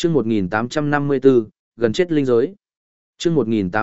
Chương 1854, gần chết linh giới. Chương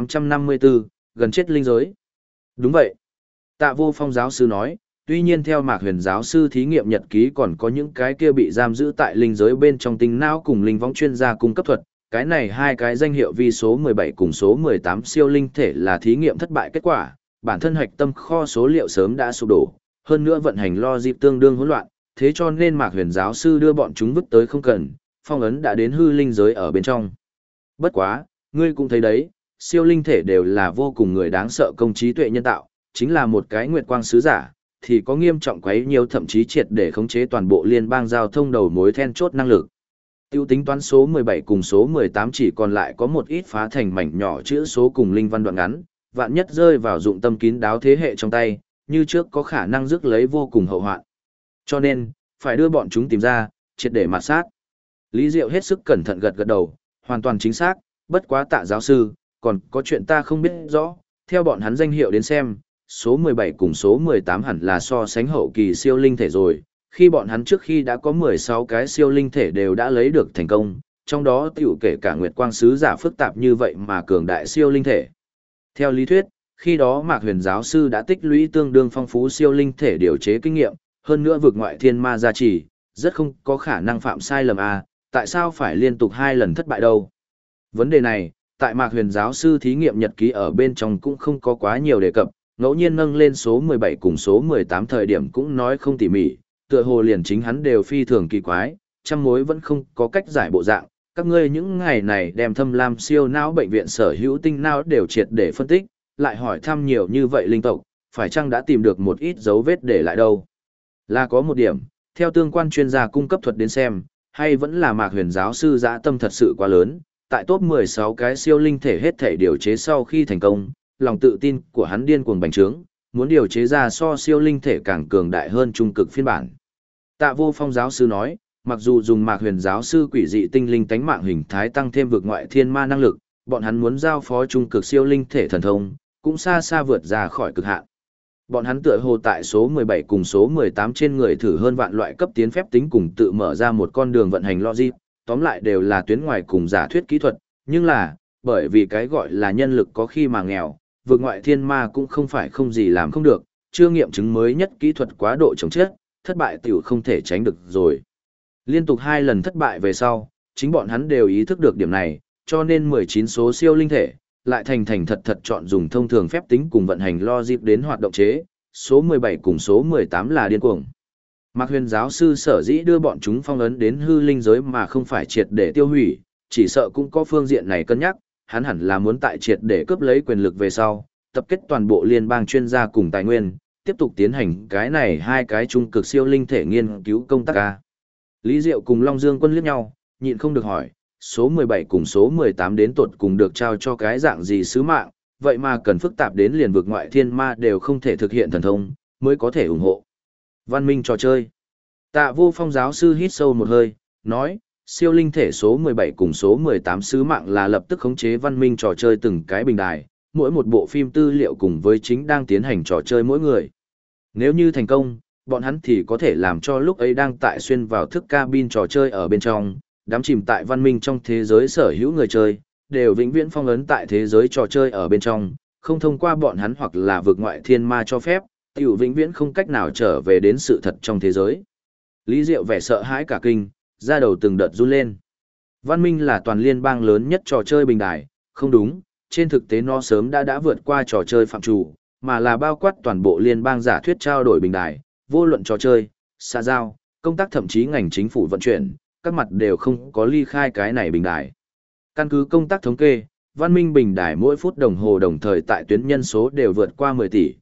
1854, gần chết linh giới. Đúng vậy. Tạ Vô Phong giáo sư nói, tuy nhiên theo Mạc Huyền giáo sư thí nghiệm nhật ký còn có những cái kia bị giam giữ tại linh giới bên trong tinh não cùng linh võng chuyên gia cung cấp thuật, cái này hai cái danh hiệu vi số 17 cùng số 18 siêu linh thể là thí nghiệm thất bại kết quả, bản thân hạch tâm kho số liệu sớm đã sụp đổ, hơn nữa vận hành logic tương đương hỗn loạn, thế cho nên Mạc Huyền giáo sư đưa bọn chúng vứt tới không cần, phong ấn đã đến hư linh giới ở bên trong. Bất quá, ngươi cũng thấy đấy, siêu linh thể đều là vô cùng người đáng sợ công trí tuệ nhân tạo, chính là một cái nguyệt quang sứ giả, thì có nghiêm trọng quấy nhiều thậm chí triệt để khống chế toàn bộ liên bang giao thông đầu mối then chốt năng lực. Tiêu tính toán số 17 cùng số 18 chỉ còn lại có một ít phá thành mảnh nhỏ chữ số cùng linh văn đoạn ngắn, vạn nhất rơi vào dụng tâm kín đáo thế hệ trong tay, như trước có khả năng rước lấy vô cùng hậu hoạn. Cho nên, phải đưa bọn chúng tìm ra, triệt để mạt sát. Lý Diệu hết sức cẩn thận gật gật đầu, hoàn toàn chính xác, bất quá Tạ giáo sư, còn có chuyện ta không biết rõ, theo bọn hắn danh hiệu đến xem, số 17 cùng số 18 hẳn là so sánh hậu kỳ siêu linh thể rồi, khi bọn hắn trước khi đã có 16 cái siêu linh thể đều đã lấy được thành công, trong đó tiểu kể cả Nguyệt Quang Sứ giả phức tạp như vậy mà cường đại siêu linh thể. Theo lý thuyết, khi đó Mạc Huyền giáo sư đã tích lũy tương đương phong phú siêu linh thể điều chế kinh nghiệm, hơn nữa vực ngoại thiên ma gia trì, rất không có khả năng phạm sai lầm tại sao phải liên tục 2 lần thất bại đâu? Vấn đề này, tại Mạc Huyền giáo sư thí nghiệm nhật ký ở bên trong cũng không có quá nhiều đề cập, ngẫu nhiên nâng lên số 17 cùng số 18 thời điểm cũng nói không tỉ mỉ, tựa hồ liền chính hắn đều phi thường kỳ quái, trăm mối vẫn không có cách giải bộ dạng. Các ngươi những ngày này đem Thâm Lam siêu não bệnh viện sở hữu tinh não đều triệt để phân tích, lại hỏi thăm nhiều như vậy linh tộc, phải chăng đã tìm được một ít dấu vết để lại đâu? Là có một điểm, theo tương quan chuyên gia cung cấp thuật đến xem, hay vẫn là Mạc Huyền giáo sư dã tâm thật sự quá lớn, tại top 16 cái siêu linh thể hết thể điều chế sau khi thành công, lòng tự tin của hắn điên cuồng bành trướng, muốn điều chế ra so siêu linh thể càng cường đại hơn trung cực phiên bản. Tạ Vô Phong giáo sư nói, mặc dù dùng Mạc Huyền giáo sư quỷ dị tinh linh tánh mạng hình thái tăng thêm vực ngoại thiên ma năng lực, bọn hắn muốn giao phó trung cực siêu linh thể thần thông, cũng xa xa vượt ra khỏi cực hạn. Bọn hắn tựa hồ tại số 17 cùng số 18 trên người thử hơn vạn loại cấp tiến phép tính cùng tự mở ra một con đường vận hành logic, tóm lại đều là tuyến ngoài cùng giả thuyết kỹ thuật, nhưng là, bởi vì cái gọi là nhân lực có khi mà nghèo, vực ngoại thiên ma cũng không phải không gì làm không được, chưa nghiệm chứng mới nhất kỹ thuật quá độ chống chết, thất bại tiểu không thể tránh được rồi. Liên tục 2 lần thất bại về sau, chính bọn hắn đều ý thức được điểm này, cho nên 19 số siêu linh thể, lại thành thật thật chọn dùng thông thường phép tính cùng vận hành logic đến hoạt động chế, số 17 cùng số 18 là điên cuồng. Mạc Huyền giáo sư sở dĩ đưa bọn chúng phong ấn đến hư linh giới mà không phải triệt để tiêu hủy, chỉ sợ cũng có phương diện này cân nhắc, hắn hẳn là muốn tại triệt để cướp lấy quyền lực về sau, tập kết toàn bộ liên bang chuyên gia cùng tài nguyên, tiếp tục tiến hành cái này 2 cái trung cực siêu linh thể nghiên cứu công tác ca. Lý Diệu cùng Long Dương Quân liếc nhau, nhịn không được hỏi, số 17 cùng số 18 đến tột cùng được trao cho cái dạng gì sứ mạng, vậy mà cần phức tạp đến liền vực ngoại thiên ma đều không thể thực hiện thần thông, mới có thể ủng hộ. Văn minh trò chơi. Tạ Vô Phong giáo sư hít sâu một hơi, nói, siêu linh thể số 17 cùng số 18 sứ mạng là lập tức khống chế văn minh trò chơi từng cái bình đài, mỗi một bộ phim tư liệu cùng với chính đang tiến hành trò chơi mỗi người. Nếu như thành công, bọn hắn thì có thể làm cho lúc ấy đang tại xuyên vào thức cabin trò chơi ở bên trong, đắm chìm tại văn minh trong thế giới sở hữu người chơi, đều vĩnh viễn phong ấn tại thế giới trò chơi ở bên trong, không thông qua bọn hắn hoặc là vực ngoại thiên ma cho phép, tiểu vĩnh viễn không cách nào trở về đến sự thật trong thế giới. Lý Diệu vẻ sợ hãi cả kinh, da đầu từng đợt run lên. Văn minh là toàn liên bang lớn nhất trò chơi bình đài, không đúng, trên thực tế nó sớm đã vượt qua trò chơi phạm trù, mà là bao quát toàn bộ liên bang giả thuyết trao đổi bình đài, vô luận trò chơi, xã giao, công tác thậm chí ngành chính phủ vận chuyển, các mặt đều không có ly khai cái này bình đài. Căn cứ công tác thống kê, văn minh bình đài mỗi phút đồng hồ đồng thời tại tuyến nhân số đều vượt qua 10 tỷ,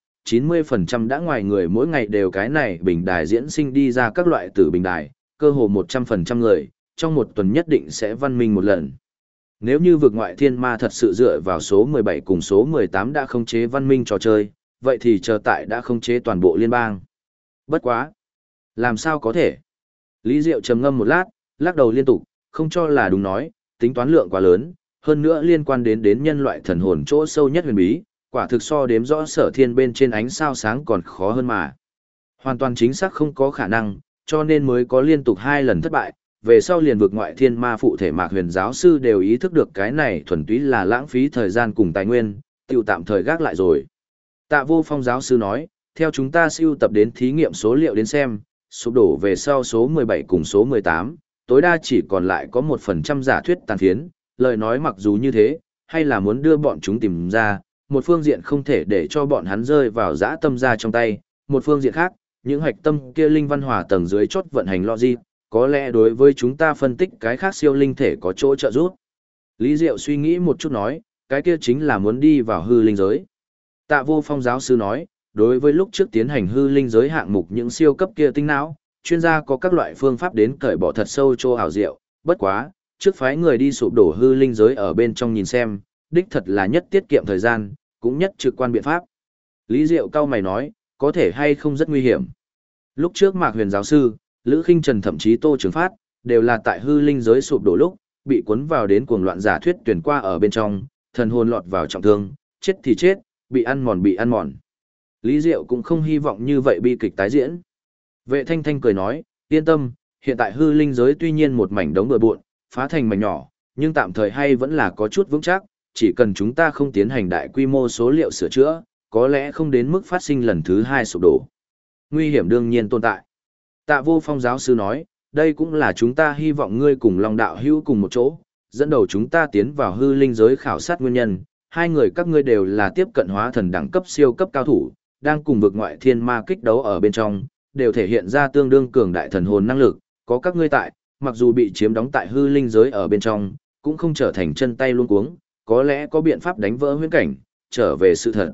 90% đã ngoài người mỗi ngày đều cái này bình đài diễn sinh đi ra các loại tử bình đài, cơ hồ 100% người, trong một tuần nhất định sẽ văn minh một lần. Nếu như vực ngoại thiên ma thật sự dựa vào số 17 cùng số 18 đã khống chế văn minh trò chơi, vậy thì chờ tại đã khống chế toàn bộ liên bang. Bất quá. Làm sao có thể? Lý Diệu trầm ngâm một lát, lắc đầu liên tục, không cho là đúng nói, tính toán lượng quá lớn, hơn nữa liên quan đến nhân loại thần hồn chỗ sâu nhất huyền bí, quả thực so đếm rõ sở thiên bên trên ánh sao sáng còn khó hơn mà. Hoàn toàn chính xác không có khả năng, cho nên mới có liên tục 2 lần thất bại, về sau liền vực ngoại thiên ma phụ thể Mạc Huyền giáo sư đều ý thức được cái này thuần túy là lãng phí thời gian cùng tài nguyên, tiêu tạm thời gác lại rồi. Tạ Vô Phong giáo sư nói, theo chúng ta siêu tập đến thí nghiệm số liệu đến xem, sụp đổ về sau số 17 cùng số 18, tối đa chỉ còn lại có 1% giả thuyết tàn phiến, lời nói mặc dù như thế, hay là muốn đưa bọn chúng tìm ra, một phương diện không thể để cho bọn hắn rơi vào dã tâm ra trong tay, một phương diện khác, những hạch tâm kia linh văn hòa tầng dưới chốt vận hành logic, có lẽ đối với chúng ta phân tích cái khác siêu linh thể có chỗ trợ giúp. Lý Diệu suy nghĩ một chút nói, cái kia chính là muốn đi vào hư linh giới. Tạ Vô Phong giáo sư nói, đối với lúc trước tiến hành hư linh giới hạng mục những siêu cấp kia tinh não, chuyên gia có các loại phương pháp đến cởi bỏ thật sâu chỗ ảo diệu, bất quá, trước phái người đi sụp đổ hư linh giới ở bên trong nhìn xem, đích thật là nhất tiết kiệm thời gian, cũng nhất trực quan biện pháp. Lý Diệu cao mày nói, có thể hay không rất nguy hiểm. Lúc trước Mạc Huyền giáo sư, Lữ Khinh Trần thậm chí Tô Trường Phát, đều là tại hư linh giới sụp đổ lúc, bị cuốn vào đến cuồng loạn giả thuyết tuyển qua ở bên trong, thần hồn lọt vào trọng thương, chết thì chết, bị ăn mòn. Lý Diệu cũng không hy vọng như vậy bi kịch tái diễn. Vệ Thanh Thanh cười nói, yên tâm, hiện tại hư linh giới tuy nhiên một mảnh đống bừa bộn, phá thành mảnh nhỏ, nhưng tạm thời hay vẫn là có chút vững chắc, chỉ cần chúng ta không tiến hành đại quy mô số liệu sửa chữa, có lẽ không đến mức phát sinh lần thứ 2 sụp đổ. Nguy hiểm đương nhiên tồn tại. Tạ Vô Phong giáo sư nói, đây cũng là chúng ta hy vọng ngươi cùng Long đạo hữu cùng một chỗ, dẫn đầu chúng ta tiến vào hư linh giới khảo sát nguyên nhân. Hai người các ngươi đều là tiếp cận hóa thần đẳng cấp siêu cấp cao thủ, đang cùng vực ngoại thiên ma kích đấu ở bên trong, đều thể hiện ra tương đương cường đại thần hồn năng lực, có các ngươi tại, mặc dù bị chiếm đóng tại hư linh giới ở bên trong, cũng không trở thành chân tay luống cuống, có lẽ có biện pháp đánh vỡ huyễn cảnh, trở về sự thật.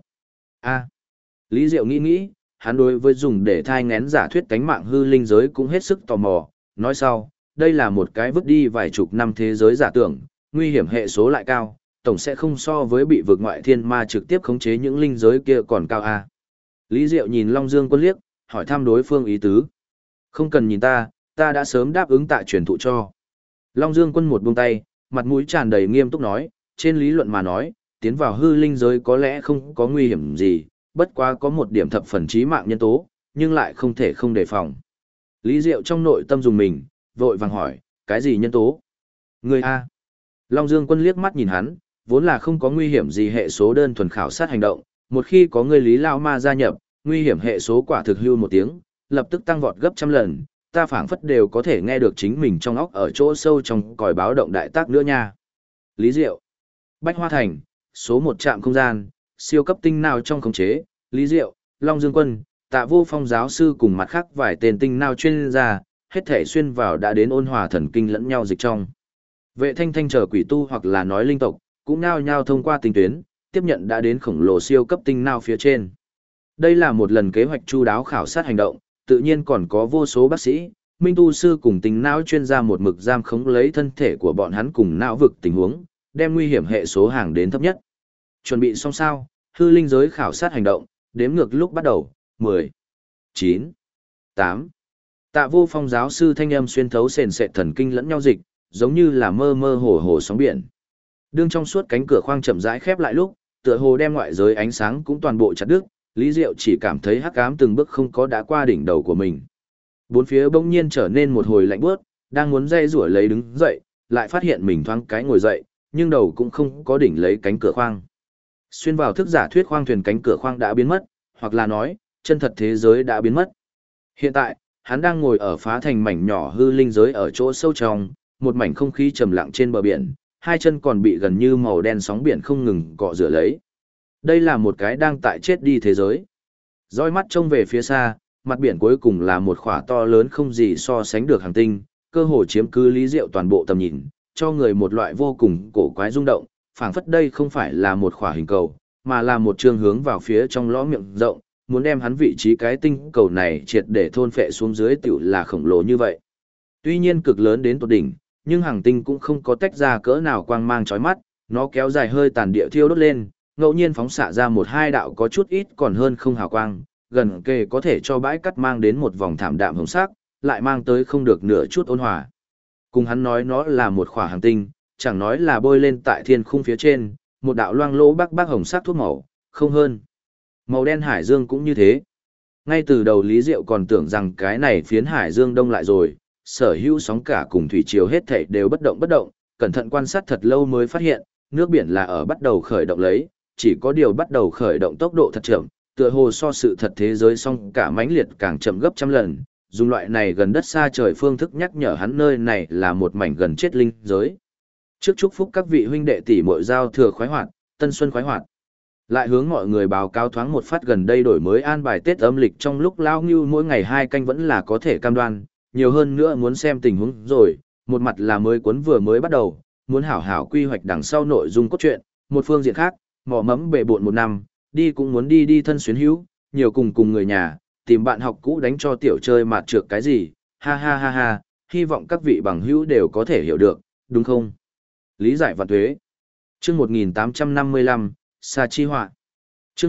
Lý Diệu nghĩ, hắn đối với dùng để thai ngén giả thuyết cánh mạng hư linh giới cũng hết sức tò mò, nói sau, đây là một cái vứt đi vài chục năm thế giới giả tưởng, nguy hiểm hệ số lại cao, tổng sẽ không so với bị vực ngoại thiên ma trực tiếp khống chế những linh giới kia còn cao a. Lý Diệu nhìn Long Dương Quân liếc, hỏi thăm đối phương ý tứ. Không cần nhìn ta đã sớm đáp ứng tại truyền thụ cho. Long Dương Quân một buông tay, mặt mũi tràn đầy nghiêm túc nói, trên lý luận mà nói, tiến vào hư linh giới có lẽ không có nguy hiểm gì, bất quá có một điểm thập phần chí mạng nhân tố, nhưng lại không thể không đề phòng. Lý Diệu trong nội tâm dùng mình, vội vàng hỏi, cái gì nhân tố? Người A. Long Dương Quân liếc mắt nhìn hắn, vốn là không có nguy hiểm gì hệ số đơn thuần khảo sát hành động, một khi có người Lý Lao Ma gia nhập, nguy hiểm hệ số quả thực hưu một tiếng, lập tức tăng vọt gấp trăm lần, ta phảng phất đều có thể nghe được chính mình trong óc ở chỗ sâu trong còi báo động đại tác nữa nha. Lý Diệu. Bách Hoa Thành, số 1 trạm không gian, siêu cấp tinh nào trong khống chế, Lý Diệu, Long Dương Quân, Tạ Vô Phong giáo sư cùng mặt khác vài tên tinh nào chuyên gia, hết thể xuyên vào đã đến ôn hòa thần kinh lẫn nhau dịch trong. Vệ Thanh Thanh chờ quỷ tu hoặc là nói linh tộc, cũng nhao nhao thông qua tinh tuyến, tiếp nhận đã đến khổng lồ siêu cấp tinh nào phía trên. Đây là một lần kế hoạch chu đáo khảo sát hành động, tự nhiên còn có vô số bác sĩ, minh tu sư cùng tinh não chuyên gia một mực giam khống lấy thân thể của bọn hắn cùng não vực tình huống, đem nguy hiểm hệ số hàng đến thấp nhất. Chuẩn bị xong sao, hư linh giới khảo sát hành động, đếm ngược lúc bắt đầu, 10, 9, 8. Tạ Vô Phong giáo sư thanh âm xuyên thấu sền sệt thần kinh lẫn nhau dịch, giống như là mơ mơ hồ hồ sóng biển. Đương trong suốt cánh cửa khoang chậm rãi khép lại lúc, tựa hồ đem ngoại giới ánh sáng cũng toàn bộ chặt đứt, Lý Diệu chỉ cảm thấy hắc ám từng bước không có đã qua đỉnh đầu của mình. Bốn phía bỗng nhiên trở nên một hồi lạnh buốt, đang muốn dây rủa lấy đứng dậy, lại phát hiện mình thoáng cái ngồi dậy, nhưng đầu cũng không có đỉnh lấy cánh cửa khoang. Xuyên vào thức giả thuyết khoang thuyền cánh cửa khoang đã biến mất, hoặc là nói, chân thật thế giới đã biến mất. Hiện tại, hắn đang ngồi ở phá thành mảnh nhỏ hư linh giới ở chỗ sâu trong, một mảnh không khí trầm lặng trên bờ biển, hai chân còn bị gần như màu đen sóng biển không ngừng cọ rửa lấy. Đây là một cái đang tại chết đi thế giới. Dõi mắt trông về phía xa, mặt biển cuối cùng là một khỏa to lớn không gì so sánh được hành tinh, cơ hồ chiếm cứ Lý Diệu toàn bộ tầm nhìn, cho người một loại vô cùng cổ quái rung động, phảng phất đây không phải là một khỏa hình cầu, mà là một trường hướng vào phía trong lõ miệng rộng, muốn đem hắn vị trí cái tinh cầu này triệt để thôn phệ xuống dưới tiểu là khổng lồ như vậy. Tuy nhiên cực lớn đến tột đỉnh, nhưng hành tinh cũng không có tách ra cỡ nào quang mang chói mắt, nó kéo dài hơi tàn địa thiêu đốt lên, ngẫu nhiên phóng xạ ra một hai đạo có chút ít còn hơn không hào quang, gần kề có thể cho bãi cắt mang đến một vòng thảm đạm hồng sắc, lại mang tới không được nửa chút ôn hòa. Cùng hắn nói nó là một khỏa hành tinh, chẳng nói là bôi lên tại thiên khung phía trên, một đạo loang lỗ bắc hồng sắc thuốc màu, không hơn. Màu đen hải dương cũng như thế. Ngay từ đầu Lý Diệu còn tưởng rằng cái này phiến hải dương đông lại rồi, sở hữu sóng cả cùng thủy triều hết thảy đều bất động, cẩn thận quan sát thật lâu mới phát hiện, nước biển là ở bắt đầu khởi động lấy, chỉ có điều bắt đầu khởi động tốc độ thật chậm, tựa hồ so sự thật thế giới song cả mãnh liệt càng chậm gấp trăm lần, dùng loại này gần đất xa trời phương thức nhắc nhở hắn nơi này là một mảnh gần chết linh giới. Trước chúc phúc các vị huynh đệ tỷ muội giao thừa khoái hoạt, tân xuân khoái hoạt. Lại hướng mọi người báo cáo thoáng một phát gần đây đổi mới an bài Tết âm lịch trong lúc Lao Ngưu mỗi ngày 2 canh vẫn là có thể cam đoan, nhiều hơn nữa muốn xem tình huống rồi, một mặt là mới cuốn vừa mới bắt đầu, muốn hảo hảo quy hoạch đằng sau nội dung cốt truyện, một phương diện khác, mò mẫm bệ bộn một năm, đi cũng muốn đi thân xuyến hữu, nhiều cùng người nhà, tìm bạn học cũ đánh cho tiểu chơi mạt trược cái gì, ha ha ha ha, hy vọng các vị bằng hữu đều có thể hiểu được, đúng không? Lý giải vạn thuế. Chương 1855, Sa Chi Họa. Chương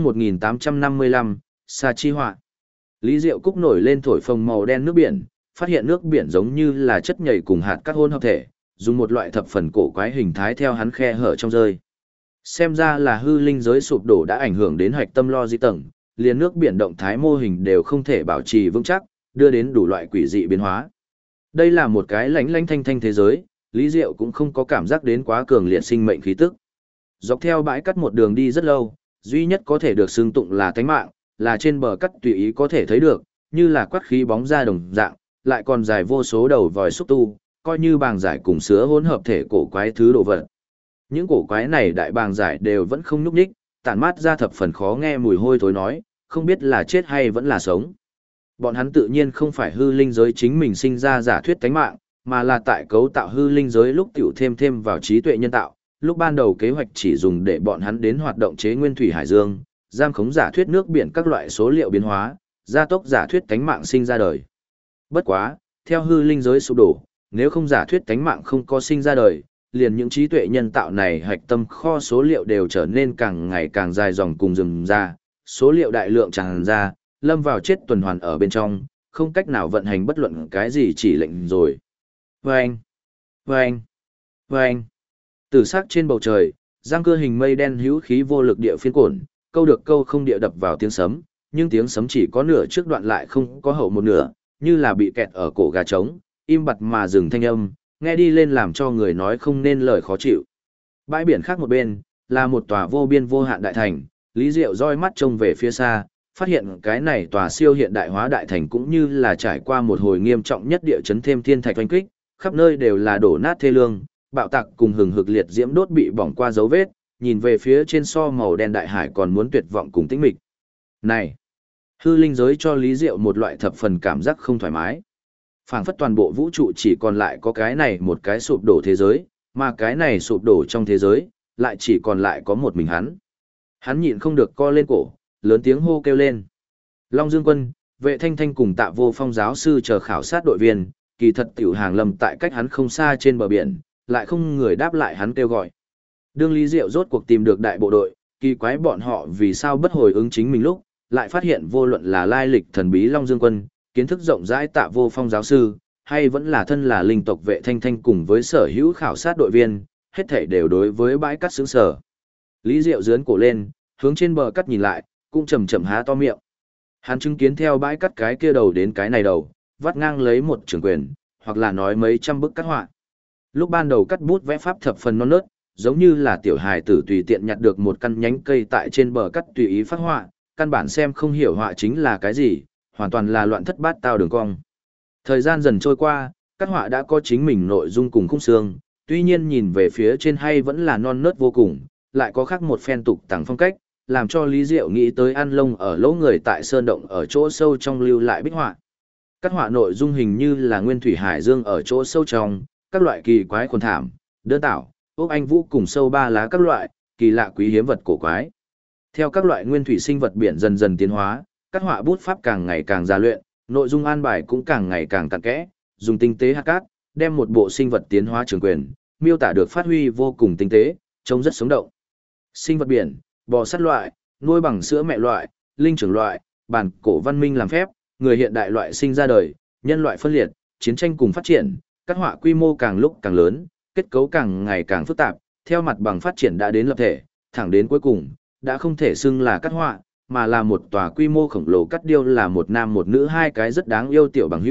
1855, Sa Chi Họa. Lý Diệu Cúc nổi lên thổi phồng màu đen nước biển, phát hiện nước biển giống như là chất nhầy cùng hạt cát hỗn hợp thể, dùng một loại thập phần cổ quái hình thái theo hắn khe hở trong rơi. Xem ra là hư linh giới sụp đổ đã ảnh hưởng đến hạch tâm lo di tầng, liền nước biển động thái mô hình đều không thể bảo trì vững chắc, đưa đến đủ loại quỷ dị biến hóa. Đây là một cái lánh thanh thanh thế giới, Lý Diệu cũng không có cảm giác đến quá cường liệt sinh mệnh khí tức. Dọc theo bãi cắt một đường đi rất lâu, duy nhất có thể được xưng tụng là tánh mạng, là trên bờ cắt tùy ý có thể thấy được, như là quát khí bóng ra đồng dạng, lại còn dài vô số đầu vòi xúc tu, coi như bàng giải cùng sứa hỗn hợp thể cổ quái thứ đồ vật. Những cổ quái này đại bàng giải đều vẫn không nhúc nhích, tản mát ra thập phần khó nghe mùi hôi thối nói, không biết là chết hay vẫn là sống. Bọn hắn tự nhiên không phải hư linh giới chính mình sinh ra giả thuyết tánh mạng, mà là tại cấu tạo hư linh giới lúc tiểu thêm vào trí tuệ nhân tạo. Lúc ban đầu kế hoạch chỉ dùng để bọn hắn đến hoạt động chế nguyên thủy hải dương, giam khống giả thuyết nước biển các loại số liệu biến hóa, gia tốc giả thuyết tánh mạng sinh ra đời. Bất quá, theo hư linh giới sụp đổ, nếu không giả thuyết tánh mạng không có sinh ra đời, liền những trí tuệ nhân tạo này hạch tâm kho số liệu đều trở nên càng ngày càng dài dòng cùng rừng ra, số liệu đại lượng tràn ra, lâm vào chết tuần hoàn ở bên trong, không cách nào vận hành bất luận cái gì chỉ lệnh rồi. Vâng! Vâng! Vâng! Từ sắc trên bầu trời, giang cưa hình mây đen hữu khí vô lực địa phiên cổn, câu được câu không địa đập vào tiếng sấm, nhưng tiếng sấm chỉ có nửa trước đoạn lại không có hậu một nửa, như là bị kẹt ở cổ gà trống, im bặt mà dừng thanh âm, nghe đi lên làm cho người nói không nên lời khó chịu. Bãi biển khác một bên, là một tòa vô biên vô hạn đại thành, Lý Diệu roi mắt trông về phía xa, phát hiện cái này tòa siêu hiện đại hóa đại thành cũng như là trải qua một hồi nghiêm trọng nhất địa chấn thêm thiên thạch oanh kích, khắp nơi đều là đổ nát thê lương, bạo tạc cùng hừng hực liệt diễm đốt bị bỏng qua dấu vết, nhìn về phía trên so màu đen đại hải còn muốn tuyệt vọng cùng tĩnh mịch. Này, hư linh giới cho Lý Diệu một loại thập phần cảm giác không thoải mái. Phảng phất toàn bộ vũ trụ chỉ còn lại có cái này một cái sụp đổ thế giới, mà cái này sụp đổ trong thế giới, lại chỉ còn lại có một mình hắn. Hắn nhịn không được co lên cổ, lớn tiếng hô kêu lên. Long Dương Quân, Vệ Thanh Thanh cùng Tạ Vô Phong giáo sư chờ khảo sát đội viên, kỳ thật tiểu hàng lâm tại cách hắn không xa trên bờ biển, lại không người đáp lại hắn kêu gọi. Đương Lý Diệu rốt cuộc tìm được đại bộ đội, kỳ quái bọn họ vì sao bất hồi ứng chính mình lúc, lại phát hiện vô luận là lai lịch thần bí Long Dương Quân, kiến thức rộng rãi Tạ Vô Phong giáo sư, hay vẫn là thân là linh tộc Vệ Thanh Thanh cùng với sở hữu khảo sát đội viên, hết thảy đều đối với bãi cát sướng sở. Lý Diệu giương cổ lên, hướng trên bờ cát nhìn lại, cũng chậm chậm há to miệng. Hắn chứng kiến theo bãi cát cái kia đầu đến cái này đầu, vắt ngang lấy một trường quyền, hoặc là nói mấy trăm bức cát họa. Lúc ban đầu cắt bút vẽ pháp thập phần non nớt, giống như là tiểu hài tử tùy tiện nhặt được một căn nhánh cây tại trên bờ cát tùy ý phát họa, căn bản xem không hiểu họa chính là cái gì, hoàn toàn là loạn thất bát tao đường cong. Thời gian dần trôi qua, cát họa đã có chính mình nội dung cùng khung xương, tuy nhiên nhìn về phía trên hay vẫn là non nớt vô cùng, lại có khác một phen tục tặng phong cách, làm cho Lý Diệu nghĩ tới ăn lông ở lỗ người tại sơn động ở chỗ sâu trong lưu lại bích họa. Cát họa nội dung hình như là nguyên thủy hải dương ở chỗ sâu trong, các loại kỳ quái quần thảm, đơn tảo, ốc anh vũ cùng sâu ba lá các loại, kỳ lạ quý hiếm vật cổ quái. Theo các loại nguyên thủy sinh vật biển dần dần tiến hóa, các họa bút pháp càng ngày càng gia luyện, nội dung an bài cũng càng ngày càng cặn kẽ, dùng tinh tế hạt cát, đem một bộ sinh vật tiến hóa trường quyền, miêu tả được phát huy vô cùng tinh tế, trông rất sống động. Sinh vật biển, bò sát loại, nuôi bằng sữa mẹ loại, linh trưởng loại, bản cổ văn minh làm phép, người hiện đại loại sinh ra đời, nhân loại phân liệt, chiến tranh cùng phát triển, các họa quy mô càng lúc càng lớn, kết cấu càng ngày càng phức tạp, theo mặt bằng phát triển đã đến lập thể, thẳng đến cuối cùng, đã không thể xưng là cắt họa, mà là một tòa quy mô khổng lồ cắt điêu là một nam một nữ hai cái rất đáng yêu tiểu bằng hữu,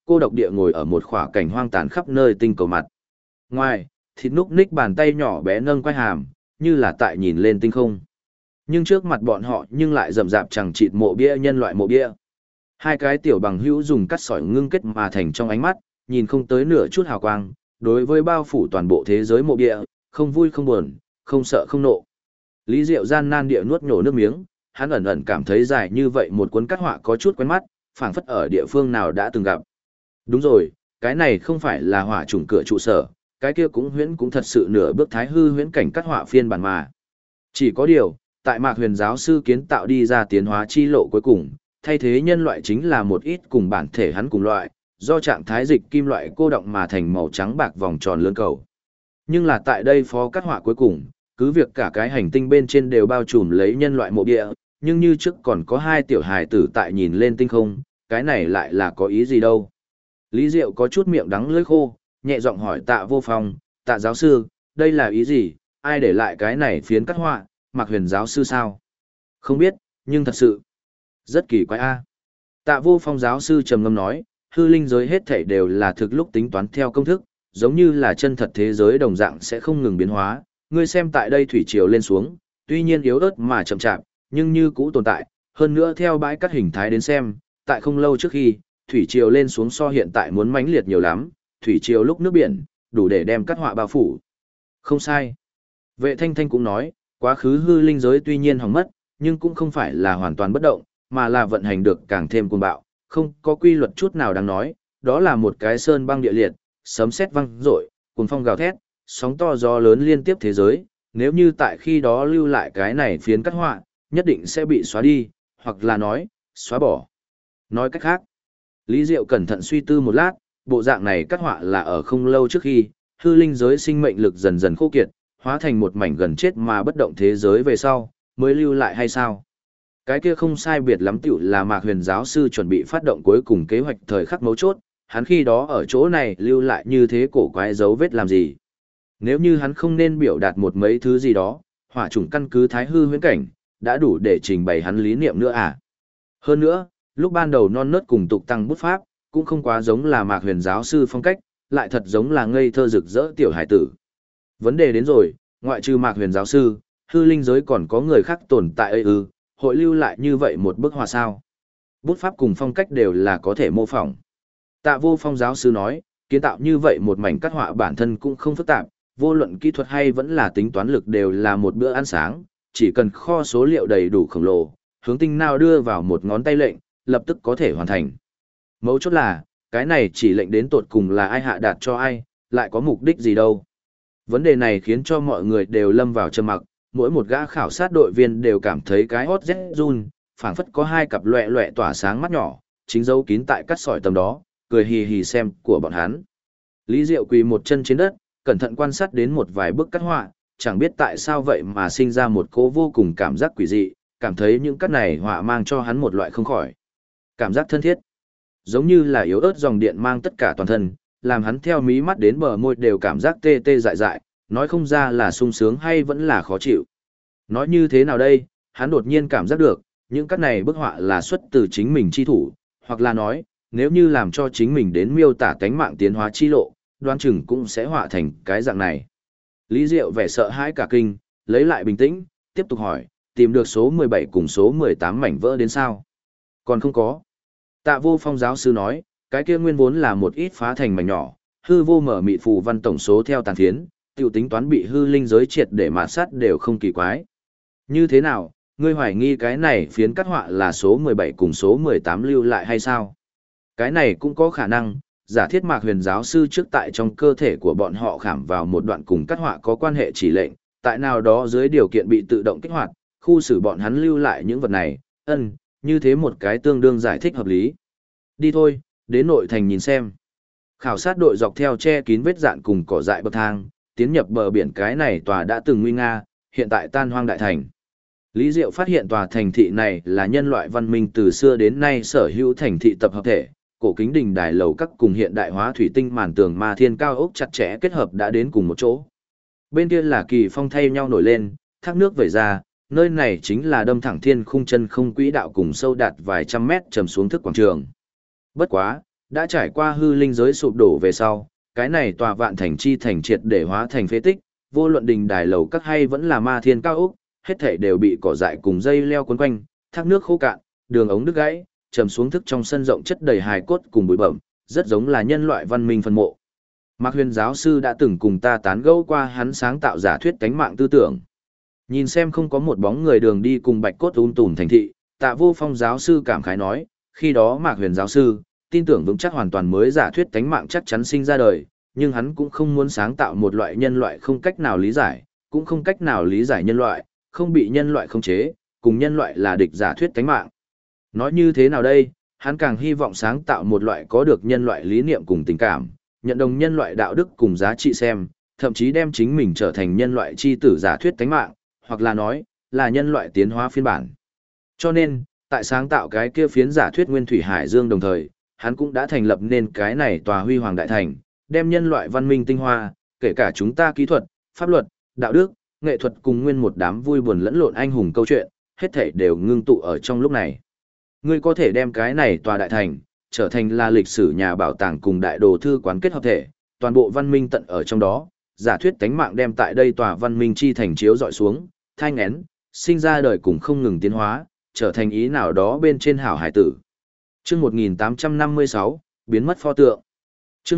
cô độc địa ngồi ở một khỏa cảnh hoang tàn khắp nơi tinh cầu mặt. Ngoài, thịt núc ních bàn tay nhỏ bé nâng quai hàm, như là tại nhìn lên tinh không. Nhưng trước mặt bọn họ nhưng lại rậm rạp chẳng chịt mộ bia nhân loại mộ bia. Hai cái tiểu bằng hữu dùng cắt sỏi ngưng kết mà thành trong ánh mắt, nhìn không tới nửa chút hào quang, đối với bao phủ toàn bộ thế giới mộ bia, không vui không buồn, không sợ không nộ. Lý Diệu gian nan địa nuốt nhổ nước miếng, hắn ẩn ẩn cảm thấy dài như vậy một cuốn cắt họa có chút quen mắt, phảng phất ở địa phương nào đã từng gặp. Đúng rồi, cái này không phải là hỏa chủng cửa trụ sở, cái kia cũng thật sự nửa bước thái hư huyễn cảnh cắt họa phiên bản mà. Chỉ có điều, tại Mạc Huyền giáo sư kiến tạo đi ra tiến hóa chi lộ cuối cùng, thay thế nhân loại chính là một ít cùng bản thể hắn cùng loại, do trạng thái dịch kim loại cô động mà thành màu trắng bạc vòng tròn lớn cầu. Nhưng là tại đây phó cắt họa cuối cùng, cứ việc cả cái hành tinh bên trên đều bao trùm lấy nhân loại mộ địa, nhưng như trước còn có hai tiểu hài tử tại nhìn lên tinh không, cái này lại là có ý gì đâu. Lý Diệu có chút miệng đắng lưỡi khô, nhẹ giọng hỏi Tạ Vô Phong, Tạ giáo sư, đây là ý gì, ai để lại cái này phiến cắt họa, Mạc Huyền giáo sư sao? Không biết, nhưng thật sự, rất kỳ quái a. Tạ Vô Phong giáo sư trầm ngâm nói, hư linh giới hết thảy đều là thực lúc tính toán theo công thức, giống như là chân thật thế giới đồng dạng sẽ không ngừng biến hóa. Ngươi xem tại đây thủy triều lên xuống, tuy nhiên yếu ớt mà chậm chạp, nhưng như cũ tồn tại, hơn nữa theo bãi cắt hình thái đến xem, tại không lâu trước khi, thủy triều lên xuống so hiện tại muốn mãnh liệt nhiều lắm, thủy triều lúc nước biển, đủ để đem cắt họa bao phủ. Không sai. Vệ Thanh Thanh cũng nói, quá khứ hư linh giới tuy nhiên hỏng mất, nhưng cũng không phải là hoàn toàn bất động, mà là vận hành được càng thêm cuồng bạo, không có quy luật chút nào đáng nói, đó là một cái sơn băng địa liệt, sấm sét vang rội, cuồng phong gào thét, sóng to gió lớn liên tiếp thế giới, nếu như tại khi đó lưu lại cái này phiến cắt họa, nhất định sẽ bị xóa đi, hoặc là nói, xóa bỏ. Nói cách khác, Lý Diệu cẩn thận suy tư một lát, bộ dạng này cắt họa là ở không lâu trước khi, hư linh giới sinh mệnh lực dần dần khô kiệt, hóa thành một mảnh gần chết mà bất động thế giới về sau, mới lưu lại hay sao? Cái kia không sai biệt lắm tiểu là Mạc Huyền giáo sư chuẩn bị phát động cuối cùng kế hoạch thời khắc mấu chốt, hắn khi đó ở chỗ này lưu lại như thế cổ quái dấu vết làm gì? Nếu như hắn không nên biểu đạt một mấy thứ gì đó, hỏa chủng căn cứ thái hư huyễn cảnh, đã đủ để trình bày hắn lý niệm nữa à? Hơn nữa, lúc ban đầu non nớt cùng tục tăng bút pháp, cũng không quá giống là Mạc Huyền giáo sư phong cách, lại thật giống là ngây thơ rực rỡ tiểu hải tử. Vấn đề đến rồi, ngoại trừ Mạc Huyền giáo sư, hư linh giới còn có người khác tồn tại ấy ư, hội lưu lại như vậy một bức họa sao? Bút pháp cùng phong cách đều là có thể mô phỏng. Tạ Vô Phong giáo sư nói, kiến tạo như vậy một mảnh cắt họa bản thân cũng không phức tạp, vô luận kỹ thuật hay vẫn là tính toán lực đều là một bữa ăn sáng, chỉ cần kho số liệu đầy đủ khổng lồ, hướng tinh nào đưa vào một ngón tay lệnh, lập tức có thể hoàn thành. Mấu chốt là, cái này chỉ lệnh đến tột cùng là ai hạ đạt cho ai, lại có mục đích gì đâu. Vấn đề này khiến cho mọi người đều lâm vào trầm mặc, mỗi một gã khảo sát đội viên đều cảm thấy cái hót rét run, phảng phất có hai cặp loẹ loẹ tỏa sáng mắt nhỏ, chính dấu kín tại cắt sỏi tầm đó, cười hì hì xem của bọn hắn. Lý Diệu quỳ một chân trên đất, cẩn thận quan sát đến một vài bức cắt họa, chẳng biết tại sao vậy mà sinh ra một cỗ vô cùng cảm giác quỷ dị, cảm thấy những cắt này họa mang cho hắn một loại không khỏi cảm giác thân thiết, giống như là yếu ớt dòng điện mang tất cả toàn thân, làm hắn theo mí mắt đến bờ môi đều cảm giác tê tê dại dại, nói không ra là sung sướng hay vẫn là khó chịu. Nói như thế nào đây, hắn đột nhiên cảm giác được, những cắt này bức họa là xuất từ chính mình chi thủ, hoặc là nói, nếu như làm cho chính mình đến miêu tả cánh mạng tiến hóa chi lộ, đoán chừng cũng sẽ họa thành cái dạng này. Lý Diệu vẻ sợ hãi cả kinh, lấy lại bình tĩnh, tiếp tục hỏi, tìm được số 17 cùng số 18 mảnh vỡ đến sao? Còn không có. Tạ Vô Phong giáo sư nói, cái kia nguyên vốn là một ít phá thành mảnh nhỏ, hư vô mở mịt phù văn tổng số theo tàn phiến, tiểu tính toán bị hư linh giới triệt để mạt sát đều không kỳ quái. Như thế nào, ngươi hoài nghi cái này phiến cắt họa là số 17 cùng số 18 lưu lại hay sao? Cái này cũng có khả năng, giả thiết Mạc Huyền giáo sư trước tại trong cơ thể của bọn họ khảm vào một đoạn cùng cắt họa có quan hệ chỉ lệnh, tại nào đó dưới điều kiện bị tự động kích hoạt, khu xử bọn hắn lưu lại những vật này, như thế một cái tương đương giải thích hợp lý. Đi thôi, đến nội thành nhìn xem. Khảo sát đội dọc theo che kín vết dạn cùng cỏ dại bậc thang, tiến nhập bờ biển cái này tòa đã từng nguy nga, hiện tại tan hoang đại thành. Lý Diệu phát hiện tòa thành thị này là nhân loại văn minh từ xưa đến nay sở hữu thành thị tập hợp thể, cổ kính đình đài lầu các cùng hiện đại hóa thủy tinh màn tường ma thiên cao ốc chặt chẽ kết hợp đã đến cùng một chỗ. Bên kia là kỳ phong thay nhau nổi lên, thác nước vẩy ra, nơi này chính là đâm thẳng thiên khung chân không quỹ đạo cùng sâu đạt vài trăm mét trầm xuống thức quảng trường. Bất quá, Đã trải qua hư linh giới sụp đổ về sau, cái này tòa vạn thành chi thành triệt để hóa thành phế tích, vô luận đình đài lầu các hay vẫn là ma thiên cao ốc, hết thảy đều bị cỏ dại cùng dây leo quấn quanh, thác nước khô cạn, đường ống đứt gãy, trầm xuống thức trong sân rộng chất đầy hài cốt cùng bụi bẩm, rất giống là nhân loại văn minh phân mộ. Mạc Huyền giáo sư đã từng cùng ta tán gẫu qua hắn sáng tạo giả thuyết cánh mạng tư tưởng. Nhìn xem không có một bóng người đường đi cùng bạch cốt tùm thành thị, Tạ Vô Phong giáo sư cảm khái nói, khi đó Mạc Huyền giáo sư tin tưởng vững chắc hoàn toàn mới giả thuyết cánh mạng chắc chắn sinh ra đời, nhưng hắn cũng không muốn sáng tạo một loại nhân loại không cách nào lý giải, cũng không cách nào lý giải nhân loại, không bị nhân loại khống chế, cùng nhân loại là địch giả thuyết cánh mạng. Nói như thế nào đây, hắn càng hy vọng sáng tạo một loại có được nhân loại lý niệm cùng tình cảm, nhận đồng nhân loại đạo đức cùng giá trị xem, thậm chí đem chính mình trở thành nhân loại chi tử giả thuyết cánh mạng, hoặc là nói, là nhân loại tiến hóa phiên bản. Cho nên, tại sáng tạo cái kia phiến giả thuyết nguyên thủy hải dương đồng thời, hắn cũng đã thành lập nên cái này tòa huy hoàng đại thành, đem nhân loại văn minh tinh hoa, kể cả chúng ta kỹ thuật, pháp luật, đạo đức, nghệ thuật cùng nguyên một đám vui buồn lẫn lộn anh hùng câu chuyện, hết thảy đều ngưng tụ ở trong lúc này. Ngươi có thể đem cái này tòa đại thành, trở thành là lịch sử nhà bảo tàng cùng đại đồ thư quán kết hợp thể, toàn bộ văn minh tận ở trong đó, giả thuyết tánh mạng đem tại đây tòa văn minh chi thành chiếu dọi xuống, thai nghén, sinh ra đời cùng không ngừng tiến hóa, trở thành ý nào đó bên trên hảo hải tử. Chương 1856, biến mất pho tượng. Chương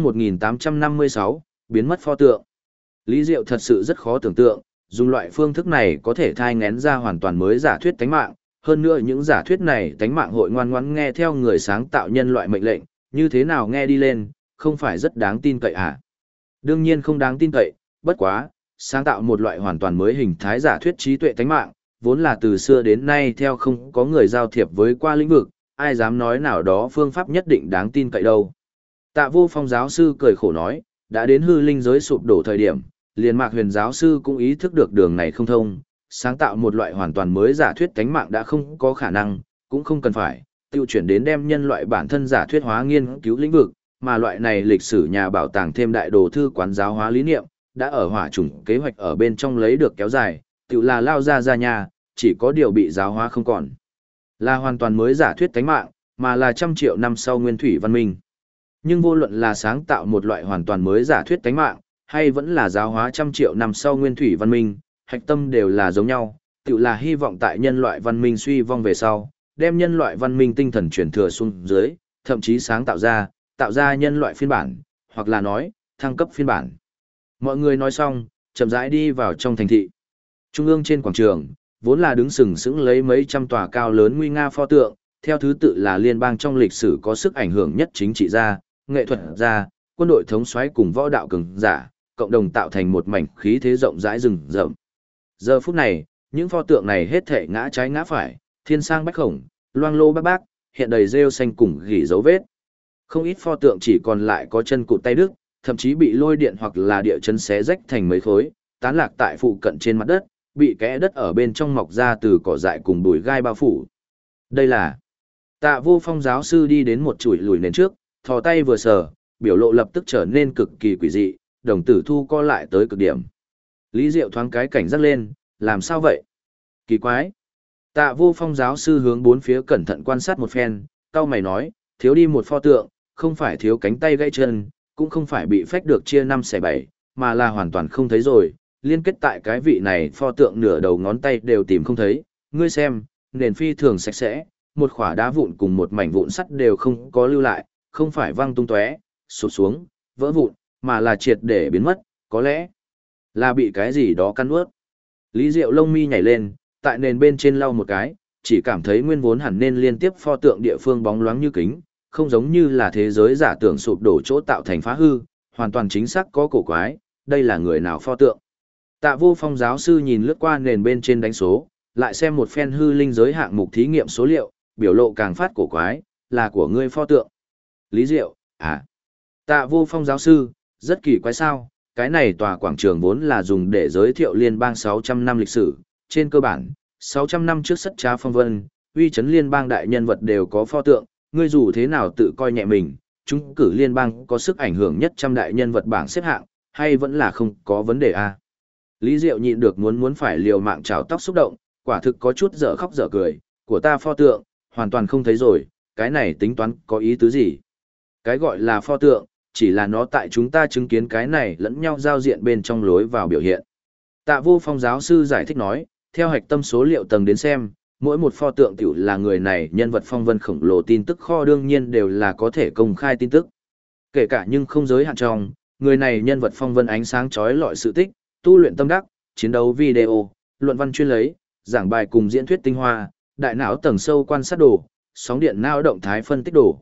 1856, biến mất pho tượng. Lý Diệu thật sự rất khó tưởng tượng, dùng loại phương thức này có thể thai nghén ra hoàn toàn mới giả thuyết tánh mạng, hơn nữa những giả thuyết này tánh mạng hội ngoan ngoãn nghe theo người sáng tạo nhân loại mệnh lệnh, như thế nào nghe đi lên, không phải rất đáng tin cậy à? Đương nhiên không đáng tin cậy, bất quá, sáng tạo một loại hoàn toàn mới hình thái giả thuyết trí tuệ tánh mạng, vốn là từ xưa đến nay theo không có người giao thiệp với qua lĩnh vực, ai dám nói nào đó phương pháp nhất định đáng tin cậy đâu. Tạ Vô Phong giáo sư cười khổ nói, đã đến hư linh giới sụp đổ thời điểm, liền Mạc Huyền giáo sư cũng ý thức được đường này không thông, sáng tạo một loại hoàn toàn mới giả thuyết tánh mạng đã không có khả năng, cũng không cần phải, tiêu chuyển đến đem nhân loại bản thân giả thuyết hóa nghiên cứu lĩnh vực, mà loại này lịch sử nhà bảo tàng thêm đại đồ thư quán giáo hóa lý niệm, đã ở hỏa chủng kế hoạch ở bên trong lấy được kéo dài, tự là lao ra nhà, chỉ có điều bị giáo hóa không còn. Là hoàn toàn mới giả thuyết tánh mạng, mà là trăm triệu năm sau nguyên thủy văn minh. Nhưng vô luận là sáng tạo một loại hoàn toàn mới giả thuyết tánh mạng, hay vẫn là giáo hóa trăm triệu năm sau nguyên thủy văn minh, hạch tâm đều là giống nhau, tự là hy vọng tại nhân loại văn minh suy vong về sau, đem nhân loại văn minh tinh thần truyền thừa xuống dưới, thậm chí sáng tạo ra nhân loại phiên bản, hoặc là nói, thăng cấp phiên bản. Mọi người nói xong, chậm rãi đi vào trong thành thị. Trung ương trên quảng trường, vốn là đứng sừng sững lấy mấy trăm tòa cao lớn nguy nga pho tượng, theo thứ tự là liên bang trong lịch sử có sức ảnh hưởng nhất chính trị gia, nghệ thuật gia, quân đội thống soái cùng võ đạo cường giả, cộng đồng tạo thành một mảnh khí thế rộng rãi rừng rậm. Giờ phút này, những pho tượng này hết thảy ngã trái ngã phải, thiên sang bách khổng, loang lô bác bác, hiện đầy rêu xanh cùng gỉ dấu vết. Không ít pho tượng chỉ còn lại có chân cụt tay đứt, thậm chí bị lôi điện hoặc là địa chấn xé rách thành mấy khối, tán lạc tại phụ cận trên mặt đất, bị kẽ đất ở bên trong mọc ra từ cỏ dại cùng bụi gai bao phủ. Đây là Tạ Vô Phong giáo sư đi đến một chuỗi lùi nền trước, thò tay vừa sờ, biểu lộ lập tức trở nên cực kỳ quỷ dị, đồng tử thu co lại tới cực điểm. Lý Diệu thoáng cái cảnh giác lên, làm sao vậy? Kỳ quái. Tạ Vô Phong giáo sư hướng bốn phía cẩn thận quan sát một phen, cau mày nói, thiếu đi một pho tượng, không phải thiếu cánh tay gãy chân, cũng không phải bị phách được chia 5/7, mà là hoàn toàn không thấy rồi, liên kết tại cái vị này pho tượng nửa đầu ngón tay đều tìm không thấy, ngươi xem, nền phi thường sạch sẽ, một khỏa đá vụn cùng một mảnh vụn sắt đều không có lưu lại, không phải văng tung tóe, sụp xuống, vỡ vụn, mà là triệt để biến mất, có lẽ là bị cái gì đó cắn nuốt. Lý Diệu lông mi nhảy lên, tại nền bên trên lau một cái, chỉ cảm thấy nguyên vốn hẳn nên liên tiếp pho tượng địa phương bóng loáng như kính, không giống như là thế giới giả tưởng sụp đổ chỗ tạo thành phá hư, hoàn toàn chính xác có cổ quái, đây là người nào pho tượng. Tạ Vô Phong giáo sư nhìn lướt qua nền bên trên đánh số, lại xem một phen hư linh giới hạng mục thí nghiệm số liệu, biểu lộ càng phát cổ quái, là của ngươi pho tượng. Lý Diệu, à? Tạ Vô Phong giáo sư, rất kỳ quái sao, cái này tòa quảng trường vốn là dùng để giới thiệu liên bang 600 năm lịch sử, trên cơ bản, 600 năm trước Sắt Trá Phong Vân, uy chấn liên bang đại nhân vật đều có pho tượng, ngươi dù thế nào tự coi nhẹ mình, chúng cử liên bang có sức ảnh hưởng nhất trăm đại nhân vật bảng xếp hạng, hay vẫn là không có vấn đề à? Lý Diệu nhịn được muốn phải liều mạng trào tóc xúc động, quả thực có chút dở khóc dở cười, của ta pho tượng, hoàn toàn không thấy rồi, cái này tính toán có ý tứ gì? Cái gọi là pho tượng, chỉ là nó tại chúng ta chứng kiến cái này lẫn nhau giao diện bên trong lối vào biểu hiện. Tạ Vô Phong giáo sư giải thích nói, theo hạch tâm số liệu tầng đến xem, mỗi một pho tượng tiểu là người này nhân vật phong vân khổng lồ tin tức kho đương nhiên đều là có thể công khai tin tức. Kể cả nhưng không giới hạn trong, người này nhân vật phong vân ánh sáng chói lọi sự tích, tu luyện tâm đắc, chiến đấu video, luận văn chuyên lấy, giảng bài cùng diễn thuyết tinh hoa, đại não tầng sâu quan sát đồ, sóng điện não động thái phân tích đồ,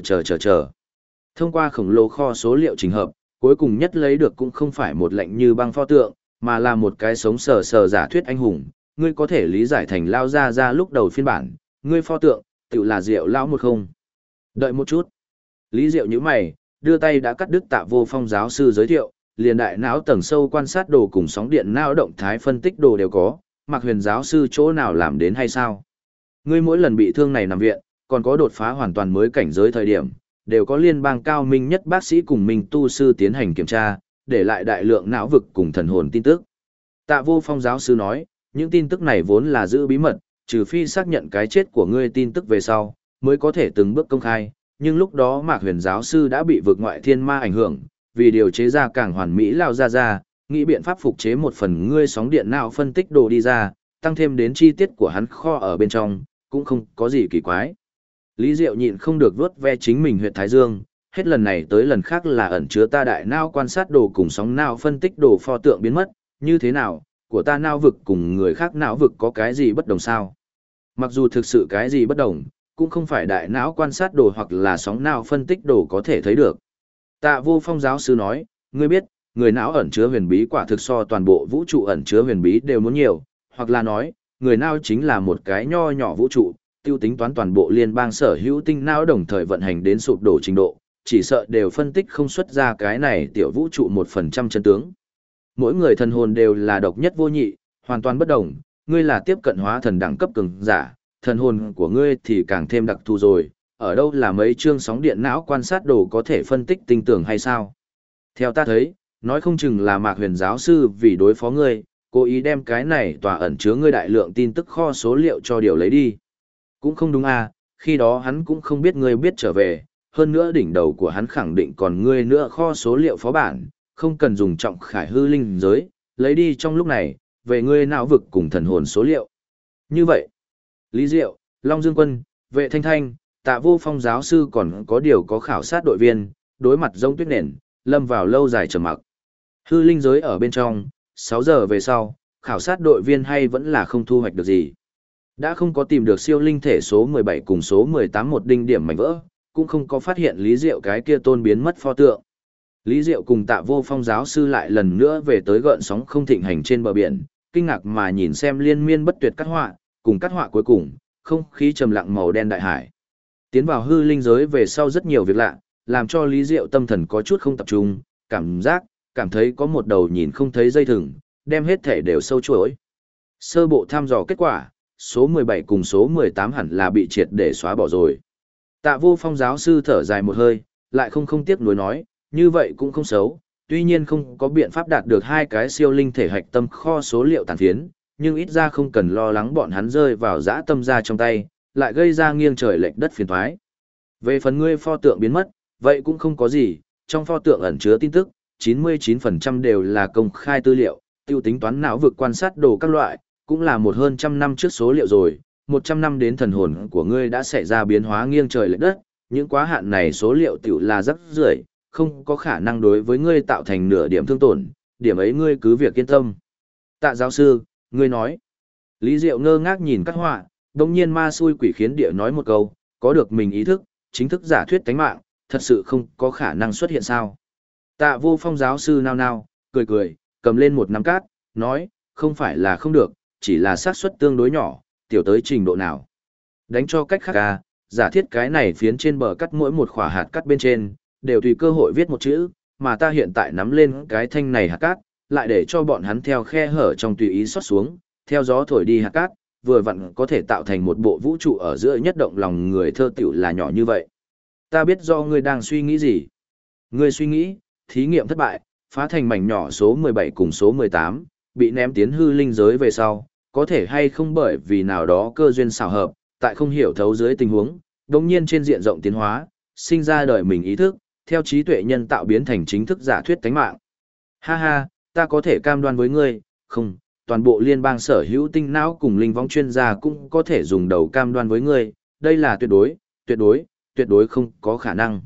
chờ. Thông qua khổng lồ kho số liệu trình hợp, cuối cùng nhất lấy được cũng không phải một lệnh như băng pho tượng, mà là một cái sống sờ sờ giả thuyết anh hùng. Ngươi có thể lý giải thành lao ra lúc đầu phiên bản, ngươi pho tượng, tự là Diệu lão một không. Đợi một chút. Lý Diệu như mày, đưa tay đã cắt đứt Tạ Vô Phong giáo sư giới thiệu, liền đại não tầng sâu quan sát đồ cùng sóng điện não động thái phân tích đồ đều có, Mạc Huyền giáo sư chỗ nào làm đến hay sao? Ngươi mỗi lần bị thương này nằm viện, còn có đột phá hoàn toàn mới cảnh giới thời điểm, đều có liên bang cao minh nhất bác sĩ cùng minh tu sư tiến hành kiểm tra, để lại đại lượng não vực cùng thần hồn tin tức. Tạ Vô Phong giáo sư nói, những tin tức này vốn là giữ bí mật, trừ phi xác nhận cái chết của ngươi tin tức về sau, mới có thể từng bước công khai, nhưng lúc đó Mạc Huyền giáo sư đã bị vực ngoại thiên ma ảnh hưởng, vì điều chế ra càng hoàn mỹ lao ra, nghĩ biện pháp phục chế một phần ngươi sóng điện não phân tích đồ đi ra, tăng thêm đến chi tiết của hắn kho ở bên trong, cũng không có gì kỳ quái. Lý Diệu nhịn không được vuốt ve chính mình huyệt thái dương, hết lần này tới lần khác là ẩn chứa ta đại não quan sát đồ cùng sóng não phân tích đồ pho tượng biến mất, như thế nào, của ta não vực cùng người khác não vực có cái gì bất đồng sao? Mặc dù thực sự cái gì bất đồng, cũng không phải đại não quan sát đồ hoặc là sóng não phân tích đồ có thể thấy được. Tạ Vô Phong giáo sư nói, ngươi biết, người não ẩn chứa huyền bí quả thực so toàn bộ vũ trụ ẩn chứa huyền bí đều muốn nhiều, hoặc là nói, người não chính là một cái nho nhỏ vũ trụ, tiêu tính toán toàn bộ liên bang sở hữu tinh não đồng thời vận hành đến sụp đổ trình độ, chỉ sợ đều phân tích không xuất ra cái này tiểu vũ trụ 1% chân tướng. Mỗi người thần hồn đều là độc nhất vô nhị, hoàn toàn bất đồng, ngươi là tiếp cận hóa thần đẳng cấp cường giả, thần hồn của ngươi thì càng thêm đặc thù rồi, ở đâu là mấy chương sóng điện não quan sát đồ có thể phân tích tinh tường hay sao? Theo ta thấy, nói không chừng là Mạc Huyền giáo sư vì đối phó ngươi, cố ý đem cái này tòa ẩn chứa ngươi đại lượng tin tức kho số liệu cho điều lấy đi. Cũng không đúng à, khi đó hắn cũng không biết ngươi biết trở về, hơn nữa đỉnh đầu của hắn khẳng định còn ngươi nữa kho số liệu phó bản, không cần dùng trọng khải hư linh giới, lấy đi trong lúc này, về ngươi não vực cùng thần hồn số liệu. Như vậy, Lý Diệu, Long Dương Quân, Vệ Thanh Thanh, Tạ Vô Phong giáo sư còn có điều có khảo sát đội viên, đối mặt giống tuyết nền, lâm vào lâu dài trầm mặc. Hư linh giới ở bên trong, 6 giờ về sau, khảo sát đội viên hay vẫn là không thu hoạch được gì. Đã không có tìm được siêu linh thể số 17 cùng số 18 một đinh điểm mảnh vỡ, cũng không có phát hiện Lý Diệu cái kia tôn biến mất pho tượng. Lý Diệu cùng Tạ Vô Phong giáo sư lại lần nữa về tới gợn sóng không thịnh hành trên bờ biển, kinh ngạc mà nhìn xem liên miên bất tuyệt cắt họa, cùng cắt họa cuối cùng, không khí trầm lặng màu đen đại hải. Tiến vào hư linh giới về sau rất nhiều việc lạ, làm cho Lý Diệu tâm thần có chút không tập trung, cảm thấy có một đầu nhìn không thấy dây thừng, đem hết thể đều sâu chuỗi. Sơ bộ thăm dò kết quả, số 17 cùng số 18 hẳn là bị triệt để xóa bỏ rồi. Tạ Vô Phong giáo sư thở dài một hơi, lại không tiếc nuối nói, như vậy cũng không xấu, tuy nhiên không có biện pháp đạt được hai cái siêu linh thể hạch tâm kho số liệu tàn phiến, nhưng ít ra không cần lo lắng bọn hắn rơi vào dã tâm ra trong tay, lại gây ra nghiêng trời lệch đất phiền toái. Về phần ngươi pho tượng biến mất, vậy cũng không có gì, trong pho tượng ẩn chứa tin tức, 99% đều là công khai tư liệu, tiêu tính toán não vực quan sát đồ các loại, cũng là một hơn trăm năm trước số liệu rồi, 100 năm đến thần hồn của ngươi đã xảy ra biến hóa nghiêng trời lệch đất, những quá hạn này số liệu tiểu là rất rưởi, không có khả năng đối với ngươi tạo thành nửa điểm thương tổn, điểm ấy ngươi cứ việc yên tâm. Tạ giáo sư, ngươi nói. Lý Diệu ngơ ngác nhìn các họa, đồng nhiên ma xui quỷ khiến địa nói một câu, có được mình ý thức, chính thức giả thuyết tánh mạng, thật sự không có khả năng xuất hiện sao. Tạ Vô Phong giáo sư nao nao, cười, cầm lên một nắm cát, nói, không phải là không được, chỉ là xác suất tương đối nhỏ, tiểu tới trình độ nào. Đánh cho cách khác à, giả thiết cái này phiến trên bờ cắt mỗi một khỏa hạt cắt bên trên, đều tùy cơ hội viết một chữ, mà ta hiện tại nắm lên cái thanh này hạt cát, lại để cho bọn hắn theo khe hở trong tùy ý xót xuống, theo gió thổi đi hạt cát, vừa vặn có thể tạo thành một bộ vũ trụ ở giữa nhất động lòng người thơ tiểu là nhỏ như vậy. Ta biết do ngươi đang suy nghĩ gì. Ngươi suy nghĩ, thí nghiệm thất bại, phá thành mảnh nhỏ số 17 cùng số 18, bị ném tiến hư linh giới về sau, có thể hay không bởi vì nào đó cơ duyên xảo hợp, tại không hiểu thấu dưới tình huống, đồng nhiên trên diện rộng tiến hóa, sinh ra đời mình ý thức, theo trí tuệ nhân tạo biến thành chính thức giả thuyết tánh mạng. Ha ha, ta có thể cam đoan với ngươi, không, toàn bộ liên bang sở hữu tinh não cùng linh vong chuyên gia cũng có thể dùng đầu cam đoan với ngươi, đây là tuyệt đối không có khả năng.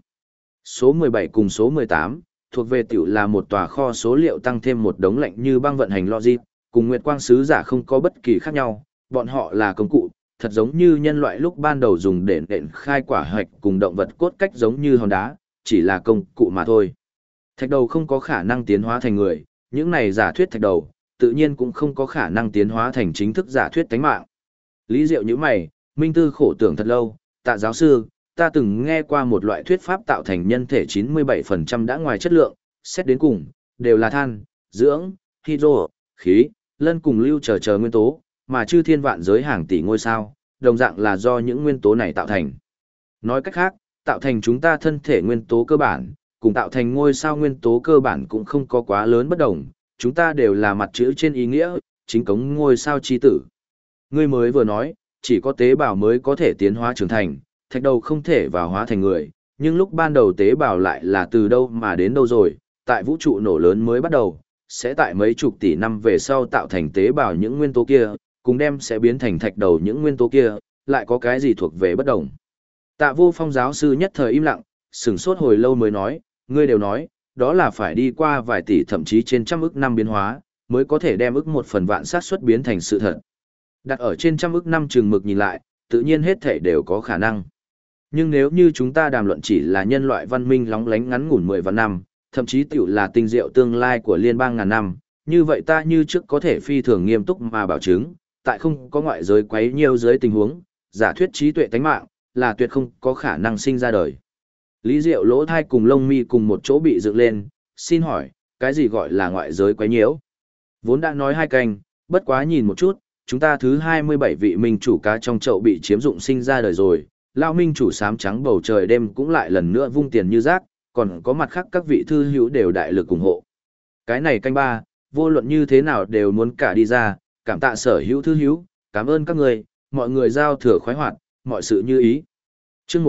Số 17 cùng số 18, thuộc về tiểu là một tòa kho số liệu tăng thêm một đống lạnh như băng vận hành logic, cùng Nguyệt Quang Sứ Giả không có bất kỳ khác nhau, bọn họ là công cụ, thật giống như nhân loại lúc ban đầu dùng để đện khai quả hạch cùng động vật cốt cách giống như hòn đá, chỉ là công cụ mà thôi. Thạch đầu không có khả năng tiến hóa thành người, những này giả thuyết thạch đầu, tự nhiên cũng không có khả năng tiến hóa thành chính thức giả thuyết tánh mạng. Lý Diệu như mày, Minh Tư khổ tưởng thật lâu, Tạ giáo sư, ta từng nghe qua một loại thuyết pháp tạo thành nhân thể 97% đã ngoài chất lượng, xét đến cùng, đều là than, dưỡng, hydro, khí, lân cùng lưu chờ nguyên tố, mà chư thiên vạn giới hàng tỷ ngôi sao, đồng dạng là do những nguyên tố này tạo thành. Nói cách khác, tạo thành chúng ta thân thể nguyên tố cơ bản, cùng tạo thành ngôi sao nguyên tố cơ bản cũng không có quá lớn bất đồng, chúng ta đều là mặt chữ trên ý nghĩa, chính cống ngôi sao chi tử. Ngươi mới vừa nói, chỉ có tế bào mới có thể tiến hóa trưởng thành, thạch đầu không thể vào hóa thành người, nhưng lúc ban đầu tế bào lại là từ đâu mà đến đâu rồi, tại vũ trụ nổ lớn mới bắt đầu, sẽ tại mấy chục tỷ năm về sau tạo thành tế bào những nguyên tố kia, cùng đem sẽ biến thành thạch đầu những nguyên tố kia, lại có cái gì thuộc về bất đồng. Tạ Vô Phong giáo sư nhất thời im lặng, sửng sốt hồi lâu mới nói, ngươi đều nói, đó là phải đi qua vài tỷ thậm chí trên trăm ức năm biến hóa, mới có thể đem ức một phần vạn xác suất biến thành sự thật. Đặt ở trên trăm ức năm chừng mực nhìn lại, tự nhiên hết thể đều có khả năng. Nhưng nếu như chúng ta đàm luận chỉ là nhân loại văn minh lóng lánh ngắn ngủn 10 vạn năm, thậm chí tiểu là tinh diệu tương lai của liên bang ngàn năm, như vậy ta như trước có thể phi thường nghiêm túc mà bảo chứng, tại không có ngoại giới quấy nhiều dưới tình huống, giả thuyết trí tuệ tánh mạng, là tuyệt không có khả năng sinh ra đời. Lý Diệu lỗ thai cùng lông mi cùng một chỗ bị dựng lên, xin hỏi, cái gì gọi là ngoại giới quấy nhiễu? Vốn đã nói hai canh, bất quá nhìn một chút, chúng ta thứ 27 vị minh chủ cá trong chậu bị chiếm dụng sinh ra đời rồi, lão minh chủ xám trắng bầu trời đêm cũng lại lần nữa vung tiền như rác, còn có mặt khác các vị thư hữu đều đại lực ủng hộ. Cái này canh ba, vô luận như thế nào đều muốn cả đi ra, cảm tạ sở hữu thư hữu, cảm ơn các người, mọi người giao thừa khoái hoạt, mọi sự như ý. Chương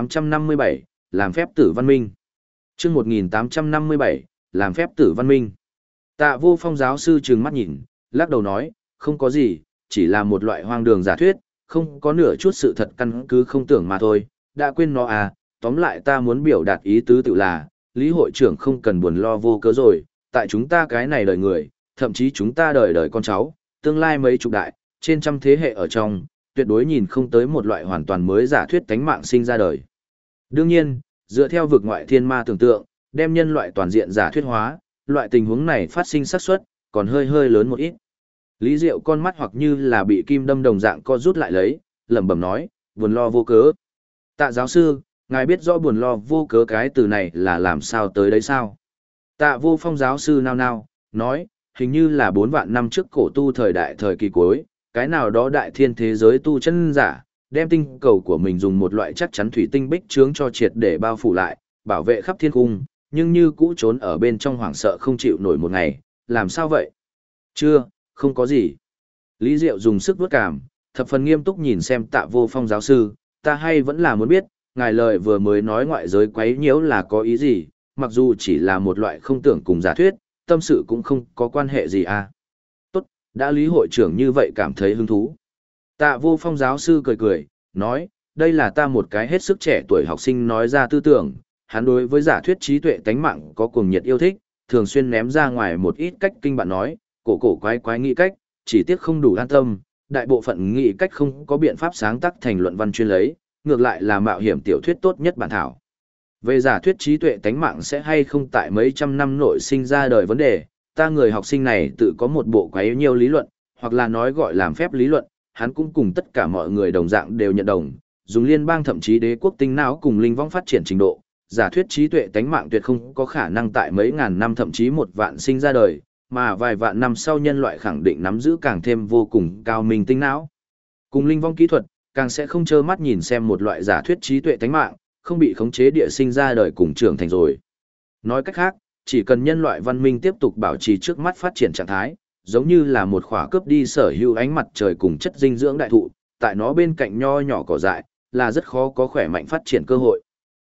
1857, làm phép tử văn minh. Chương 1857, làm phép tử văn minh. Tạ Vô Phong giáo sư trừng mắt nhìn, lắc đầu nói, không có gì, chỉ là một loại hoang đường giả thuyết, không có nửa chút sự thật căn cứ không tưởng mà thôi, đã quên nó à, tóm lại ta muốn biểu đạt ý tứ tự là, Lý hội trưởng không cần buồn lo vô cớ rồi, tại chúng ta cái này đời người, thậm chí chúng ta đời đời con cháu, tương lai mấy chục đại, trên trăm thế hệ ở trong, tuyệt đối nhìn không tới một loại hoàn toàn mới giả thuyết tánh mạng sinh ra đời. Đương nhiên, dựa theo vực ngoại thiên ma tưởng tượng, đem nhân loại toàn diện giả thuyết hóa, loại tình huống này phát sinh xác suất còn hơi lớn một ít. Lý Diệu con mắt hoặc như là bị kim đâm đồng dạng co rút lại lấy, lẩm bẩm nói, buồn lo vô cớ. Tạ giáo sư, ngài biết rõ buồn lo vô cớ cái từ này là làm sao tới đấy sao? Tạ Vô Phong giáo sư nao nao, nói, hình như là 4 vạn năm trước cổ tu thời đại thời kỳ cuối, cái nào đó đại thiên thế giới tu chân giả, đem tinh cầu của mình dùng một loại chắc chắn thủy tinh bích chướng cho triệt để bao phủ lại, bảo vệ khắp thiên cung, nhưng như cũ trốn ở bên trong hoảng sợ không chịu nổi một ngày, làm sao vậy? Chưa, không có gì. Lý Diệu dùng sức vuốt cảm, thập phần nghiêm túc nhìn xem Tạ Vô Phong giáo sư, ta hay vẫn là muốn biết, ngài lời vừa mới nói ngoại giới quấy nhiễu là có ý gì, mặc dù chỉ là một loại không tưởng cùng giả thuyết, tâm sự cũng không có quan hệ gì à. Tốt, đã Lý hội trưởng như vậy cảm thấy hứng thú. Tạ Vô Phong giáo sư cười cười, nói, đây là ta một cái hết sức trẻ tuổi học sinh nói ra tư tưởng, hắn đối với giả thuyết trí tuệ tánh mạng có cuồng nhiệt yêu thích, thường xuyên ném ra ngoài một ít cách kinh bạn nói, cổ quái nghĩ cách, chỉ tiếc không đủ an tâm, đại bộ phận nghĩ cách không có biện pháp sáng tác thành luận văn chuyên lấy, ngược lại là mạo hiểm tiểu thuyết tốt nhất bản thảo. Về giả thuyết trí tuệ tánh mạng sẽ hay không tại mấy trăm năm nội sinh ra đời vấn đề, ta người học sinh này tự có một bộ quái nhiều lý luận, hoặc là nói gọi làm phép lý luận, hắn cũng cùng tất cả mọi người đồng dạng đều nhận đồng, dùng liên bang thậm chí đế quốc tinh não cùng linh vong phát triển trình độ, giả thuyết trí tuệ tánh mạng tuyệt không có khả năng tại mấy ngàn năm thậm chí 1 vạn sinh ra đời, mà vài vạn năm sau nhân loại khẳng định nắm giữ càng thêm vô cùng cao minh tinh não. Cùng linh vong kỹ thuật, càng sẽ không trơ mắt nhìn xem một loại giả thuyết trí tuệ tánh mạng, không bị khống chế địa sinh ra đời cùng trưởng thành rồi. Nói cách khác, chỉ cần nhân loại văn minh tiếp tục bảo trì trước mắt phát triển trạng thái, giống như là một khỏa cướp đi sở hữu ánh mặt trời cùng chất dinh dưỡng đại thụ, tại nó bên cạnh nho nhỏ cỏ dại, là rất khó có khỏe mạnh phát triển cơ hội.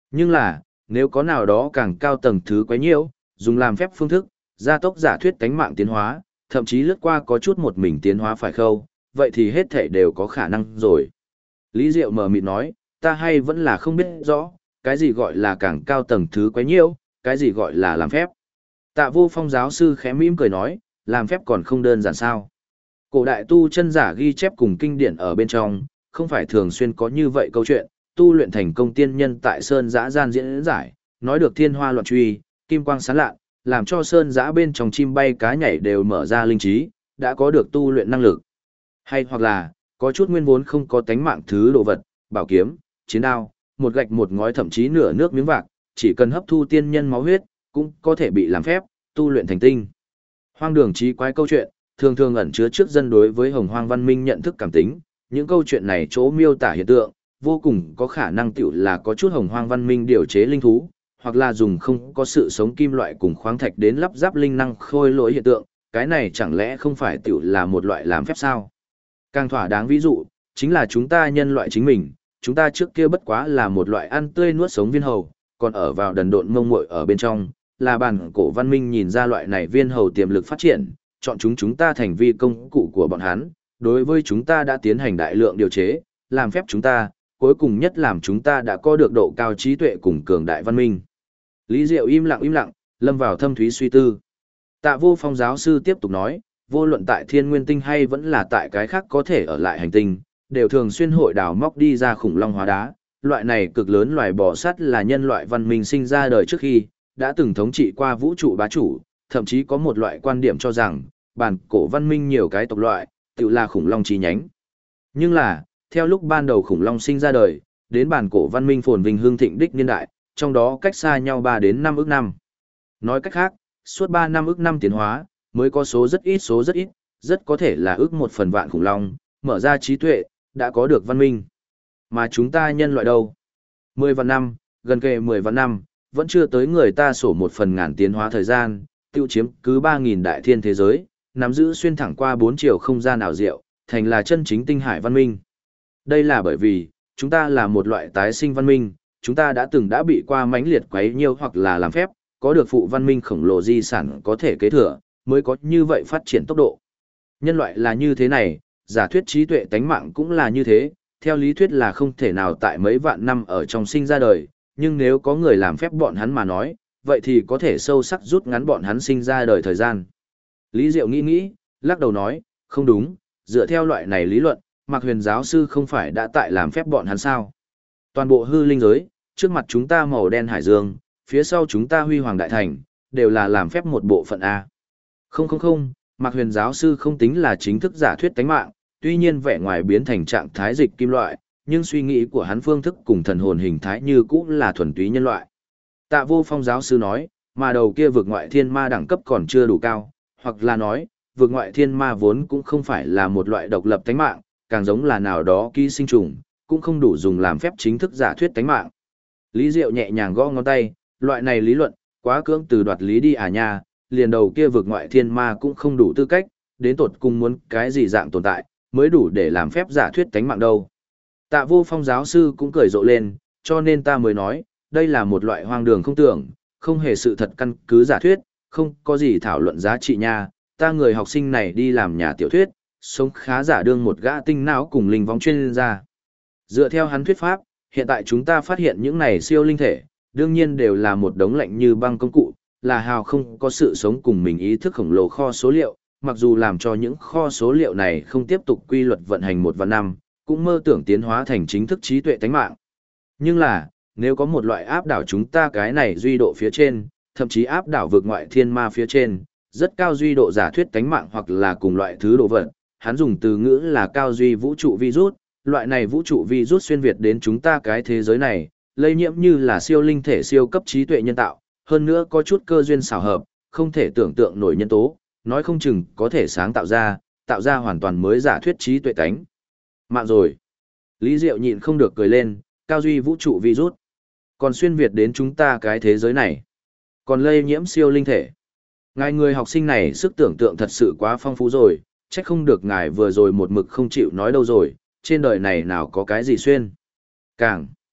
Nhưng là, nếu có nào đó càng cao tầng thứ quấy nhiễu, dùng làm phép phương thức, gia tốc giả thuyết tánh mạng tiến hóa, thậm chí lướt qua có chút một mình tiến hóa phải khâu, vậy thì hết thảy đều có khả năng rồi. Lý Diệu mờ mịt nói, ta hay vẫn là không biết rõ, cái gì gọi là càng cao tầng thứ quấy nhiễu, cái gì gọi là làm phép. Tạ Vô Phong giáo sư khẽ mỉm cười nói, làm phép còn không đơn giản sao. Cổ đại tu chân giả ghi chép cùng kinh điển ở bên trong, không phải thường xuyên có như vậy câu chuyện, tu luyện thành công tiên nhân tại sơn giã gian diễn giải, nói được thiên hoa loạn truy, kim quang sáng lạ, làm cho sơn giã bên trong chim bay cá nhảy đều mở ra linh trí, đã có được tu luyện năng lực. Hay hoặc là, có chút nguyên vốn không có tánh mạng thứ đồ vật, bảo kiếm, chiến đao, một gạch một ngói thậm chí nửa nước miếng vạc, chỉ cần hấp thu tiên nhân máu huyết, cũng có thể bị làm phép, tu luyện thành tinh. Hoang đường trí quái câu chuyện, thường thường ẩn chứa trước dân đối với hồng hoang văn minh nhận thức cảm tính, những câu chuyện này chỗ miêu tả hiện tượng, vô cùng có khả năng tiểu là có chút hồng hoang văn minh điều chế linh thú, hoặc là dùng không có sự sống kim loại cùng khoáng thạch đến lắp ráp linh năng khôi lỗi hiện tượng, cái này chẳng lẽ không phải tiểu là một loại làm phép sao? Càng thỏa đáng ví dụ, chính là chúng ta nhân loại chính mình, chúng ta trước kia bất quá là một loại ăn tươi nuốt sống viên hầu, còn ở vào đần độn mông muội ở bên trong, là bản cổ văn minh nhìn ra loại này viên hầu tiềm lực phát triển, chọn chúng ta thành vi công cụ của bọn hắn, đối với chúng ta đã tiến hành đại lượng điều chế, làm phép chúng ta, cuối cùng nhất làm chúng ta đã có được độ cao trí tuệ cùng cường đại văn minh. Lý Diệu im lặng, lâm vào thâm thúy suy tư. Tạ Vô Phong giáo sư tiếp tục nói, vô luận tại thiên nguyên tinh hay vẫn là tại cái khác có thể ở lại hành tinh, đều thường xuyên hội đào móc đi ra khủng long hóa đá. Loại này cực lớn loài bò sắt là nhân loại văn minh sinh ra đời trước khi, đã từng thống trị qua vũ trụ bá chủ, thậm chí có một loại quan điểm cho rằng, bản cổ văn minh nhiều cái tộc loại, tự là khủng long chi nhánh. Nhưng là, theo lúc ban đầu khủng long sinh ra đời, đến bản cổ văn minh phồn vinh hương thịnh đích niên đại, trong đó cách xa nhau 3 đến 5 ức năm. Nói cách khác, suốt 3 năm ức năm tiến hóa, mới có số rất ít, rất có thể là ước 1/1000 khủng long, mở ra trí tuệ, đã có được văn minh. Mà chúng ta nhân loại đâu? 10 vạn năm, gần kề 10 vạn năm, vẫn chưa tới người ta sổ 1/1000 tiến hóa thời gian, tiêu chiếm cứ 3.000 đại thiên thế giới, nắm giữ xuyên thẳng qua 4 chiều không gian ảo diệu, thành là chân chính tinh hải văn minh. Đây là bởi vì, chúng ta là một loại tái sinh văn minh, chúng ta đã bị qua mãnh liệt quấy nhiêu hoặc là làm phép, có được phụ văn minh khổng lồ di sản có thể kế thừa, mới có như vậy phát triển tốc độ. Nhân loại là như thế này, giả thuyết trí tuệ tánh mạng cũng là như thế, theo lý thuyết là không thể nào tại mấy vạn năm ở trong sinh ra đời, nhưng nếu có người làm phép bọn hắn mà nói, vậy thì có thể sâu sắc rút ngắn bọn hắn sinh ra đời thời gian. Lý Diệu nghĩ, lắc đầu nói, không đúng, dựa theo loại này lý luận, Mạc Huyền giáo sư không phải đã tại làm phép bọn hắn sao? Toàn bộ hư linh giới, trước mặt chúng ta màu đen hải dương, phía sau chúng ta huy hoàng đại thành, đều là làm phép một bộ phận A. Không, Mạc Huyền giáo sư không tính là chính thức giả thuyết tánh mạng, tuy nhiên vẻ ngoài biến thành trạng thái dịch kim loại, nhưng suy nghĩ của hắn phương thức cùng thần hồn hình thái như cũ là thuần túy nhân loại. Tạ Vô Phong giáo sư nói, mà đầu kia vực ngoại thiên ma đẳng cấp còn chưa đủ cao, hoặc là nói, vực ngoại thiên ma vốn cũng không phải là một loại độc lập tánh mạng, càng giống là nào đó ký sinh trùng, cũng không đủ dùng làm phép chính thức giả thuyết tánh mạng. Lý Diệu nhẹ nhàng gõ ngón tay, loại này lý luận, quá cưỡng từ đoạt lý đi à nha, liền đầu kia vực ngoại thiên ma cũng không đủ tư cách, đến tột cùng muốn cái gì dạng tồn tại, mới đủ để làm phép giả thuyết tánh mạng đâu. Tạ Vô Phong giáo sư cũng cười rộ lên, cho nên ta mới nói, đây là một loại hoang đường không tưởng, không hề sự thật căn cứ giả thuyết, không có gì thảo luận giá trị nha, ta người học sinh này đi làm nhà tiểu thuyết, sống khá giả đương một gã tinh não cùng linh vong chuyên gia. Dựa theo hắn thuyết pháp, hiện tại chúng ta phát hiện những này siêu linh thể, đương nhiên đều là một đống lạnh như băng công cụ, là hào không có sự sống cùng mình ý thức khổng lồ kho số liệu, mặc dù làm cho những kho số liệu này không tiếp tục quy luật vận hành 1 và 5, cũng mơ tưởng tiến hóa thành chính thức trí tuệ tánh mạng. Nhưng là, nếu có một loại áp đảo chúng ta cái này duy độ phía trên, thậm chí áp đảo vượt ngoại thiên ma phía trên, rất cao duy độ giả thuyết tánh mạng hoặc là cùng loại thứ đồ vật, hắn dùng từ ngữ là cao duy vũ trụ virus, loại này vũ trụ virus xuyên việt đến chúng ta cái thế giới này, lây nhiễm như là siêu linh thể siêu cấp trí tuệ nhân tạo, hơn nữa có chút cơ duyên xảo hợp, không thể tưởng tượng nổi nhân tố, nói không chừng có thể sáng tạo ra hoàn toàn mới giả thuyết trí tuệ tánh mạng rồi. Lý Diệu nhịn không được cười lên, cao duy vũ trụ virus, còn xuyên việt đến chúng ta cái thế giới này, còn lây nhiễm siêu linh thể. Ngài người học sinh này sức tưởng tượng thật sự quá phong phú rồi, chắc không được ngài vừa rồi một mực không chịu nói đâu rồi, trên đời này nào có cái gì xuyên. Càng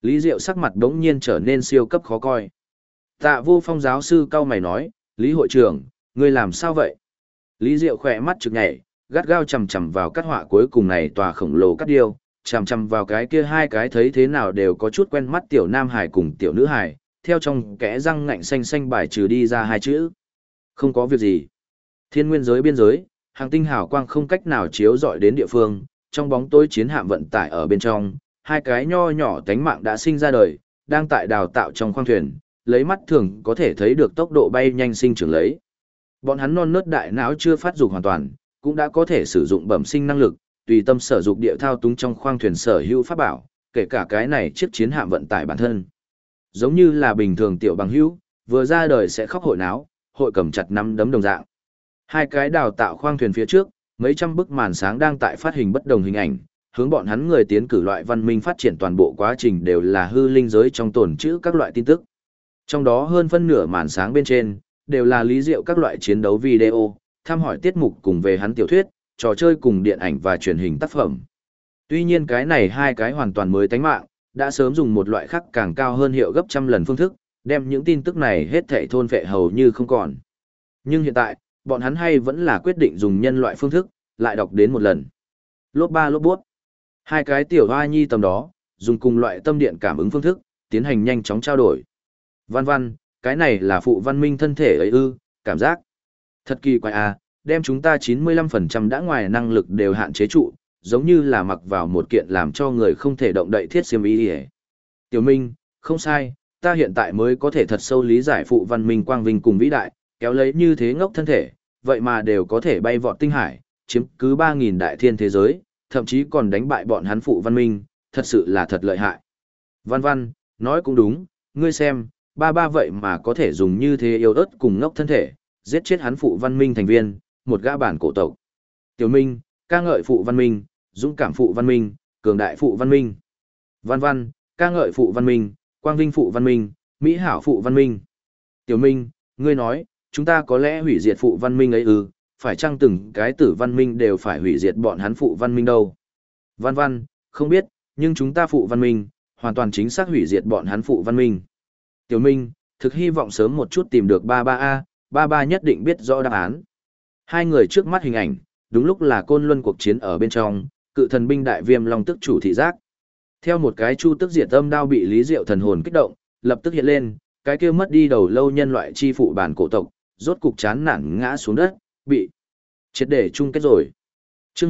Lý Diệu sắc mặt đống nhiên trở nên siêu cấp khó coi. Tạ Vô Phong giáo sư cau mày nói, Lý hội trưởng, ngươi làm sao vậy? Lý Diệu khỏe mắt trực nhảy, gắt gao chầm chầm vào cắt họa cuối cùng này tòa khổng lồ cắt điêu, chầm chầm vào cái kia hai cái thấy thế nào đều có chút quen mắt tiểu nam hải cùng tiểu nữ hải, theo trong kẽ răng ngạnh xanh xanh bài trừ đi ra hai chữ. Không có việc gì. Thiên nguyên giới biên giới, hàng tinh hào quang không cách nào chiếu rọi đến địa phương, trong bóng tối chiến hạm vận tải ở bên trong, hai cái nho nhỏ tánh mạng đã sinh ra đời, đang tại đào tạo trong khoang thuyền, lấy mắt thường có thể thấy được tốc độ bay nhanh sinh trưởng lấy. Bọn hắn non nớt đại não chưa phát dục hoàn toàn, cũng đã có thể sử dụng bẩm sinh năng lực, tùy tâm sở dục địa thao túng trong khoang thuyền sở hữu pháp bảo, kể cả cái này chiếc chiến hạm vận tải bản thân. Giống như là bình thường tiểu bằng hữu, vừa ra đời sẽ khóc hội náo, hội cầm chặt nắm đấm đồng dạng. Hai cái đào tạo khoang thuyền phía trước, mấy trăm bức màn sáng đang tại phát hình bất đồng hình ảnh, hướng bọn hắn người tiến cử loại văn minh phát triển toàn bộ quá trình đều là hư linh giới trong tồn trữ các loại tin tức. Trong đó hơn phân nửa màn sáng bên trên, đều là lý diệu các loại chiến đấu video, thăm hỏi tiết mục cùng về hắn tiểu thuyết, trò chơi cùng điện ảnh và truyền hình tác phẩm. Tuy nhiên cái này hai cái hoàn toàn mới tánh mạng, đã sớm dùng một loại khác càng cao hơn hiệu gấp trăm lần phương thức, đem những tin tức này hết thảy thôn phệ hầu như không còn. Nhưng hiện tại, bọn hắn hay vẫn là quyết định dùng nhân loại phương thức, lại đọc đến một lần. Lốp ba lốp bút. Hai cái tiểu hoa nhi tầm đó, dùng cùng loại tâm điện cảm ứng phương thức, tiến hành nhanh chóng trao đổi. Văn văn, cái này là phụ văn minh thân thể ấy ư, cảm giác. Thật kỳ quái à, đem chúng ta 95% đã ngoài năng lực đều hạn chế trụ, giống như là mặc vào một kiện làm cho người không thể động đậy thiết xiêm y đi. Tiểu Minh, không sai, ta hiện tại mới có thể thật sâu lý giải phụ văn minh quang vinh cùng vĩ đại, kéo lấy như thế ngốc thân thể, vậy mà đều có thể bay vọt tinh hải, chiếm cứ 3.000 đại thiên thế giới, thậm chí còn đánh bại bọn hắn phụ văn minh, thật sự là thật lợi hại. Văn văn, nói cũng đúng, ngươi xem, ba ba vậy mà có thể dùng như thế yêu ớt cùng ngốc thân thể, giết chết hắn phụ văn minh thành viên, một gã bản cổ tộc. Tiểu Minh, ca ngợi phụ văn minh, dũng cảm phụ văn minh, cường đại phụ văn minh. Văn văn, ca ngợi phụ văn minh, quang vinh phụ văn minh, mỹ hảo phụ văn minh. Tiểu Minh, ngươi nói, chúng ta có lẽ hủy diệt phụ văn minh ấy ư, phải chăng từng cái tử văn minh đều phải hủy diệt bọn hắn phụ văn minh đâu? Văn văn, không biết, nhưng chúng ta phụ văn minh, hoàn toàn chính xác hủy diệt bọn hắn phụ văn minh. Tiểu Minh, thực hy vọng sớm một chút tìm được ba ba A, ba ba nhất định biết rõ đáp án. Hai người trước mắt hình ảnh, đúng lúc là côn luân cuộc chiến ở bên trong, cự thần binh đại viêm long tức chủ thị giác. Theo một cái chu tức diệt âm đao bị Lý Diệu thần hồn kích động, lập tức hiện lên, cái kia mất đi đầu lâu nhân loại chi phụ bản cổ tộc, rốt cục chán nản ngã xuống đất, bị triệt để chung kết rồi. Chương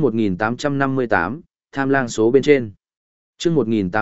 1858, tham lang số bên trên. Chương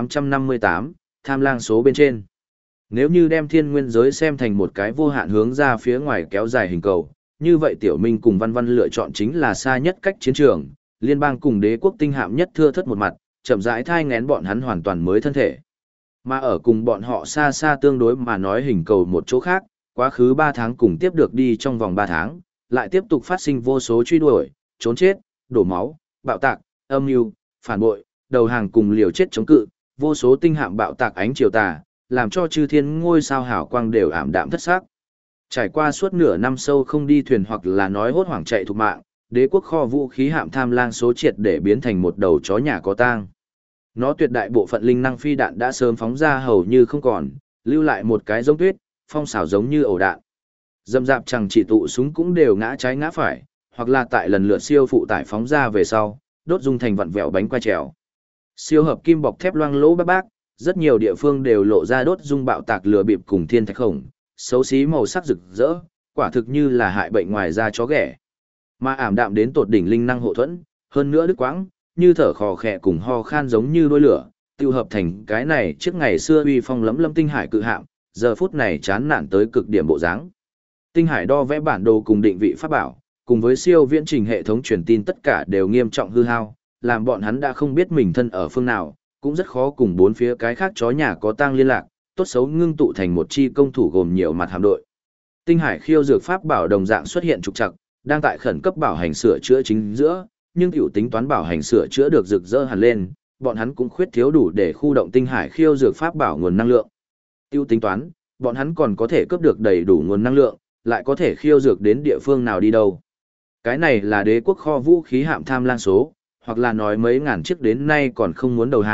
1858, tham lang số bên trên. Nếu như đem thiên nguyên giới xem thành một cái vô hạn hướng ra phía ngoài kéo dài hình cầu, như vậy Tiểu Minh cùng Văn Văn lựa chọn chính là xa nhất cách chiến trường, liên bang cùng đế quốc tinh hạm nhất thưa thất một mặt, chậm rãi thai nghén bọn hắn hoàn toàn mới thân thể. Mà ở cùng bọn họ xa xa tương đối mà nói hình cầu một chỗ khác, quá khứ 3 tháng cùng tiếp được đi trong vòng 3 tháng, lại tiếp tục phát sinh vô số truy đuổi, trốn chết, đổ máu, bạo tạc, âm mưu, phản bội, đầu hàng cùng liều chết chống cự, vô số tinh hạm bạo tạc ánh chiều tà, làm cho chư thiên ngôi sao hào quang đều ảm đạm thất xác. Trải qua suốt nửa năm sâu không đi thuyền hoặc là nói hốt hoảng chạy thục mạng, đế quốc kho vũ khí hạm tham lang số triệt để biến thành một đầu chó nhà có tang. Nó tuyệt đại bộ phận linh năng phi đạn đã sớm phóng ra hầu như không còn, lưu lại một cái giống tuyết, phong xảo giống như ổ đạn. Dâm dạp chẳng chỉ tụ súng cũng đều ngã trái ngã phải, hoặc là tại lần lượt siêu phụ tải phóng ra về sau, đốt dung thành vặn vẹo bánh quai trèo. Siêu hợp kim bọc thép loang lỗ bác bác, rất nhiều địa phương đều lộ ra đốt dung bạo tạc lửa bịp cùng thiên thạch khổng, xấu xí màu sắc rực rỡ, quả thực như là hại bệnh ngoài da chó ghẻ. Mà ảm đạm đến tột đỉnh linh năng hộ thuẫn, hơn nữa đứt quãng, như thở khò khẽ cùng ho khan giống như đôi lửa, tiêu hợp thành cái này trước ngày xưa uy phong lẫm lâm tinh hải cự hạm, giờ phút này chán nản tới cực điểm bộ dáng. Tinh hải đo vẽ bản đồ cùng định vị pháp bảo, cùng với siêu viễn trình hệ thống truyền tin tất cả đều nghiêm trọng hư hao, làm bọn hắn đã không biết mình thân ở phương nào, cũng rất khó cùng bốn phía cái khác chó nhà có tang liên lạc, tốt xấu ngưng tụ thành một chi công thủ gồm nhiều mặt hạm đội. Tinh hải khiêu dược pháp bảo đồng dạng xuất hiện trục trặc, đang tại khẩn cấp bảo hành sửa chữa chính giữa, nhưng tiểu tính toán bảo hành sửa chữa được rực rỡ hẳn lên, bọn hắn cũng khuyết thiếu đủ để khu động tinh hải khiêu dược pháp bảo nguồn năng lượng. Tiêu tính toán, bọn hắn còn có thể cướp được đầy đủ nguồn năng lượng, lại có thể khiêu dược đến địa phương nào đi đâu. Cái này là đế quốc kho vũ khí hạm tham lang số, hoặc là nói mấy ngàn chiếc đến nay còn không muốn đầu hàng,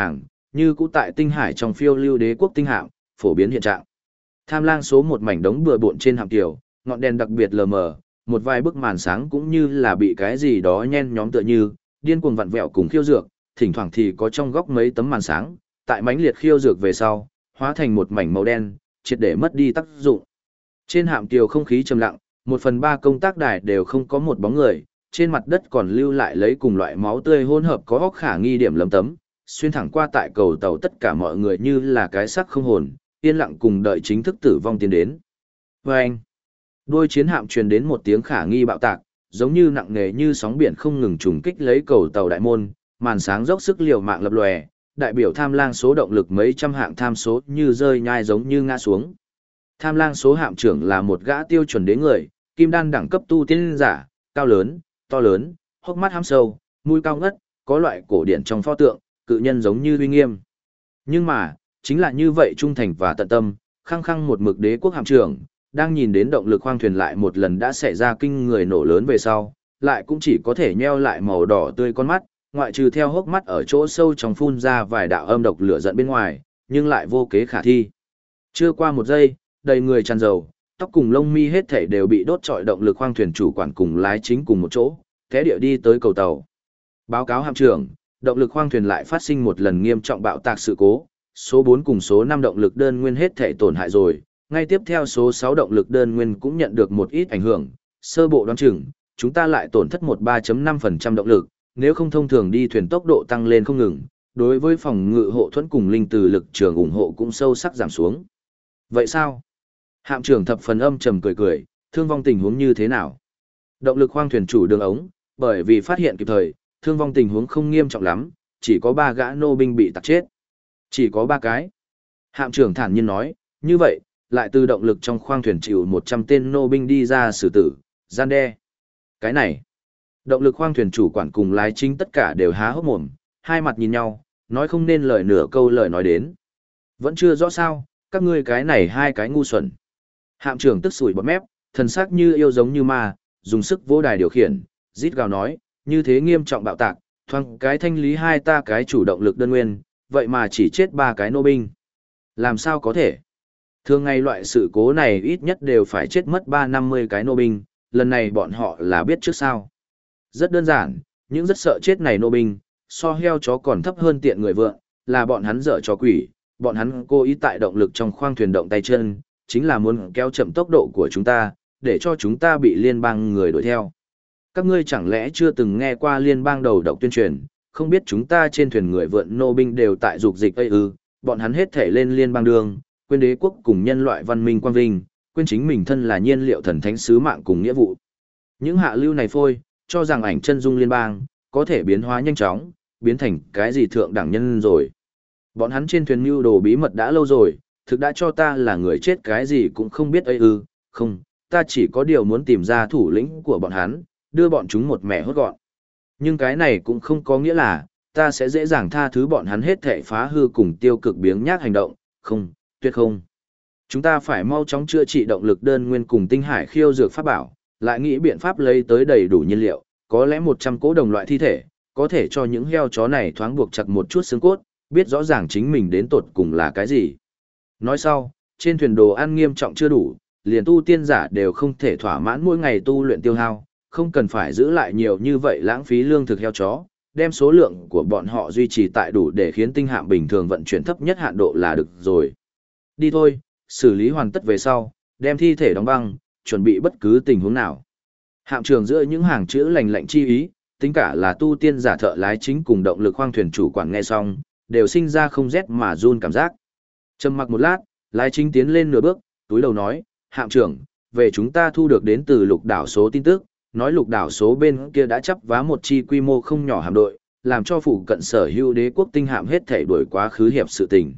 như cũ tại tinh hải trong phiêu lưu đế quốc tinh hạm, phổ biến hiện trạng. Tham lang số một mảnh đống bừa bộn trên hạm tiểu, ngọn đèn đặc biệt lờ mờ, một vài bức màn sáng cũng như là bị cái gì đó nhen nhóm tựa như, điên cuồng vặn vẹo cùng khiêu dược, thỉnh thoảng thì có trong góc mấy tấm màn sáng, tại mãnh liệt khiêu dược về sau, hóa thành một mảnh màu đen, triệt để mất đi tác dụng. Trên hạm tiểu không khí trầm lặng, 1/3 công tác đài đều không có một bóng người, trên mặt đất còn lưu lại lấy cùng loại máu tươi hỗn hợp có góc khả nghi điểm lấm tấm, xuyên thẳng qua tại cầu tàu tất cả mọi người như là cái xác không hồn, yên lặng cùng đợi chính thức tử vong tiến đến. Vâng! Đôi chiến hạm truyền đến một tiếng khả nghi bạo tạc, giống như nặng nề như sóng biển không ngừng trùng kích lấy cầu tàu đại môn, màn sáng dốc sức liều mạng lập lòe, đại biểu tham lang số động lực mấy trăm hạng tham số như rơi nhai giống như ngã xuống. Tham lang số hạm trưởng là một gã tiêu chuẩn đế người, kim đan đẳng cấp tu tiên giả, cao lớn, to lớn, hốc mắt hăm sâu, mũi cao ngất, có loại cổ điển trong pho tượng, cự nhân giống như uy nghiêm. Nhưng mà, chính là như vậy trung thành và tận tâm, khăng khăng một mực đế quốc hạm trưởng, đang nhìn đến động lực khoang thuyền lại một lần đã xảy ra kinh người nổ lớn về sau, lại cũng chỉ có thể nheo lại màu đỏ tươi con mắt, ngoại trừ theo hốc mắt ở chỗ sâu trong phun ra vài đạo âm độc lửa giận bên ngoài, nhưng lại vô kế khả thi. Chưa qua một giây, đầy người tràn dầu, tóc cùng lông mi hết thảy đều bị đốt trọi động lực khoang thuyền chủ quản cùng lái chính cùng một chỗ, té địa đi tới cầu tàu. Báo cáo hạm trưởng, động lực khoang thuyền lại phát sinh một lần nghiêm trọng bạo tạc sự cố, số 4 cùng số 5 động lực đơn nguyên hết thảy tổn hại rồi, ngay tiếp theo số 6 động lực đơn nguyên cũng nhận được một ít ảnh hưởng, sơ bộ đoán chừng, chúng ta lại tổn thất 13.5% động lực, nếu không thông thường đi thuyền tốc độ tăng lên không ngừng, đối với phòng ngự hộ thuẫn cùng linh từ lực trường ủng hộ cũng sâu sắc giảm xuống. Vậy sao? Hạm trưởng thập phần âm trầm cười cười, thương vong tình huống như thế nào? Động lực khoang thuyền chủ đường ống, bởi vì phát hiện kịp thời, thương vong tình huống không nghiêm trọng lắm, chỉ có 3 gã nô binh bị tạc chết. Chỉ có 3 cái. Hạm trưởng thản nhiên nói, như vậy, lại từ động lực trong khoang thuyền chịu 100 tên nô binh đi ra xử tử, gian đe. Cái này, động lực khoang thuyền chủ quản cùng lái chính tất cả đều há hốc mồm, hai mặt nhìn nhau, nói không nên lời nửa câu lời nói đến. Vẫn chưa rõ sao, các ngươi cái này hai cái ngu xuẩn. Hạm trưởng tức sủi bọt mép, thần sắc như yêu giống như ma, dùng sức vỗ đài điều khiển, rít gào nói, như thế nghiêm trọng bạo tạc, thoáng cái thanh lý hai ta cái chủ động lực đơn nguyên, vậy mà chỉ chết 3 cái nô binh. Làm sao có thể? Thường ngày loại sự cố này ít nhất đều phải chết mất 3-50 cái nô binh, lần này bọn họ là biết trước sao. Rất đơn giản, những rất sợ chết này nô binh, so heo chó còn thấp hơn tiện người vượng, là bọn hắn dở trò quỷ, bọn hắn cố ý tại động lực trong khoang thuyền động tay chân, chính là muốn kéo chậm tốc độ của chúng ta, để cho chúng ta bị liên bang người đuổi theo. Các ngươi chẳng lẽ chưa từng nghe qua liên bang đầu độc tuyên truyền, không biết chúng ta trên thuyền người vượn nô binh đều tại dục dịch ấy ư, bọn hắn hết thể lên liên bang đường, quên đế quốc cùng nhân loại văn minh quang vinh, quên chính mình thân là nhiên liệu thần thánh sứ mạng cùng nghĩa vụ. Những hạ lưu này phôi, cho rằng ảnh chân dung liên bang, có thể biến hóa nhanh chóng, biến thành cái gì thượng đẳng nhân rồi. Bọn hắn trên thuyền mưu đồ bí mật đã lâu rồi, thực đã cho ta là người chết cái gì cũng không biết ấy ư, không, ta chỉ có điều muốn tìm ra thủ lĩnh của bọn hắn, đưa bọn chúng một mẻ hốt gọn. Nhưng cái này cũng không có nghĩa là, ta sẽ dễ dàng tha thứ bọn hắn hết thể phá hư cùng tiêu cực biếng nhác hành động, không, tuyệt không. Chúng ta phải mau chóng chữa trị động lực đơn nguyên cùng tinh hải khiêu dược pháp bảo, lại nghĩ biện pháp lấy tới đầy đủ nhiên liệu, có lẽ 100 cỗ đồng loại thi thể, có thể cho những heo chó này thoáng buộc chặt một chút xương cốt, biết rõ ràng chính mình đến tột cùng là cái gì. Nói sau, trên thuyền đồ ăn nghiêm trọng chưa đủ, liền tu tiên giả đều không thể thỏa mãn mỗi ngày tu luyện tiêu hao, không cần phải giữ lại nhiều như vậy lãng phí lương thực heo chó, đem số lượng của bọn họ duy trì tại đủ để khiến tinh hạm bình thường vận chuyển thấp nhất hạn độ là được rồi. Đi thôi, xử lý hoàn tất về sau, đem thi thể đóng băng, chuẩn bị bất cứ tình huống nào. Hạm trưởng giữa những hàng chữ lành lạnh chi ý, tính cả là tu tiên giả thợ lái chính cùng động lực khoang thuyền chủ quản nghe xong, đều sinh ra không rét mà run cảm giác. Trầm mặc một lát, lái chính tiến lên nửa bước, túi đầu nói, hạm trưởng, về chúng ta thu được đến từ lục đảo số tin tức, nói lục đảo số bên kia đã chấp vá một chi quy mô không nhỏ hạm đội, làm cho phụ cận sở hữu đế quốc tinh hạm hết thảy đuổi quá khứ hiệp sự tình.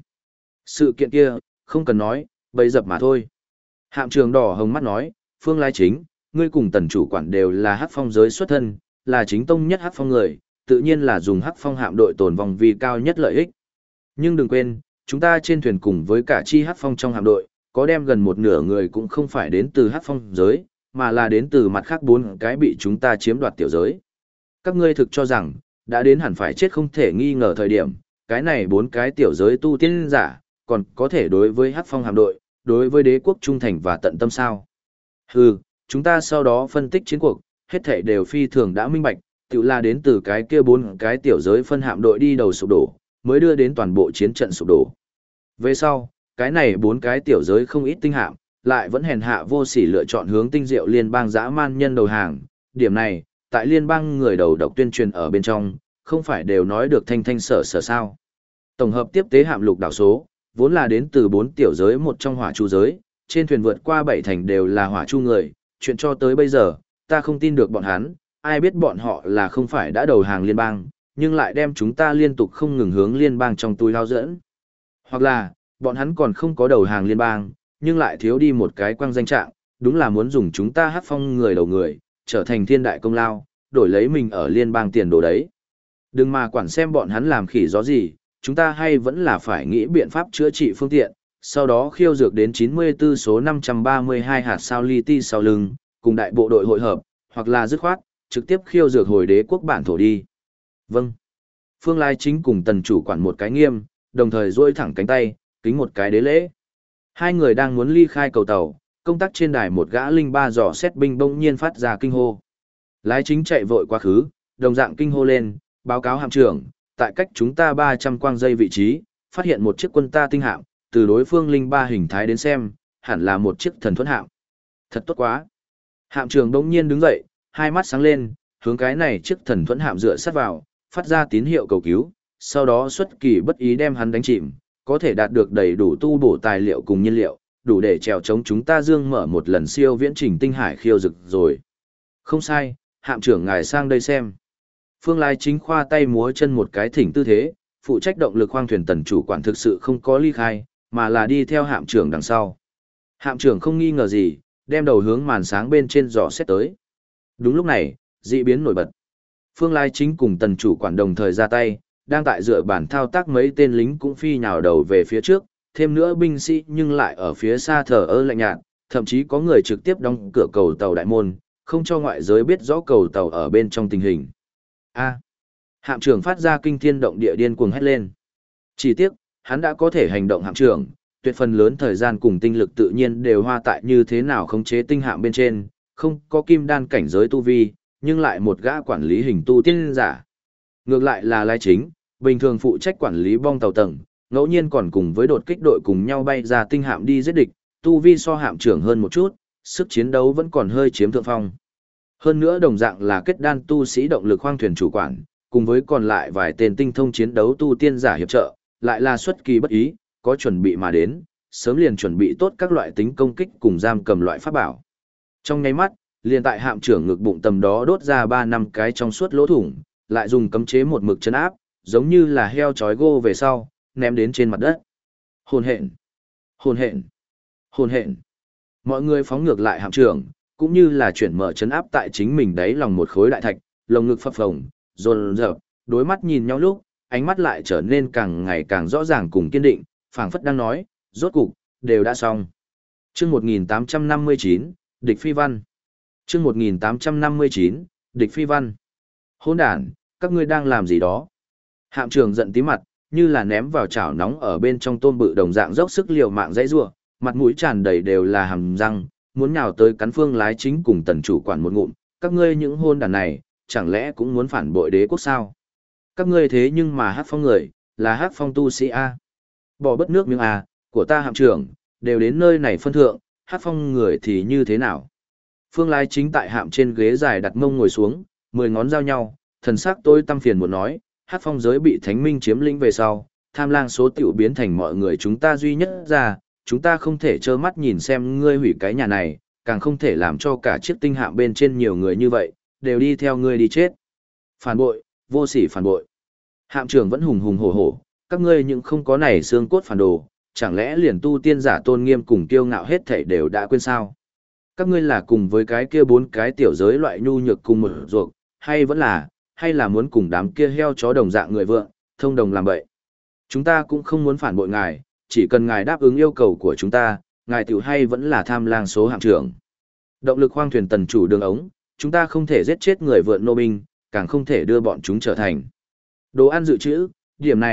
Sự kiện kia, không cần nói, bấy dập mà thôi. Hạm trưởng đỏ hồng mắt nói, Phương lái chính, ngươi cùng tần chủ quản đều là hắc phong giới xuất thân, là chính tông nhất hắc phong người, tự nhiên là dùng hắc phong hạm đội tồn vong vì cao nhất lợi ích. Nhưng đừng quên, chúng ta trên thuyền cùng với cả chi hắc phong trong hạm đội, có đem gần một nửa người cũng không phải đến từ hắc phong giới, mà là đến từ mặt khác 4 cái bị chúng ta chiếm đoạt tiểu giới. Các ngươi thực cho rằng, đã đến hẳn phải chết không thể nghi ngờ thời điểm, cái này 4 cái tiểu giới tu tiên giả, còn có thể đối với Hắc Phong hạm đội, đối với đế quốc trung thành và tận tâm sao. Hừ, chúng ta sau đó phân tích chiến cuộc, hết thảy đều phi thường đã minh bạch, tự là đến từ cái kia 4 cái tiểu giới phân hạm đội đi đầu sụp đổ, mới đưa đến toàn bộ chiến trận sụp đổ. Về sau, cái này 4 cái tiểu giới không ít tinh hạm, lại vẫn hèn hạ vô sỉ lựa chọn hướng tinh diệu liên bang dã man nhân đầu hàng. Điểm này, tại liên bang người đầu độc tuyên truyền ở bên trong, không phải đều nói được thanh thanh sở sở sao. Tổng hợp tiếp tế hạm lục đảo số, vốn là đến từ 4 tiểu giới một trong hỏa chu giới, trên thuyền vượt qua 7 thành đều là hỏa chu người, chuyện cho tới bây giờ, ta không tin được bọn hắn, ai biết bọn họ là không phải đã đầu hàng liên bang, nhưng lại đem chúng ta liên tục không ngừng hướng liên bang trong túi lao dẫn. Hoặc là, bọn hắn còn không có đầu hàng liên bang, nhưng lại thiếu đi một cái quang danh trạng, đúng là muốn dùng chúng ta Hắc Phong người đầu người, trở thành thiên đại công lao, đổi lấy mình ở liên bang tiền đồ đấy. Đừng mà quản xem bọn hắn làm khỉ gió gì, chúng ta hay vẫn là phải nghĩ biện pháp chữa trị phương tiện, sau đó khiêu dược đến 94 số 532 hạt sao li ti sau lưng, cùng đại bộ đội hội hợp, hoặc là dứt khoát, trực tiếp khiêu dược hồi đế quốc bản thổ đi. Vâng. Phương Lai Chính cùng tần chủ quản một cái nghiêm, đồng thời duỗi thẳng cánh tay, kính một cái đế lễ. Hai người đang muốn ly khai cầu tàu, công tác trên đài một gã linh ba dò xét binh bỗng nhiên phát ra kinh hô. Lái Chính chạy vội quá khứ, đồng dạng kinh hô lên, báo cáo hạm trưởng, tại cách chúng ta 300 quang dây vị trí, phát hiện một chiếc quân ta tinh hạm, từ đối phương linh ba hình thái đến xem, hẳn là một chiếc thần thuẫn hạm. Thật tốt quá. Hạm trưởng đống nhiên đứng dậy, hai mắt sáng lên, hướng cái này chiếc thần thuẫn hạm dựa sát vào, phát ra tín hiệu cầu cứu, sau đó xuất kỳ bất ý đem hắn đánh chìm, có thể đạt được đầy đủ tu bổ tài liệu cùng nhiên liệu, đủ để trèo chống chúng ta dương mở một lần siêu viễn trình tinh hải khiêu dực rồi. Không sai, hạm trưởng ngài sang đây xem. Phương Lai Chính khoa tay múa chân một cái thỉnh tư thế, phụ trách động lực khoang thuyền tần chủ quản thực sự không có ly khai, mà là đi theo hạm trưởng đằng sau. Hạm trưởng không nghi ngờ gì, đem đầu hướng màn sáng bên trên dò xét tới. Đúng lúc này, dị biến nổi bật. Phương Lai Chính cùng tần chủ quản đồng thời ra tay, đang tại dựa bản thao tác mấy tên lính cũng phi nhào đầu về phía trước, thêm nữa binh sĩ nhưng lại ở phía xa thờ ơ lạnh nhạt, thậm chí có người trực tiếp đóng cửa cầu tàu đại môn, không cho ngoại giới biết rõ cầu tàu ở bên trong tình hình. Hạm trưởng phát ra kinh thiên động địa điên cuồng hét lên. Chỉ tiếc, hắn đã có thể hành động hạm trưởng, tuyệt phần lớn thời gian cùng tinh lực tự nhiên đều hoa tại như thế nào khống chế tinh hạm bên trên, không có kim đan cảnh giới tu vi, nhưng lại một gã quản lý hình tu tiên giả. Ngược lại là Lai Chính, bình thường phụ trách quản lý bong tàu tầng, ngẫu nhiên còn cùng với đột kích đội cùng nhau bay ra tinh hạm đi giết địch, tu vi so hạm trưởng hơn một chút, sức chiến đấu vẫn còn hơi chiếm thượng phong. Hơn nữa đồng dạng là kết đan tu sĩ động lực khoang thuyền chủ quản, cùng với còn lại vài tên tinh thông chiến đấu tu tiên giả hiệp trợ, lại là xuất kỳ bất ý, có chuẩn bị mà đến, sớm liền chuẩn bị tốt các loại tính công kích cùng giam cầm loại pháp bảo. Trong nháy mắt, liền tại hạm trưởng ngực bụng tầm đó đốt ra 3-5 cái trong suốt lỗ thủng, lại dùng cấm chế một mực chấn áp, giống như là heo chói gô về sau, ném đến trên mặt đất. Hồn hện, hồn hện, hồn hện. Mọi người phóng ngược lại hạm trưởng, cũng như là chuyển mở chấn áp tại chính mình đáy lòng một khối đại thạch, lồng ngực phập phồng, rồn rợp, đối mắt nhìn nhau lúc, ánh mắt lại trở nên càng ngày càng rõ ràng cùng kiên định, phảng phất đang nói, rốt cục, đều đã xong. Chương 1859, Địch Phi Văn. Chương 1859, Địch Phi Văn. Hỗn đản, các ngươi đang làm gì đó? Hạm trưởng giận tí mặt, như là ném vào chảo nóng ở bên trong tôm bự đồng dạng dốc sức liều mạng dãy rủa, mặt mũi tràn đầy đều là hàm răng, muốn nhào tới cắn Phương Lái Chính cùng tần chủ quản một ngụm, các ngươi những hôn đàn này, chẳng lẽ cũng muốn phản bội đế quốc sao? Các ngươi thế nhưng mà Hắc Phong người, là Hắc Phong tu sĩ a. Bỏ bất nước miếng a, của ta hạm trưởng, đều đến nơi này phân thượng, Hắc Phong người thì như thế nào? Phương Lái Chính tại hạm trên ghế dài đặt mông ngồi xuống, 10 ngón giao nhau, thần sắc tôi tâm phiền muốn nói, Hắc Phong giới bị Thánh Minh chiếm lĩnh về sau, tham lang số tiểu biến thành mọi người chúng ta duy nhất ra, chúng ta không thể trơ mắt nhìn xem ngươi hủy cái nhà này, càng không thể làm cho cả chiếc tinh hạm bên trên nhiều người như vậy, đều đi theo ngươi đi chết. Phản bội, vô sỉ phản bội. Hạm trưởng vẫn hùng hùng hổ hổ, các ngươi những không có này xương cốt phản đồ, chẳng lẽ liền tu tiên giả tôn nghiêm cùng kiêu ngạo hết thảy đều đã quên sao? Các ngươi là cùng với cái kia 4 cái tiểu giới loại nhu nhược cùng một ruột, hay là muốn cùng đám kia heo chó đồng dạng người vượng, thông đồng làm bậy. Chúng ta cũng không muốn phản bội ngài, chỉ cần ngài đáp ứng yêu cầu của chúng ta, ngài tiểu hay vẫn là tham lang số hạm trưởng. Động lực khoang thuyền tần chủ đường ống, chúng ta không thể giết chết người vượn nô binh, càng không thể đưa bọn chúng trở thành đồ ăn dự trữ, điểm này,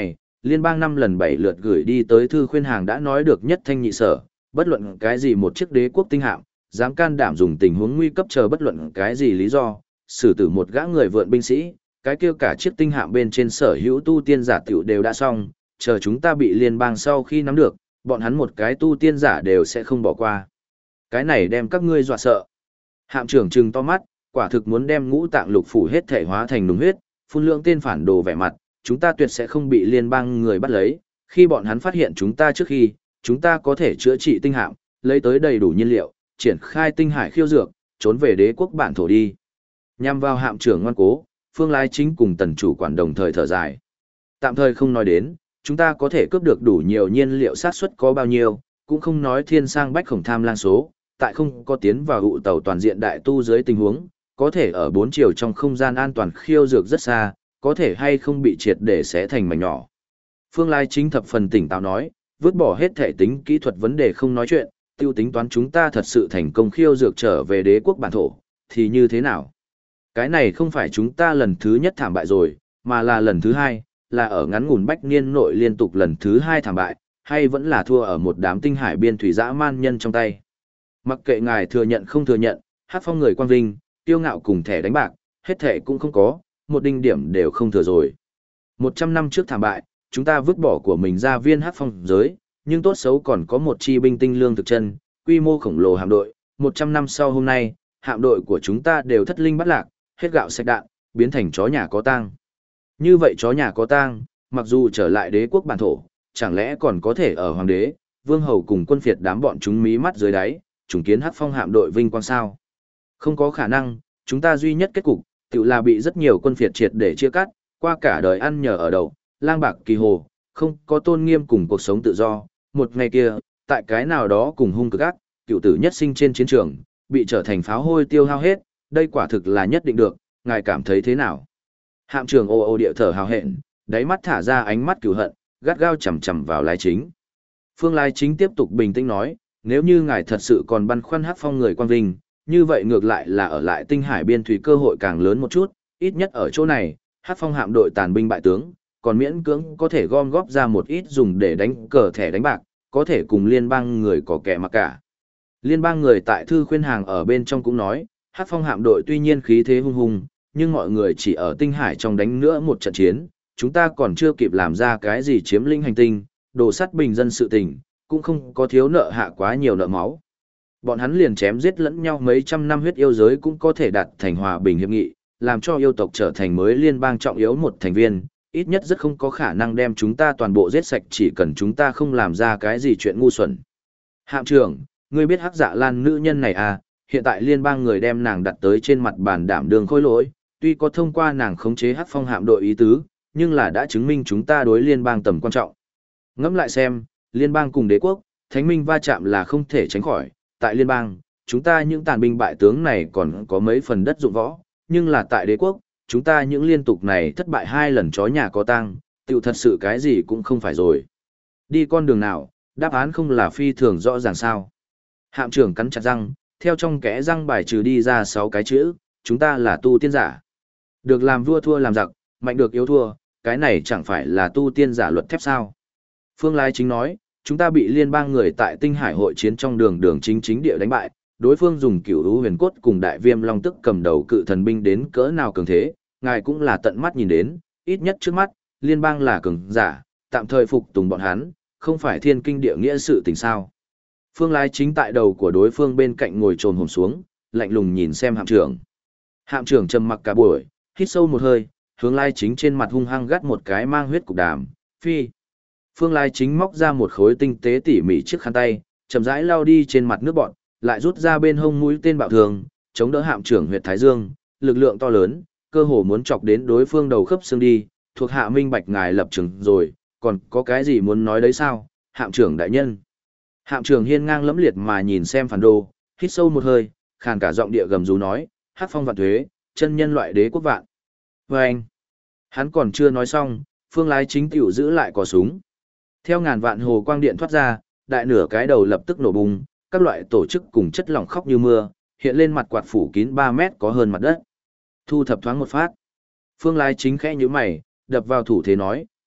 liên bang 5 lần 7 lượt gửi đi tới thư khuyên hàng đã nói được nhất thanh nhị sở, bất luận cái gì một chiếc đế quốc tinh hạm, dám can đảm dùng tình huống nguy cấp chờ bất luận cái gì lý do, xử tử một gã người vượn binh sĩ, cái kia cả chiếc tinh hạm bên trên sở hữu tu tiên giả tiểu đều đã xong, chờ chúng ta bị liên bang sau khi nắm được, bọn hắn một cái tu tiên giả đều sẽ không bỏ qua. Cái này đem các ngươi dọa sợ. Hạm trưởng trừng to mắt, quả thực muốn đem ngũ tạng lục phủ hết thể hóa thành nùng huyết, phun lượng tên phản đồ vẻ mặt, chúng ta tuyệt sẽ không bị liên bang người bắt lấy, khi bọn hắn phát hiện chúng ta trước khi, chúng ta có thể chữa trị tinh hạm, lấy tới đầy đủ nhiên liệu, triển khai tinh hải khiêu dược, trốn về đế quốc bản thổ đi. Nhằm vào hạm trưởng ngoan cố, Phương Lai Chính cùng tần chủ quản đồng thời thở dài. Tạm thời không nói đến, chúng ta có thể cướp được đủ nhiều nhiên liệu sát suất có bao nhiêu, cũng không nói thiên sang bách khổng tham lang số, tại không có tiến vào hụ tàu toàn diện đại tu dưới tình huống, có thể ở 4 chiều trong không gian an toàn khiêu dược rất xa, có thể hay không bị triệt để xé thành mảnh nhỏ. Phương Lai Chính thập phần tỉnh táo nói, vứt bỏ hết thể tính kỹ thuật vấn đề không nói chuyện, tiêu tính toán chúng ta thật sự thành công khiêu dược trở về đế quốc bản thổ, thì như thế nào? Cái này không phải chúng ta lần thứ nhất thảm bại rồi, mà là lần thứ hai, là ở ngắn ngủn bách niên nội liên tục lần thứ hai thảm bại, hay vẫn là thua ở một đám tinh hải biên thủy dã man nhân trong tay. Mặc kệ ngài thừa nhận không thừa nhận, Hắc Phong người quang vinh, tiêu ngạo cùng thẻ đánh bạc, hết thẻ cũng không có, một đinh điểm đều không thừa rồi. 100 năm trước thảm bại, chúng ta vứt bỏ của mình ra viên Hắc Phong giới, nhưng tốt xấu còn có một chi binh tinh lương thực chân, quy mô khổng lồ hạm đội, 100 năm sau hôm nay, hạm đội của chúng ta đều thất linh bắt lạc, hết gạo sạch đạn, biến thành chó nhà có tang. Như vậy chó nhà có tang, mặc dù trở lại đế quốc bản thổ, chẳng lẽ còn có thể ở hoàng đế, vương hầu cùng quân phiệt đám bọn chúng mí mắt dưới đáy, trùng kiến Hắc Phong hạm đội vinh quang sao? Không có khả năng, chúng ta duy nhất kết cục, tự là bị rất nhiều quân phiệt triệt để chia cắt, qua cả đời ăn nhờ ở đậu, lang bạc kỳ hồ, không có tôn nghiêm cùng cuộc sống tự do. Một ngày kia, tại cái nào đó cùng hung cực ác, cựu tử nhất sinh trên chiến trường, bị trở thành pháo hôi tiêu hao hết, đây quả thực là nhất định được, ngài cảm thấy thế nào? Hạm trưởng ô ô địa thở hào hẹn, đáy mắt thả ra ánh mắt cừu hận, gắt gao chằm chằm vào Lai Chính. Phương Lai Chính tiếp tục bình tĩnh nói, nếu như ngài thật sự còn băn khoăn Hắc Phong người quan vinh, như vậy ngược lại là ở lại tinh hải biên thủy cơ hội càng lớn một chút, ít nhất ở chỗ này, Hắc Phong hạm đội tàn binh bại tướng, còn miễn cưỡng có thể gom góp ra một ít dùng để đánh cờ thẻ đánh bạc, có thể cùng liên bang người có kẻ mặc cả. Liên bang người tại thư khuyên hàng ở bên trong cũng nói, Hắc Phong hạm đội tuy nhiên khí thế hung hùng, nhưng mọi người chỉ ở tinh hải trong đánh nữa một trận chiến, chúng ta còn chưa kịp làm ra cái gì chiếm lĩnh hành tinh, đổ sắt bình dân sự tình, cũng không có thiếu nợ hạ quá nhiều nợ máu. Bọn hắn liền chém giết lẫn nhau mấy trăm năm huyết yêu giới cũng có thể đạt thành hòa bình hiệp nghị, làm cho yêu tộc trở thành mới liên bang trọng yếu một thành viên, ít nhất rất không có khả năng đem chúng ta toàn bộ giết sạch chỉ cần chúng ta không làm ra cái gì chuyện ngu xuẩn. Hạm trưởng, ngươi biết Hắc Dạ Lan nữ nhân này à, hiện tại liên bang người đem nàng đặt tới trên mặt bàn đảm đường khôi lỗi, tuy có thông qua nàng khống chế Hắc Phong hạm đội ý tứ, nhưng là đã chứng minh chúng ta đối liên bang tầm quan trọng. Ngẫm lại xem, liên bang cùng đế quốc, thánh minh va chạm là không thể tránh khỏi, tại liên bang, chúng ta những tàn binh bại tướng này còn có mấy phần đất dụng võ, nhưng là tại đế quốc, chúng ta những liên tục này thất bại 2 lần chó nhà có tang, tiểu thật sự cái gì cũng không phải rồi. Đi con đường nào, đáp án không là phi thường rõ ràng sao. Hạm trưởng cắn chặt răng, theo trong kẽ răng bài trừ đi ra 6 cái chữ, chúng ta là tu tiên giả. Được làm vua thua làm giặc, mạnh được yếu thua, cái này chẳng phải là tu tiên giả luật thép sao. Phương Lai Chính nói, chúng ta bị liên bang người tại tinh hải hội chiến trong đường chính địa đánh bại, đối phương dùng cửu lũ huyền cốt cùng đại viêm long tức cầm đầu cự thần binh đến cỡ nào cường thế, ngài cũng là tận mắt nhìn đến, ít nhất trước mắt, liên bang là cường giả, tạm thời phục tùng bọn hắn, không phải thiên kinh địa nghĩa sự tình sao. Phương Lai Chính tại đầu của đối phương bên cạnh ngồi trồn hồn xuống, lạnh lùng nhìn xem hạm trưởng. Hạm trưởng trầm mặc cả buổi, hít sâu một hơi, hướng Lai Chính trên mặt hung hăng gắt một cái mang huyết cục đàm, phi. Phương Lai Chính móc ra một khối tinh tế tỉ mỉ chiếc khăn tay, chậm rãi lao đi trên mặt nước bọn, lại rút ra bên hông mũi tên bạo thường, chống đỡ hạm trưởng huyệt thái dương, lực lượng to lớn, cơ hồ muốn chọc đến đối phương đầu khớp xương đi, thuộc hạ minh bạch ngài lập trường rồi, còn có cái gì muốn nói đấy sao, hạm trưởng đại nhân. Hạm trưởng hiên ngang lẫm liệt mà nhìn xem phản đồ, hít sâu một hơi, khàn cả giọng địa gầm rú nói, Hắc Phong vạn thuế, chân nhân loại đế quốc vạn. Và anh, hắn còn chưa nói xong, Phương Lai Chính tiểu giữ lại cò súng. Theo ngàn vạn hồ quang điện thoát ra, đại nửa cái đầu lập tức nổ bùng, các loại tổ chức cùng chất lỏng khóc như mưa, hiện lên mặt quạt phủ kín 3 mét có hơn mặt đất. Thu thập thoáng một phát. Phương Lai Chính khẽ nhíu mày, đập vào thủ thế nói,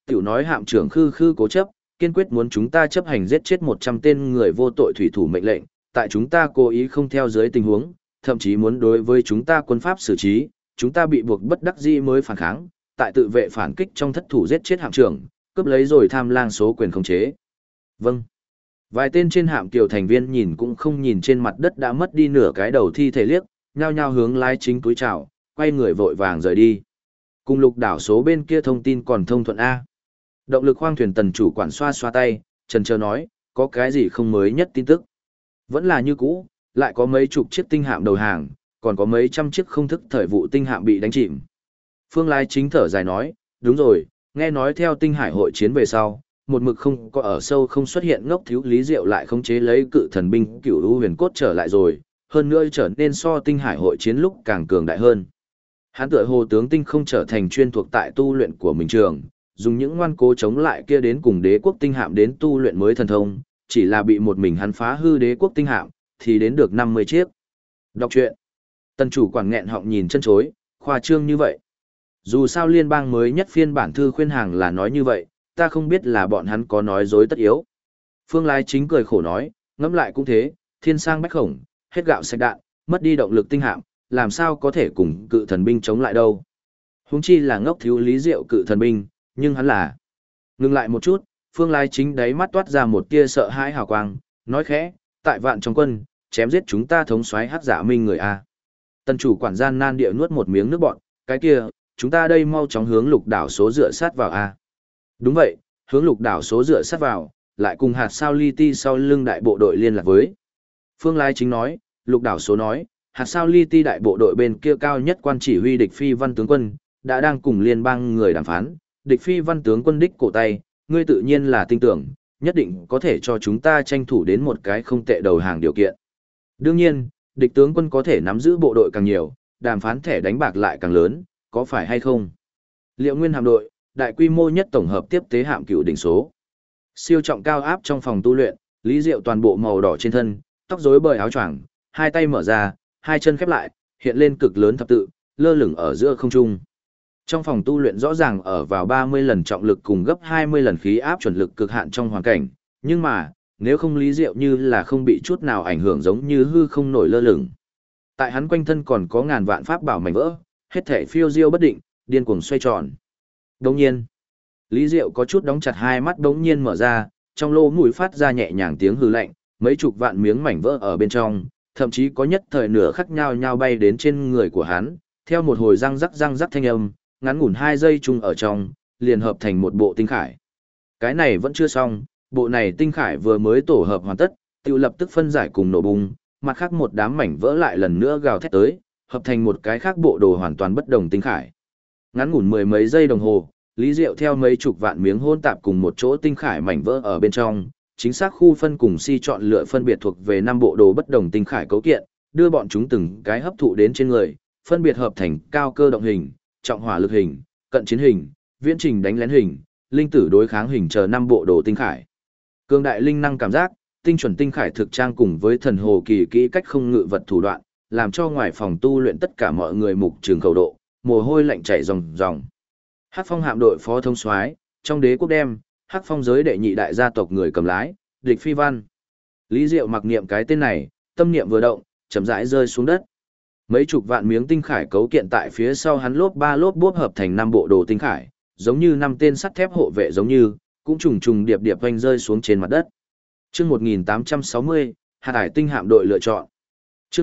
tiểu nói hạm trưởng khư khư cố chấp, kiên quyết muốn chúng ta chấp hành giết chết 100 tên người vô tội thủy thủ mệnh lệnh, tại chúng ta cố ý không theo dưới tình huống, thậm chí muốn đối với chúng ta quân pháp xử trí, chúng ta bị buộc bất đắc dĩ mới phản kháng, tại tự vệ phản kích trong thất thủ giết chết hạm trưởng, cướp lấy rồi tham lang số quyền khống chế. Vâng. Vài tên trên hạm kiều thành viên nhìn cũng không nhìn trên mặt đất đã mất đi nửa cái đầu thi thể liếc, nhao nhao hướng lái chính túi chào, quay người vội vàng rời đi. Cùng Lục đảo số bên kia thông tin còn thông thuận A. Động lực khoang thuyền tần chủ quản xoa xoa tay, trần chờ nói, có cái gì không mới nhất tin tức. Vẫn là như cũ, lại có mấy chục chiếc tinh hạm đầu hàng, còn có mấy trăm chiếc không thức thời vụ tinh hạm bị đánh chìm. Phương lái chính thở dài nói, đúng rồi, nghe nói theo tinh hải hội chiến về sau, một mực không có ở sâu không xuất hiện ngốc thiếu Lý Diệu lại khống chế lấy cự thần binh cửu u huyền cốt trở lại rồi, hơn nữa trở nên so tinh hải hội chiến lúc càng cường đại hơn. Hán tựa hồ tướng tinh không trở thành chuyên thuộc tại tu luyện của mình trường, dùng những ngoan cố chống lại kia đến cùng đế quốc tinh hạm đến tu luyện mới thần thông, chỉ là bị một mình hắn phá hư đế quốc tinh hạm, thì đến được 50 chiếc. Đọc truyện. Tần chủ quản nghẹn họng nhìn chân chối, khoa trương như vậy. Dù sao liên bang mới nhất phiên bản thư khuyên hàng là nói như vậy, ta không biết là bọn hắn có nói dối tất yếu. Phương Lái chính cười khổ nói, ngẫm lại cũng thế, thiên sang bách khổng, hết gạo sạch đạn, mất đi động lực tinh hạm, làm sao có thể cùng cự thần binh chống lại đâu. Huống chi là ngốc thiếu Lý Diệu cự thần binh, nhưng hắn là. Ngừng lại một chút, Phương Lái chính đáy mắt toát ra một tia sợ hãi hào quang, nói khẽ, tại vạn trong quân, chém giết chúng ta thống soái hắc giả minh người A. Tần chủ quản gian nan địa nuốt một miếng nước bọn, cái kia, chúng ta đây mau chóng hướng Lục đảo số dựa sát vào A. Đúng vậy, hướng Lục đảo số dựa sát vào, lại cùng hạt sao li ti sau lưng đại bộ đội liên lạc với. Phương Lái chính nói, Lục đảo số nói, hạt sao li ti đại bộ đội bên kia cao nhất quan chỉ huy địch phi văn tướng quân, đã đang cùng liên bang người đàm phán, địch phi văn tướng quân đích cổ tay, ngươi tự nhiên là tin tưởng, nhất định có thể cho chúng ta tranh thủ đến một cái không tệ đầu hàng điều kiện. Đương nhiên, địch tướng quân có thể nắm giữ bộ đội càng nhiều, đàm phán thẻ đánh bạc lại càng lớn, có phải hay không? Liệu nguyên hạm đội, đại quy mô nhất tổng hợp tiếp tế hạm cựu đỉnh số. Siêu trọng cao áp trong phòng tu luyện, Lý Diệu toàn bộ màu đỏ trên thân, tóc rối bời áo choàng, hai tay mở ra, hai chân khép lại, hiện lên cực lớn thập tự, lơ lửng ở giữa không trung. Trong phòng tu luyện rõ ràng ở vào 30 lần trọng lực cùng gấp 20 lần khí áp chuẩn lực cực hạn trong hoàn cảnh, nhưng mà, nếu không Lý Diệu như là không bị chút nào ảnh hưởng giống như hư không nổi lơ lửng. Tại hắn quanh thân còn có ngàn vạn pháp bảo mảnh vỡ, hết thể phiêu diêu bất định, điên cuồng xoay tròn. Đồng nhiên, Lý Diệu có chút đóng chặt hai mắt đống nhiên mở ra, trong lỗ mũi phát ra nhẹ nhàng tiếng hư lạnh, mấy chục vạn miếng mảnh vỡ ở bên trong, thậm chí có nhất thời nửa khắc nhao nhao bay đến trên người của hắn, theo một hồi răng rắc thanh âm, ngắn ngủn 2 giây chung ở trong, liền hợp thành một bộ tinh khải. Cái này vẫn chưa xong, bộ này tinh khải vừa mới tổ hợp hoàn tất, tự lập tức phân giải cùng nổ bung, mặt khác một đám mảnh vỡ lại lần nữa gào thét tới, hợp thành một cái khác bộ đồ hoàn toàn bất đồng tinh khải. Ngắn ngủn mười mấy giây đồng hồ, Lý Diệu theo mấy chục vạn miếng hỗn tạp cùng một chỗ tinh khải mảnh vỡ ở bên trong, chính xác khu phân cùng si chọn lựa phân biệt thuộc về 5 bộ đồ bất đồng tinh khải cấu kiện, đưa bọn chúng từng cái hấp thụ đến trên người, phân biệt hợp thành cao cơ động hình, trọng hỏa lực hình, cận chiến hình, viễn trình đánh lén hình, linh tử đối kháng hình chờ 5 bộ đồ tinh khải. Cường đại linh năng cảm giác, tinh chuẩn tinh khải thực trang cùng với thần hồ kỳ kỹ cách không ngự vật thủ đoạn, làm cho ngoài phòng tu luyện tất cả mọi người mục trường khẩu độ, mồ hôi lạnh chảy ròng ròng. Hắc Phong hạm đội phó thông soái, trong đế quốc đem, Hắc Phong giới đệ nhị đại gia tộc người cầm lái, địch phi văn. Lý Diệu mặc niệm cái tên này, tâm niệm vừa động, chậm rãi rơi xuống đất. Mấy chục vạn miếng tinh khải cấu kiện tại phía sau hắn lốp ba lốp bốp hợp thành 5 bộ đồ tinh khải, giống như 5 tên sắt thép hộ vệ giống như, cũng trùng trùng điệp điệp vành rơi xuống trên mặt đất. Chương 1860, Hạt Hải tinh hạm đội lựa chọn. Chương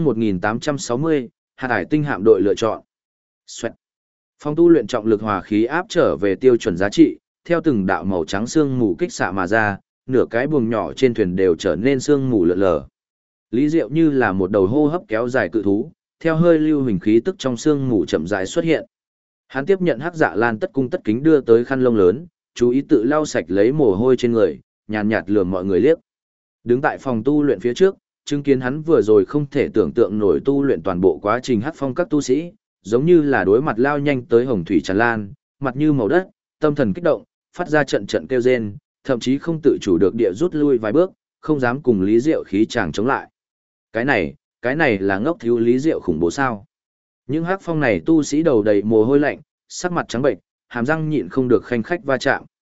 1860, Hạt Hải tinh hạm đội lựa chọn. Xoẹt. Phòng tu luyện trọng lực hòa khí áp trở về tiêu chuẩn giá trị, theo từng đạo màu trắng xương mù kích xạ mà ra, nửa cái buồng nhỏ trên thuyền đều trở nên xương mù lượn lờ. Lý Diệu như là một đầu hô hấp kéo dài cự thú, theo hơi lưu hình khí tức trong xương mù chậm rãi xuất hiện. Hắn tiếp nhận Hắc Dạ Lan tất cung tất kính đưa tới khăn lông lớn, chú ý tự lau sạch lấy mồ hôi trên người, nhàn nhạt lườm mọi người liếc. Đứng tại phòng tu luyện phía trước, chứng kiến hắn vừa rồi không thể tưởng tượng nổi tu luyện toàn bộ quá trình Hắc Phong các tu sĩ, giống như là đối mặt lao nhanh tới hồng thủy tràn lan, mặt như màu đất, tâm thần kích động, phát ra trận trận kêu rên, thậm chí không tự chủ được địa rút lui vài bước, không dám cùng Lý Diệu khí chàng chống lại. Cái này là ngốc thiếu Lý Diệu khủng bố sao? Những Hắc Phong này tu sĩ đầu đầy mồ hôi lạnh, sắc mặt trắng bệnh, hàm răng nhịn không được khanh khách va chạm.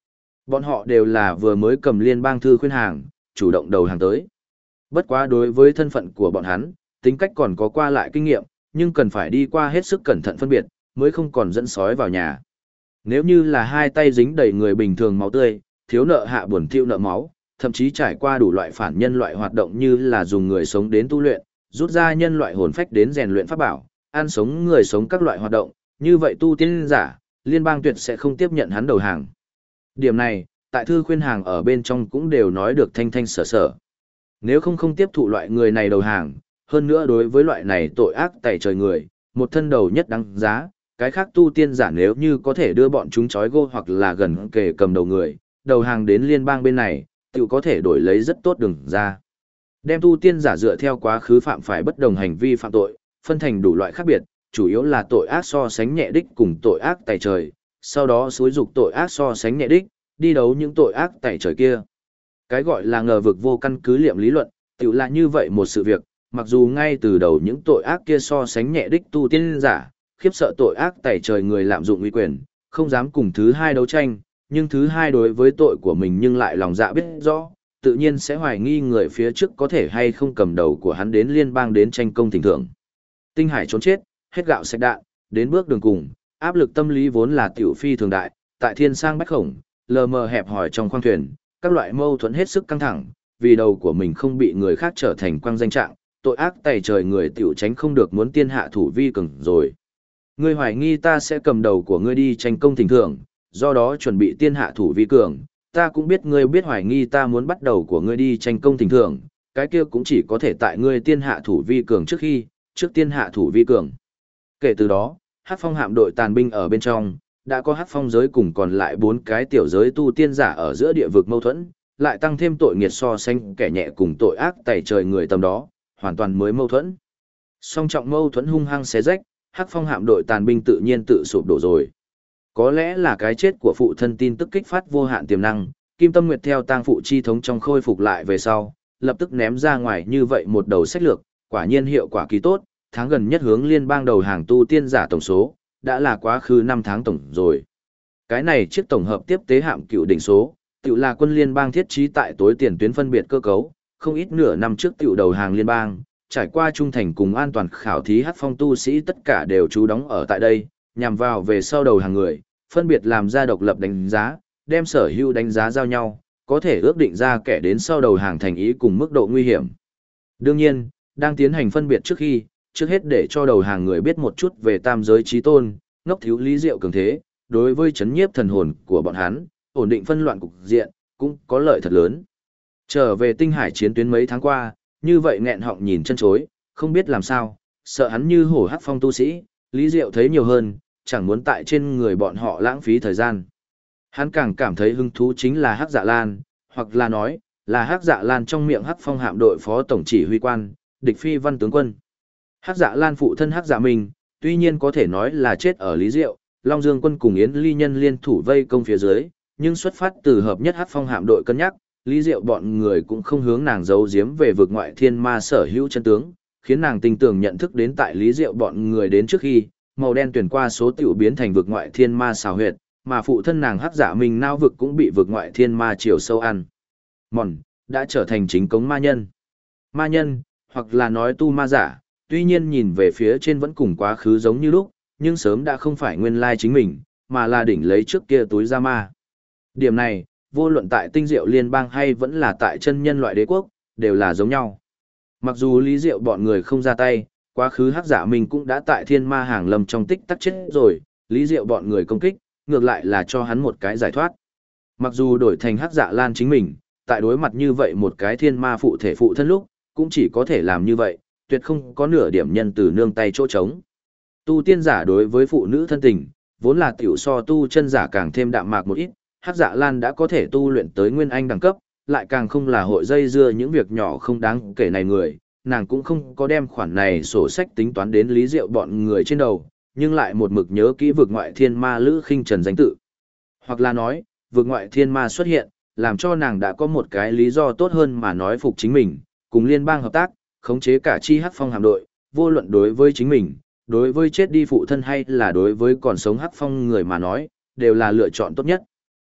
Bọn họ đều là vừa mới cầm liên bang thư khuyên hàng, chủ động đầu hàng tới. Bất quá đối với thân phận của bọn hắn, tính cách còn có qua lại kinh nghiệm, nhưng cần phải đi qua hết sức cẩn thận phân biệt, mới không còn dẫn sói vào nhà. Nếu như là hai tay dính đầy người bình thường máu tươi, thiếu nợ hạ buồn thiêu nợ máu, thậm chí trải qua đủ loại phản nhân loại hoạt động như là dùng người sống đến tu luyện, rút ra nhân loại hồn phách đến rèn luyện pháp bảo, ăn sống người sống các loại hoạt động, như vậy tu tiên giả, liên bang tuyệt sẽ không tiếp nhận hắn đầu hàng. Điểm này, tại thư khuyên hàng ở bên trong cũng đều nói được thanh thanh sở sở. Nếu không tiếp thụ loại người này đầu hàng, hơn nữa đối với loại này tội ác tày trời người, một thân đầu nhất đáng giá, cái khác tu tiên giả nếu như có thể đưa bọn chúng trói gô hoặc là gần kề cầm đầu người, đầu hàng đến liên bang bên này, tự có thể đổi lấy rất tốt đường ra. Đem tu tiên giả dựa theo quá khứ phạm phải bất đồng hành vi phạm tội, phân thành đủ loại khác biệt, chủ yếu là tội ác so sánh nhẹ đích cùng tội ác tày trời, sau đó xúi dục tội ác so sánh nhẹ đích, đi đấu những tội ác tày trời kia. Cái gọi là ngờ vực vô căn cứ liệm lý luận, tự là như vậy một sự việc, mặc dù ngay từ đầu những tội ác kia so sánh nhẹ đích tu tiên giả, khiếp sợ tội ác tày trời người lạm dụng uy quyền, không dám cùng thứ hai đấu tranh, nhưng thứ hai đối với tội của mình nhưng lại lòng dạ biết rõ, tự nhiên sẽ hoài nghi người phía trước có thể hay không cầm đầu của hắn đến liên bang đến tranh công thỉnh thưởng. Tinh hải trốn chết, hết gạo sạch đạn, đến bước đường cùng, áp lực tâm lý vốn là tiểu phi thường đại, tại thiên sang bách khổng, lờ mờ hẹp hỏi trong khoang thuyền, các loại mâu thuẫn hết sức căng thẳng, vì đầu của mình không bị người khác trở thành quang danh trạng, tội ác tày trời người tiểu tránh không được muốn tiên hạ thủ vi cường rồi. Ngươi hoài nghi ta sẽ cầm đầu của ngươi đi tranh công thỉnh thưởng, do đó chuẩn bị tiên hạ thủ vi cường, ta cũng biết ngươi biết hoài nghi ta muốn bắt đầu của ngươi đi tranh công thỉnh thưởng, cái kia cũng chỉ có thể tại ngươi tiên hạ thủ vi cường trước tiên hạ thủ vi cường. Kể từ đó, Hắc Phong hạm đội tàn binh ở bên trong, đã có Hắc Phong giới cùng còn lại 4 cái tiểu giới tu tiên giả ở giữa địa vực mâu thuẫn, lại tăng thêm tội nghiệt so sánh kẻ nhẹ cùng tội ác tày trời người tầm đó, hoàn toàn mới mâu thuẫn. Song trọng mâu thuẫn hung hăng xé rách, Hắc Phong hạm đội tàn binh tự nhiên tự sụp đổ rồi. Có lẽ là cái chết của phụ thân tin tức kích phát vô hạn tiềm năng, Kim Tâm Nguyệt theo tang phụ chi thống trong khôi phục lại về sau, lập tức ném ra ngoài như vậy một đầu sách lược, quả nhiên hiệu quả kỳ tốt, tháng gần nhất hướng liên bang đầu hàng tu tiên giả tổng số, đã là quá khứ 5 tháng tổng rồi. Cái này chiếc tổng hợp tiếp tế hạm cựu đỉnh số, tiểu là quân liên bang thiết trí tại tối tiền tuyến phân biệt cơ cấu, không ít nửa năm trước tiểu đầu hàng liên bang, trải qua trung thành cùng an toàn khảo thí Hắc Phong tu sĩ tất cả đều trú đóng ở tại đây, nhằm vào về sau đầu hàng người, phân biệt làm ra độc lập đánh giá, đem sở hữu đánh giá giao nhau, có thể ước định ra kẻ đến sau đầu hàng thành ý cùng mức độ nguy hiểm. Đương nhiên, đang tiến hành phân biệt trước khi, trước hết để cho đầu hàng người biết một chút về tam giới trí tôn, ngốc thiếu lý diệu cường thế, đối với chấn nhiếp thần hồn của bọn hắn, ổn định phân loạn cục diện, cũng có lợi thật lớn. Trở về tinh hải chiến tuyến mấy tháng qua, như vậy nghẹn họng nhìn chân chối, không biết làm sao, sợ hắn như hổ Hắc Phong tu sĩ, lý diệu thấy nhiều hơn, chẳng muốn tại trên người bọn họ lãng phí thời gian. Hắn càng cảm thấy hứng thú chính là Hắc Dạ Lan, hoặc là nói, là Hắc Dạ Lan trong miệng Hắc Phong hạm đội phó tổng chỉ huy quan, địch phi văn tướng quân. Hắc Dạ Lan phụ thân Hắc Dạ Minh, tuy nhiên có thể nói là chết ở Lý Diệu, Long Dương quân cùng Yến Ly Nhân liên thủ vây công phía dưới, nhưng xuất phát từ hợp nhất Hắc Phong hạm đội cân nhắc, Lý Diệu bọn người cũng không hướng nàng giấu giếm về vực ngoại thiên ma sở hữu chân tướng, khiến nàng tình tưởng nhận thức đến tại Lý Diệu bọn người đến trước khi, màu đen tuyển qua số tiểu biến thành vực ngoại thiên ma xào huyệt, mà phụ thân nàng Hắc Dạ Minh nao vực cũng bị vực ngoại thiên ma chiều sâu ăn. Mòn, đã trở thành chính cống ma nhân. Ma nhân, hoặc là nói tu ma giả, tuy nhiên nhìn về phía trên vẫn cùng quá khứ giống như lúc, nhưng sớm đã không phải nguyên lai chính mình, mà là đỉnh lấy trước kia túi ra ma. Điểm này, vô luận tại tinh diệu liên bang hay vẫn là tại chân nhân loại đế quốc, đều là giống nhau. Mặc dù Lý Diệu bọn người không ra tay, quá khứ Hắc Dạ Minh cũng đã tại thiên ma hàng lâm trong tích tắc chết rồi, Lý Diệu bọn người công kích, ngược lại là cho hắn một cái giải thoát. Mặc dù đổi thành Hắc Dạ Lan chính mình, tại đối mặt như vậy một cái thiên ma phụ thể phụ thân lúc, cũng chỉ có thể làm như vậy, tuyệt không có nửa điểm nhân từ nương tay chỗ trống. Tu tiên giả đối với phụ nữ thân tình, vốn là tiểu so tu chân giả càng thêm đạm mạc một ít, Hắc Dạ Lan đã có thể tu luyện tới nguyên anh đẳng cấp, lại càng không là hội dây dưa những việc nhỏ không đáng kể này người, nàng cũng không có đem khoản này sổ sách tính toán đến Lý Diệu bọn người trên đầu, nhưng lại một mực nhớ kỹ vực ngoại thiên ma Lữ Khinh Trần danh tự. Hoặc là nói, vực ngoại thiên ma xuất hiện, làm cho nàng đã có một cái lý do tốt hơn mà nói phục chính mình, cùng liên bang hợp tác, khống chế cả chi Hắc Phong hạm đội, vô luận đối với chính mình, đối với chết đi phụ thân hay là đối với còn sống Hắc Phong người mà nói, đều là lựa chọn tốt nhất.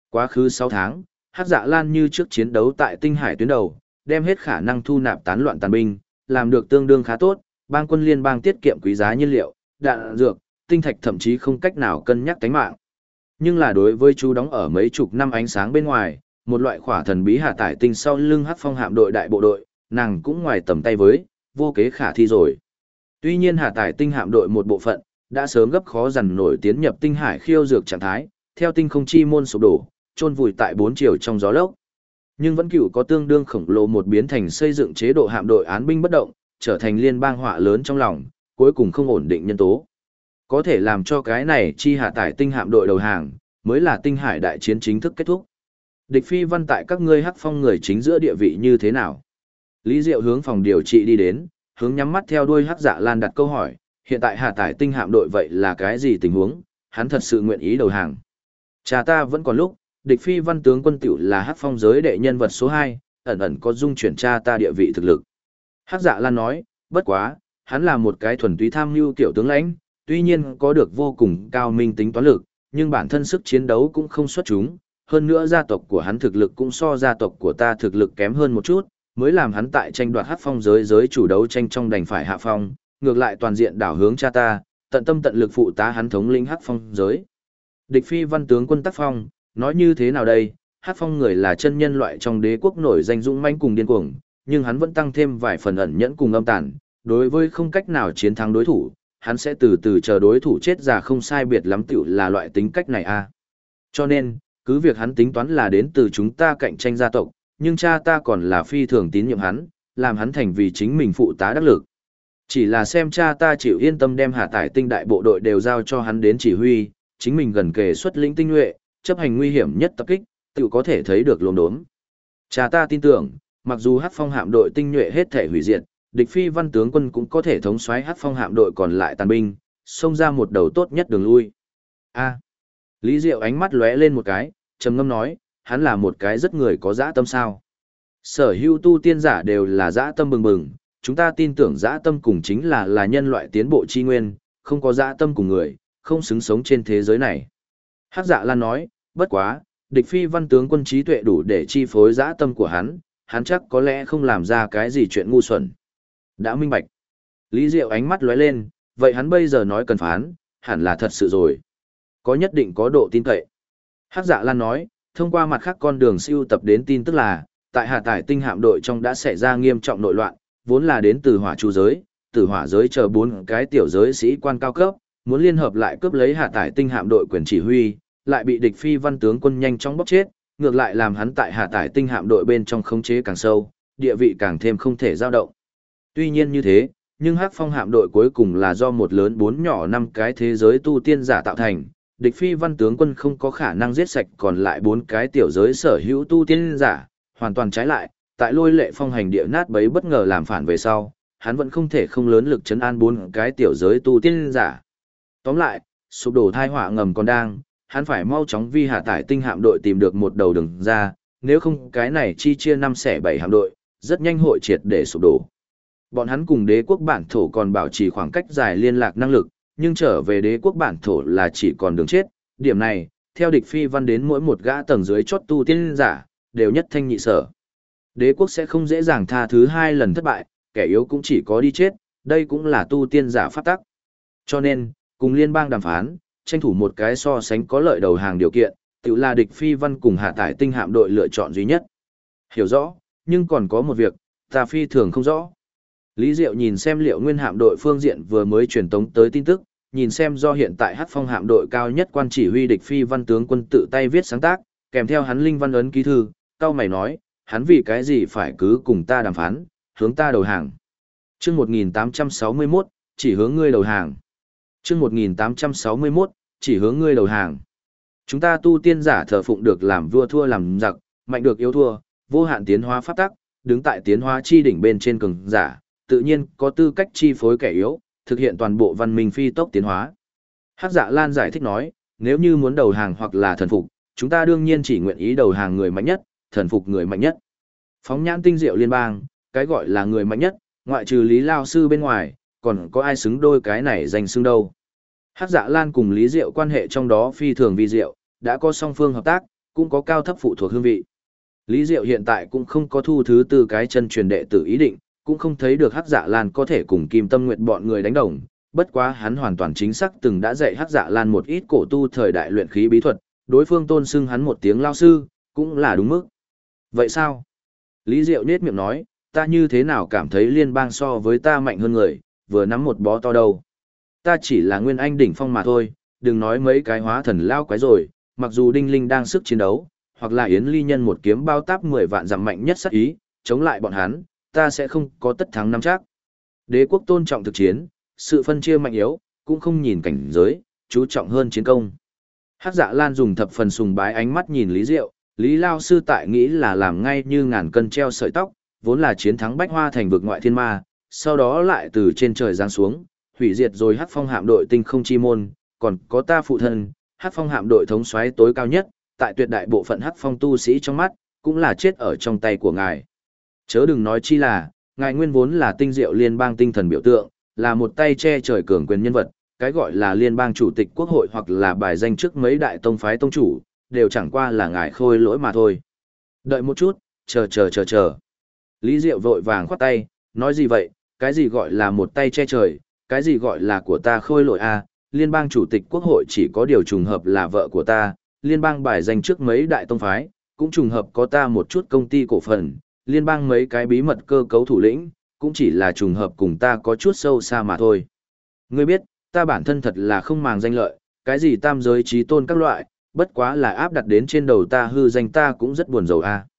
Quá khứ 6 tháng, Hắc Dạ Lan như trước chiến đấu tại Tinh Hải tuyến đầu, đem hết khả năng thu nạp tán loạn tàn binh, làm được tương đương khá tốt, bang quân liên bang tiết kiệm quý giá nhiên liệu, đạn dược, tinh thạch thậm chí không cách nào cân nhắc tính mạng. Nhưng là đối với chú đóng ở mấy chục năm ánh sáng bên ngoài, một loại khỏa thần bí hạ tải tinh sau lưng Hắc Phong hạm đội đại bộ đội, nàng cũng ngoài tầm tay với, vô kế khả thi rồi. Tuy nhiên hạ tải tinh hạm đội một bộ phận, đã sớm gấp khó dằn nổi tiến nhập tinh hải khiêu dược trạng thái, theo tinh không chi môn sụp đổ, chôn vùi tại 4 chiều trong gió lốc. Nhưng vẫn cựu có tương đương khổng lồ một biến thành xây dựng chế độ hạm đội án binh bất động, trở thành liên bang họa lớn trong lòng, cuối cùng không ổn định nhân tố. Có thể làm cho cái này chi hạ tải tinh hạm đội đầu hàng, mới là tinh hải đại chiến chính thức kết thúc. Địch Phi Văn tại các ngươi Hắc Phong người chính giữa địa vị như thế nào? Lý Diệu hướng phòng điều trị đi đến, hướng nhắm mắt theo đuôi Hắc Dạ Lan đặt câu hỏi, hiện tại hạ tải tinh hạm đội vậy là cái gì tình huống, hắn thật sự nguyện ý đầu hàng. Cha ta vẫn còn lúc, Địch Phi Văn tướng quân tiểu là Hắc Phong giới đệ nhân vật số 2, ẩn ẩn có dung chuyển cha ta địa vị thực lực. Hắc Dạ Lan nói, bất quá, hắn là một cái thuần túy tham mưu tiểu tướng lãnh, tuy nhiên có được vô cùng cao minh tính toán lực, nhưng bản thân sức chiến đấu cũng không xuất chúng, hơn nữa gia tộc của hắn thực lực cũng so gia tộc của ta thực lực kém hơn một chút, mới làm hắn tại tranh đoạt Hắc Phong giới chủ đấu tranh trong đành phải hạ phong, ngược lại toàn diện đảo hướng cha ta, tận tâm tận lực phụ tá hắn thống lĩnh Hắc Phong giới. Địch Phi Văn tướng quân tác phong, nói như thế nào đây, Hắc Phong người là chân nhân loại trong đế quốc nổi danh dũng mãnh cùng điên cuồng, nhưng hắn vẫn tăng thêm vài phần ẩn nhẫn cùng âm tàn, đối với không cách nào chiến thắng đối thủ, hắn sẽ từ từ chờ đối thủ chết già không sai biệt lắm tiểu là loại tính cách này a. Cho nên, cứ việc hắn tính toán là đến từ chúng ta cạnh tranh gia tộc, nhưng cha ta còn là phi thường tín nhiệm hắn, làm hắn thành vì chính mình phụ tá đắc lực. Chỉ là xem cha ta chịu yên tâm đem hạ tải tinh đại bộ đội đều giao cho hắn đến chỉ huy, chính mình gần kề xuất lĩnh tinh nhuệ, chấp hành nguy hiểm nhất tập kích, tự có thể thấy được lồn đốm. Cha ta tin tưởng, mặc dù Hắc Phong hạm đội tinh nhuệ hết thể hủy diệt, Địch Phi Văn tướng quân cũng có thể thống soái Hắc Phong hạm đội còn lại tàn binh, xông ra một đầu tốt nhất đường lui. A. Lý Diệu ánh mắt lóe lên một cái, trầm ngâm nói, hắn là một cái rất người có dã tâm sao? Sở hữu tu tiên giả đều là dã tâm bừng bừng, chúng ta tin tưởng dã tâm cùng chính là nhân loại tiến bộ chi nguyên, không có dã tâm cùng người, không xứng sống trên thế giới này. Hắc Dạ Lan nói, bất quá, Địch Phi Văn tướng quân trí tuệ đủ để chi phối dã tâm của hắn chắc có lẽ không làm ra cái gì chuyện ngu xuẩn. Đã minh bạch. Lý Diệu ánh mắt lóe lên, vậy hắn bây giờ nói cần phán, hẳn là thật sự rồi. Có nhất định có độ tin cậy. Hắc Dạ Lan nói, thông qua mặt khác con đường siêu tập đến tin tức là, tại hạ tải tinh hạm đội trong đã xảy ra nghiêm trọng nội loạn, vốn là đến từ hỏa chu giới, từ hỏa giới chờ 4 cái tiểu giới sĩ quan cao cấp, muốn liên hợp lại cướp lấy hạ tải tinh hạm đội quyền chỉ huy, lại bị Địch Phi Văn tướng quân nhanh chóng bóc chết, ngược lại làm hắn tại hạ tải tinh hạm đội bên trong khống chế càng sâu, địa vị càng thêm không thể dao động. Tuy nhiên như thế, nhưng Hắc Phong hạm đội cuối cùng là do một lớn 4 nhỏ 5 cái thế giới tu tiên giả tạo thành, Địch Phi Văn tướng quân không có khả năng giết sạch còn lại 4 cái tiểu giới sở hữu tu tiên giả, hoàn toàn trái lại, tại Lôi Lệ Phong hành địa nát bấy bất ngờ làm phản về sau, hắn vẫn không thể không lớn lực trấn an 4 cái tiểu giới tu tiên giả. Tóm lại, sụp đổ thai họa ngầm còn đang, hắn phải mau chóng vi hạ tải tinh hạm đội tìm được một đầu đường ra, nếu không cái này chi chia 5 xẻ 7 hạm đội, rất nhanh hội triệt để sụp đổ. Bọn hắn cùng đế quốc bản thổ còn bảo trì khoảng cách dài liên lạc năng lực, nhưng trở về đế quốc bản thổ là chỉ còn đường chết. Điểm này, theo Địch Phi Văn đến mỗi một gã tầng dưới chót tu tiên giả, đều nhất thanh nhị sở. Đế quốc sẽ không dễ dàng tha thứ 2 lần thất bại, kẻ yếu cũng chỉ có đi chết, đây cũng là tu tiên giả pháp tắc. Cho nên, cùng liên bang đàm phán, tranh thủ một cái so sánh có lợi đầu hàng điều kiện, tự là Địch Phi Văn cùng hạ tải tinh hạm đội lựa chọn duy nhất. Hiểu rõ, nhưng còn có một việc, ta phi thường không rõ. Lý Diệu nhìn xem Liệu Nguyên hạm đội phương diện vừa mới truyền tống tới tin tức, nhìn xem do hiện tại Hắc Phong hạm đội cao nhất quan chỉ huy Địch Phi Văn tướng quân tự tay viết sáng tác, kèm theo hắn linh văn ấn ký thư, cao mày nói, hắn vì cái gì phải cứ cùng ta đàm phán, hướng ta đầu hàng. Chương 1861, chỉ hướng ngươi đầu hàng. Chương 1861, chỉ hướng ngươi đầu hàng. Chúng ta tu tiên giả thờ phụng được làm vua thua làm giặc, mạnh được yếu thua, vô hạn tiến hóa pháp tắc, đứng tại tiến hóa chi đỉnh bên trên cường giả, tự nhiên có tư cách chi phối kẻ yếu, thực hiện toàn bộ văn minh phi tốc tiến hóa. Hắc Dạ Lan giải thích nói, nếu như muốn đầu hàng hoặc là thần phục, chúng ta đương nhiên chỉ nguyện ý đầu hàng người mạnh nhất, thần phục người mạnh nhất. Phóng nhãn tinh diệu liên bang, cái gọi là người mạnh nhất, ngoại trừ Lý Lao Sư bên ngoài, còn có ai xứng đôi cái này danh xưng đâu. Hắc Dạ Lan cùng Lý Diệu quan hệ trong đó phi thường vi diệu, đã có song phương hợp tác, cũng có cao thấp phụ thuộc hương vị. Lý Diệu hiện tại cũng không có thu thứ tư cái chân truyền đệ tử ý định, cũng không thấy được Hắc Dạ Lan có thể cùng Kim Tâm Nguyệt bọn người đánh đồng, bất quá hắn hoàn toàn chính xác từng đã dạy Hắc Dạ Lan một ít cổ tu thời đại luyện khí bí thuật, đối phương tôn xưng hắn một tiếng lao sư, cũng là đúng mức. Vậy sao? Lý Diệu nhếch miệng nói, ta như thế nào cảm thấy liên bang so với ta mạnh hơn người, vừa nắm một bó to đâu. Ta chỉ là nguyên anh đỉnh phong mà thôi, đừng nói mấy cái hóa thần lao quái rồi, mặc dù Đinh Linh đang sức chiến đấu, hoặc là Yến Ly Nhân một kiếm bao táp 10 vạn dặm mạnh nhất sát ý, chống lại bọn hắn, ta sẽ không có tất thắng nắm chắc. Đế quốc tôn trọng thực chiến, sự phân chia mạnh yếu, cũng không nhìn cảnh giới, chú trọng hơn chiến công. Hắc Dạ Lan dùng thập phần sùng bái ánh mắt nhìn Lý Diệu, Lý Lao Sư tại nghĩ là làm ngay như ngàn cân treo sợi tóc, vốn là chiến thắng Bách Hoa thành vực ngoại thiên ma, sau đó lại từ trên trời giáng xuống, hủy diệt rồi Hắc Phong hạm đội tinh không chi môn, còn có ta phụ thân, Hắc Phong hạm đội thống soái tối cao nhất, tại tuyệt đại bộ phận Hắc Phong tu sĩ trong mắt, cũng là chết ở trong tay của ngài. Chớ đừng nói chi là, ngài nguyên vốn là tinh diệu liên bang tinh thần biểu tượng, là một tay che trời cường quyền nhân vật, cái gọi là liên bang chủ tịch quốc hội hoặc là bài danh trước mấy đại tông phái tông chủ, đều chẳng qua là ngài khôi lỗi mà thôi. Đợi một chút, chờ. Lý Diệu vội vàng khoát tay, nói gì vậy, cái gì gọi là một tay che trời, cái gì gọi là của ta khôi lỗi à, liên bang chủ tịch quốc hội chỉ có điều trùng hợp là vợ của ta, liên bang bài danh trước mấy đại tông phái, cũng trùng hợp có ta một chút công ty cổ phần, liên bang mấy cái bí mật cơ cấu thủ lĩnh, cũng chỉ là trùng hợp cùng ta có chút sâu xa mà thôi. Ngươi biết, ta bản thân thật là không màng danh lợi, cái gì tam giới trí tôn các loại, bất quá là áp đặt đến trên đầu ta hư danh ta cũng rất buồn rầu a.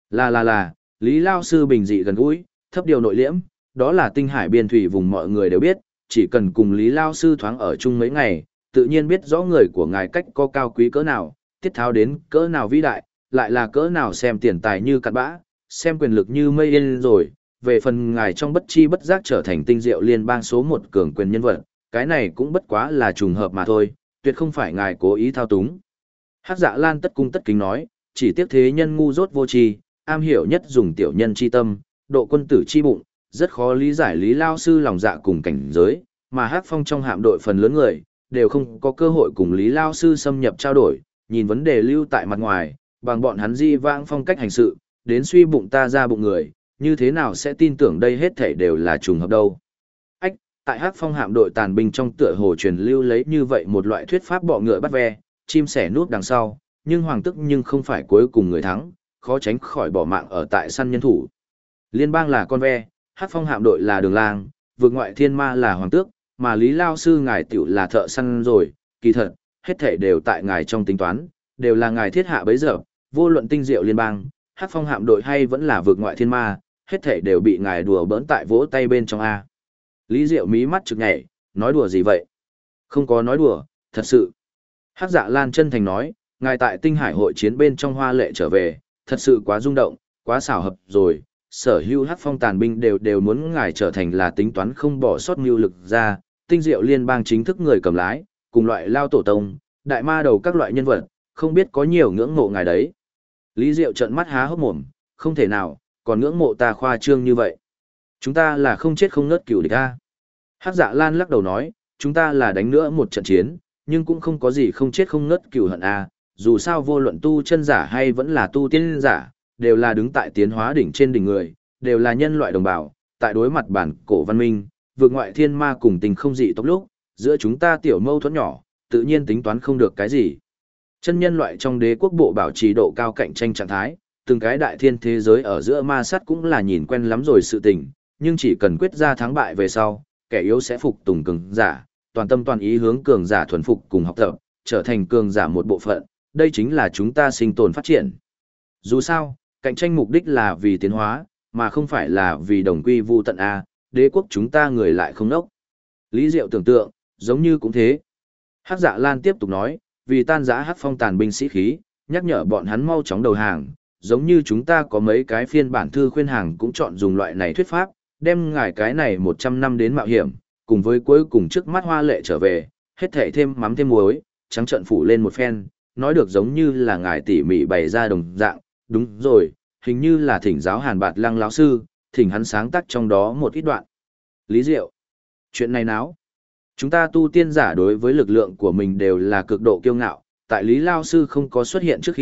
Là, Lý Lao Sư bình dị gần gũi, thấp điều nội liễm, đó là tinh hải biên thủy vùng mọi người đều biết, chỉ cần cùng Lý Lao Sư thoáng ở chung mấy ngày, tự nhiên biết rõ người của ngài cách có cao quý cỡ nào, tiết tháo đến cỡ nào vĩ đại, lại là cỡ nào xem tiền tài như cặn bã, xem quyền lực như mây yên rồi, về phần ngài trong bất chi bất giác trở thành tinh diệu liên bang số một cường quyền nhân vật, cái này cũng bất quá là trùng hợp mà thôi, tuyệt không phải ngài cố ý thao túng. Hắc Dạ Lan tất cung tất kính nói, chỉ tiếc thế nhân ngu dốt vô tri, am hiểu nhất dùng tiểu nhân chi tâm, độ quân tử chi bụng, rất khó lý giải Lý Lao Sư lòng dạ cùng cảnh giới, mà Hắc Phong trong hạm đội phần lớn người, đều không có cơ hội cùng Lý Lao Sư xâm nhập trao đổi, nhìn vấn đề lưu tại mặt ngoài, bằng bọn hắn di vãng phong cách hành sự, đến suy bụng ta ra bụng người, như thế nào sẽ tin tưởng đây hết thảy đều là trùng hợp đâu. Ách, tại Hắc Phong hạm đội tàn binh trong tựa hồ truyền lưu lấy như vậy một loại thuyết pháp bọ ngựa bắt ve, chim sẻ núp đằng sau, nhưng hoàng tức nhưng không phải cuối cùng người thắng, khó tránh khỏi bỏ mạng ở tại săn nhân thủ. Liên bang là con ve, Hắc Phong hạm đội là đường lang, vượt ngoại thiên ma là hoàng tước, mà Lý Lao Sư ngài tiểu là thợ săn rồi, kỳ thật, hết thảy đều tại ngài trong tính toán, đều là ngài thiết hạ bấy giờ, vô luận tinh diệu liên bang, Hắc Phong hạm đội hay vẫn là vượt ngoại thiên ma, hết thảy đều bị ngài đùa bỡn tại vỗ tay bên trong A. Lý Diệu mí mắt trực nhảy, nói đùa gì vậy? Không có nói đùa, thật sự. Hắc Dạ Lan chân thành nói, ngài tại tinh hải hội chiến bên trong hoa lệ trở về, thật sự quá rung động, quá xảo hợp rồi. Sở hữu Hắc Phong tàn binh đều muốn ngài trở thành là tính toán không bỏ sót mưu lực ra, tinh diệu liên bang chính thức người cầm lái, cùng loại lao tổ tông, đại ma đầu các loại nhân vật, không biết có nhiều ngưỡng mộ ngài đấy. Lý Diệu trợn mắt há hốc mồm, không thể nào, còn ngưỡng mộ ta khoa trương như vậy. Chúng ta là không chết không ngớt cửu địch a. Hắc Dạ Lan lắc đầu nói, chúng ta là đánh nữa một trận chiến, nhưng cũng không có gì không chết không ngớt cửu hận a. Dù sao vô luận tu chân giả hay vẫn là tu tiên giả, đều là đứng tại tiến hóa đỉnh trên đỉnh người, đều là nhân loại đồng bào, tại đối mặt bản cổ văn minh, vượt ngoại thiên ma cùng tình không dị tốc lúc, giữa chúng ta tiểu mâu thuẫn nhỏ, tự nhiên tính toán không được cái gì. Chân nhân loại trong đế quốc bộ bảo trì độ cao cạnh tranh trạng thái, từng cái đại thiên thế giới ở giữa ma sát cũng là nhìn quen lắm rồi sự tình, nhưng chỉ cần quyết ra thắng bại về sau, kẻ yếu sẽ phục tùng cường giả, toàn tâm toàn ý hướng cường giả thuần phục cùng học tập, trở thành cường giả một bộ phận, đây chính là chúng ta sinh tồn phát triển. Dù sao, cạnh tranh mục đích là vì tiến hóa, mà không phải là vì đồng quy vu tận A, đế quốc chúng ta người lại không nốc. Lý Diệu tưởng tượng, giống như cũng thế. Hắc Dạ Lan tiếp tục nói, vì tan rã Hắc Phong tàn binh sĩ khí, nhắc nhở bọn hắn mau chóng đầu hàng, giống như chúng ta có mấy cái phiên bản thư khuyên hàng cũng chọn dùng loại này thuyết pháp, đem ngài cái này 100 năm đến mạo hiểm, cùng với cuối cùng trước mắt hoa lệ trở về, hết thảy thêm mắm thêm muối, trắng trợn phủ lên một phen, nói được giống như là ngài tỉ mỉ bày ra đồng dạng, đúng rồi, hình như là thỉnh giáo Hàn Bạt Lăng lão sư, thỉnh hắn sáng tác trong đó một ít đoạn. Lý Diệu, chuyện này náo. Chúng ta tu tiên giả đối với lực lượng của mình đều là cực độ kiêu ngạo, tại Lý Lao Sư không có xuất hiện trước khi,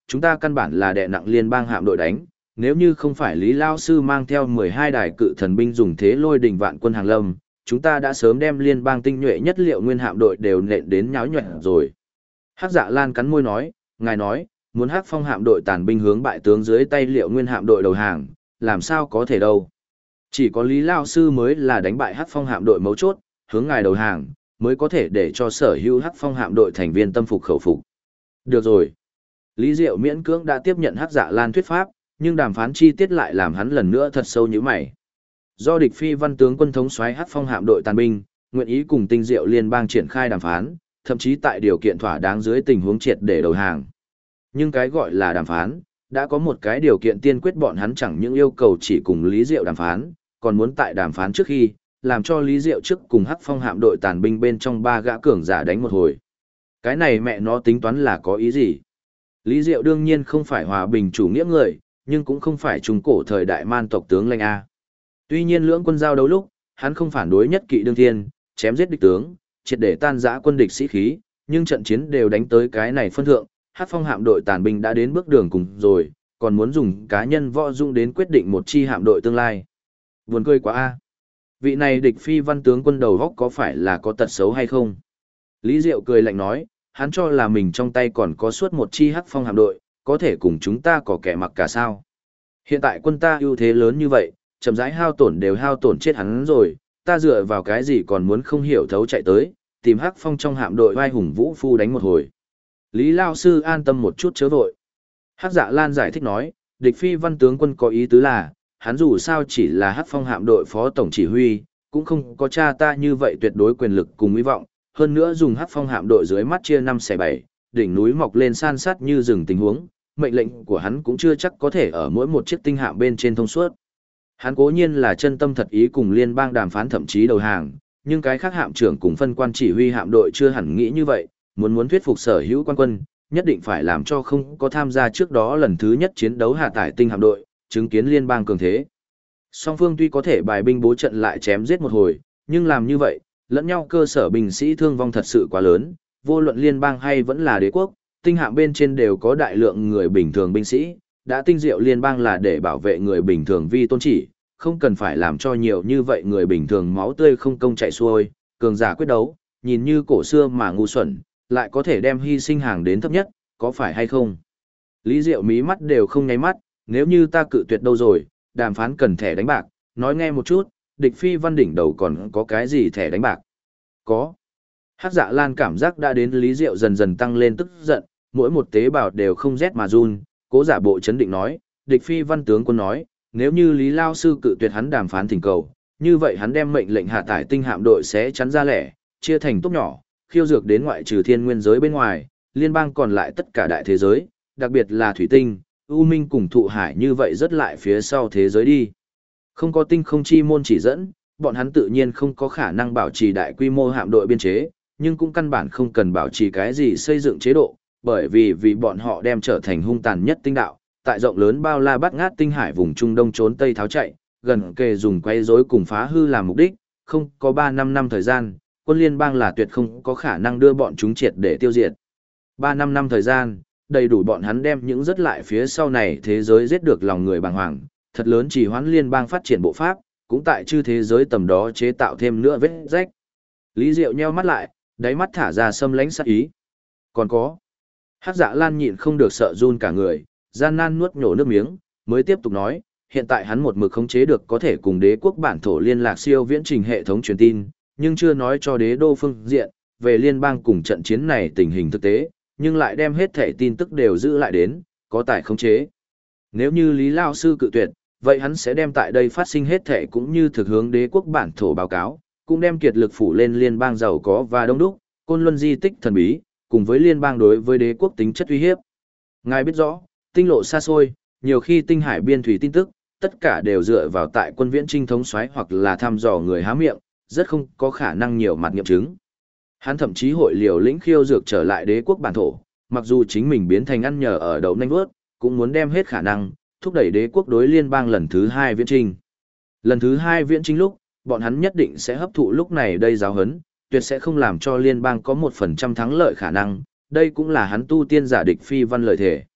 chúng ta căn bản là đè nặng liên bang hạm đội đánh, nếu như không phải Lý Lao Sư mang theo 12 đài cự thần binh dùng thế lôi đình vạn quân hàng lâm, chúng ta đã sớm đem liên bang tinh nhuệ nhất liệu nguyên hạm đội đều nện đến nháo nhuẹn rồi. Hắc Dạ Lan cắn môi nói, ngài nói, muốn Hắc Phong hạm đội tàn binh hướng bại tướng dưới tay liệu nguyên hạm đội đầu hàng, làm sao có thể đâu. Chỉ có Lý Lao Sư mới là đánh bại Hắc Phong hạm đội mấu chốt, hướng ngài đầu hàng, mới có thể để cho sở hữu Hắc Phong hạm đội thành viên tâm phục khẩu phục. Được rồi. Lý Diệu miễn cưỡng đã tiếp nhận Hắc Dạ Lan thuyết pháp, nhưng đàm phán chi tiết lại làm hắn lần nữa thật sâu như mày. Do địch phi văn tướng quân thống soái Hắc Phong hạm đội tàn binh, nguyện ý cùng Tinh Diệu liên bang triển khai đàm phán, thậm chí tại điều kiện thỏa đáng dưới tình huống triệt để đầu hàng. Nhưng cái gọi là đàm phán, đã có một cái điều kiện tiên quyết, bọn hắn chẳng những yêu cầu chỉ cùng Lý Diệu đàm phán, còn muốn tại đàm phán trước khi, làm cho Lý Diệu trước cùng Hắc Phong hạm đội tàn binh bên trong 3 gã cường giả đánh một hồi. Cái này mẹ nó tính toán là có ý gì? Lý Diệu đương nhiên không phải hòa bình chủ nghĩa người, nhưng cũng không phải trung cổ thời đại man tộc tướng lãnh A. Tuy nhiên lưỡng quân giao đấu lúc, hắn không phản đối nhất kỵ đương thiên, chém giết địch tướng, triệt để tan rã quân địch sĩ khí, nhưng trận chiến đều đánh tới cái này phân thượng, Hắc Phong hạm đội tàn binh đã đến bước đường cùng rồi, còn muốn dùng cá nhân võ dung đến quyết định một chi hạm đội tương lai. Buồn cười quá a. Vị này địch phi văn tướng quân đầu góc có phải là có tật xấu hay không? Lý Diệu cười lạnh nói, hắn cho là mình trong tay còn có suốt một chi Hắc Phong hạm đội, có thể cùng chúng ta có kẻ mặc cả sao. Hiện tại quân ta ưu thế lớn như vậy, chậm rãi hao tổn đều hao tổn chết hắn rồi, ta dựa vào cái gì còn muốn không hiểu thấu chạy tới, tìm Hắc Phong trong hạm đội vai hùng vũ phu đánh một hồi. Lý Lao Sư an tâm một chút chớ vội. Hắc Dạ Lan giải thích nói, địch phi văn tướng quân có ý tứ là, hắn dù sao chỉ là Hắc Phong hạm đội phó tổng chỉ huy, cũng không có cha ta như vậy tuyệt đối quyền lực cùng hy vọng, hơn nữa dùng Hắc Phong hạm đội dưới mắt chia 5 xẻ 7, đỉnh núi mọc lên san sát như rừng tình huống, mệnh lệnh của hắn cũng chưa chắc có thể ở mỗi một chiếc tinh hạm bên trên thông suốt. Hắn cố nhiên là chân tâm thật ý cùng liên bang đàm phán thậm chí đầu hàng, nhưng cái khác hạm trưởng cùng phân quan chỉ huy hạm đội chưa hẳn nghĩ như vậy, muốn thuyết phục sở hữu quan quân, nhất định phải làm cho không có tham gia trước đó lần thứ nhất chiến đấu hạ tải tinh hạm đội, chứng kiến liên bang cường thế. Song phương tuy có thể bài binh bố trận lại chém giết một hồi, nhưng làm như vậy, lẫn nhau cơ sở binh sĩ thương vong thật sự quá lớn, vô luận liên bang hay vẫn là đế quốc, tinh hạm bên trên đều có đại lượng người bình thường binh sĩ, đã Tinh Diệu liên bang là để bảo vệ người bình thường vi tôn chỉ, không cần phải làm cho nhiều như vậy người bình thường máu tươi không công chạy xuôi, cường giả quyết đấu, nhìn như cổ xưa mà ngu xuẩn, lại có thể đem hy sinh hàng đến thấp nhất, có phải hay không? Lý Diệu mí mắt đều không nháy mắt, nếu như ta cự tuyệt đâu rồi, đàm phán cần thẻ đánh bạc, nói nghe một chút, địch phi văn đỉnh đầu còn có cái gì thẻ đánh bạc? Có. Hắc Dạ Lan cảm giác đã đến Lý Diệu dần dần tăng lên tức giận, mỗi một tế bào đều không rét mà run, cố giả bộ chấn định nói, địch phi văn tướng quân nói, nếu như Lý Lao Sư cự tuyệt hắn đàm phán thỉnh cầu, như vậy hắn đem mệnh lệnh hạ tải tinh hạm đội sẽ chắn ra lẻ, chia thành tốt nhỏ, khiêu dược đến ngoại trừ thiên nguyên giới bên ngoài, liên bang còn lại tất cả đại thế giới, đặc biệt là thủy tinh, U Minh cùng thụ hải như vậy rất lại phía sau thế giới đi. Không có tinh không chi môn chỉ dẫn, bọn hắn tự nhiên không có khả năng bảo trì đại quy mô hạm đội biên chế, nhưng cũng căn bản không cần bảo trì cái gì xây dựng chế độ, bởi vì bọn họ đem trở thành hung tàn nhất tinh đạo, tại rộng lớn bao la bát ngát tinh hải vùng Trung Đông trốn Tây tháo chạy, gần kề dùng quay rối cùng phá hư làm mục đích, không có 3-5 năm thời gian, quân liên bang là tuyệt không có khả năng đưa bọn chúng triệt để tiêu diệt. 3-5 năm thời gian, đầy đủ bọn hắn đem những rất lại phía sau này thế giới giết được lòng người bàng hoàng, thật lớn chỉ hoãn liên bang phát triển bộ pháp, cũng tại chư thế giới tầm đó chế tạo thêm nữa vết rách. Lý Diệu nheo mắt lại, đáy mắt thả ra xâm lánh sát ý. Còn có. Hắc Dạ Lan nhịn không được sợ run cả người, gian nan nuốt nhổ nước miếng, mới tiếp tục nói, hiện tại hắn một mực khống chế được có thể cùng đế quốc bản thổ liên lạc siêu viễn trình hệ thống truyền tin, nhưng chưa nói cho đế đô phương diện, về liên bang cùng trận chiến này tình hình thực tế, nhưng lại đem hết thể tin tức đều giữ lại đến, có tài khống chế. Nếu như Lý Lao Sư cự tuyệt, vậy hắn sẽ đem tại đây phát sinh hết thể cũng như thực hướng đế quốc bản thổ báo cáo, cũng đem kiệt lực phủ lên liên bang giàu có và đông đúc, côn luân di tích thần bí, cùng với liên bang đối với đế quốc tính chất uy hiếp. Ngài biết rõ, tinh lộ xa xôi, nhiều khi tinh hải biên thủy tin tức, tất cả đều dựa vào tại quân viễn trinh thống soái hoặc là thăm dò người há miệng, rất không có khả năng nhiều mặt nghiệm chứng. Hắn thậm chí hội liều lĩnh khiêu dược trở lại đế quốc bản thổ, mặc dù chính mình biến thành ăn nhờ ở đậu nanh vớt, cũng muốn đem hết khả năng, thúc đẩy đế quốc đối liên bang lần thứ 2 viễn trinh. Lần thứ 2 viễn trinh lúc, bọn hắn nhất định sẽ hấp thụ lúc này đây giáo huấn, tuyệt sẽ không làm cho liên bang có 1% thắng lợi khả năng, đây cũng là hắn tu tiên giả địch phi văn lợi thể.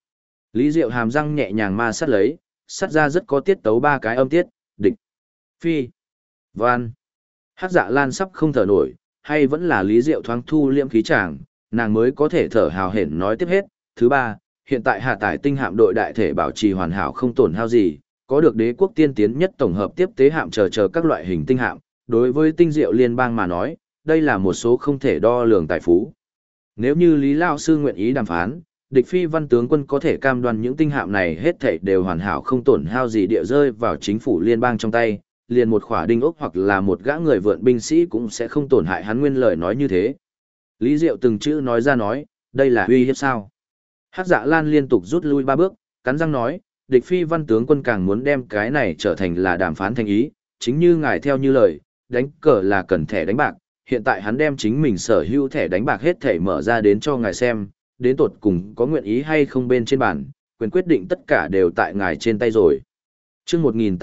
Lý Diệu hàm răng nhẹ nhàng ma sát lấy, sát ra rất có tiết tấu ba cái âm tiết, địch, phi, van. Hắc Dạ Lan sắp không thở nổi, hay vẫn là Lý Diệu thoáng thu liễm khí chàng, nàng mới có thể thở hào hển nói tiếp hết. Thứ ba, hiện tại hạ tải tinh hạm đội đại thể bảo trì hoàn hảo không tổn hao gì, có được đế quốc tiên tiến nhất tổng hợp tiếp tế hạm chờ các loại hình tinh hạm, đối với tinh diệu liên bang mà nói, đây là một số không thể đo lường tài phú. Nếu như Lý Lao Sư nguyện ý đàm phán, địch phi văn tướng quân có thể cam đoan những tinh hạm này hết thảy đều hoàn hảo không tổn hao gì địa rơi vào chính phủ liên bang trong tay, liền một khỏa đinh ốc hoặc là một gã người vượn binh sĩ cũng sẽ không tổn hại hắn nguyên lời nói như thế. Lý Diệu từng chữ nói ra nói, đây là uy hiếp sao? Hắc Dạ Lan liên tục rút lui 3 bước, cắn răng nói, địch phi văn tướng quân càng muốn đem cái này trở thành là đàm phán thành ý, chính như ngài theo như lời, đánh cờ là cần thẻ đánh bạc, hiện tại hắn đem chính mình sở hữu thẻ đánh bạc hết thảy mở ra đến cho ngài xem, đến tột cùng có nguyện ý hay không bên trên bàn, quyền quyết định tất cả đều tại ngài trên tay rồi. Chương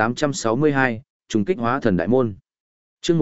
1862, trùng kích hóa thần đại môn. Chương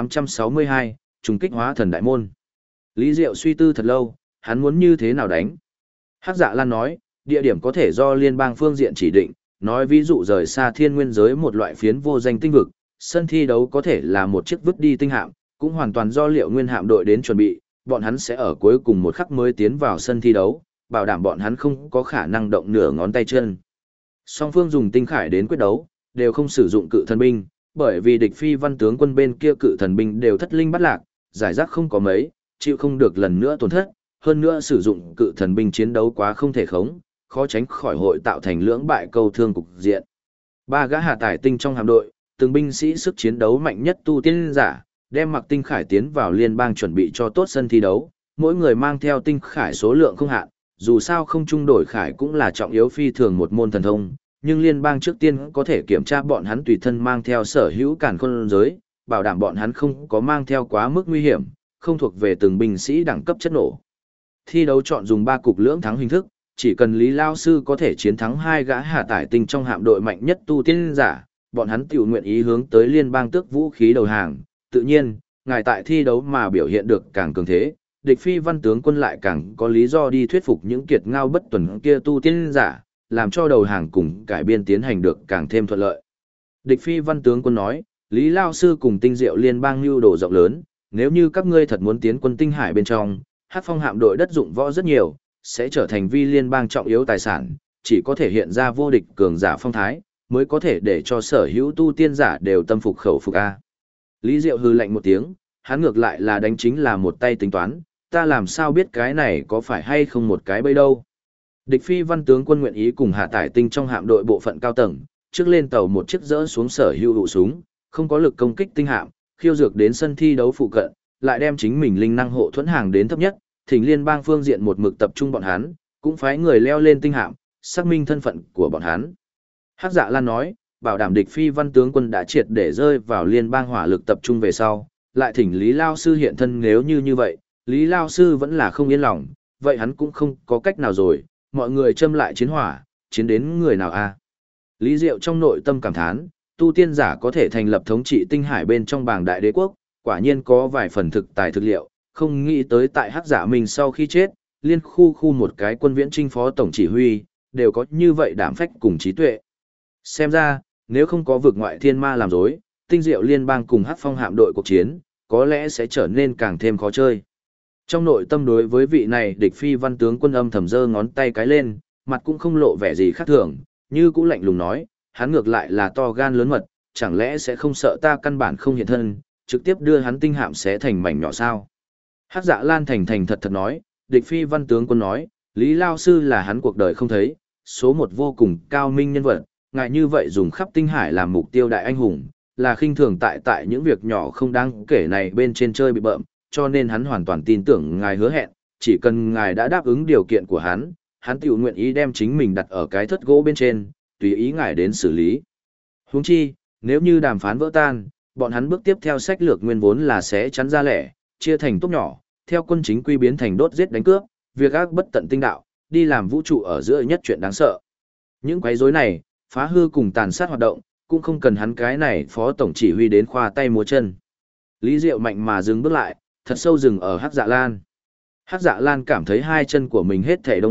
1862, trùng kích hóa thần đại môn. Lý Diệu suy tư thật lâu, hắn muốn như thế nào đánh? Hắc Dạ Lan nói, địa điểm có thể do liên bang phương diện chỉ định, nói ví dụ rời xa thiên nguyên giới một loại phiến vô danh tinh vực, sân thi đấu có thể là một chiếc vứt đi tinh hạm, cũng hoàn toàn do Liệu Nguyên hạm đội đến chuẩn bị, bọn hắn sẽ ở cuối cùng một khắc mới tiến vào sân thi đấu, bảo đảm bọn hắn không có khả năng động nửa ngón tay chân. Song phương dùng tinh khải đến quyết đấu, đều không sử dụng cự thần binh, bởi vì địch phi văn tướng quân bên kia cự thần binh đều thất linh bắt lạc, giải rác không có mấy, chịu không được lần nữa tổn thất, hơn nữa sử dụng cự thần binh chiến đấu quá không thể khống, khó tránh khỏi hội tạo thành lưỡng bại câu thương cục diện. Ba gã hạ tải tinh trong hạm đội, từng binh sĩ sức chiến đấu mạnh nhất tu tiên giả, đem mặc tinh khải tiến vào liên bang chuẩn bị cho tốt sân thi đấu, mỗi người mang theo tinh khải số lượng không hạn, dù sao không trung đổi khải cũng là trọng yếu phi thường một môn thần thông, nhưng liên bang trước tiên có thể kiểm tra bọn hắn tùy thân mang theo sở hữu càn khôn giới, bảo đảm bọn hắn không có mang theo quá mức nguy hiểm, không thuộc về từng binh sĩ đẳng cấp chất nổ. Thi đấu chọn dùng 3 cục lưỡng thắng hình thức, chỉ cần Lý Lao Sư có thể chiến thắng 2 gã hạ tải tinh trong hạm đội mạnh nhất tu tiên giả, bọn hắn tiểu nguyện ý hướng tới liên bang tước vũ khí đầu hàng. Tự nhiên, ngài tại thi đấu mà biểu hiện được càng cường thế, địch phi văn tướng quân lại càng có lý do đi thuyết phục những kiệt ngao bất tuần kia tu tiên giả, làm cho đầu hàng cùng cải biên tiến hành được càng thêm thuận lợi. Địch phi văn tướng quân nói, Lý Lao Sư cùng tinh diệu liên bang nhu đồ rộng lớn, nếu như các ngươi thật muốn tiến quân tinh hải bên trong, Hắc Phong hạm đội đất dụng võ rất nhiều, sẽ trở thành vi liên bang trọng yếu tài sản, chỉ có thể hiện ra vô địch cường giả phong thái, mới có thể để cho sở hữu tu tiên giả đều tâm phục khẩu phục a. Lý Diệu hừ lạnh một tiếng, hắn ngược lại là đánh chính là một tay tính toán, ta làm sao biết cái này có phải hay không một cái bẫy đâu. Địch phi văn tướng quân nguyện ý cùng hạ tải tinh trong hạm đội bộ phận cao tầng, trước lên tàu một chiếc dỡ xuống sở hữu hụ súng, không có lực công kích tinh hạm, khiêu dược đến sân thi đấu phụ cận, lại đem chính mình linh năng hộ thuẫn hàng đến thấp nhất, thỉnh liên bang phương diện một mực tập trung bọn hắn, cũng phái người leo lên tinh hạm, xác minh thân phận của bọn hắn. Hắc Dạ Lan nói, bảo đảm địch phi văn tướng quân đã triệt để rơi vào liên bang hỏa lực tập trung về sau, lại thỉnh Lý Lao Sư hiện thân, nếu như vậy, Lý Lao Sư vẫn là không yên lòng, vậy hắn cũng không có cách nào rồi, mọi người châm lại chiến hỏa, chiến đến người nào a? Lý Diệu trong nội tâm cảm thán, tu tiên giả có thể thành lập thống trị tinh hải bên trong bảng đại đế quốc, quả nhiên có vài phần thực tài thực liệu, không nghĩ tới tại Hắc Dạ mình sau khi chết, liên khu một cái quân viễn trinh phó tổng chỉ huy, đều có như vậy đảm phách cùng trí tuệ. Xem ra, nếu không có vực ngoại thiên ma làm dối, tinh diệu liên bang cùng Hắc Phong hạm đội cuộc chiến, có lẽ sẽ trở nên càng thêm khó chơi. Trong nội tâm đối với vị này địch phi văn tướng quân âm thầm giơ ngón tay cái lên, mặt cũng không lộ vẻ gì khác thường, như cũng lạnh lùng nói, hắn ngược lại là to gan lớn mật, chẳng lẽ sẽ không sợ ta căn bản không hiện thân, trực tiếp đưa hắn tinh hạm xé thành mảnh nhỏ sao? Hắc Dạ Lan thành thành thật thật nói, địch phi văn tướng quân nói, Lý Lao Sư là hắn cuộc đời không thấy, số một vô cùng cao minh nhân vật, ngại như vậy dùng khắp tinh hải làm mục tiêu đại anh hùng, là khinh thường tại những việc nhỏ không đáng kể này bên trên chơi bị bợm, cho nên hắn hoàn toàn tin tưởng ngài hứa hẹn, chỉ cần ngài đã đáp ứng điều kiện của hắn tiểu nguyện ý đem chính mình đặt ở cái thất gỗ bên trên, tùy ý ngài đến xử lý. Huống chi, nếu như đàm phán vỡ tan, bọn hắn bước tiếp theo sách lược nguyên vốn là sẽ chắn ra lẻ, chia thành tốt nhỏ, theo quân chính quy biến thành đốt giết đánh cướp, việc ác bất tận tinh đạo, đi làm vũ trụ ở giữa nhất chuyện đáng sợ. Những quấy rối này, phá hư cùng tàn sát hoạt động, cũng không cần hắn cái này phó tổng chỉ huy đến khoa tay múa chân. Lý Diệu mạnh mà dừng bước lại, thật sâu dừng ở Hắc Dạ Lan. Hắc Dạ Lan cảm thấy hai chân của mình hết thể đông lại,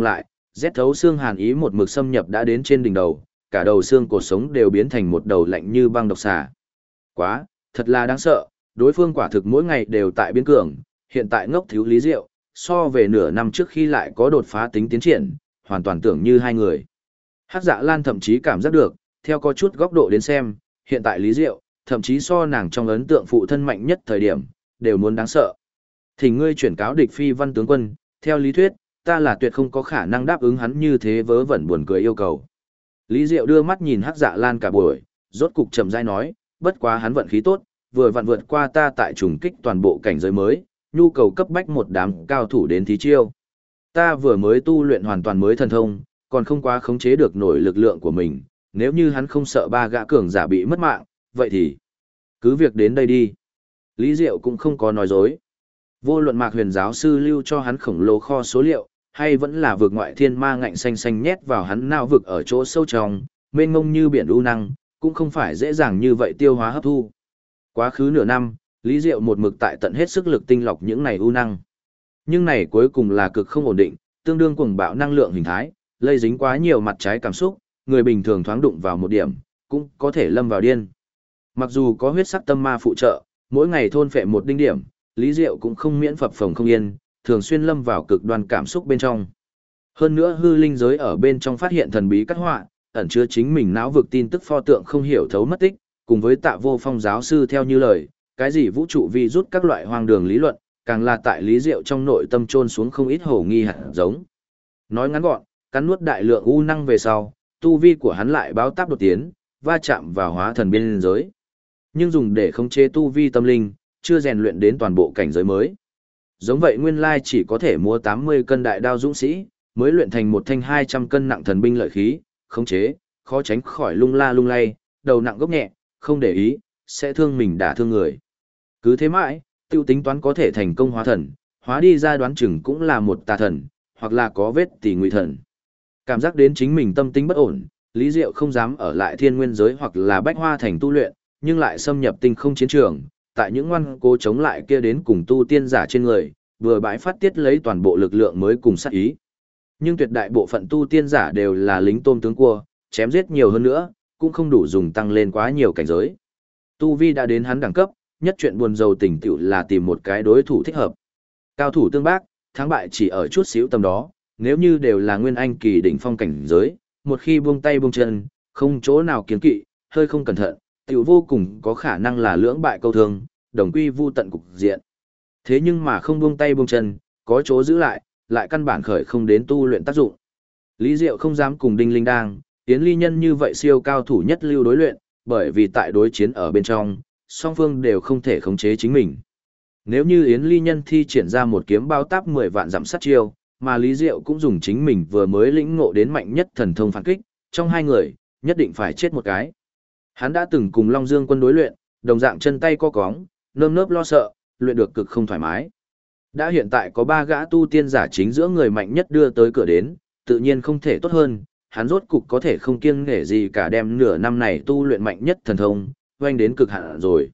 rét thấu xương hàn ý một mực xâm nhập đã đến trên đỉnh đầu, cả đầu xương cột sống đều biến thành một đầu lạnh như băng độc xà. Quá, thật là đáng sợ, đối phương quả thực mỗi ngày đều tại biến cường, hiện tại ngốc thiếu Lý Diệu, so về nửa năm trước khi lại có đột phá tính tiến triển, hoàn toàn tưởng như hai người. Hắc Dạ Lan thậm chí cảm giác được, theo có chút góc độ đến xem, hiện tại Lý Diệu, thậm chí so nàng trong ấn tượng phụ thân mạnh nhất thời điểm, đều muốn đáng sợ. Thì ngươi chuyển cáo địch phi văn tướng quân, theo lý thuyết, ta là tuyệt không có khả năng đáp ứng hắn như thế vớ vẩn buồn cười yêu cầu. Lý Diệu đưa mắt nhìn Hắc Dạ Lan cả buổi, rốt cục chậm rãi nói, bất quá hắn vận khí tốt, vừa vặn vượt qua ta tại trùng kích toàn bộ cảnh giới mới, nhu cầu cấp bách một đám cao thủ đến thí chiêu. Ta vừa mới tu luyện hoàn toàn mới thần thông, còn không quá khống chế được nổi lực lượng của mình, nếu như hắn không sợ ba gã cường giả bị mất mạng, vậy thì cứ việc đến đây đi. Lý Diệu cũng không có nói dối. Vô luận Mạc Huyền giáo sư lưu cho hắn khổng lồ kho số liệu, hay vẫn là vực ngoại thiên ma ngạnh xanh xanh nhét vào hắn não vực ở chỗ sâu trong, mênh mông như biển u năng, cũng không phải dễ dàng như vậy tiêu hóa hấp thu. Quá khứ nửa năm, Lý Diệu một mực tại tận hết sức lực tinh lọc những này u năng. Nhưng này cuối cùng là cực không ổn định, tương đương cuồng bạo năng lượng hình thái, lây dính quá nhiều mặt trái cảm xúc, người bình thường thoáng đụng vào một điểm, cũng có thể lâm vào điên. Mặc dù có huyết sắc tâm ma phụ trợ, mỗi ngày thôn phệ một đinh điểm, Lý Diệu cũng không miễn phập phồng không yên, thường xuyên lâm vào cực đoan cảm xúc bên trong. Hơn nữa hư linh giới ở bên trong phát hiện thần bí cắt họa, ẩn chứa chính mình não vực tin tức pho tượng không hiểu thấu mất tích, cùng với Tạ Vô Phong giáo sư theo như lời, cái gì vũ trụ vi rút các loại hoang đường lý luận, càng là tại Lý Diệu trong nội tâm chôn xuống không ít hổ nghi hạt giống. Nói ngắn gọn, cắn nuốt đại lượng u năng về sau, tu vi của hắn lại báo táp đột tiến, va chạm vào hóa thần biên giới. Nhưng dùng để khống chế tu vi tâm linh, chưa rèn luyện đến toàn bộ cảnh giới mới. Giống vậy nguyên lai chỉ có thể mua 80 cân đại đao dũng sĩ, mới luyện thành một thanh 200 cân nặng thần binh lợi khí, khống chế, khó tránh khỏi lung la lung lay, đầu nặng gốc nhẹ, không để ý, sẽ thương mình đả thương người. Cứ thế mãi, tiêu tính toán có thể thành công hóa thần, hóa đi ra đoán chừng cũng là một tà thần, hoặc là có vết tỷ ngụy thần. Cảm giác đến chính mình tâm tính bất ổn, Lý Diệu không dám ở lại thiên nguyên giới hoặc là bách hoa thành tu luyện, nhưng lại xâm nhập tinh không chiến trường, tại những ngoan cố chống lại kia đến cùng tu tiên giả trên người, vừa bãi phát tiết lấy toàn bộ lực lượng mới cùng sát ý. Nhưng tuyệt đại bộ phận tu tiên giả đều là lính tôm tướng cua, chém giết nhiều hơn nữa, cũng không đủ dùng tăng lên quá nhiều cảnh giới. Tu vi đã đến hắn đẳng cấp, nhất chuyện buồn rầu tình tựu là tìm một cái đối thủ thích hợp. Cao thủ tương bác, thắng bại chỉ ở chút xíu tầm đó, nếu như đều là nguyên anh kỳ đỉnh phong cảnh giới, một khi buông tay buông chân, không chỗ nào kiến kỵ, hơi không cẩn thận, tiểu vô cùng có khả năng là lưỡng bại câu thương, đồng quy vu tận cục diện. Thế nhưng mà không buông tay buông chân, có chỗ giữ lại căn bản khởi không đến tu luyện tác dụng. Lý Diệu không dám cùng Đinh Linh Đang, Yến Ly Nhân như vậy siêu cao thủ nhất lưu đối luyện, bởi vì tại đối chiến ở bên trong, song phương đều không thể khống chế chính mình. Nếu như Yến Ly Nhân thi triển ra một kiếm bao táp 10 vạn giảm sát chiêu, mà Lý Diệu cũng dùng chính mình vừa mới lĩnh ngộ đến mạnh nhất thần thông phản kích, trong hai người, nhất định phải chết một cái. Hắn đã từng cùng Long Dương quân đối luyện, đồng dạng chân tay co cóng, nơm nớp lo sợ, luyện được cực không thoải mái. Đã hiện tại có 3 gã tu tiên giả chính giữa người mạnh nhất đưa tới cửa đến, tự nhiên không thể tốt hơn, hắn rốt cục có thể không kiêng nể gì cả đem nửa năm này tu luyện mạnh nhất thần thông, oanh đến cực hạn rồi.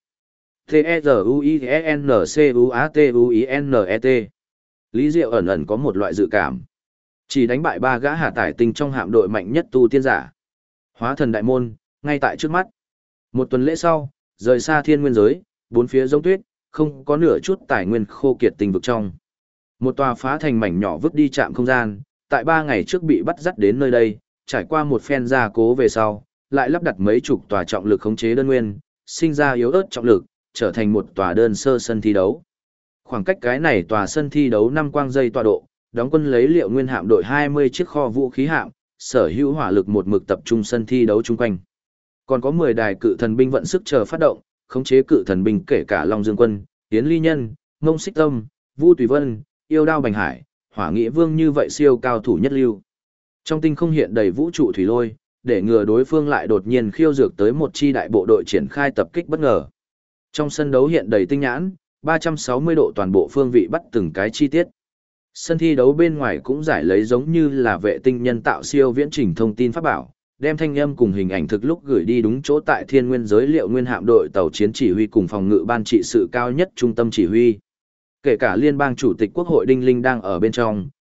T-E-Z-U-I-E-N-C-U-A-T-U-I-N-E-T Lý Diệu ẩn ẩn có một loại dự cảm. Chỉ đánh bại 3 gã hạ tải tinh trong hạm đội mạnh nhất tu tiên giả. Hóa thần đại môn, ngay tại trước mắt. Một tuần lễ sau, rời xa thiên nguyên giới, bốn phía giống tuyết, không có nửa chút tài nguyên khô kiệt tình vực trong. Một tòa phá thành mảnh nhỏ vứt đi trạm không gian, tại 3 ngày trước bị bắt dắt đến nơi đây, trải qua một phen gia cố về sau, lại lắp đặt mấy chục tòa trọng lực khống chế đơn nguyên, sinh ra yếu ớt trọng lực, trở thành một tòa đơn sơ sân thi đấu. Khoảng cách cái này tòa sân thi đấu 5 quang dây tọa độ, đóng quân lấy Liệu Nguyên hạm đội 20 chiếc kho vũ khí hạm, sở hữu hỏa lực một mực tập trung sân thi đấu chung quanh. Còn có 10 đài cự thần binh vận sức chờ phát động, khống chế cự thần binh kể cả Long Dương quân, Yến Ly Nhân, Ngông Xích Tâm, Vu Tùy Vân, Yêu Đao Bành Hải, Hỏa Nghĩa Vương như vậy siêu cao thủ nhất lưu. Trong tinh không hiện đầy vũ trụ thủy lôi, để ngừa đối phương lại đột nhiên khiêu dược tới một chi đại bộ đội triển khai tập kích bất ngờ. Trong sân đấu hiện đầy tinh nhãn, 360 độ toàn bộ phương vị bắt từng cái chi tiết. Sân thi đấu bên ngoài cũng giải lấy giống như là vệ tinh nhân tạo siêu viễn trình thông tin pháp bảo, đem thanh âm cùng hình ảnh thực lúc gửi đi đúng chỗ tại thiên nguyên giới Liệu Nguyên hạm đội tàu chiến chỉ huy cùng phòng ngự ban trị sự cao nhất trung tâm chỉ huy. Kể cả liên bang chủ tịch quốc hội Đinh Linh đang ở bên trong,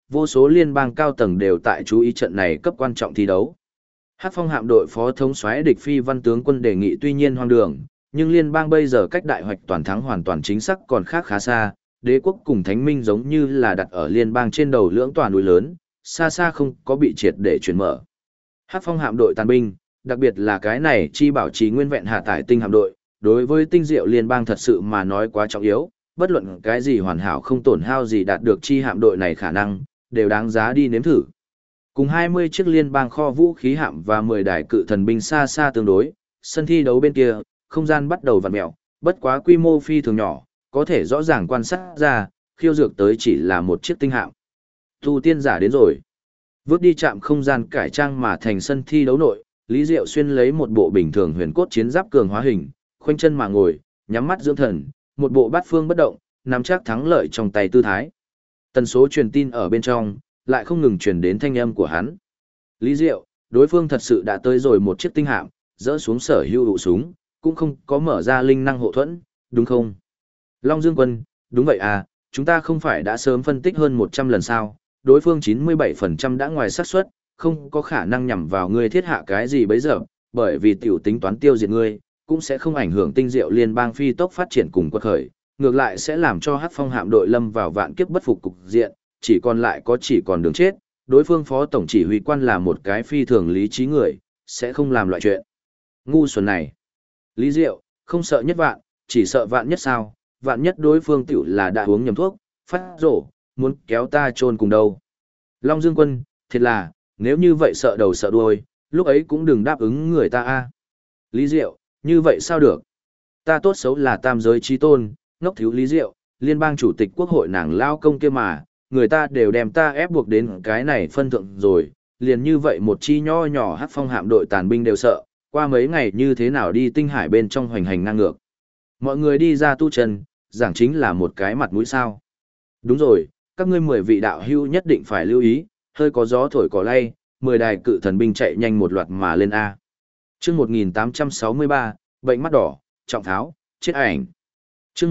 vô số liên bang cao tầng đều tại chú ý trận này cấp quan trọng thi đấu. Hắc Phong hạm đội phó thống soái địch phi văn tướng quân đề nghị tuy nhiên hoang đường, nhưng liên bang bây giờ cách đại hoạch toàn thắng hoàn toàn chính xác còn khác khá xa, đế quốc cùng thánh minh giống như là đặt ở liên bang trên đầu lưỡng tòa núi lớn, xa xa không có bị triệt để chuyển mở. Hắc Phong hạm đội tàn binh, đặc biệt là cái này chi bảo trì nguyên vẹn hạ tải tinh hạm đội, đối với tinh diệu liên bang thật sự mà nói quá trọng yếu, bất luận cái gì hoàn hảo không tổn hao gì đạt được chi hạm đội này khả năng, đều đáng giá đi nếm thử. Cùng 20 chiếc liên bang kho vũ khí hạm và 10 đài cự thần binh xa xa tương đối, sân thi đấu bên kia, không gian bắt đầu vặn mèo, bất quá quy mô phi thường nhỏ, có thể rõ ràng quan sát ra, khiêu dược tới chỉ là một chiếc tinh hạm. Tu tiên giả đến rồi. Vước đi chạm không gian cải trang mà thành sân thi đấu nội, Lý Diệu Xuyên lấy một bộ bình thường huyền cốt chiến giáp cường hóa hình, khoanh chân mà ngồi, nhắm mắt dưỡng thần, một bộ bát phương bất động, nắm chắc thắng lợi trong tay tư thái. Tần số truyền tin ở bên trong, lại không ngừng truyền đến thanh âm của hắn. Lý Diệu, đối phương thật sự đã tới rồi một chiếc tinh hạm, dỡ xuống sở hữu hữu súng, cũng không có mở ra linh năng hộ thuẫn, đúng không? Long Dương Quân, đúng vậy à, chúng ta không phải đã sớm phân tích hơn 100 lần sao, đối phương 97% đã ngoài xác suất, không có khả năng nhằm vào ngươi thiết hạ cái gì bấy giờ, bởi vì tiểu tính toán tiêu diệt ngươi, cũng sẽ không ảnh hưởng tinh diệu liên bang phi tốc phát triển cùng quật khởi, ngược lại sẽ làm cho Hắc Phong hạm đội lâm vào vạn kiếp bất phục cục diện, chỉ còn đường chết, đối phương phó tổng chỉ huy quan là một cái phi thường lý trí người, sẽ không làm loại chuyện ngu xuẩn này. Lý Diệu, không sợ nhất vạn, chỉ sợ vạn nhất sao, vạn nhất đối phương tiểu là đã uống nhầm thuốc, phát rổ, muốn kéo ta chôn cùng đâu. Long Dương Quân, thiệt là, nếu như vậy sợ đầu sợ đuôi, lúc ấy cũng đừng đáp ứng người ta a. Lý Diệu, như vậy sao được? Ta tốt xấu là tam giới trí tôn, ngốc thiếu Lý Diệu, liên bang chủ tịch quốc hội nàng lao công kia mà, người ta đều đem ta ép buộc đến cái này phân thượng rồi, liền như vậy một chi nho nhỏ Hắc Phong hạm đội tàn binh đều sợ, qua mấy ngày như thế nào đi tinh hải bên trong hoành hành ngang ngược. Mọi người đi ra tu chân, giảng chính là một cái mặt mũi sao. Đúng rồi, các ngươi 10 vị đạo hữu nhất định phải lưu ý, hơi có gió thổi cỏ lay, 10 đài cự thần binh chạy nhanh một loạt mà lên A. Chương 1863, bệnh mắt đỏ, trọng tháo, chết ảnh. Chương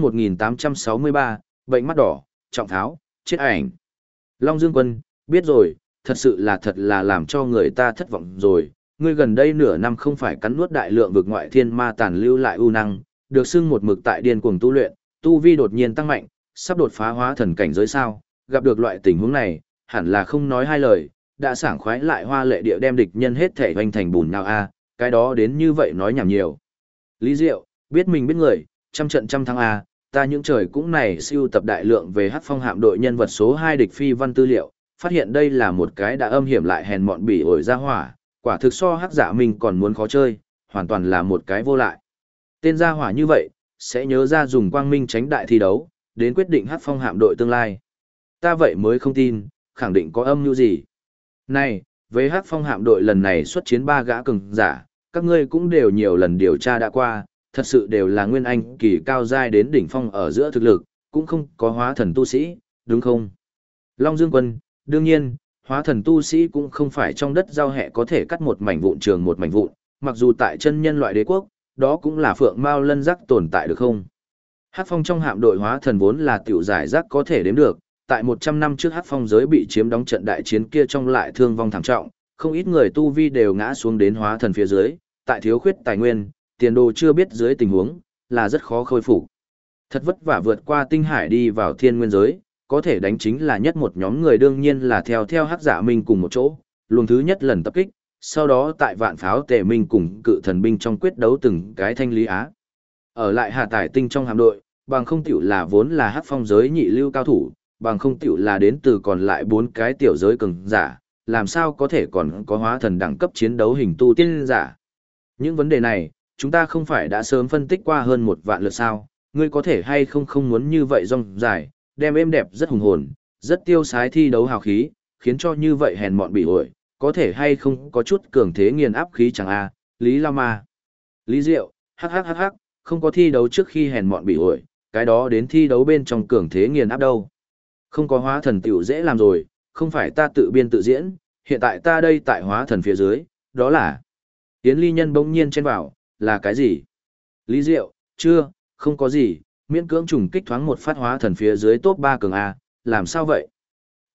1863, bệnh mắt đỏ, trọng tháo, chết ảnh. Long Dương Quân, biết rồi, thật là làm cho người ta thất vọng rồi. Ngươi gần đây nửa năm không phải cắn nuốt đại lượng vực ngoại thiên ma tàn lưu lại ưu năng, được xưng một mực tại điên cuồng tu luyện, tu vi đột nhiên tăng mạnh, sắp đột phá hóa thần cảnh giới sao? Gặp được loại tình huống này, hẳn là không nói hai lời, đã sảng khoái lại hoa lệ địa đem địch nhân hết thể hoành thành bùn nào a, cái đó đến như vậy nói nhảm nhiều. Lý Diệu, biết mình biết người, trăm trận trăm thắng a, ta những trời cũng này siêu tập đại lượng về Hắc Phong hạm đội nhân vật số 2 địch phi văn tư liệu, phát hiện đây là một cái đã âm hiểm lại hèn mọn bỉ ổi ra hỏa, quả thực so Hắc Dạ Minh còn muốn khó chơi, hoàn toàn là một cái vô lại. Tên gia hỏa như vậy, sẽ nhớ ra dùng quang minh tránh đại thi đấu, đến quyết định Hắc Phong hạm đội tương lai. Ta vậy mới không tin, khẳng định có âm mưu gì. Này, với Hắc Phong hạm đội lần này xuất chiến 3 gã cường giả, các ngươi cũng đều nhiều lần điều tra đã qua, thật sự đều là nguyên anh kỳ cao giai đến đỉnh phong ở giữa thực lực, cũng không có hóa thần tu sĩ, đúng không? Long Dương Quân, đương nhiên, hóa thần tu sĩ cũng không phải trong đất giao hẹ có thể cắt một mảnh vụn trường một mảnh vụn, mặc dù tại chân nhân loại đế quốc, đó cũng là phượng mao lân giác tồn tại được không? Hắc Phong trong hạm đội hóa thần vốn là tiểu giải rác có thể đếm được, tại 100 năm trước Hắc Phong giới bị chiếm đóng trận đại chiến kia trong lại thương vong thảm trọng, không ít người tu vi đều ngã xuống đến hóa thần phía dưới, tại thiếu khuyết tài nguyên, tiền đồ chưa biết dưới tình huống, là rất khó khôi phục. Thật vất vả vượt qua tinh hải đi vào thiên nguyên giới, có thể đánh chính là nhất một nhóm người đương nhiên là theo Hắc Dạ Minh cùng một chỗ, luồng thứ nhất lần tập kích, sau đó tại vạn pháo tề minh cùng cự thần binh trong quyết đấu từng cái thanh lý á. Ở lại Hà Tải Tinh trong hạm đội, bằng không tiểu là vốn là Hắc Phong giới nhị lưu cao thủ, bằng không tiểu là đến từ còn lại 4 cái tiểu giới cường giả, làm sao có thể còn có hóa thần đẳng cấp chiến đấu hình tu tiên giả. Những vấn đề này, chúng ta không phải đã sớm phân tích qua hơn 1 vạn lượt sao, ngươi có thể hay không muốn như vậy rong dài, đem êm đẹp rất hùng hồn, rất tiêu sái thi đấu hào khí, khiến cho như vậy hèn mọn bị ổi, có thể hay không có chút cường thế nghiền áp khí chẳng a, Lý Lao Ma. Lý Diệu, hắc, không có thi đấu trước khi hèn mọn bị ổi, cái đó đến thi đấu bên trong cường thế nghiền áp đâu. Không có hóa thần tiểu dễ làm rồi, không phải ta tự biên tự diễn, hiện tại ta đây tại hóa thần phía dưới, đó là... Yến Ly Nhân bỗng nhiên chen vào, là cái gì? Lý Diệu, chưa, không có gì, miễn cưỡng trùng kích thoáng một phát hóa thần phía dưới top 3 cường A, làm sao vậy?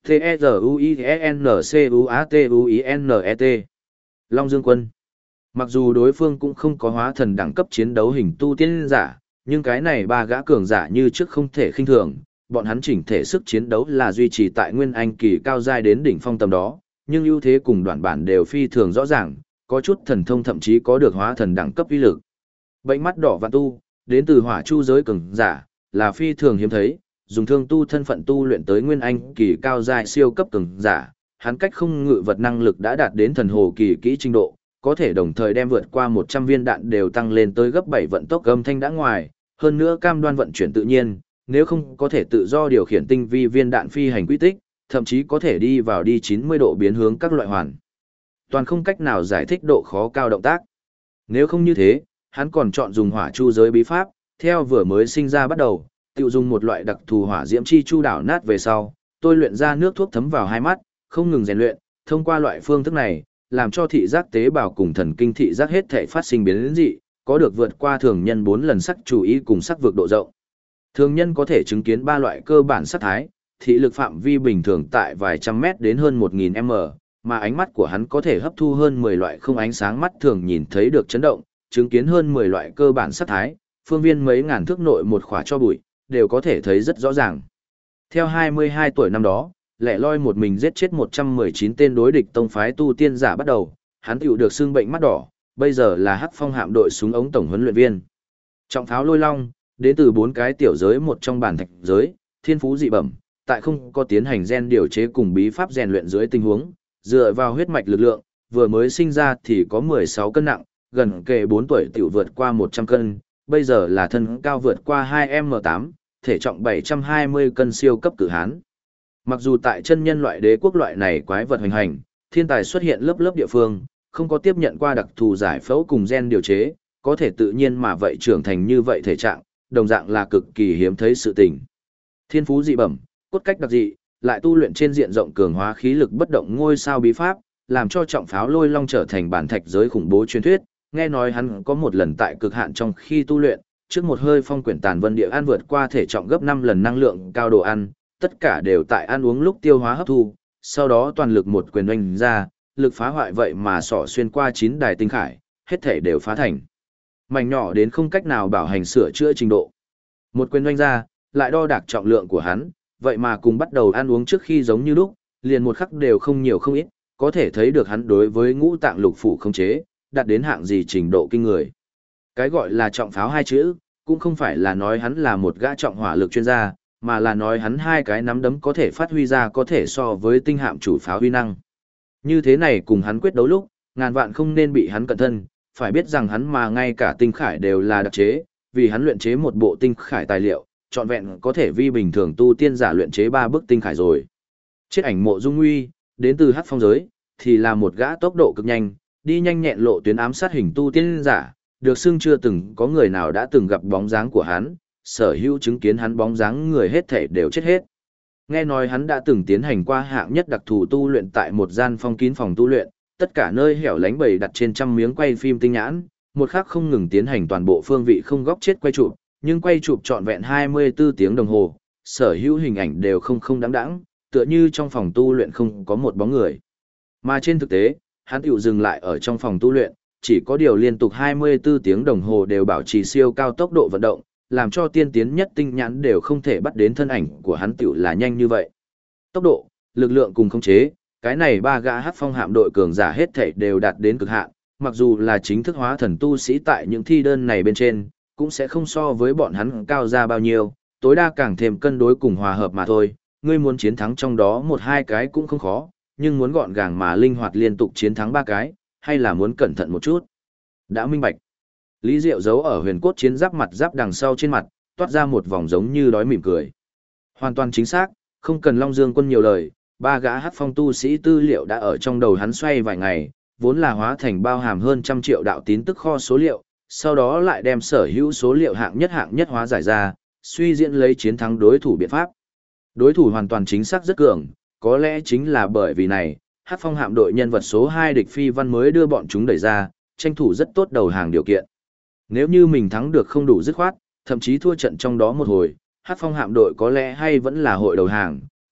T-E-Z-U-I-N-C-U-A-T-U-I-N-E-T. Long Dương Quân. Mặc dù đối phương cũng không có hóa thần đẳng cấp chiến đấu hình tu tiên giả, nhưng cái này ba gã cường giả như trước không thể khinh thường, bọn hắn chỉnh thể sức chiến đấu là duy trì tại nguyên anh kỳ cao giai đến đỉnh phong tầm đó, nhưng ưu thế cùng đoạn bản đều phi thường rõ ràng, có chút thần thông thậm chí có được hóa thần đẳng cấp uy lực. Bệnh mắt đỏ vạn tu, đến từ hỏa chu giới cường giả, là phi thường hiếm thấy, dùng thương tu thân phận tu luyện tới nguyên anh kỳ cao giai siêu cấp cường giả, hắn cách không ngự vật năng lực đã đạt đến thần hồ kỳ kỹ trình độ, có thể đồng thời đem vượt qua 100 viên đạn đều tăng lên tới gấp 7 vận tốc âm thanh đã ngoài, hơn nữa cam đoan vận chuyển tự nhiên, nếu không có thể tự do điều khiển tinh vi viên đạn phi hành quy tích, thậm chí có thể đi vào đi 90 độ biến hướng các loại hoàn. Toàn không cách nào giải thích độ khó cao động tác. Nếu không như thế, hắn còn chọn dùng hỏa chu giới bí pháp, theo vừa mới sinh ra bắt đầu, tự dùng một loại đặc thù hỏa diễm chi chu đảo nát về sau, tôi luyện ra nước thuốc thấm vào hai mắt, không ngừng rèn luyện, thông qua loại phương thức này, làm cho thị giác tế bào cùng thần kinh thị giác hết thể phát sinh biến dị, có được vượt qua thường nhân 4 lần sắc chú ý cùng sắc vực độ rộng. Thường nhân có thể chứng kiến ba loại cơ bản sắc thái, thị lực phạm vi bình thường tại vài trăm mét đến hơn 1000 m, mà ánh mắt của hắn có thể hấp thu hơn 10 loại không ánh sáng mắt thường nhìn thấy được chấn động, chứng kiến hơn 10 loại cơ bản sắc thái, phương viên mấy ngàn thước nội một khỏa cho bụi, đều có thể thấy rất rõ ràng. Theo 22 tuổi năm đó, lẻ loi một mình giết chết 119 tên đối địch tông phái tu tiên giả bắt đầu, hắn tiểu được xưng bệnh mắt đỏ, bây giờ là Hắc Phong hạm đội súng ống tổng huấn luyện viên. Trọng pháo lôi long, đến từ 4 cái tiểu giới một trong bản thạch giới, thiên phú dị bẩm, tại không có tiến hành gen điều chế cùng bí pháp rèn luyện dưới tình huống, dựa vào huyết mạch lực lượng, vừa mới sinh ra thì có 16 cân nặng, gần kề 4 tuổi tiểu vượt qua 100 cân, bây giờ là thân cao vượt qua 2m8, thể trọng 720 cân siêu cấp cử hán. Mặc dù tại chân nhân loại đế quốc loại này quái vật hoành hành, thiên tài xuất hiện lớp lớp địa phương, không có tiếp nhận qua đặc thù giải phẫu cùng gen điều chế, có thể tự nhiên mà vậy trưởng thành như vậy thể trạng, đồng dạng là cực kỳ hiếm thấy sự tình. Thiên phú dị bẩm, cốt cách đặc dị, lại tu luyện trên diện rộng cường hóa khí lực bất động ngôi sao bí pháp, làm cho trọng pháo lôi long trở thành bản thạch giới khủng bố truyền thuyết. Nghe nói hắn có một lần tại cực hạn trong khi tu luyện, trước một hơi phong quyển tàn vân địa ăn vượt qua thể trọng gấp 5 lần năng lượng cao đồ ăn, tất cả đều tại ăn uống lúc tiêu hóa hấp thu, sau đó toàn lực một quyền oanh ra, lực phá hoại vậy mà xỏ xuyên qua 9 đài tinh khải, hết thể đều phá thành mảnh nhỏ đến không cách nào bảo hành sửa chữa trình độ. Một quyền oanh ra, lại đo đạc trọng lượng của hắn, vậy mà cùng bắt đầu ăn uống trước khi giống như lúc, liền một khắc đều không nhiều không ít, có thể thấy được hắn đối với ngũ tạng lục phủ khống chế, đạt đến hạng gì trình độ kinh người. Cái gọi là trọng pháo hai chữ, cũng không phải là nói hắn là một gã trọng hỏa lực chuyên gia, mà là nói hắn hai cái nắm đấm có thể phát huy ra có thể so với tinh hạm chủ pháo huy năng. Như thế này cùng hắn quyết đấu lúc, ngàn vạn không nên bị hắn cẩn thân, phải biết rằng hắn mà ngay cả tinh khải đều là đặc chế, vì hắn luyện chế một bộ tinh khải tài liệu, trọn vẹn có thể vi bình thường tu tiên giả luyện chế 3 bức tinh khải rồi. Chết ảnh Mộ Dung Uy, đến từ Hắc Phong giới, thì là một gã tốc độ cực nhanh, đi nhanh nhẹn lộ tuyến ám sát hình tu tiên giả, được xưng chưa từng có người nào đã từng gặp bóng dáng của hắn, sở hữu chứng kiến hắn bóng dáng người hết thể đều chết hết. Nghe nói hắn đã từng tiến hành qua hạng nhất đặc thù tu luyện tại một gian phong kín phòng tu luyện, tất cả nơi hẻo lánh bày đặt trên trăm miếng quay phim tinh nhãn, một khắc không ngừng tiến hành toàn bộ phương vị không góc chết quay chụp, nhưng quay chụp trọn vẹn 24 tiếng đồng hồ, sở hữu hình ảnh đều không đáng đáng, tựa như trong phòng tu luyện không có một bóng người. Mà trên thực tế, hắn tiểu dừng lại ở trong phòng tu luyện, chỉ có điều liên tục 24 tiếng đồng hồ đều bảo trì siêu cao tốc độ vận động, làm cho tiên tiến nhất tinh nhãn đều không thể bắt đến thân ảnh của hắn tiểu là nhanh như vậy. Tốc độ, lực lượng cùng khống chế, cái này ba gã Hắc Phong hạm đội cường giả hết thảy đều đạt đến cực hạn, mặc dù là chính thức hóa thần tu sĩ tại những thi đơn này bên trên, cũng sẽ không so với bọn hắn cao ra bao nhiêu, tối đa càng thêm cân đối cùng hòa hợp mà thôi. Ngươi muốn chiến thắng trong đó một hai cái cũng không khó, nhưng muốn gọn gàng mà linh hoạt liên tục chiến thắng ba cái, hay là muốn cẩn thận một chút. Đã minh bạch. Lý Diệu giấu ở huyền cốt chiến giáp mặt giáp đằng sau trên mặt, toát ra một vòng giống như đói mỉm cười. Hoàn toàn chính xác, không cần Long Dương Quân nhiều lời, ba gã Hắc Phong tu sĩ tư liệu đã ở trong đầu hắn xoay vài ngày, vốn là hóa thành bao hàm hơn 100 triệu đạo tín tức kho số liệu, sau đó lại đem sở hữu số liệu hạng nhất hóa giải ra, suy diễn lấy chiến thắng đối thủ biện pháp. Đối thủ hoàn toàn chính xác rất cường, có lẽ chính là bởi vì này, Hắc Phong hạm đội nhân vật số 2 địch phi văn mới đưa bọn chúng đẩy ra, tranh thủ rất tốt đầu hàng điều kiện. Nếu như mình thắng được không đủ dứt khoát, thậm chí thua trận trong đó một hồi, Hắc Phong hạm đội có lẽ hay vẫn là hội đầu hàng,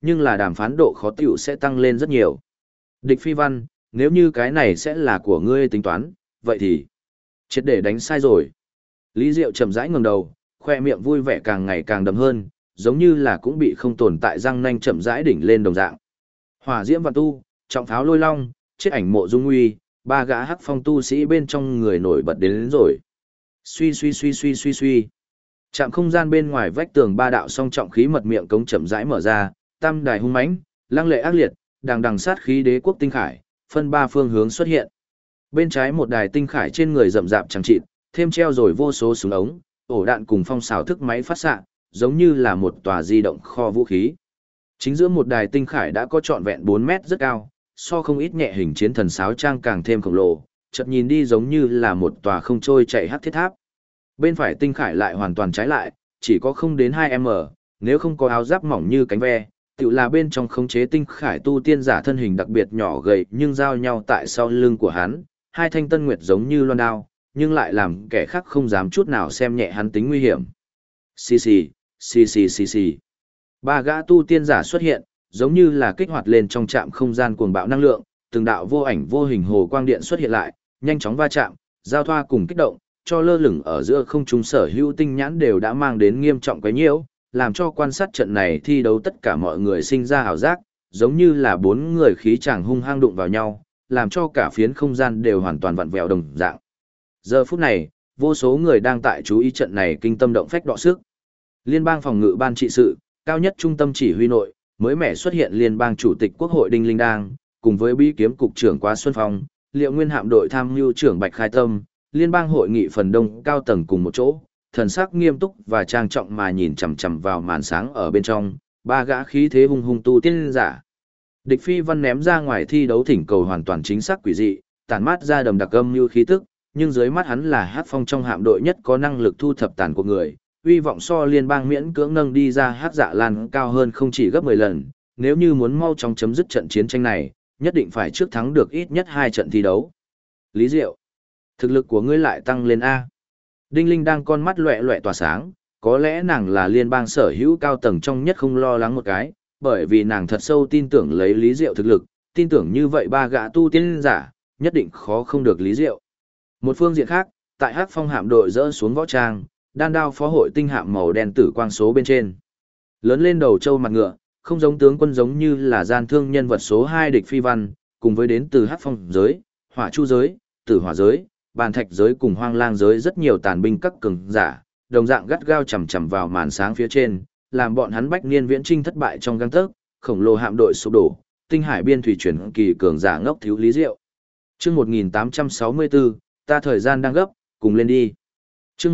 nhưng là đàm phán độ khó tiểu sẽ tăng lên rất nhiều. Địch Phi Văn, nếu như cái này sẽ là của ngươi tính toán, vậy thì triệt để đánh sai rồi. Lý Diệu chậm rãi ngẩng đầu, khoe miệng vui vẻ càng ngày càng đậm hơn, giống như là cũng bị không tồn tại răng nanh chậm rãi đỉnh lên đồng dạng. Hỏa diễm vạn tu, trọng pháo lôi long, chết ảnh mộ dung uy, ba gã hắc phong tu sĩ bên trong người nổi bật đến rồi. Suy suy suy suy suy suy. Trạm không gian bên ngoài vách tường ba đạo song trọng khí mật miệng cống chậm rãi mở ra, tam đài hung mãnh, lăng lệ ác liệt, đằng đằng sát khí đế quốc tinh khải, phân ba phương hướng xuất hiện. Bên trái một đài tinh khải trên người rậm rạp chẳng chịt, thêm treo rồi vô số súng ống, ổ đạn cùng phong xào thức máy phát xạ, giống như là một tòa di động kho vũ khí. Chính giữa một đài tinh khải đã có trọn vẹn 4 mét rất cao, so không ít nhẹ hình chiến thần sáo trang càng thêm khổng lồ, chợt nhìn đi giống như là một tòa không trôi chạy hắc thiết tháp. Bên phải tinh khải lại hoàn toàn trái lại, chỉ có không đến 2m, nếu không có áo giáp mỏng như cánh ve, tự là bên trong khống chế tinh khải tu tiên giả thân hình đặc biệt nhỏ gầy nhưng giao nhau tại sau lưng của hắn, hai thanh tân nguyệt giống như loan đao, nhưng lại làm kẻ khác không dám chút nào xem nhẹ hắn tính nguy hiểm. Xì xì, xì xì xì xì. Ba gã tu tiên giả xuất hiện, giống như là kích hoạt lên trong trạm không gian cuồng bạo năng lượng, từng đạo vô ảnh vô hình hồ quang điện xuất hiện lại, nhanh chóng va chạm, giao thoa cùng kích động, cho lơ lửng ở giữa không trung sở hữu tinh nhãn đều đã mang đến nghiêm trọng quấy nhiễu, làm cho quan sát trận này thi đấu tất cả mọi người sinh ra ảo giác, giống như là bốn người khí chàng hung hăng đụng vào nhau, làm cho cả phiến không gian đều hoàn toàn vặn vẹo đồng dạng. Giờ phút này, vô số người đang tại chú ý trận này kinh tâm động phách đọ sức. Liên bang phòng ngự ban trị sự, cao nhất trung tâm chỉ huy nội, mới mẻ xuất hiện liên bang chủ tịch quốc hội Đinh Linh Đang, cùng với bí kiếm cục trưởng Quá Xuân Phong, Liệu Nguyên hạm đội tham mưu trưởng Bạch Khai Tâm, liên bang hội nghị phần đông cao tầng cùng một chỗ, thần sắc nghiêm túc và trang trọng mà nhìn chằm chằm vào màn sáng ở bên trong, ba gã khí thế hung hung tu tiên giả. Địch Phi Văn ném ra ngoài thi đấu thỉnh cầu hoàn toàn chính xác quỷ dị, tản mát ra đầm đặc âm như khí tức, nhưng dưới mắt hắn là Hắc Phong trong hạm đội nhất có năng lực thu thập tàn của người, uy vọng so liên bang miễn cưỡng nâng đi ra Hắc Dạ Lan cao hơn không chỉ gấp 10 lần, nếu như muốn mau chóng chấm dứt trận chiến tranh này, nhất định phải trước thắng được ít nhất 2 trận thi đấu. Lý Diệu, thực lực của ngươi lại tăng lên A. Đinh Linh đang con mắt loẹ loẹ tỏa sáng, có lẽ nàng là liên bang sở hữu cao tầng trong nhất không lo lắng một cái, bởi vì nàng thật sâu tin tưởng lấy Lý Diệu thực lực, tin tưởng như vậy ba gã tu tiên giả, nhất định khó không được Lý Diệu. Một phương diện khác, tại Hắc Phong hạm đội dỡ xuống võ trang, đan đao phó hội tinh hạm màu đen tử quang số bên trên. Lớn lên đầu trâu mặt ngựa, không giống tướng quân giống như là gian thương nhân vật số 2 Địch Phi Văn, cùng với đến từ Hắc Phong giới, Hỏa Chu giới, Tử Hỏa giới, Bàn Thạch giới cùng Hoang Lang giới rất nhiều tàn binh các cường giả, đồng dạng gắt gao chằm chằm vào màn sáng phía trên, làm bọn hắn bách niên viễn trinh thất bại trong gang tấc, khổng lồ hạm đội sụp đổ, tinh hải biên thủy chuyển kỳ cường giả ngốc thiếu Lý Diệu. Chương 1864, ta thời gian đang gấp, cùng lên đi. Chương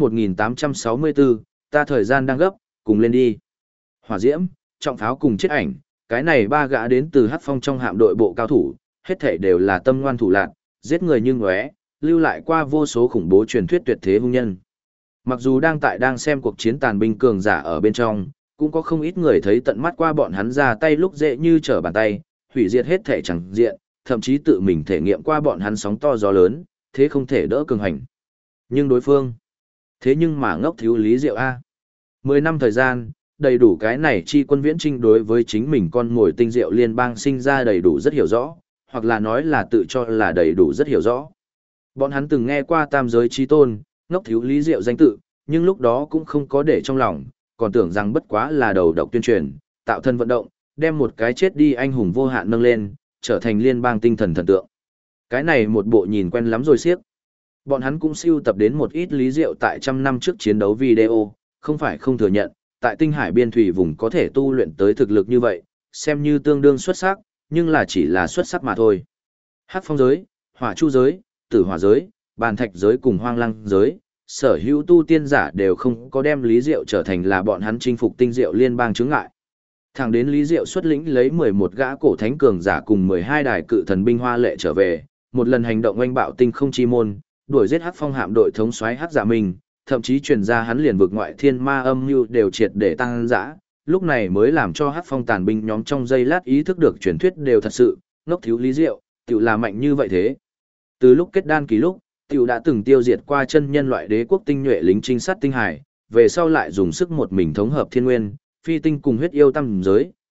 1864, ta thời gian đang gấp, cùng lên đi. Hỏa diễm, trọng pháo cùng chết ảnh, cái này ba gã đến từ Hắc Phong trong hạm đội bộ cao thủ, hết thảy đều là tâm ngoan thủ lạn, giết người như ngóe, lưu lại qua vô số khủng bố truyền thuyết tuyệt thế hung nhân. Mặc dù đang xem cuộc chiến tàn binh cường giả ở bên trong, cũng có không ít người thấy tận mắt qua bọn hắn ra tay lúc dễ như trở bàn tay, hủy diệt hết thể chẳng diện, thậm chí tự mình thể nghiệm qua bọn hắn sóng to gió lớn, thế không thể đỡ cường hành. Nhưng đối phương, thế nhưng mà ngốc thiếu Lý Diệu A. 10 năm thời gian, đầy đủ cái này chi quân viễn trinh đối với chính mình con mồi tinh diệu liên bang sinh ra đầy đủ rất hiểu rõ, hoặc là nói là tự cho là đầy đủ rất hiểu rõ. Bọn hắn từng nghe qua tam giới chi tôn, ngốc thiếu Lý Diệu danh tự, nhưng lúc đó cũng không có để trong lòng, còn tưởng rằng bất quá là đầu độc tuyên truyền, tạo thân vận động, đem một cái chết đi anh hùng vô hạn nâng lên, trở thành liên bang tinh thần thần tượng. Cái này một bộ nhìn quen lắm rồi siếc. Bọn hắn cũng sưu tập đến một ít Lý Diệu tại trăm năm trước chiến đấu video, không phải không thừa nhận, tại tinh hải biên thủy vùng có thể tu luyện tới thực lực như vậy, xem như tương đương xuất sắc, nhưng là chỉ là xuất sắc mà thôi. Hắc Phong giới, Hỏa Chu giới, Tử Hỏa giới, Bàn Thạch giới cùng Hoang Lăng giới, sở hữu tu tiên giả đều không có đem Lý Diệu trở thành là bọn hắn chinh phục tinh diệu liên bang chướng ngại. Thẳng đến Lý Diệu xuất lĩnh lấy 11 gã cổ thánh cường giả cùng 12 đài cự thần binh hoa lệ trở về, một lần hành động oanh bạo tinh không chi môn, đuổi giết Hắc Phong hạm đội thống soái Hắc Dạ Minh, thậm chí truyền ra hắn liền vực ngoại thiên ma âm mưu đều triệt để tăng dã, lúc này mới làm cho Hắc Phong tàn binh nhóm trong giây lát ý thức được truyền thuyết đều thật sự, ngốc thiếu Lý Diệu, tiểu là mạnh như vậy thế. Từ lúc kết đan kỳ lúc, tiểu đã từng tiêu diệt qua chân nhân loại đế quốc tinh nhuệ lính trinh sát tinh hải, về sau lại dùng sức một mình thống hợp thiên nguyên, phi tinh cùng huyết yêu tam giới,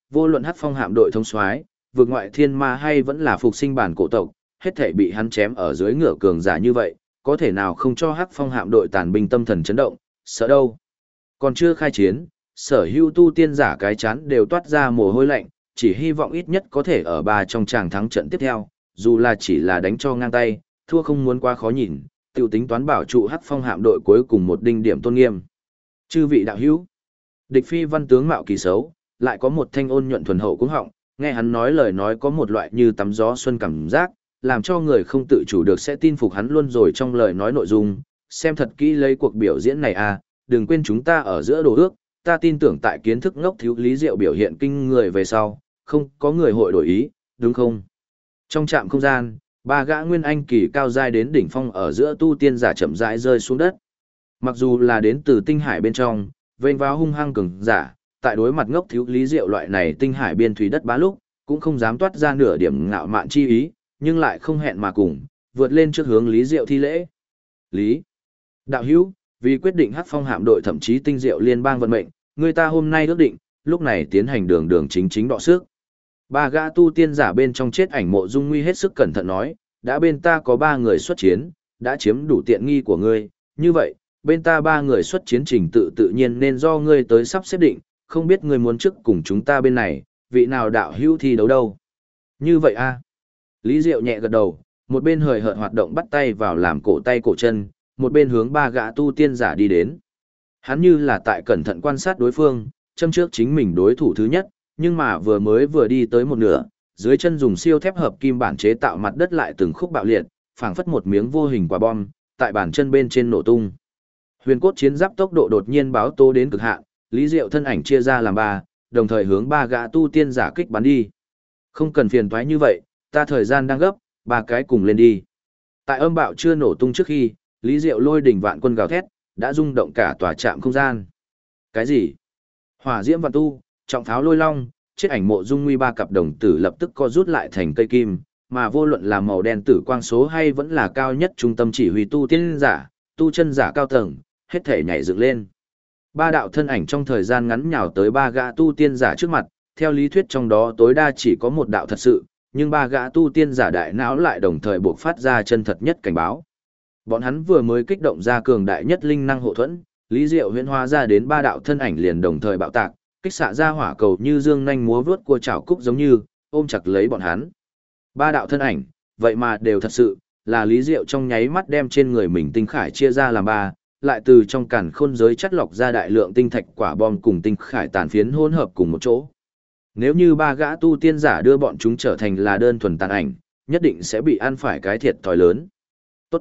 vô luận Hắc Phong hạm đội thống soái, vượt ngoại thiên ma hay vẫn là phục sinh bản cổ tộc, hết thảy bị hắn chém ở dưới ngựa cường giả như vậy, có thể nào không cho Hắc Phong hạm đội tàn binh tâm thần chấn động, sợ đâu. Còn chưa khai chiến, sở hữu tu tiên giả cái chán đều toát ra mồ hôi lạnh, chỉ hy vọng ít nhất có thể ở ba trong tràng thắng trận tiếp theo, dù là chỉ là đánh cho ngang tay, thua không muốn quá khó nhìn, tiểu tính toán bảo trụ Hắc Phong hạm đội cuối cùng một đinh điểm tôn nghiêm. Chư vị đạo hữu, địch phi văn tướng mạo kỳ xấu, lại có một thanh ôn nhuận thuần hậu cũng họng, nghe hắn nói lời nói có một loại như tắm gió xuân cảm giác, làm cho người không tự chủ được sẽ tin phục hắn luôn rồi trong lời nói nội dung, xem thật kỹ lấy cuộc biểu diễn này à, đừng quên chúng ta ở giữa đồ ước, ta tin tưởng tại kiến thức ngốc thiếu lý diệu biểu hiện kinh người về sau, không có người hội đổi ý, đúng không? Trong trạm không gian, ba gã nguyên anh kỳ cao giai đến đỉnh phong ở giữa tu tiên giả chậm rãi rơi xuống đất. Mặc dù là đến từ tinh hải bên trong, vênh vào hung hăng cường giả, tại đối mặt ngốc thiếu lý diệu loại này tinh hải biên thủy đất bá lúc, cũng không dám toát ra nửa điểm ngạo mạn chi ý, nhưng lại không hẹn mà cùng, vượt lên trước hướng lý diệu thi lễ. Lý đạo hữu, vì quyết định Hắc Phong hạm đội thậm chí tinh diệu liên bang vận mệnh, người ta hôm nay ước định, lúc này tiến hành đường đường chính chính đọ sức. Ba gã tu tiên giả bên trong chết ảnh Mộ Dung Nguy hết sức cẩn thận nói, đã bên ta có 3 người xuất chiến, đã chiếm đủ tiện nghi của ngươi, như vậy, bên ta 3 người xuất chiến trình tự nhiên nên do ngươi tới sắp xếp định, không biết ngươi muốn trước cùng chúng ta bên này, vị nào đạo hữu thi đấu đâu. Như vậy a. Lý Diệu nhẹ gật đầu, một bên hời hợt hoạt động bắt tay vào làm cổ tay cổ chân, một bên hướng 3 gã tu tiên giả đi đến. Hắn như là tại cẩn thận quan sát đối phương, châm trước chính mình đối thủ thứ nhất, nhưng mà vừa đi tới một nửa, dưới chân dùng siêu thép hợp kim bản chế tạo mặt đất lại từng khúc bạo liệt, phảng phất một miếng vô hình quả bom, tại bàn chân bên trên nổ tung. Huyền cốt chiến giáp tốc độ đột nhiên báo tố đến cực hạn, Lý Diệu thân ảnh chia ra làm 3, đồng thời hướng 3 gã tu tiên giả kích bắn đi. Không cần phiền toái như vậy, ta thời gian đang gấp, 3 cái cùng lên đi. Tại âm bạo chưa nổ tung trước khi, Lý Diệu lôi đỉnh vạn quân gào thét, đã rung động cả tòa trạm không gian. Cái gì? Hỏa diễm vạn tu, trọng tháo lôi long, chết ảnh Mộ Dung Nguy 3 cặp đồng tử lập tức co rút lại thành cây kim, mà vô luận là màu đen tử quang số hay vẫn là cao nhất trung tâm chỉ huy tu tiên giả, tu chân giả cao tầng, hết thể nhảy dựng lên. 3 đạo thân ảnh trong thời gian ngắn nhào tới 3 gã tu tiên giả trước mặt, theo lý thuyết trong đó tối đa chỉ có 1 đạo thật sự, nhưng 3 gã tu tiên giả đại não lại đồng thời buộc phát ra chân thật nhất cảnh báo. Bọn hắn vừa mới kích động ra cường đại nhất linh năng hộ thuẫn, Lý Diệu huyễn hóa ra đến 3 đạo thân ảnh liền đồng thời bạo tạc, kích xạ ra hỏa cầu như dương nhanh múa vớt cua chảo cúc giống như, ôm chặt lấy bọn hắn. 3 đạo thân ảnh, vậy mà đều thật sự, là Lý Diệu trong nháy mắt đem trên người mình tinh khải chia ra làm 3, lại từ trong càn khôn giới chắt lọc ra đại lượng tinh thạch quả bom cùng tinh khải tàn phiến hỗn hợp cùng một chỗ. Nếu như 3 gã tu tiên giả đưa bọn chúng trở thành là đơn thuần tàn ảnh, nhất định sẽ bị ăn phải cái thiệt thòi lớn. Tốt.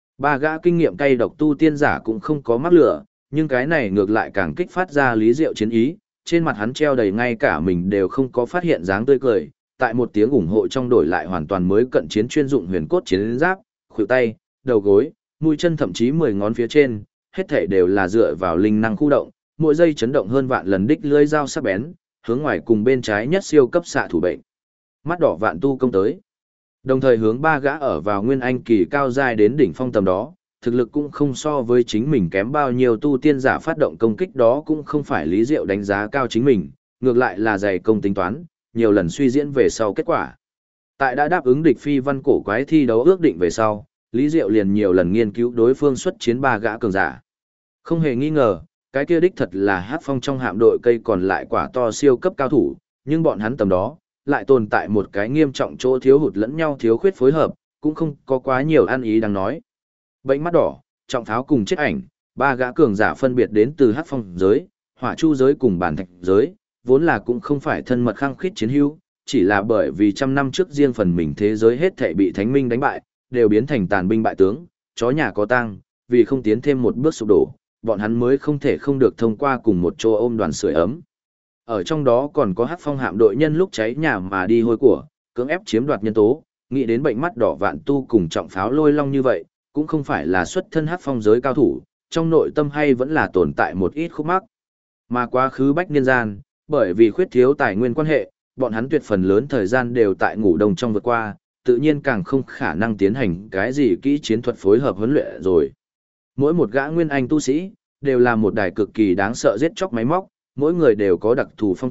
3 gã kinh nghiệm cay độc tu tiên giả cũng không có mắc lửa, nhưng cái này ngược lại càng kích phát ra Lý Diệu chiến ý, trên mặt hắn treo đầy ngay cả mình đều không có phát hiện dáng tươi cười, tại một tiếng ủng hộ trong đổi lại hoàn toàn mới cận chiến chuyên dụng huyền cốt chiến giáp, khuỷu tay, đầu gối, mũi chân thậm chí 10 ngón phía trên, hết thảy đều là dựa vào linh năng khu động, mỗi giây chấn động hơn vạn lần đích lưỡi dao sắc bén, hướng ngoài cùng bên trái nhất siêu cấp xạ thủ bệnh. Mắt đỏ vạn tu công tới. Đồng thời hướng 3 gã ở vào nguyên anh kỳ cao giai đến đỉnh phong tầm đó, thực lực cũng không so với chính mình kém bao nhiêu tu tiên giả phát động công kích đó cũng không phải Lý Diệu đánh giá cao chính mình, ngược lại là dày công tính toán, nhiều lần suy diễn về sau kết quả. Tại đã đáp ứng địch phi văn cổ quái thi đấu ước định về sau, Lý Diệu liền nhiều lần nghiên cứu đối phương xuất chiến 3 gã cường giả. Không hề nghi ngờ, cái kia đích thật là Hắc Phong trong hạm đội cây còn lại quả to siêu cấp cao thủ, nhưng bọn hắn tầm đó, lại tồn tại một cái nghiêm trọng chỗ thiếu hụt lẫn nhau thiếu khuyết phối hợp, cũng không có quá nhiều ăn ý đang nói. Bệnh mắt đỏ, trọng tháo cùng chết ảnh, 3 gã cường giả phân biệt đến từ Hắc Phong giới, Hỏa Chu giới cùng Bản Thạch giới, vốn là cũng không phải thân mật khăng khít chiến hữu, chỉ là bởi vì trăm năm trước riêng phần mình thế giới hết thảy bị Thánh Minh đánh bại, đều biến thành tàn binh bại tướng, chó nhà có tang, vì không tiến thêm một bước sụp đổ, bọn hắn mới không thể không được thông qua cùng một chỗ ôm đoàn sưởi ấm. Ở trong đó còn có Hắc Phong hạm đội nhân lúc cháy nhà mà đi hôi của, cưỡng ép chiếm đoạt nhân tố, nghĩ đến bệnh mắt đỏ vạn tu cùng trọng pháo lôi long như vậy, cũng không phải là xuất thân Hắc Phong giới cao thủ, trong nội tâm hay vẫn là tồn tại một ít khúc mắc. Mà quá khứ bách niên gian, bởi vì khuyết thiếu tài nguyên quan hệ, bọn hắn tuyệt phần lớn thời gian đều tại ngủ đông trong vượt qua, tự nhiên càng không khả năng tiến hành cái gì kỹ chiến thuật phối hợp huấn luyện rồi. Mỗi một gã nguyên anh tu sĩ, đều là một đài cực kỳ đáng sợ giết chóc máy móc, mỗi người đều có đặc thù phong cách,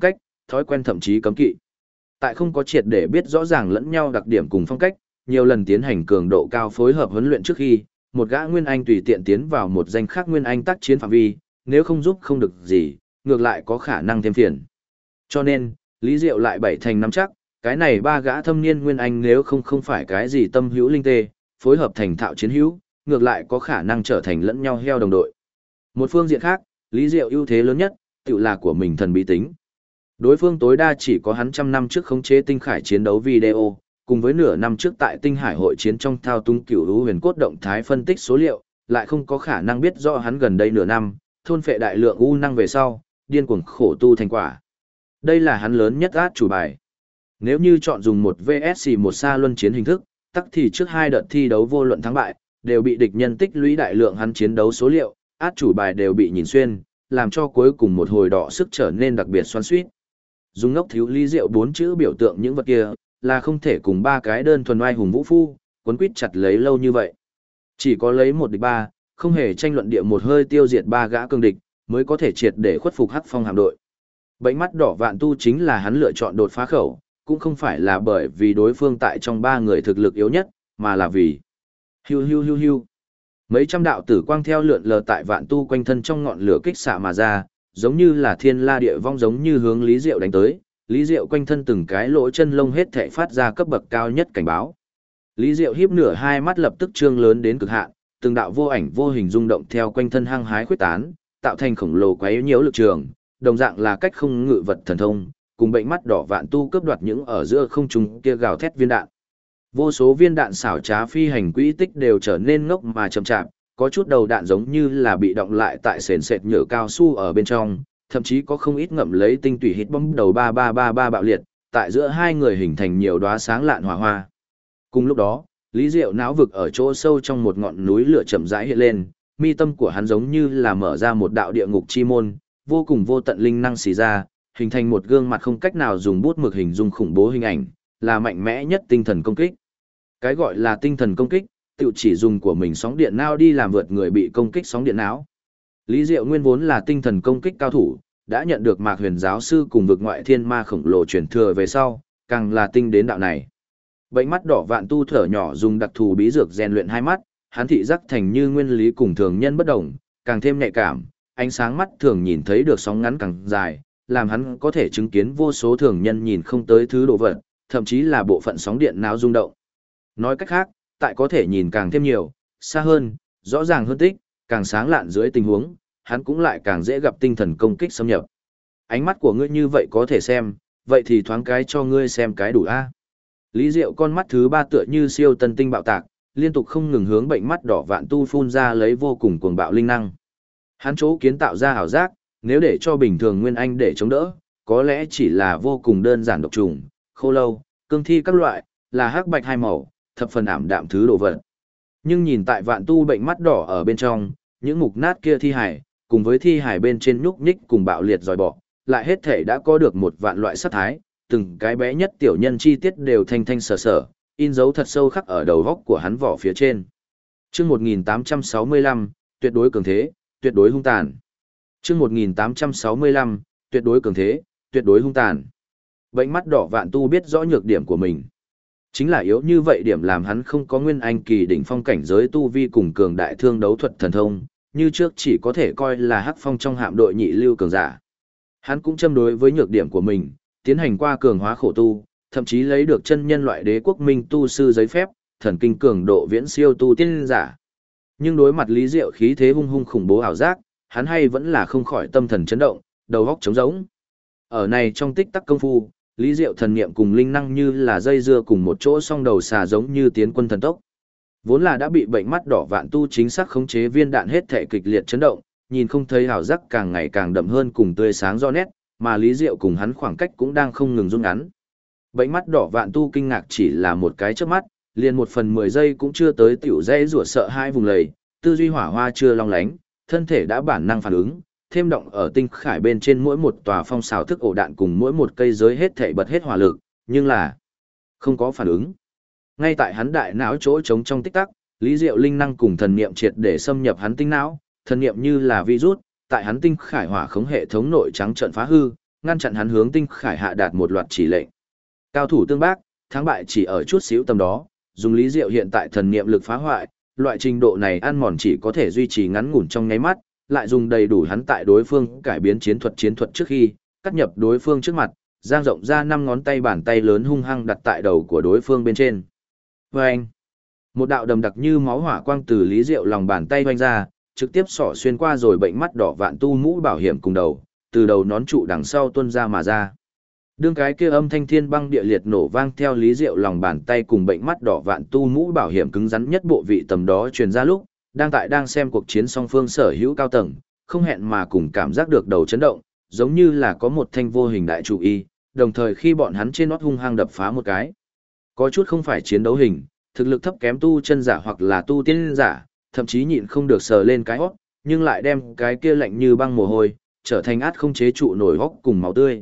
thói quen thậm chí cấm kỵ. Tại không có triệt để biết rõ ràng lẫn nhau đặc điểm cùng phong cách, nhiều lần tiến hành cường độ cao phối hợp huấn luyện trước khi, một gã Nguyên Anh tùy tiện tiến vào một danh khác Nguyên Anh tác chiến phạm vi, nếu không giúp không được gì, ngược lại có khả năng thêm phiền. Cho nên, Lý Diệu lại bảy thành nắm chắc, cái này ba gã thâm niên Nguyên Anh nếu không phải cái gì tâm hữu linh tê, phối hợp thành thạo chiến hữu, ngược lại có khả năng trở thành lẫn nhau heo đồng đội. Một phương diện khác, Lý Diệu ưu thế lớn nhất, tự là của mình thần bí tính. Đối phương tối đa chỉ có hắn trăm năm trước khống chế tinh khải chiến đấu video, cùng với nửa năm trước tại tinh hải hội chiến trong thao túng cửu lũ huyền cốt động thái phân tích số liệu, lại không có khả năng biết rõ hắn gần đây nửa năm, thôn phệ đại lượng u năng về sau, điên cuồng khổ tu thành quả. Đây là hắn lớn nhất át chủ bài. Nếu như chọn dùng một VSC một xa luân chiến hình thức, tắc thì trước hai đợt thi đấu vô luận thắng bại, đều bị địch nhân tích lũy đại lượng hắn chiến đấu số liệu, át chủ bài đều bị nhìn xuyên, làm cho cuối cùng một hồi đỏ sức trở nên đặc biệt xoắn xuýt. Dùng ngốc thiếu Lý Diệu bốn chữ biểu tượng những vật kia, là không thể cùng ba cái đơn thuần oai hùng vũ phu, quấn quýt chặt lấy lâu như vậy. Chỉ có lấy một địch ba, không hề tranh luận địa một hơi tiêu diệt ba gã cường địch, mới có thể triệt để khuất phục Hắc Phong hạm đội. Bệnh mắt đỏ Vạn Tu chính là hắn lựa chọn đột phá khẩu, cũng không phải là bởi vì đối phương tại trong ba người thực lực yếu nhất, mà là vì hiu hiu hiu hiu. Mấy trăm đạo tử quang theo lượn lờ tại Vạn Tu quanh thân trong ngọn lửa kích xạ mà ra, giống như là thiên la địa vong, giống như hướng Lý Diệu đánh tới. Lý Diệu quanh thân từng cái lỗ chân lông hết thảy phát ra cấp bậc cao nhất cảnh báo. Lý Diệu híp nửa hai mắt lập tức trương lớn đến cực hạn, từng đạo vô ảnh vô hình rung động theo quanh thân hăng hái khuếch tán, tạo thành khổng lồ quấy nhiễu lực trường, đồng dạng là cách không ngự vật thần thông, cùng bệnh mắt đỏ Vạn Tu cướp đoạt những ở giữa không trung kia gào thét viên đạn. Vô số viên đạn xảo trá phi hành quỹ tích đều trở nên ngốc mà chậm chạp, có chút đầu đạn giống như là bị động lại tại sền sệt nhựa cao su ở bên trong, thậm chí có không ít ngậm lấy tinh tủy hít bom đầu 3333 bạo liệt, tại giữa hai người hình thành nhiều đóa sáng lạn hỏa hoa. Cùng lúc đó, Lý Diệu não vực ở chỗ sâu trong một ngọn núi lửa chậm rãi hiện lên, mi tâm của hắn giống như là mở ra một đạo địa ngục chi môn, vô cùng vô tận linh năng xì ra, hình thành một gương mặt không cách nào dùng bút mực hình dung khủng bố hình ảnh, là mạnh mẽ nhất tinh thần công kích. Cái gọi là tinh thần công kích, tự chỉ dùng của mình sóng điện não đi làm vượt người bị công kích sóng điện não. Lý Diệu nguyên vốn là tinh thần công kích cao thủ, đã nhận được Mạc Huyền giáo sư cùng vực ngoại thiên ma khổng lồ truyền thừa về sau, càng là tinh đến đạo này. Bệnh mắt đỏ Vạn Tu thở nhỏ dùng đặc thù bí dược rèn luyện hai mắt, hắn thị giác thành như nguyên lý cùng thường nhân bất đồng, càng thêm nhạy cảm, ánh sáng mắt thường nhìn thấy được sóng ngắn càng dài, làm hắn có thể chứng kiến vô số thường nhân nhìn không tới thứ đồ vật, thậm chí là bộ phận sóng điện não rung động. Nói cách khác, tại có thể nhìn càng thêm nhiều, xa hơn, rõ ràng hơn tích, càng sáng lạn dưới tình huống, hắn cũng lại càng dễ gặp tinh thần công kích xâm nhập. Ánh mắt của ngươi như vậy có thể xem, vậy thì thoáng cái cho ngươi xem cái đủ a. Lý Diệu con mắt thứ ba tựa như siêu tân tinh bạo tạc, liên tục không ngừng hướng bệnh mắt đỏ Vạn Tu phun ra lấy vô cùng cuồng bạo linh năng. Hắn chỗ kiến tạo ra ảo giác, nếu để cho bình thường Nguyên Anh để chống đỡ, có lẽ chỉ là vô cùng đơn giản độc trùng, khô lâu, cương thi các loại, là hắc bạch hai màu, thập phần ảm đạm thứ đồ vật. Nhưng nhìn tại Vạn Tu bệnh mắt đỏ ở bên trong, những mục nát kia thi hải, cùng với thi hải bên trên nhúc nhích cùng bạo liệt dòi bỏ, lại hết thể đã có được một vạn loại sắc thái, từng cái bé nhất tiểu nhân chi tiết đều thanh thanh sở sở, in dấu thật sâu khắc ở đầu góc của hắn vỏ phía trên. Chương 1865, tuyệt đối cường thế, tuyệt đối hung tàn. Chương 1865, tuyệt đối cường thế, tuyệt đối hung tàn. Bệnh mắt đỏ Vạn Tu biết rõ nhược điểm của mình. Chính là yếu như vậy điểm làm hắn không có Nguyên Anh kỳ đỉnh phong cảnh giới tu vi cùng cường đại thương đấu thuật thần thông, như trước chỉ có thể coi là Hắc Phong trong hạm đội nhị lưu cường giả. Hắn cũng châm đối với nhược điểm của mình, tiến hành qua cường hóa khổ tu, thậm chí lấy được chân nhân loại đế quốc minh tu sư giấy phép, thần kinh cường độ viễn siêu tu tiên giả. Nhưng đối mặt Lý Diệu khí thế hung hung khủng bố ảo giác, hắn hay vẫn là không khỏi tâm thần chấn động, đầu óc trống rỗng. Ở này trong tích tắc công phu, Lý Diệu thần niệm cùng linh năng như là dây dưa cùng một chỗ song đầu xà giống như tiến quân thần tốc. Vốn là đã bị bệnh mắt đỏ Vạn Tu chính xác khống chế viên đạn hết thể kịch liệt chấn động, nhìn không thấy ảo giác càng ngày càng đậm hơn cùng tươi sáng rõ nét, mà Lý Diệu cùng hắn khoảng cách cũng đang không ngừng rút ngắn. Bệnh mắt đỏ Vạn Tu kinh ngạc chỉ là một cái chớp mắt, liền 1/10 giây cũng chưa tới tiểu dây rủa sợ hai vùng lầy, tư duy hỏa hoa chưa long lánh, thân thể đã bản năng phản ứng, thêm động ở tinh khải bên trên mỗi một tòa phong xào thức ổ đạn cùng mỗi một cây giới hết thảy bật hết hỏa lực, nhưng là không có phản ứng. Ngay tại hắn đại não chỗ trống trong tích tắc, Lý Diệu linh năng cùng thần niệm triệt để xâm nhập hắn tinh não, thần niệm như là virus, tại hắn tinh khải hỏa khống hệ thống nội trắng trận phá hư, ngăn chặn hắn hướng tinh khải hạ đạt một loạt chỉ lệnh. Cao thủ tương bác, thắng bại chỉ ở chút xíu tầm đó, dùng Lý Diệu hiện tại thần niệm lực phá hoại, loại trình độ này ăn mòn chỉ có thể duy trì ngắn ngủn trong nháy mắt, lại dùng đầy đủ hắn tại đối phương cải biến chiến thuật trước khi cắt nhập đối phương trước mặt, dang rộng ra 5 ngón tay bàn tay lớn hung hăng đặt tại đầu của đối phương bên trên. Vâng! Một đạo đầm đặc như máu hỏa quang từ Lý Diệu lòng bàn tay vanh ra, trực tiếp xỏ xuyên qua rồi bệnh mắt đỏ vạn tu mũ bảo hiểm cùng đầu, từ đầu nón trụ đằng sau tuôn ra mà ra. Đương cái kia âm thanh thiên băng địa liệt nổ vang theo Lý Diệu lòng bàn tay cùng bệnh mắt đỏ vạn tu mũ bảo hiểm cứng rắn nhất bộ vị tầm đó truyền ra lúc, đang xem cuộc chiến song phương sở hữu cao tầng, không hẹn mà cùng cảm giác được đầu chấn động, giống như là có một thanh vô hình đại trụ y, đồng thời khi bọn hắn trên nót hung hăng đập phá một cái. Có chút không phải chiến đấu hình, thực lực thấp kém tu chân giả hoặc là tu tiên giả, thậm chí nhịn không được sờ lên cái hót, nhưng lại đem cái kia lạnh như băng mồ hôi, trở thành át không chế trụ nổi hốc cùng máu tươi.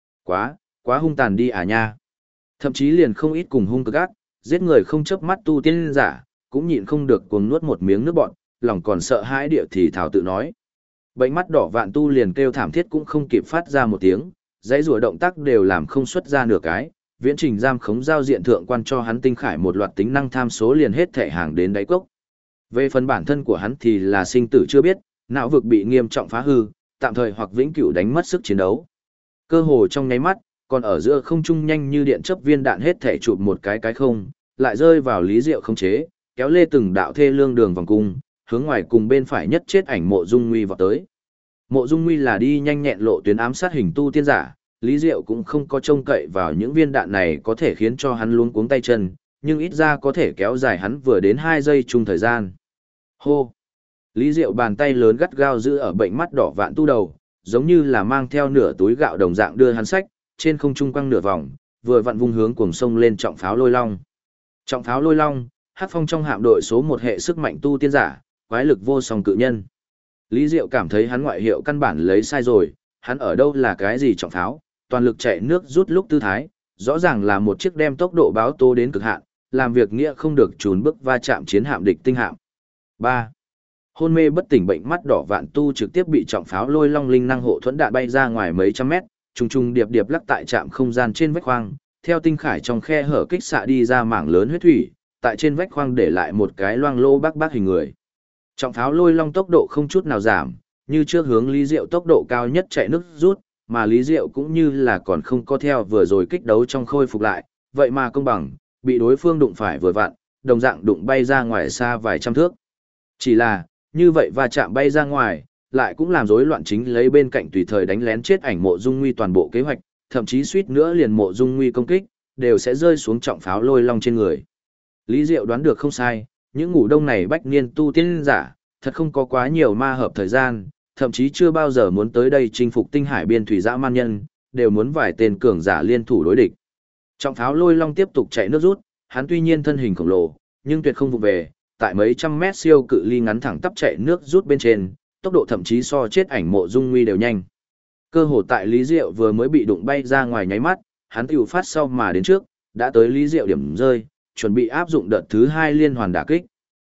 Quá hung tàn đi à nha. Thậm chí liền không ít cùng hung cực ác, giết người không chớp mắt tu tiên giả, cũng nhịn không được cuồng nuốt một miếng nước bọt, lòng còn sợ hãi địa thì thảo tự nói. Bệnh mắt đỏ vạn tu liền kêu thảm thiết cũng không kịp phát ra một tiếng, dãy rùa động tác đều làm không xuất ra nửa cái, viễn trình giam khống giao diện thượng quan cho hắn tinh khải một loạt tính năng tham số liền hết thảy hàng đến đáy cốc. Về phần bản thân của hắn thì là sinh tử chưa biết, não vực bị nghiêm trọng phá hư, tạm thời hoặc vĩnh cửu đánh mất sức chiến đấu. Cơ hồ trong nháy mắt, còn ở giữa không trung nhanh như điện chớp viên đạn hết thảy chụp một cái không, lại rơi vào Lý Diệu không chế, kéo lê từng đạo thê lương đường vòng cung, hướng ngoài cùng bên phải nhất chết ảnh Mộ Dung Nguy vọt tới. Mộ Dung Nguy là đi nhanh nhẹn lộ tuyến ám sát hình tu tiên giả, Lý Diệu cũng không có trông cậy vào những viên đạn này có thể khiến cho hắn luống cuống tay chân, nhưng ít ra có thể kéo dài hắn vừa đến 2 giây chung thời gian. Hô! Lý Diệu bàn tay lớn gắt gao giữ ở bệnh mắt đỏ vạn tu đầu, giống như là mang theo nửa túi gạo đồng dạng đưa hắn sách, trên không trung quăng nửa vòng, vừa vặn vung hướng cuồng sông lên trọng pháo lôi long. Trọng pháo lôi long, Hắc Phong trong hạm đội số 1 hệ sức mạnh tu tiên giả, quái lực vô song cự nhân. Lý Diệu cảm thấy hắn ngoại hiệu căn bản lấy sai rồi, hắn ở đâu là cái gì trọng pháo, toàn lực chạy nước rút lúc tư thái, rõ ràng là một chiếc đem tốc độ báo tố đến cực hạn, làm việc nghĩa không được trùn bước va chạm chiến hạm địch tinh hạm. 3. Hôn mê bất tỉnh bệnh mắt đỏ vạn tu trực tiếp bị trọng pháo lôi long linh năng hộ thuẫn đạn bay ra ngoài mấy trăm mét, trùng trùng điệp điệp lắc tại trạm không gian trên vách khoang, theo tinh khải trong khe hở kích xạ đi ra mảng lớn huyết thủy, tại trên vách khoang để lại một cái loang lô bác hình người. Trọng pháo lôi long tốc độ không chút nào giảm, như trước hướng Lý Diệu tốc độ cao nhất chạy nước rút, mà Lý Diệu cũng như là còn không có theo vừa rồi kích đấu trong khôi phục lại, vậy mà công bằng, bị đối phương đụng phải vừa vặn, đồng dạng đụng bay ra ngoài xa vài trăm thước. Chỉ là, như vậy va chạm bay ra ngoài, lại cũng làm rối loạn chính lấy bên cạnh tùy thời đánh lén chết ảnh Mộ Dung Nguy toàn bộ kế hoạch, thậm chí suýt nữa liền Mộ Dung Nguy công kích, đều sẽ rơi xuống trọng pháo lôi long trên người. Lý Diệu đoán được không sai, những ngủ đông này bách niên tu tiên giả, thật không có quá nhiều ma hợp thời gian, thậm chí chưa bao giờ muốn tới đây chinh phục tinh hải biên thủy dã man nhân, đều muốn vài tên cường giả liên thủ đối địch. Trọng pháo lôi long tiếp tục chạy nước rút, hắn tuy nhiên thân hình khổng lồ, nhưng tuyệt không vụ về, tại mấy trăm mét siêu cự ly ngắn thẳng tắp chạy nước rút bên trên, tốc độ thậm chí so chết ảnh Mộ Dung Nguy đều nhanh. Cơ hồ tại Lý Diệu vừa mới bị đụng bay ra ngoài nháy mắt, hắn tiểu phát sau mà đến trước, đã tới Lý Diệu điểm rơi, chuẩn bị áp dụng đợt thứ 2 liên hoàn đả kích.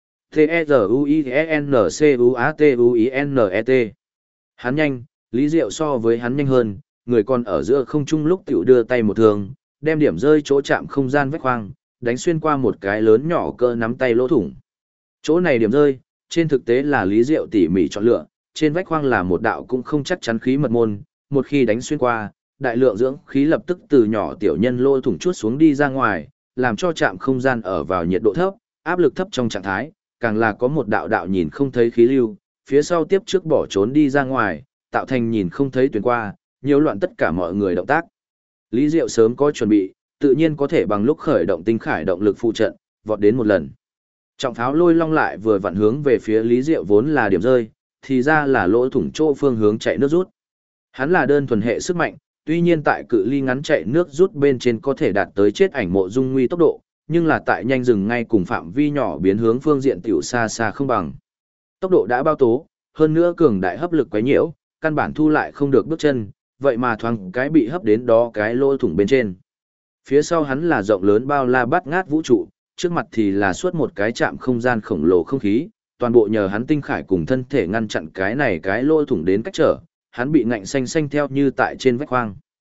T-E-Z-U-I-N-C-U-A-T-U-I-N-E-T. Hắn nhanh, Lý Diệu so với hắn nhanh hơn, người còn ở giữa không trung lúc tiểu đưa tay một thường, đem điểm rơi chỗ chạm không gian vách khoang, đánh xuyên qua một cái lớn nhỏ cỡ nắm tay lỗ thủng. Chỗ này điểm rơi, trên thực tế là Lý Diệu tỉ mỉ chọn lựa, trên vách khoang là một đạo cũng không chắc chắn khí mật môn, một khi đánh xuyên qua, đại lượng dưỡng khí lập tức từ nhỏ tiểu nhân lỗ thủng chuốt xuống đi ra ngoài, làm cho trạm không gian ở vào nhiệt độ thấp, áp lực thấp trong trạng thái, càng là có một đạo đạo nhìn không thấy khí lưu, phía sau tiếp trước bỏ trốn đi ra ngoài, tạo thành nhìn không thấy tuyến qua, nhiễu loạn tất cả mọi người động tác. Lý Diệu sớm có chuẩn bị, tự nhiên có thể bằng lúc khởi động tinh khải động lực phụ trận, vọt đến một lần. Trọng pháo lôi long lại vừa vặn hướng về phía Lý Diệu vốn là điểm rơi, thì ra là lỗ thủng chỗ phương hướng chạy nước rút. Hắn là đơn thuần hệ sức mạnh, tuy nhiên tại cự ly ngắn chạy nước rút bên trên có thể đạt tới chết ảnh Mộ Dung Nguy tốc độ, nhưng là tại nhanh dừng ngay cùng phạm vi nhỏ biến hướng phương diện tiểu xa xa không bằng. Tốc độ đã bao tố, hơn nữa cường đại hấp lực quấy nhiễu, căn bản thu lại không được bước chân, vậy mà thoáng cái bị hấp đến đó cái lỗ thủng bên trên. Phía sau hắn là rộng lớn bao la bát ngát vũ trụ, trước mặt thì là suốt một cái trạm không gian khổng lồ không khí, toàn bộ nhờ hắn tinh khải cùng thân thể ngăn chặn cái này cái lỗ thủng đến cách trở, hắn bị ngạnh xanh xanh theo như tại trên vách khoang.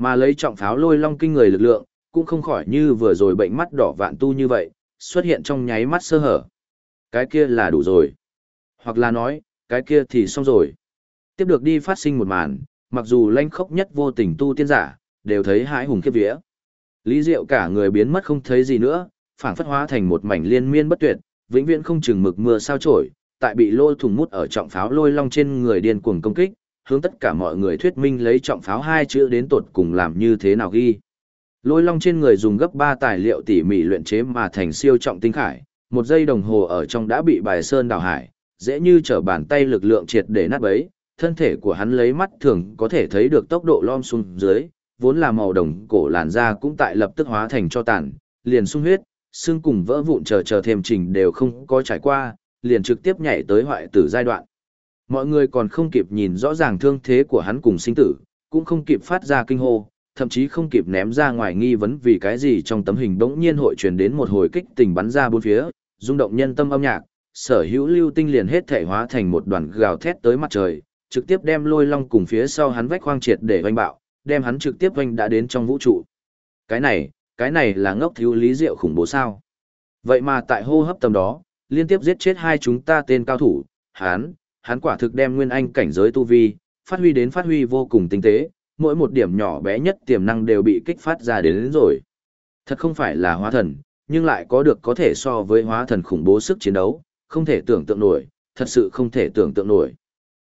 Mà lấy trọng pháo lôi long kinh người lực lượng, cũng không khỏi như vừa rồi bệnh mắt đỏ vạn tu như vậy, xuất hiện trong nháy mắt sơ hở. Cái kia là đủ rồi. Hoặc là nói, cái kia thì xong rồi. Tiếp được đi phát sinh một màn, mặc dù lanh khốc nhất vô tình tu tiên giả, đều thấy hãi hùng khiếp vía. Lý Diệu cả người biến mất không thấy gì nữa, phảng phất hóa thành một mảnh liên miên bất tuyệt, vĩnh viễn không chừng mực mưa sao trổi, tại bị lôi thủng mút ở trọng pháo lôi long trên người điên cuồng công kích, hướng tất cả mọi người thuyết minh lấy trọng pháo hai chữ đến tột cùng làm như thế nào ghi. Lôi long trên người dùng gấp 3 tài liệu tỉ mỉ luyện chế mà thành siêu trọng tinh khải, một giây đồng hồ ở trong đã bị bài sơn đảo hải, dễ như trở bàn tay lực lượng triệt để nát bấy, thân thể của hắn lấy mắt thường có thể thấy được tốc độ lom xuống dưới, vốn là màu đồng cổ làn da cũng tại lập tức hóa thành cho tàn, liền sung huyết, xương cùng vỡ vụn chờ thêm trình đều không có trải qua, liền trực tiếp nhảy tới hoại tử giai đoạn. Mọi người còn không kịp nhìn rõ ràng thương thế của hắn cùng sinh tử, cũng không kịp phát ra kinh hô, thậm chí không kịp ném ra ngoài nghi vấn vì cái gì trong tấm hình bỗng nhiên hội truyền đến một hồi kích tình bắn ra bốn phía, rung động nhân tâm âm nhạc, sở hữu lưu tinh liền hết thể hóa thành một đoàn gào thét tới mặt trời, trực tiếp đem lôi long cùng phía sau hắn vách khoang triệt để oanh bạo, đem hắn trực tiếp oanh đã đến trong vũ trụ. Cái này là ngốc thiếu Lý Diệu khủng bố sao? Vậy mà tại hô hấp tầm đó, liên tiếp giết chết hai chúng ta tên cao thủ, hắn quả thực đem nguyên anh cảnh giới tu vi, phát huy vô cùng tinh tế, mỗi một điểm nhỏ bé nhất tiềm năng đều bị kích phát ra đến rồi. Thật không phải là hóa thần, nhưng lại có thể so với hóa thần khủng bố sức chiến đấu, không thể tưởng tượng nổi, thật sự không thể tưởng tượng nổi.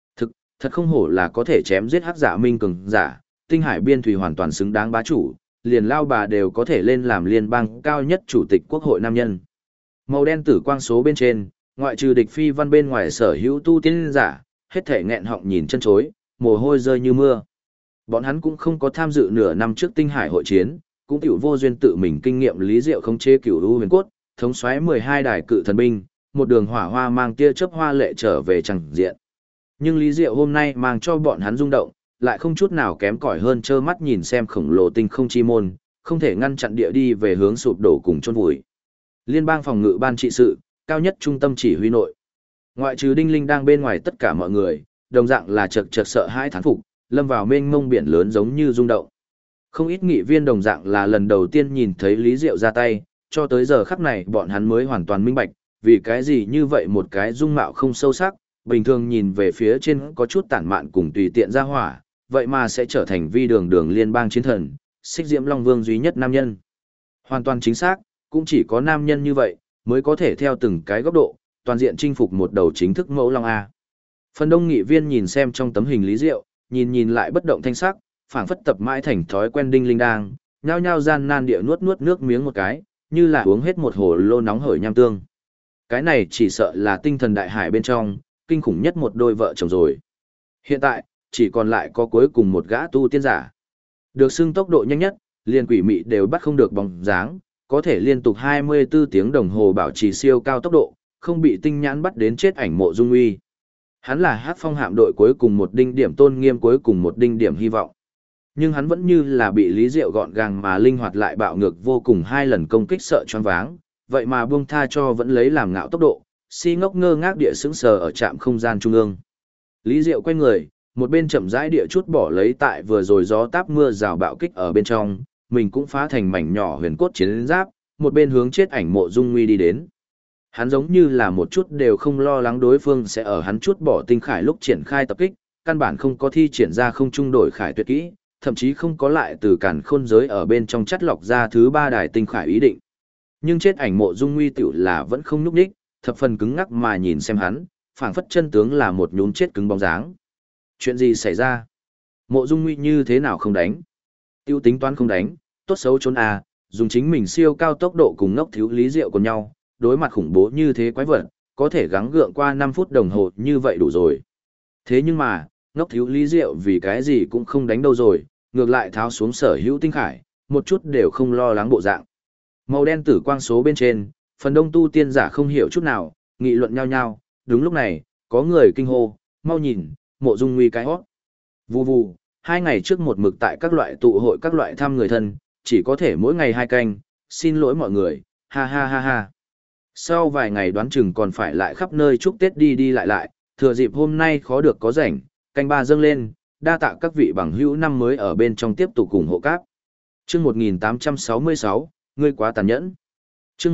Thật không hổ là có thể chém giết hắc giả minh cường giả, tinh hải biên thủy hoàn toàn xứng đáng bá chủ, liền lao bà đều có thể lên làm liên bang cao nhất chủ tịch quốc hội nam nhân. Màu đen tử quang số bên trên, ngoại trừ địch phi văn bên ngoài sở hữu tu tiên giả, hết thể nghẹn họng nhìn chân chối, mồ hôi rơi như mưa. Bọn hắn cũng không có tham dự nửa năm trước tinh hải hội chiến, cũng tiểu vô duyên tự mình kinh nghiệm Lý Diệu không chế cửu u huyền cốt, thống soái 12 đài cự thần binh, một đường hỏa hoa mang tia chớp hoa lệ trở về chẳng diện. Nhưng Lý Diệu hôm nay mang cho bọn hắn rung động, lại không chút nào kém cỏi hơn trơ mắt nhìn xem khổng lồ tinh không chi môn, không thể ngăn chặn địa đi về hướng sụp đổ cùng chôn vùi. Liên bang phòng ngự ban trị sự, cao nhất trung tâm chỉ huy nội. Ngoại trừ Đinh Linh đang bên ngoài tất cả mọi người, đồng dạng là chật sợ hãi thán phục, lâm vào mênh mông biển lớn giống như rung động. Không ít nghị viên đồng dạng là lần đầu tiên nhìn thấy Lý Diệu ra tay, cho tới giờ khắc này bọn hắn mới hoàn toàn minh bạch, vì cái gì như vậy một cái dung mạo không sâu sắc, bình thường nhìn về phía trên có chút tản mạn cùng tùy tiện ra hỏa, vậy mà sẽ trở thành vi đường liên bang chiến thần, Xích Diễm Long Vương duy nhất nam nhân. Hoàn toàn chính xác, cũng chỉ có nam nhân như vậy, mới có thể theo từng cái góc độ, toàn diện chinh phục một đầu chính thức mẫu Long A. Phần đông nghị viên nhìn xem trong tấm hình Lý Diệu, nhìn lại bất động thanh sắc, phảng phất tập mãi thành thói quen Đinh Linh đang, nhao nhao gian nan địa nuốt nước miếng một cái, như là uống hết một hồ lô nóng hởi nham tương. Cái này chỉ sợ là tinh thần đại hải bên trong, kinh khủng nhất một đôi vợ chồng rồi. Hiện tại, chỉ còn lại có cuối cùng một gã tu tiên giả. Được xưng tốc độ nhanh nhất, liền quỷ mị đều bắt không được bóng dáng, có thể liên tục 24 tiếng đồng hồ bảo trì siêu cao tốc độ, không bị tinh nhãn bắt đến chết Ảnh Mộ Dung Uy. Hắn là Hắc Phong hạm đội cuối cùng một đinh điểm tôn nghiêm, cuối cùng một đinh điểm hy vọng. Nhưng hắn vẫn như là bị Lý Diệu gọn gàng mà linh hoạt lại bạo ngược vô cùng hai lần công kích sợ choáng váng, vậy mà buông tha cho vẫn lấy làm ngạo tốc độ, si ngốc ngơ ngác địa sững sờ ở trạm không gian trung ương. Lý Diệu quay người, một bên chậm rãi địa chút bỏ lấy tại vừa rồi gió táp mưa rào bạo kích ở bên trong, mình cũng phá thành mảnh nhỏ huyền cốt chiến giáp, một bên hướng chết Ảnh Mộ Dung Nguy đi đến. Hắn giống như là một chút đều không lo lắng đối phương sẽ ở hắn chút bỏ tinh khải lúc triển khai tập kích, căn bản không có thi triển ra không trung đổi khải tuyệt kỹ, thậm chí không có lại từ càn khôn giới ở bên trong chắt lọc ra thứ 3 đài tinh khải ý định. Nhưng chết Ảnh Mộ Dung Nguy tiểu là vẫn không nhúc nhích, thập phần cứng ngắc mà nhìn xem hắn, phảng phất chân tướng là một nhún chết cứng bóng dáng. Chuyện gì xảy ra? Mộ Dung Nguy như thế nào không đánh? Tiêu tính toán không đánh, tốt xấu trốn à, dùng chính mình siêu cao tốc độ cùng ngốc thiếu Lý Diệu của nhau, đối mặt khủng bố như thế quái vật, có thể gắng gượng qua 5 phút đồng hồ như vậy đủ rồi. Thế nhưng mà, ngốc thiếu Lý Diệu vì cái gì cũng không đánh đâu rồi, ngược lại tháo xuống sở hữu tinh khải, một chút đều không lo lắng bộ dạng. Màu đen tử quang số bên trên, phần đông tu tiên giả không hiểu chút nào, nghị luận nhau nhau, đúng lúc này, có người kinh hô, mau nhìn, Mộ Dung Nguy cái hót. Vù vù, 2 ngày trước một mực tại các loại tụ hội các loại thăm người thân, chỉ có thể mỗi ngày 2 canh, xin lỗi mọi người, ha ha ha ha. Sau vài ngày đoán chừng còn phải lại khắp nơi chúc Tết đi lại, thừa dịp hôm nay khó được có rảnh, canh 3 dâng lên, đa tạ các vị bằng hữu năm mới ở bên trong tiếp tục ủng hộ các. Chương 1866, ngươi quá tàn nhẫn. Chương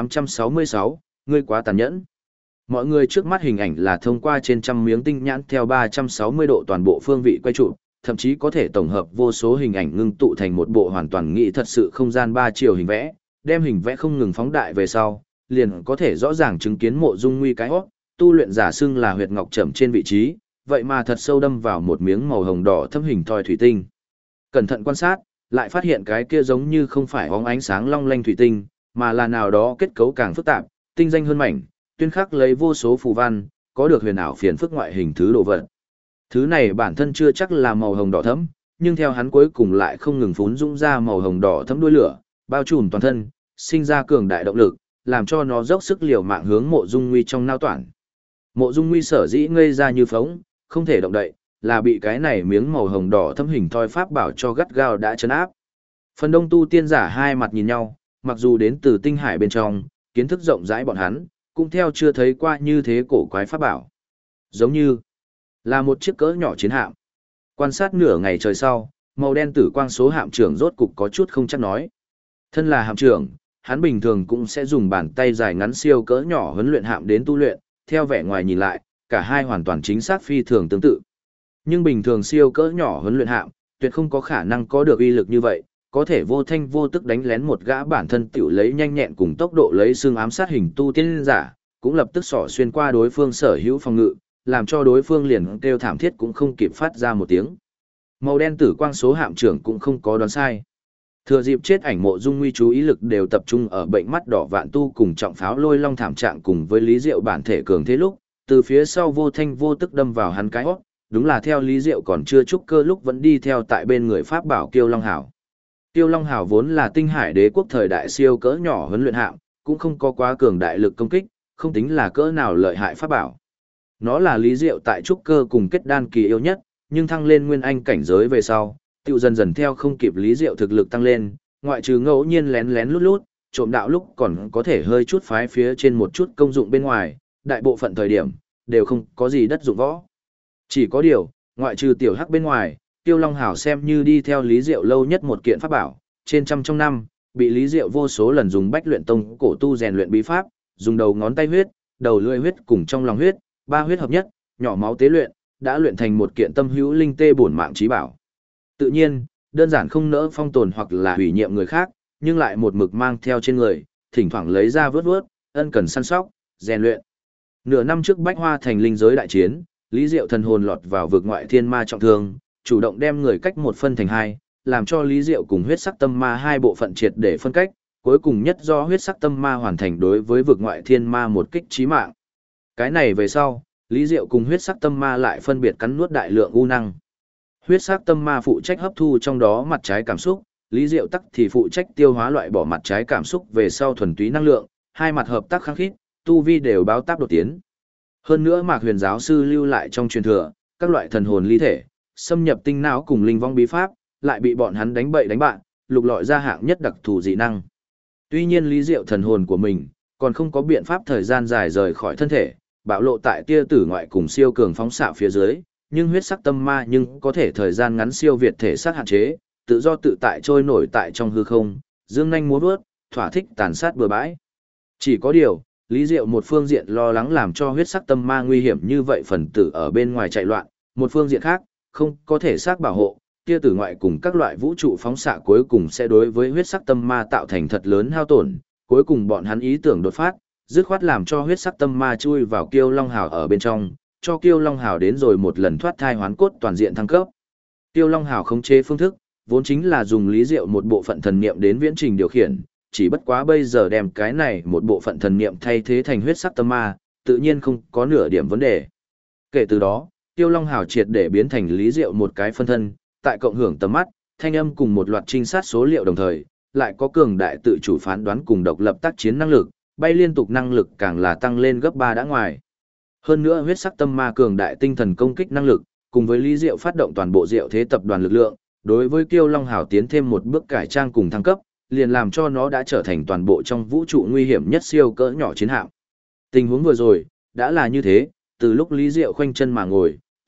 1866, ngươi quá tàn nhẫn. Mọi người trước mắt hình ảnh là thông qua trên trăm miếng tinh nhãn theo 360 độ toàn bộ phương vị quay chụp, thậm chí có thể tổng hợp vô số hình ảnh ngưng tụ thành một bộ hoàn toàn nghĩ thật sự không gian 3 chiều hình vẽ, đem hình vẽ không ngừng phóng đại về sau, liền có thể rõ ràng chứng kiến Mộ Dung Nguy cái hốc, tu luyện giả xưng là huyệt ngọc trầm trên vị trí, vậy mà thật sâu đâm vào một miếng màu hồng đỏ thâm hình thoi thủy tinh. Cẩn thận quan sát, lại phát hiện cái kia giống như không phải bóng ánh sáng long lanh thủy tinh, mà là nào đó kết cấu càng phức tạp, tinh danh hơn mảnh, tuyên khắc lấy vô số phù văn, có được huyền ảo phiền phức ngoại hình thứ đồ vật. Thứ này bản thân chưa chắc là màu hồng đỏ thẫm, nhưng theo hắn cuối cùng lại không ngừng phún dũng ra màu hồng đỏ thẫm đuôi lửa, bao trùm toàn thân, sinh ra cường đại động lực, làm cho nó dốc sức liều mạng hướng Mộ Dung Nguy trong nao toản. Mộ Dung Nguy sở dĩ ngây ra như phóng, không thể động đậy, là bị cái này miếng màu hồng đỏ thâm hình thoi pháp bảo cho gắt gao đã trấn áp. Phần đông tu tiên giả hai mặt nhìn nhau, mặc dù đến từ tinh hải bên trong, kiến thức rộng rãi bọn hắn, cũng theo chưa thấy qua như thế cổ quái pháp bảo. Giống như là một chiếc cỡ nhỏ chiến hạm. Quan sát nửa ngày trời sau, màu đen tử quang số hạm trưởng rốt cục có chút không chắc nói. Thân là hạm trưởng, hắn bình thường cũng sẽ dùng bàn tay dài ngắn siêu cỡ nhỏ huấn luyện hạm đến tu luyện, theo vẻ ngoài nhìn lại, cả hai hoàn toàn chính xác phi thường tương tự. Nhưng bình thường siêu cỡ nhỏ huấn luyện hạm, tuyệt không có khả năng có được uy lực như vậy, có thể vô thanh vô tức đánh lén một gã bản thân tiểu lấy nhanh nhẹn cùng tốc độ lấy xương ám sát hình tu tiên giả, cũng lập tức xỏ xuyên qua đối phương sở hữu phòng ngự, làm cho đối phương liền kêu thảm thiết cũng không kịp phát ra một tiếng. Màu đen tử quang số hạm trưởng cũng không có đoán sai. Thừa dịp chết ảnh Mộ Dung Nguy chú ý lực đều tập trung ở bệnh mắt đỏ vạn tu cùng trọng pháo lôi long thảm trạng cùng với Lý Diệu bản thể cường thế lúc, từ phía sau vô thanh vô tức đâm vào hắn cái hót, đúng là theo Lý Diệu còn chưa trúc cơ lúc vẫn đi theo tại bên người pháp bảo Kiêu Long Hảo. Kiêu Long Hảo vốn là tinh hải đế quốc thời đại siêu cỡ nhỏ huấn luyện hạm, cũng không có quá cường đại lực công kích, không tính là cỡ nào lợi hại pháp bảo. Nó là Lý Diệu tại trúc cơ cùng kết đan kỳ yêu nhất, nhưng thăng lên nguyên anh cảnh giới về sau, tiêu dần dần theo không kịp Lý Diệu thực lực tăng lên, ngoại trừ ngẫu nhiên lén lén lút lút, trộm đạo lúc còn có thể hơi chút phái phía trên một chút công dụng bên ngoài, đại bộ phận thời điểm đều không có gì đất dụng võ. Chỉ có điều, ngoại trừ tiểu hắc bên ngoài, Tiêu Long Hảo xem như đi theo Lý Diệu lâu nhất một kiện pháp bảo, trên trăm trong năm, bị Lý Diệu vô số lần dùng Bách Luyện Tông cổ tu rèn luyện bí pháp, dùng đầu ngón tay huyết, đầu lưỡi huyết cùng trong lòng huyết, ba huyết hợp nhất, nhỏ máu tế luyện, đã luyện thành một kiện tâm hữu linh tê bổn mạng chí bảo. Tự nhiên, đơn giản không nỡ phong tồn hoặc là hủy nhiệm người khác, nhưng lại một mực mang theo trên người, thỉnh thoảng lấy ra vớt vớt, ân cần săn sóc, rèn luyện. Nửa năm trước Bách Hoa thành linh giới đại chiến, Lý Diệu thần hồn lọt vào vực ngoại thiên ma trọng thương, chủ động đem người cách một phân thành hai, làm cho Lý Diệu cùng huyết sắc tâm ma hai bộ phận triệt để phân cách, cuối cùng nhất do huyết sắc tâm ma hoàn thành đối với vực ngoại thiên ma một kích chí mạng. Cái này về sau, Lý Diệu cùng huyết sắc tâm ma lại phân biệt cắn nuốt đại lượng u năng. Huyết sắc tâm ma phụ trách hấp thu trong đó mặt trái cảm xúc, Lý Diệu tắc thì phụ trách tiêu hóa loại bỏ mặt trái cảm xúc về sau thuần túy năng lượng, hai mặt hợp tác khăng khít, tu vi đều báo táp đột tiến. Hơn nữa Mạc Huyền giáo sư lưu lại trong truyền thừa, các loại thần hồn ly thể, xâm nhập tinh não cùng linh vong bí pháp, lại bị bọn hắn đánh bậy đánh bạn, lục lọi ra hạng nhất đặc thù dị năng. Tuy nhiên Lý Diệu thần hồn của mình còn không có biện pháp thời gian dài rời khỏi thân thể, bạo lộ tại tia tử ngoại cùng siêu cường phóng xạ phía dưới, nhưng huyết sắc tâm ma nhưng có thể thời gian ngắn siêu việt thể xác hạn chế, tự do tự tại trôi nổi tại trong hư không, dương nhanh múa vuốt, thỏa thích tàn sát bừa bãi. Chỉ có điều, Lý Diệu một phương diện lo lắng làm cho huyết sắc tâm ma nguy hiểm như vậy phần tử ở bên ngoài chạy loạn, một phương diện khác, không có thể xác bảo hộ, tia tử ngoại cùng các loại vũ trụ phóng xạ cuối cùng sẽ đối với huyết sắc tâm ma tạo thành thật lớn hao tổn, cuối cùng bọn hắn ý tưởng đột phát, dứt khoát làm cho huyết sắc tâm ma chui vào Kiêu Long Hào ở bên trong, cho Kiêu Long Hào đến rồi một lần thoát thai hoán cốt toàn diện thăng cấp. Kiêu Long Hào khống chế phương thức, vốn chính là dùng Lý Diệu một bộ phận thần niệm đến viễn trình điều khiển, chỉ bất quá bây giờ đem cái này một bộ phận thần niệm thay thế thành huyết sắc tâm ma, tự nhiên không có nửa điểm vấn đề. Kể từ đó, Kiêu Long Hào triệt để biến thành Lý Diệu một cái phân thân, tại cộng hưởng tầm mắt, thanh âm cùng một loạt trinh sát số liệu đồng thời, lại có cường đại tự chủ phán đoán cùng độc lập tác chiến năng lực, bay liên tục năng lực càng là tăng lên gấp 3 đã ngoài. Hơn nữa huyết sắc tâm ma cường đại tinh thần công kích năng lực, cùng với Lý Diệu phát động toàn bộ Diệu thế tập đoàn lực lượng, đối với Kiêu Long Hào tiến thêm một bước cải trang cùng thăng cấp, liền làm cho nó đã trở thành toàn bộ trong vũ trụ nguy hiểm nhất siêu cỡ nhỏ chiến hạm. Tình huống vừa rồi, đã là như thế, từ lúc Lý Diệu khoanh chân mà ngồi,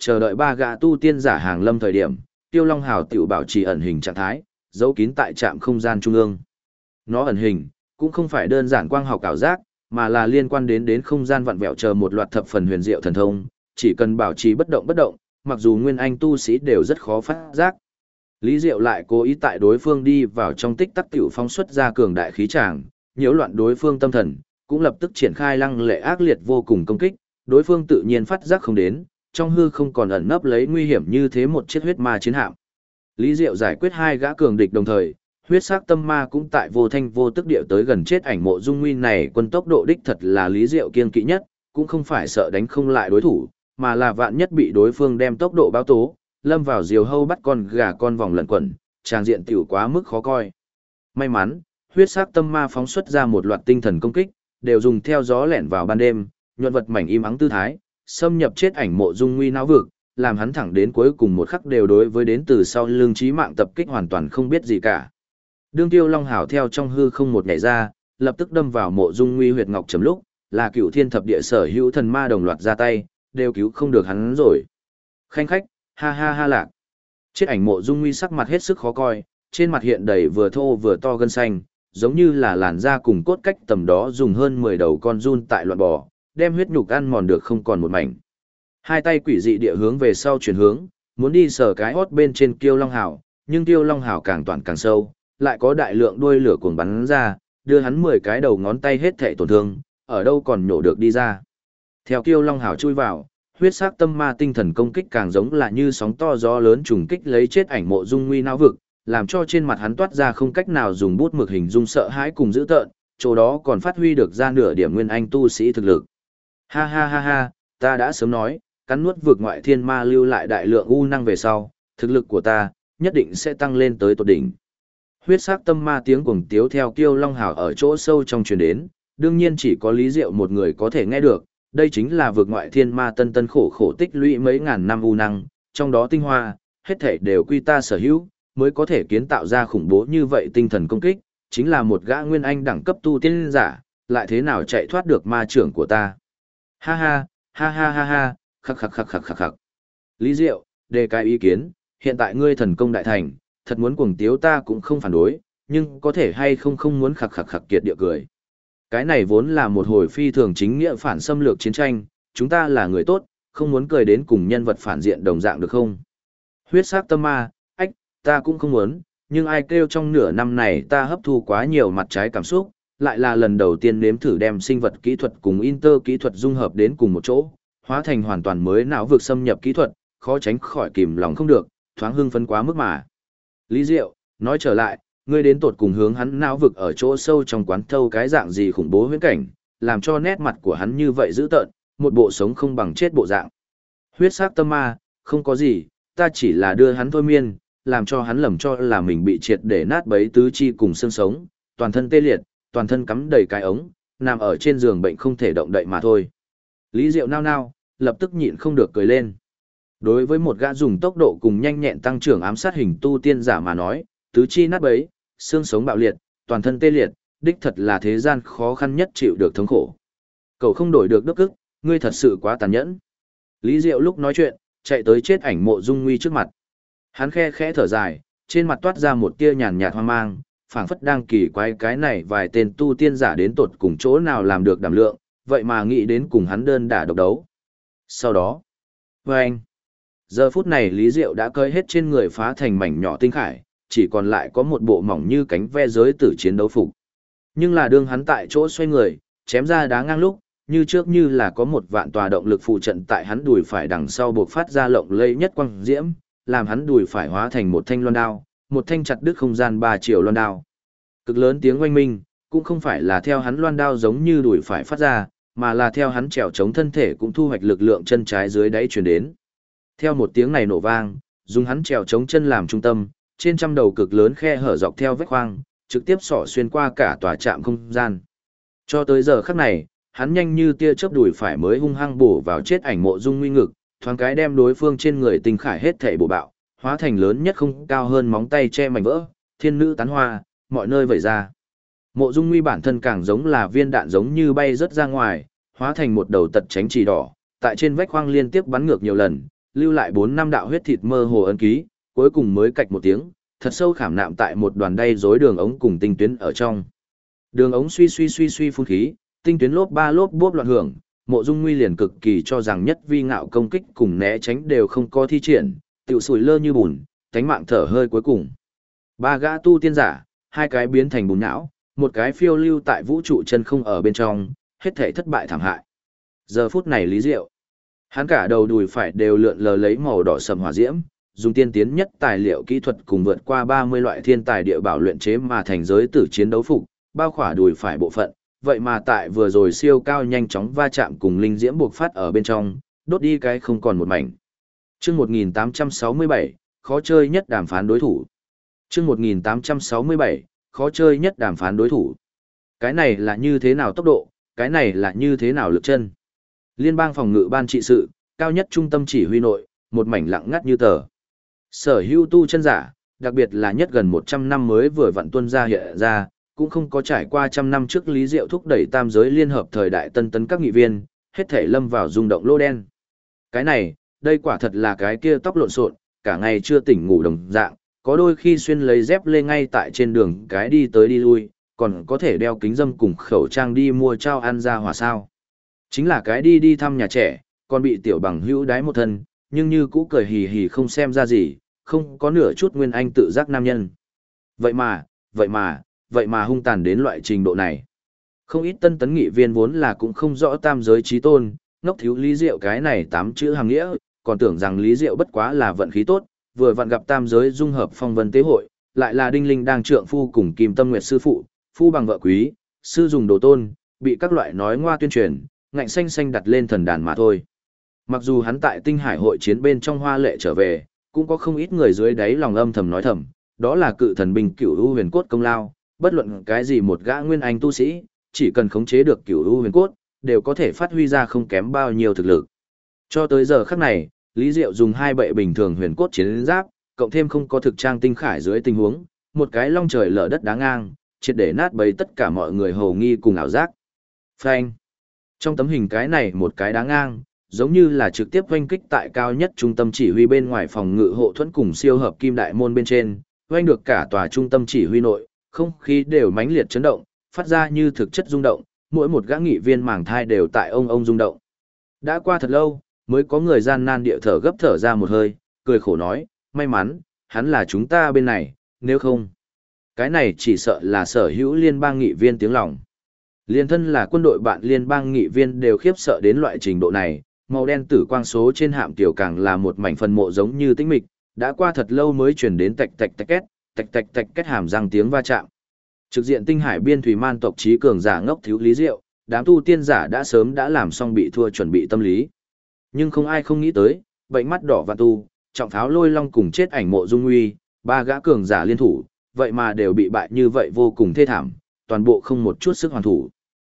chờ đợi ba gã tu tiên giả hàng lâm thời điểm, Tiêu Long Hào tiểu bảo trì ẩn hình trạng thái, giấu kín tại trạm không gian trung ương. Nó ẩn hình, cũng không phải đơn giản quang học ảo giác, mà là liên quan đến không gian vặn vẹo chờ một loạt thập phần huyền diệu thần thông, chỉ cần bảo trì bất động, mặc dù nguyên anh tu sĩ đều rất khó phát giác. Lý Diệu lại cố ý tại đối phương đi vào trong tích tắc tiểu phóng xuất ra cường đại khí tràng, nhiễu loạn đối phương tâm thần, cũng lập tức triển khai lăng lệ ác liệt vô cùng công kích, đối phương tự nhiên phát giác không đến, trong hư không còn ẩn nấp lấy nguy hiểm như thế một chiếc huyết ma chiến hạm. Lý Diệu giải quyết hai gã cường địch đồng thời, huyết sắc tâm ma cũng tại vô thanh vô tức điệu tới gần chết ảnh Mộ Dung Nguy này, quân tốc độ đích thật là Lý Diệu kiên kỵ nhất, cũng không phải sợ đánh không lại đối thủ, mà là vạn nhất bị đối phương đem tốc độ báo tố, lâm vào diều hâu bắt con gà con vòng lẩn quẩn, tràng diện tiểu quá mức khó coi. May mắn, huyết sắc tâm ma phóng xuất ra một loạt tinh thần công kích, đều dùng theo gió lẻn vào ban đêm, nhuận vật mảnh im ắng tư thái, xâm nhập chết ảnh Mộ Dung Nguy não vực, làm hắn thẳng đến cuối cùng một khắc đều đối với đến từ sau lưng chí mạng tập kích hoàn toàn không biết gì cả. Đương Tiêu Long Hảo theo trong hư không một nhảy ra, lập tức đâm vào Mộ Dung Nguy huyệt ngọc chấm lúc, là Cửu Thiên Thập Địa sở hữu thần ma đồng loạt ra tay, đều cứu không được hắn rồi. Khanh khách, ha ha ha lạc. Chết ảnh Mộ Dung Nguy sắc mặt hết sức khó coi, trên mặt hiện đầy vừa thô vừa to gân xanh, giống như là làn da cùng cốt cách tầm đó dùng hơn 10 đầu con giun tại loạn bò, đem huyết nhục ăn mòn được không còn một mảnh. Hai tay quỷ dị địa hướng về sau chuyển hướng, muốn đi sờ cái hót bên trên Kiêu Long Hảo, nhưng Kiêu Long Hảo càng toàn càng sâu, lại có đại lượng đuôi lửa cuồng bắn ra, đưa hắn 10 cái đầu ngón tay hết thảy tổn thương, ở đâu còn nhổ được đi ra. Theo Kiêu Long Hảo chui vào, huyết sắc tâm ma tinh thần công kích càng giống là như sóng to gió lớn trùng kích lấy chết ảnh Mộ Dung Nguy não vực, làm cho trên mặt hắn toát ra không cách nào dùng bút mực hình dung sợ hãi cùng dữ tợn, chỗ đó còn phát huy được ra nửa điểm nguyên anh tu sĩ thực lực. Ha ha ha ha, ta đã sớm nói, cắn nuốt vực ngoại thiên ma lưu lại đại lượng u năng về sau, thực lực của ta nhất định sẽ tăng lên tới tột đỉnh. Huyết sắc tâm ma tiếng cuồng tiếu theo Kiêu Long Hào ở chỗ sâu trong truyền đến, đương nhiên chỉ có Lý Diệu một người có thể nghe được, đây chính là vực ngoại thiên ma tân tân khổ khổ tích lũy mấy ngàn năm u năng, trong đó tinh hoa, hết thảy đều quy ta sở hữu, mới có thể kiến tạo ra khủng bố như vậy tinh thần công kích, chính là một gã nguyên anh đẳng cấp tu tiên giả, lại thế nào chạy thoát được ma trưởng của ta. Ha ha, ha ha ha ha, khắc khắc khắc khắc khắc khắc. Lý Diệu, đề cái ý kiến, hiện tại ngươi thần công đại thành, thật muốn cuồng tiếu ta cũng không phản đối, nhưng có thể hay không muốn khắc khắc khắc kiệt địa cười. Cái này vốn là một hồi phi thường chính nghĩa phản xâm lược chiến tranh, chúng ta là người tốt, không muốn cười đến cùng nhân vật phản diện đồng dạng được không? Huyết sắc tâm ma, ách, ta cũng không muốn, nhưng ai kêu trong nửa năm này ta hấp thu quá nhiều mặt trái cảm xúc, lại là lần đầu tiên nếm thử đem sinh vật kỹ thuật cùng inter kỹ thuật dung hợp đến cùng một chỗ, hóa thành hoàn toàn mới não vực xâm nhập kỹ thuật, khó tránh khỏi kìm lòng không được, thoáng hưng phấn quá mức mà. Lý Diệu, nói trở lại, ngươi đến tột cùng hướng hắn não vực ở chỗ sâu trong quán thâu cái dạng gì khủng bố huyễn cảnh, làm cho nét mặt của hắn như vậy dữ tợn, một bộ sống không bằng chết bộ dạng. Huyết sắc tâm ma, không có gì, ta chỉ là đưa hắn thôi miên, làm cho hắn lầm cho là mình bị triệt để nát bấy tứ chi cùng xương sống, toàn thân tê liệt, toàn thân cắm đầy cái ống, nằm ở trên giường bệnh không thể động đậy mà thôi. Lý Diệu nao nao, lập tức nhịn không được cười lên. Đối với một gã dùng tốc độ cùng nhanh nhẹn tăng trưởng ám sát hình tu tiên giả mà nói, tứ chi nát bấy, xương sống bạo liệt, toàn thân tê liệt, đích thật là thế gian khó khăn nhất chịu được thống khổ. Cậu không đổi được đức ức, ngươi thật sự quá tàn nhẫn. Lý Diệu lúc nói chuyện, chạy tới chết ảnh Mộ Dung Nguy trước mặt. Hắn khe khẽ thở dài, trên mặt toát ra một tia nhàn nhạt hoang mang, phảng phất đang kỳ quái cái này vài tên tu tiên giả đến tột cùng chỗ nào làm được đảm lượng, vậy mà nghĩ đến cùng hắn đơn đả độc đấu. Sau đó, vâng, giờ phút này Lý Diệu đã cởi hết trên người phá thành mảnh nhỏ tinh khải, chỉ còn lại có một bộ mỏng như cánh ve giới tử chiến đấu phục. Nhưng là đương hắn tại chỗ xoay người, chém ra đá ngang lúc, như trước như là có một vạn tòa động lực phụ trận tại hắn đùi phải đằng sau buộc phát ra lộng lẫy nhất quang diễm, làm hắn đùi phải hóa thành một thanh loan đao, một thanh chặt đứt không gian 3 chiều loan đao. Cực lớn tiếng oanh minh, cũng không phải là theo hắn loan đao giống như đùi phải phát ra, mà là theo hắn trèo chống thân thể cũng thu hoạch lực lượng chân trái dưới đáy truyền đến. Theo một tiếng này nổ vang, dùng hắn trèo chống chân làm trung tâm, trên trăm đầu cực lớn khe hở dọc theo vách khoang, trực tiếp xỏ xuyên qua cả tòa trạm không gian. Cho tới giờ khắc này, hắn nhanh như tia chớp đùi phải mới hung hăng bổ vào chết ảnh Mộ Dung Nguy ngực, thoáng cái đem đối phương trên người tinh khải hết thảy bổ bạo, hóa thành lớn nhất không cao hơn móng tay che mảnh vỡ, thiên nữ tán hoa, mọi nơi vẩy ra. Mộ Dung Nguy bản thân càng giống là viên đạn giống như bay rớt ra ngoài, hóa thành một đầu tật tránh chỉ đỏ, tại trên vách khoang liên tiếp bắn ngược nhiều lần, lưu lại 4 năm đạo huyết thịt mơ hồ ấn ký, cuối cùng mới cạch một tiếng, thật sâu khảm nạm tại một đoàn đay rối đường ống cùng tinh tuyến ở trong. Đường ống suy phun khí, tinh tuyến lốp ba lốp bốp loạn hưởng, Mộ Dung Nguy liền cực kỳ cho rằng nhất vi ngạo công kích cùng né tránh đều không có thi triển, tiểu sủi lơ như bùn, cánh mạng thở hơi cuối cùng. Ba gã tu tiên giả, hai cái biến thành bùn não, một cái phiêu lưu tại vũ trụ chân không ở bên trong, hết thể thất bại thảm hại. Giờ phút này Lý Diệu, hắn cả đầu đùi phải đều lượn lờ lấy màu đỏ sầm hỏa diễm, dùng tiên tiến nhất tài liệu kỹ thuật cùng vượt qua 30 loại thiên tài địa bảo luyện chế mà thành giới tử chiến đấu phục, bao khỏa đùi phải bộ phận, vậy mà tại vừa rồi siêu cao nhanh chóng va chạm cùng linh diễm buộc phát ở bên trong, đốt đi cái không còn một mảnh. Chương 1867, khó chơi nhất đàm phán đối thủ. Chương 1867, khó chơi nhất đàm phán đối thủ. Cái này là như thế nào tốc độ, cái này là như thế nào lực chân. Liên bang phòng ngự ban trị sự, cao nhất trung tâm chỉ huy nội, một mảnh lặng ngắt như tờ. Sở hữu tu chân giả, đặc biệt là nhất gần 100 năm mới vừa vặn tuân ra hiện ra, cũng không có trải qua trăm năm trước Lý Diệu thúc đẩy tam giới liên hợp thời đại tân tấn các nghị viên, hết thể lâm vào rung động lô đen. Cái này, đây quả thật là cái kia tóc lộn xộn, cả ngày chưa tỉnh ngủ đồng dạng, có đôi khi xuyên lấy dép lê ngay tại trên đường cái đi tới đi lui, còn có thể đeo kính dâm cùng khẩu trang đi mua trao ăn ra hòa sao. Chính là cái đi thăm nhà trẻ, còn bị tiểu bằng hữu đái một thân, nhưng như cũ cười hì hì không xem ra gì, không có nửa chút nguyên anh tự giác nam nhân. Vậy mà hung tàn đến loại trình độ này. Không ít tân tấn nghị viên vốn là cũng không rõ tam giới trí tôn, ngốc thiếu Lý Diệu cái này 8 chữ hàng nghĩa, còn tưởng rằng Lý Diệu bất quá là vận khí tốt, vừa vặn gặp tam giới dung hợp phong vân tế hội, lại là đinh linh đang trượng phu cùng Kim Tâm Nguyệt sư phụ, phu bằng vợ quý, sư dùng đồ tôn, bị các loại nói ngoa tuyên truyền, ngạnh xanh xanh đặt lên thần đàn mà thôi. Mặc dù hắn tại Tinh Hải hội chiến bên trong hoa lệ trở về, cũng có không ít người dưới đáy lòng âm thầm nói thầm, đó là cự thần binh Cửu U Huyền Cốt công lao, bất luận cái gì một gã nguyên anh tu sĩ, chỉ cần khống chế được Cửu U Huyền Cốt, đều có thể phát huy ra không kém bao nhiêu thực lực. Cho tới giờ khắc này, Lý Diệu dùng 2 bệ bình thường huyền cốt chiến giáp, cộng thêm không có thực trang tinh khải dưới tình huống, một cái long trời lở đất đá ngang, triệt để nát bấy tất cả mọi người hầu nghi cùng ảo giác. Phanh. Trong tấm hình cái này một cái đá ngang, giống như là trực tiếp oanh kích tại cao nhất trung tâm chỉ huy bên ngoài phòng ngự hộ thuẫn cùng siêu hợp kim đại môn bên trên, oanh được cả tòa trung tâm chỉ huy nội, không khí đều mãnh liệt chấn động, phát ra như thực chất rung động, mỗi một gã nghị viên màng thai đều tại ông rung động. Đã qua thật lâu, mới có người gian nan địa thở gấp thở ra một hơi, cười khổ nói, may mắn, hắn là chúng ta bên này, nếu không. Cái này chỉ sợ là sở hữu liên bang nghị viên tiếng lòng. Liên thân là quân đội bạn liên bang nghị viên đều khiếp sợ đến loại trình độ này, màu đen tử quang số trên hạm tiểu càng là một mảnh phần mộ giống như tĩnh mịch, đã qua thật lâu mới truyền đến tạch tạch két hàm răng tiếng va chạm. Trực diện Tinh Hải biên thủy man tộc trí cường giả ngốc thiếu Lý Diệu, đám tu tiên giả đã sớm đã làm xong bị thua chuẩn bị tâm lý. Nhưng không ai không nghĩ tới, bệnh mắt đỏ và tu, trọng tháo lôi long cùng chết ảnh Mộ Dung Nguy, 3 gã cường giả liên thủ, vậy mà đều bị bại như vậy vô cùng thê thảm, toàn bộ không một chút sức hoàn thủ.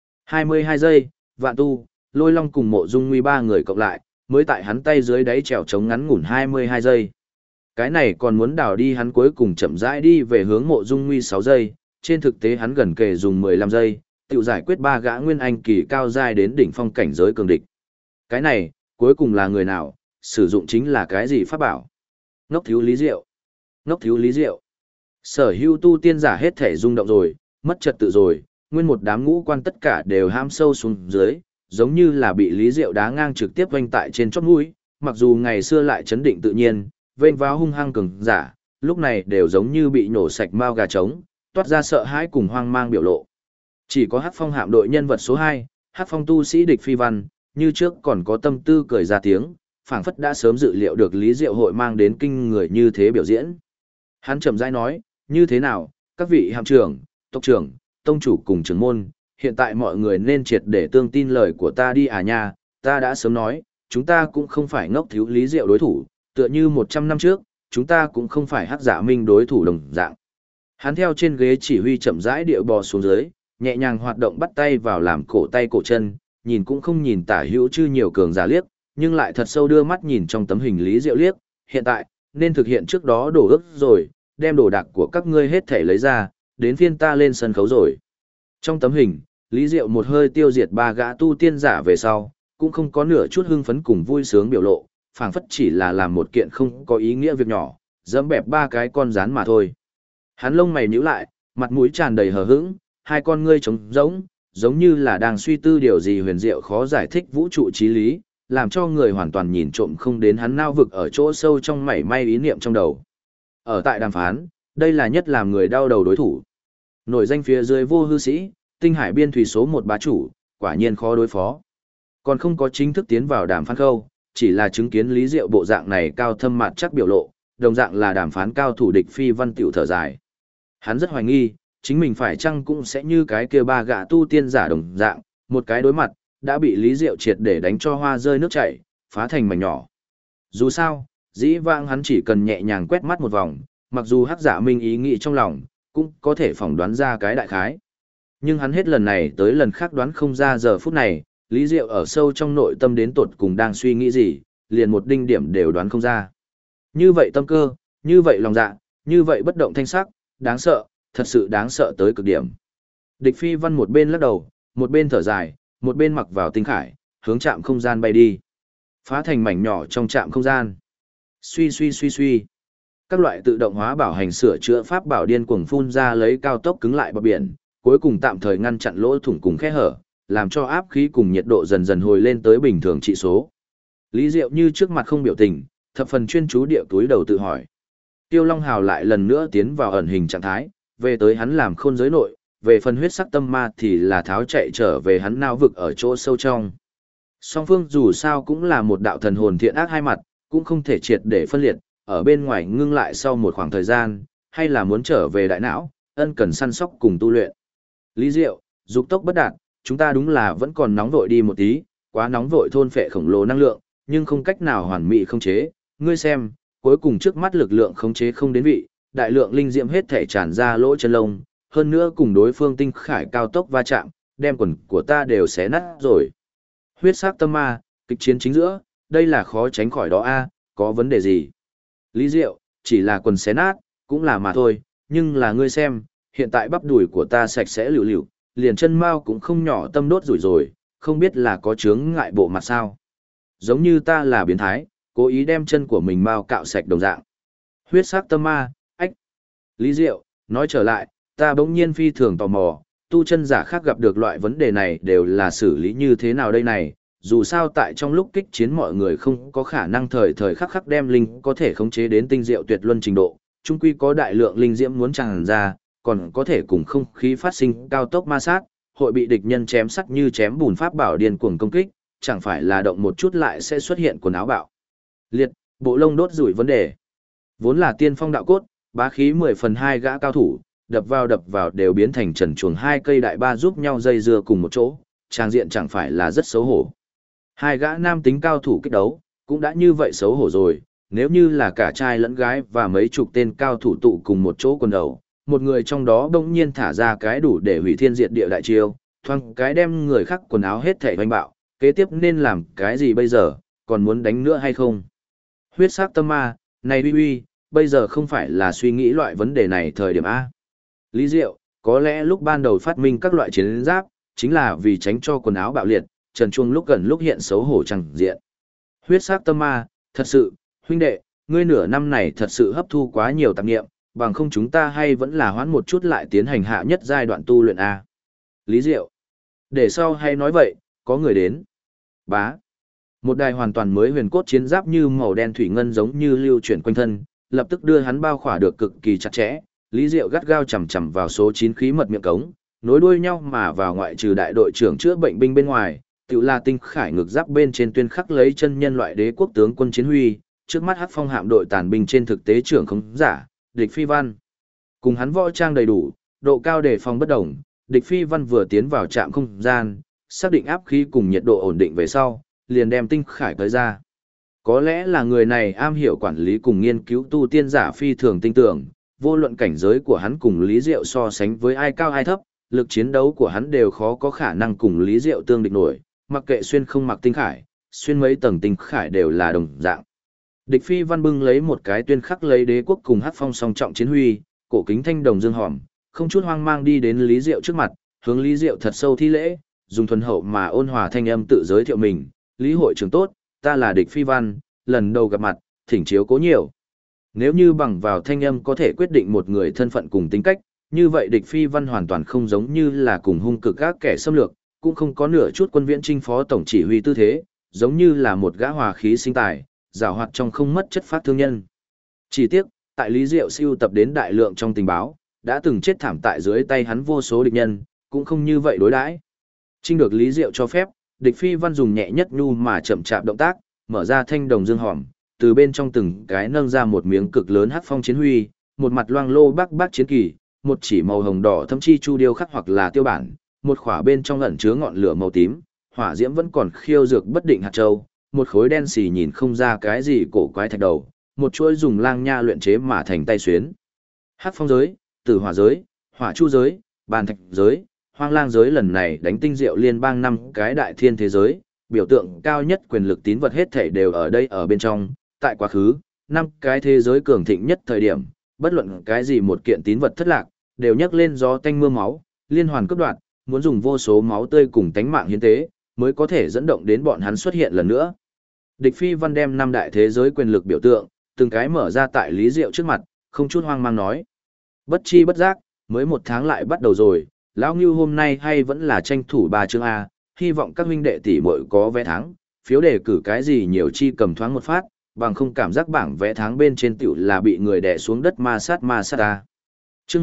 22 giây, Vạn Tu, Lôi Long cùng Mộ Dung Nguy 3 người cộng lại, mới tại hắn tay dưới đáy trèo chống ngắn ngủn 22 giây. Cái này còn muốn đảo đi hắn cuối cùng chậm rãi đi về hướng Mộ Dung Nguy 6 giây, trên thực tế hắn gần kề dùng 15 giây, tự giải quyết 3 gã nguyên anh kỳ cao giai đến đỉnh phong cảnh giới cường địch. Cái này, cuối cùng là người nào, sử dụng chính là cái gì pháp bảo? Ngốc thiếu Lý Diệu. Ngốc thiếu Lý Diệu. Sở hữu tu tiên giả hết thể rung động rồi, mất trật tự rồi, nguyên một đám ngũ quan tất cả đều ham sâu xuống dưới, giống như là bị Lý Diệu đá ngang trực tiếp vênh tại trên chót mũi, mặc dù ngày xưa lại chấn định tự nhiên, vênh vào hung hăng cường giả, lúc này đều giống như bị nổ sạch mao gà trống, toát ra sợ hãi cùng hoang mang biểu lộ. Chỉ có Hắc Phong hạm đội nhân vật số 2, Hắc Phong tu sĩ địch phi văn, như trước còn có tâm tư cười ra tiếng, phảng phất đã sớm dự liệu được Lý Diệu hội mang đến kinh người như thế biểu diễn. Hắn chậm rãi nói, như thế nào, các vị hạm trưởng, tộc trưởng, tông chủ cùng trưởng môn, hiện tại mọi người nên triệt để tương tin lời của ta đi à nha, ta đã sớm nói, chúng ta cũng không phải ngốc thiếu Lý Diệu đối thủ, tựa như 100 năm trước, chúng ta cũng không phải Hắc Dạ Minh đối thủ đồng dạng. Hắn theo trên ghế chỉ huy chậm rãi điệu bò xuống dưới, nhẹ nhàng hoạt động bắt tay vào làm cổ tay cổ chân, nhìn cũng không nhìn tả hữu chư nhiều cường giả liếc, nhưng lại thật sâu đưa mắt nhìn trong tấm hình Lý Diệu liếc, hiện tại, nên thực hiện trước đó đổ ước rồi, đem đồ đạc của các ngươi hết thể lấy ra, đến phiên ta lên sân khấu rồi. Trong tấm hình, Lý Diệu một hơi tiêu diệt 3 gã tu tiên giả về sau, cũng không có nửa chút hưng phấn cùng vui sướng biểu lộ, phảng phất chỉ là làm một kiện không có ý nghĩa việc nhỏ, dẫm bẹp ba cái con rán mà thôi. Hắn lông mày nhíu lại, mặt mũi tràn đầy hờ hững, hai con ngươi trống rỗng, giống như là đang suy tư điều gì huyền diệu khó giải thích vũ trụ trí lý, làm cho người hoàn toàn nhìn trộm không đến hắn nao vực ở chỗ sâu trong mảy may ý niệm trong đầu. Ở tại đàm phán, đây là nhất làm người đau đầu đối thủ. Nổi danh phía dưới vô hư sĩ, tinh hải biên thủy số một bá chủ, quả nhiên khó đối phó. Còn không có chính thức tiến vào đàm phán khâu, chỉ là chứng kiến Lý Diệu bộ dạng này cao thâm mặt chắc biểu lộ, đồng dạng là đàm phán cao thủ địch phi văn tiểu thở dài. Hắn rất hoài nghi, chính mình phải chăng cũng sẽ như cái kia ba gã tu tiên giả đồng dạng, một cái đối mặt, đã bị Lý Diệu triệt để đánh cho hoa rơi nước chảy, phá thành mảnh nhỏ. Dù sao, dĩ vãng hắn chỉ cần nhẹ nhàng quét mắt một vòng, mặc dù hắc giả minh ý nghĩ trong lòng, cũng có thể phỏng đoán ra cái đại khái. Nhưng hắn hết lần này tới lần khác đoán không ra giờ phút này, Lý Diệu ở sâu trong nội tâm đến tột cùng đang suy nghĩ gì, liền một đinh điểm đều đoán không ra. Như vậy tâm cơ, như vậy lòng dạ, như vậy bất động thanh sắc, đáng sợ, thật sự đáng sợ tới cực điểm. Địch Phi Văn một bên lắc đầu, một bên thở dài, một bên mặc vào tinh khải, hướng trạm không gian bay đi. Phá thành mảnh nhỏ trong trạm không gian. Suy suy suy suy. Các loại tự động hóa bảo hành sửa chữa pháp bảo điên cuồng phun ra lấy cao tốc cứng lại bờ biển, cuối cùng tạm thời ngăn chặn lỗ thủng cùng khe hở, làm cho áp khí cùng nhiệt độ dần dần hồi lên tới bình thường trị số. Lý Diệu như trước mặt không biểu tình, thập phần chuyên chú địa túi đầu tự hỏi. Tiêu Long Hào lại lần nữa tiến vào ẩn hình trạng thái, về tới hắn làm khôn giới nội, về phần huyết sắc tâm ma thì là tháo chạy trở về hắn nao vực ở chỗ sâu trong. Song phương dù sao cũng là một đạo thần hồn thiện ác hai mặt, cũng không thể triệt để phân liệt, ở bên ngoài ngưng lại sau một khoảng thời gian, hay là muốn trở về đại não, ân cần săn sóc cùng tu luyện. Lý Diệu, dục tốc bất đạt, chúng ta đúng là vẫn còn nóng vội đi một tí, quá nóng vội thôn phệ khổng lồ năng lượng, nhưng không cách nào hoàn mỹ khống chế. Ngươi xem, cuối cùng trước mắt lực lượng khống chế không đến vị, đại lượng linh diệm hết thể tràn ra lỗ chân lông, hơn nữa cùng đối phương tinh khải cao tốc va chạm, đem quần của ta đều xé nát rồi. Huyết sắc tâm ma, kịch chiến chính giữa, đây là khó tránh khỏi đó a, có vấn đề gì? Lý Diệu, chỉ là quần xé nát, cũng là mà thôi, nhưng là ngươi xem, hiện tại bắp đùi của ta sạch sẽ lựu lựu, liền chân mao cũng không nhỏ tâm đốt rồi, không biết là có chướng ngại bộ mặt sao. Giống như ta là biến thái, cố ý đem chân của mình mao cạo sạch đồng dạng. Huyết sắc tâm ma, ách. Lý Diệu, nói trở lại, ta bỗng nhiên phi thường tò mò, tu chân giả khác gặp được loại vấn đề này đều là xử lý như thế nào đây này, dù sao tại trong lúc kích chiến mọi người không có khả năng thời thời khắc khắc đem linh có thể khống chế đến tinh diệu tuyệt luân trình độ, chung quy có đại lượng linh diễm muốn tràn ra, còn có thể cùng không khí phát sinh cao tốc ma sát, hội bị địch nhân chém sắt như chém bùn pháp bảo điên cuồng công kích, chẳng phải là động một chút lại sẽ xuất hiện quần áo bạo liệt, bộ lông đốt rủi vấn đề. Vốn là tiên phong đạo cốt, bá khí 10/2 gã cao thủ, đập vào đều biến thành trần chuồng hai cây đại ba giúp nhau dây dưa cùng một chỗ, trang diện chẳng phải là rất xấu hổ. Hai gã nam tính cao thủ kích đấu, cũng đã như vậy xấu hổ rồi, nếu như là cả trai lẫn gái và mấy chục tên cao thủ tụ cùng một chỗ quần đầu, một người trong đó đông nhiên thả ra cái đủ để hủy thiên diệt địa đại chiêu, thoang cái đem người khác quần áo hết thể hoành bạo, kế tiếp nên làm cái gì bây giờ, còn muốn đánh nữa hay không? Huyết sắc tâm ma, này uy, bây giờ không phải là suy nghĩ loại vấn đề này thời điểm A. Lý Diệu, có lẽ lúc ban đầu phát minh các loại chiến giáp, chính là vì tránh cho quần áo bạo liệt, trần chuông lúc gần lúc hiện xấu hổ chẳng diện. Huyết sắc tâm ma, thật sự, huynh đệ, ngươi nửa năm này thật sự hấp thu quá nhiều tạp nghiệm, bằng không chúng ta hay vẫn là hoãn một chút lại tiến hành hạ nhất giai đoạn tu luyện A. Lý Diệu, để sau hay nói vậy, có người đến. Bá. Một đài hoàn toàn mới huyền cốt chiến giáp như màu đen thủy ngân giống như lưu chuyển quanh thân, lập tức đưa hắn bao khỏa được cực kỳ chặt chẽ. Lý Diệu gắt gao chầm chầm vào số 9 khí mật miệng cống, nối đuôi nhau mà vào ngoại trừ đại đội trưởng chữa bệnh binh bên ngoài, tự là tinh khải ngực giáp bên trên tuyên khắc lấy chân nhân loại đế quốc tướng quân chiến huy, trước mắt hắc phong hạm đội tàn binh trên thực tế trưởng không giả, địch phi văn. Cùng hắn võ trang đầy đủ, độ cao đề phòng bất đồng, địch phi văn vừa tiến vào trạm không gian, xác định áp khí cùng nhiệt độ ổn định về sau, liền đem tinh khải tới ra. Có lẽ là người này am hiểu quản lý cùng nghiên cứu tu tiên giả phi thường tinh tưởng, vô luận cảnh giới của hắn cùng Lý Diệu so sánh với ai cao ai thấp, lực chiến đấu của hắn đều khó có khả năng cùng Lý Diệu tương địch nổi, mặc kệ xuyên không mặc tinh khải, xuyên mấy tầng tinh khải đều là đồng dạng. Địch phi văn bưng lấy một cái tuyên khắc lấy đế quốc cùng hắc phong song trọng chiến huy, cổ kính thanh đồng dương hòm, không chút hoang mang đi đến Lý Diệu trước mặt, hướng Lý Diệu thật sâu thi lễ, dùng thuần hậu mà ôn hòa thanh âm tự giới thiệu mình, Lý hội trưởng tốt, ta là địch phi văn, lần đầu gặp mặt, thỉnh chiếu cố nhiều. Nếu như bằng vào thanh âm có thể quyết định một người thân phận cùng tính cách, như vậy địch phi văn hoàn toàn không giống như là cùng hung cực các kẻ xâm lược, cũng không có nửa chút quân viễn chinh phó tổng chỉ huy tư thế, giống như là một gã hòa khí sinh tài, giàu hoạt trong không mất chất phát thương nhân. Chỉ tiếc, tại Lý Diệu siêu tập đến đại lượng trong tình báo, đã từng chết thảm tại dưới tay hắn vô số địch nhân, cũng không như vậy đối đãi. Trinh được Lý Diệu cho phép, địch phi văn dùng nhẹ nhất nhu mà chậm chạp động tác, mở ra thanh đồng dương hòm, từ bên trong từng cái nâng ra một miếng cực lớn hắc phong chiến huy, một mặt loang lô bắc chiến kỳ, một chỉ màu hồng đỏ thâm chi chu điêu khắc hoặc là tiêu bản, một khỏa bên trong ẩn chứa ngọn lửa màu tím, hỏa diễm vẫn còn khiêu dược bất định hạt châu, một khối đen xì nhìn không ra cái gì cổ quái thạch đầu, một chuỗi dùng lang nha luyện chế mà thành tay xuyến. Hắc phong giới, tử hỏa giới, hỏa chu giới, bàn thạch giới, hoang lang giới lần này đánh tinh diệu liên bang 5 cái đại thiên thế giới, biểu tượng cao nhất quyền lực tín vật hết thảy đều ở đây ở bên trong. Tại quá khứ, 5 cái thế giới cường thịnh nhất thời điểm, bất luận cái gì một kiện tín vật thất lạc, đều nhấc lên gió tanh mưa máu, liên hoàn cấp đoạn, muốn dùng vô số máu tươi cùng tánh mạng hiến tế, mới có thể dẫn động đến bọn hắn xuất hiện lần nữa. Địch Phi Văn đem 5 đại thế giới quyền lực biểu tượng, từng cái mở ra tại Lý Diệu trước mặt, không chút hoang mang nói. Bất chi bất giác, mới 1 tháng lại bắt đầu rồi, lão Ngưu hôm nay hay vẫn là tranh thủ 3 chương A, hy vọng các huynh đệ tỷ muội có vé thắng, phiếu đề cử cái gì nhiều chi cầm thoáng một phát, bằng không cảm giác bảng vé tháng bên trên tiểu là bị người đè xuống đất ma sát A. Chương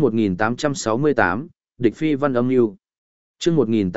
1868, Địch Phi Văn âm mưu. Chương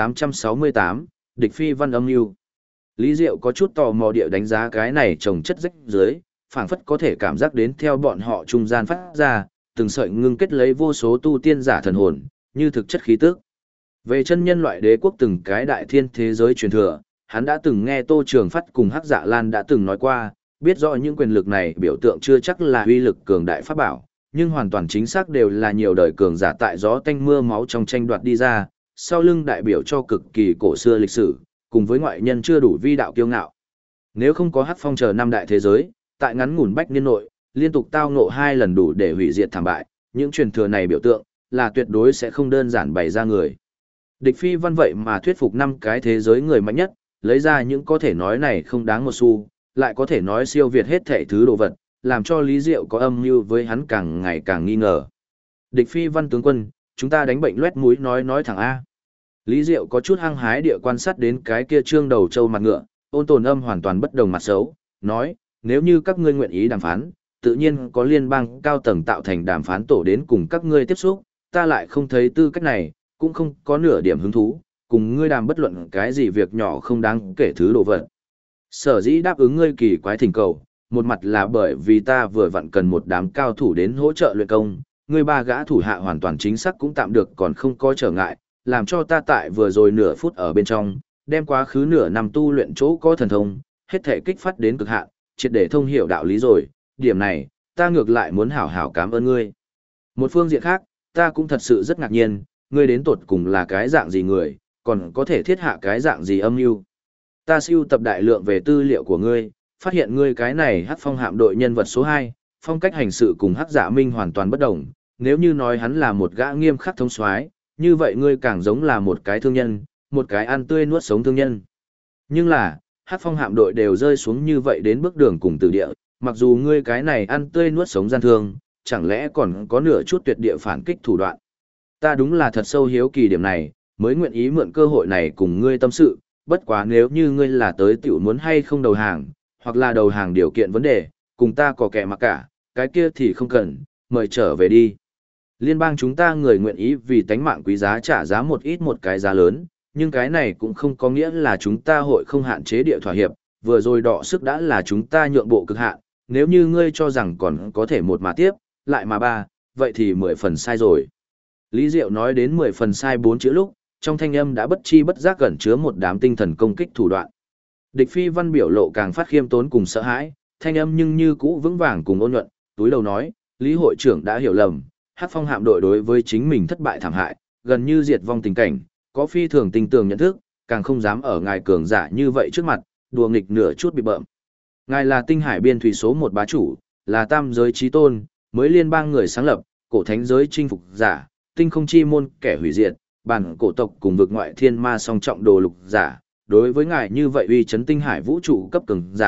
1868, Địch Phi Văn âm mưu. Lý Diệu có chút tò mò địa đánh giá cái này trồng chất rách dưới, phảng phất có thể cảm giác đến theo bọn họ trung gian phát ra, từng sợi ngưng kết lấy vô số tu tiên giả thần hồn, như thực chất khí tức. Về chân nhân loại đế quốc từng cái đại thiên thế giới truyền thừa, hắn đã từng nghe Tô Trường Phát cùng Hắc Dạ Lan đã từng nói qua, biết rõ những quyền lực này biểu tượng chưa chắc là uy lực cường đại pháp bảo, nhưng hoàn toàn chính xác đều là nhiều đời cường giả tại gió tanh mưa máu trong tranh đoạt đi ra, sau lưng đại biểu cho cực kỳ cổ xưa lịch sử, cùng với ngoại nhân chưa đủ vi đạo kiêu ngạo. Nếu không có Hắc Phong chờ 5 đại thế giới, tại ngắn ngủn bách niên nội, liên tục tao ngộ 2 lần đủ để hủy diệt thảm bại, những truyền thừa này biểu tượng là tuyệt đối sẽ không đơn giản bày ra người. Địch Phi Văn vậy mà thuyết phục 5 cái thế giới người mạnh nhất, lấy ra những có thể nói này không đáng một xu, lại có thể nói siêu việt hết thảy thứ đồ vật, làm cho Lý Diệu có âm mưu với hắn càng ngày càng nghi ngờ. Địch Phi Văn tướng quân, chúng ta đánh bệnh loét mũi nói thẳng A. Lý Diệu có chút hăng hái địa quan sát đến cái kia trương đầu trâu mặt ngựa, ôn tồn âm hoàn toàn bất đồng mặt xấu, nói, nếu như các ngươi nguyện ý đàm phán, tự nhiên có liên bang cao tầng tạo thành đàm phán tổ đến cùng các ngươi tiếp xúc, ta lại không thấy tư cách này, cũng không có nửa điểm hứng thú, cùng ngươi đàm bất luận cái gì việc nhỏ không đáng kể thứ đồ vật. Sở dĩ đáp ứng ngươi kỳ quái thỉnh cầu, một mặt là bởi vì ta vừa vặn cần một đám cao thủ đến hỗ trợ luyện công, ngươi 3 gã thủ hạ hoàn toàn chính xác cũng tạm được còn không có trở ngại, làm cho ta tại vừa rồi nửa phút ở bên trong, đem quá khứ nửa năm tu luyện chỗ có thần thông, hết thể kích phát đến cực hạn, triệt để thông hiểu đạo lý rồi, điểm này, ta ngược lại muốn hảo hảo cảm ơn ngươi. Một phương diện khác, ta cũng thật sự rất ngạc nhiên, ngươi đến tột cùng là cái dạng gì người, còn có thể thiết hạ cái dạng gì âm mưu. Ta sưu tập đại lượng về tư liệu của ngươi, phát hiện ngươi cái này Hắc Phong hạm đội nhân vật số 2, phong cách hành sự cùng Hắc Dạ Minh hoàn toàn bất đồng, nếu như nói hắn là một gã nghiêm khắc thống soái, như vậy ngươi càng giống là một cái thương nhân, một cái ăn tươi nuốt sống thương nhân. Nhưng là, Hắc Phong hạm đội đều rơi xuống như vậy đến bước đường cùng tử địa, mặc dù ngươi cái này ăn tươi nuốt sống gian thương, chẳng lẽ còn có nửa chút tuyệt địa phản kích thủ đoạn. Ta đúng là thật sâu hiếu kỳ điểm này, mới nguyện ý mượn cơ hội này cùng ngươi tâm sự, bất quá nếu như ngươi là tới tiểu muốn hay không đầu hàng, hoặc là đầu hàng điều kiện vấn đề, cùng ta có kẻ mặc cả, cái kia thì không cần, mời trở về đi. Liên bang chúng ta người nguyện ý vì tánh mạng quý giá trả giá một ít một cái giá lớn, nhưng cái này cũng không có nghĩa là chúng ta hội không hạn chế địa thỏa hiệp, vừa rồi đọ sức đã là chúng ta nhượng bộ cực hạn, nếu như ngươi cho rằng còn có thể một mà tiếp, lại mà 3, vậy thì 10 phần sai rồi. Lý Diệu nói đến 10 phần sai 4 chữ lúc, trong thanh âm đã bất chi bất giác gần chứa một đám tinh thần công kích thủ đoạn. Địch Phi Văn biểu lộ càng phát khiêm tốn cùng sợ hãi, thanh âm nhưng như cũ vững vàng cùng ôn nhuận, túi đầu nói, Lý hội trưởng đã hiểu lầm, Hắc Phong hạm đội đối với chính mình thất bại thảm hại, gần như diệt vong tình cảnh, có phi thường tinh tường nhận thức, càng không dám ở ngài cường giả như vậy trước mặt, đùa nghịch nửa chút bị bợm. Ngài là tinh hải biên thủy số 1 bá chủ, là tam giới chí tôn, mới liên bang người sáng lập, cổ thánh giới chinh phục giả, tinh không chi môn kẻ hủy diệt, bản cổ tộc cùng vực ngoại thiên ma song trọng đồ lục giả, đối với ngài như vậy uy chấn tinh hải vũ trụ cấp cường giả,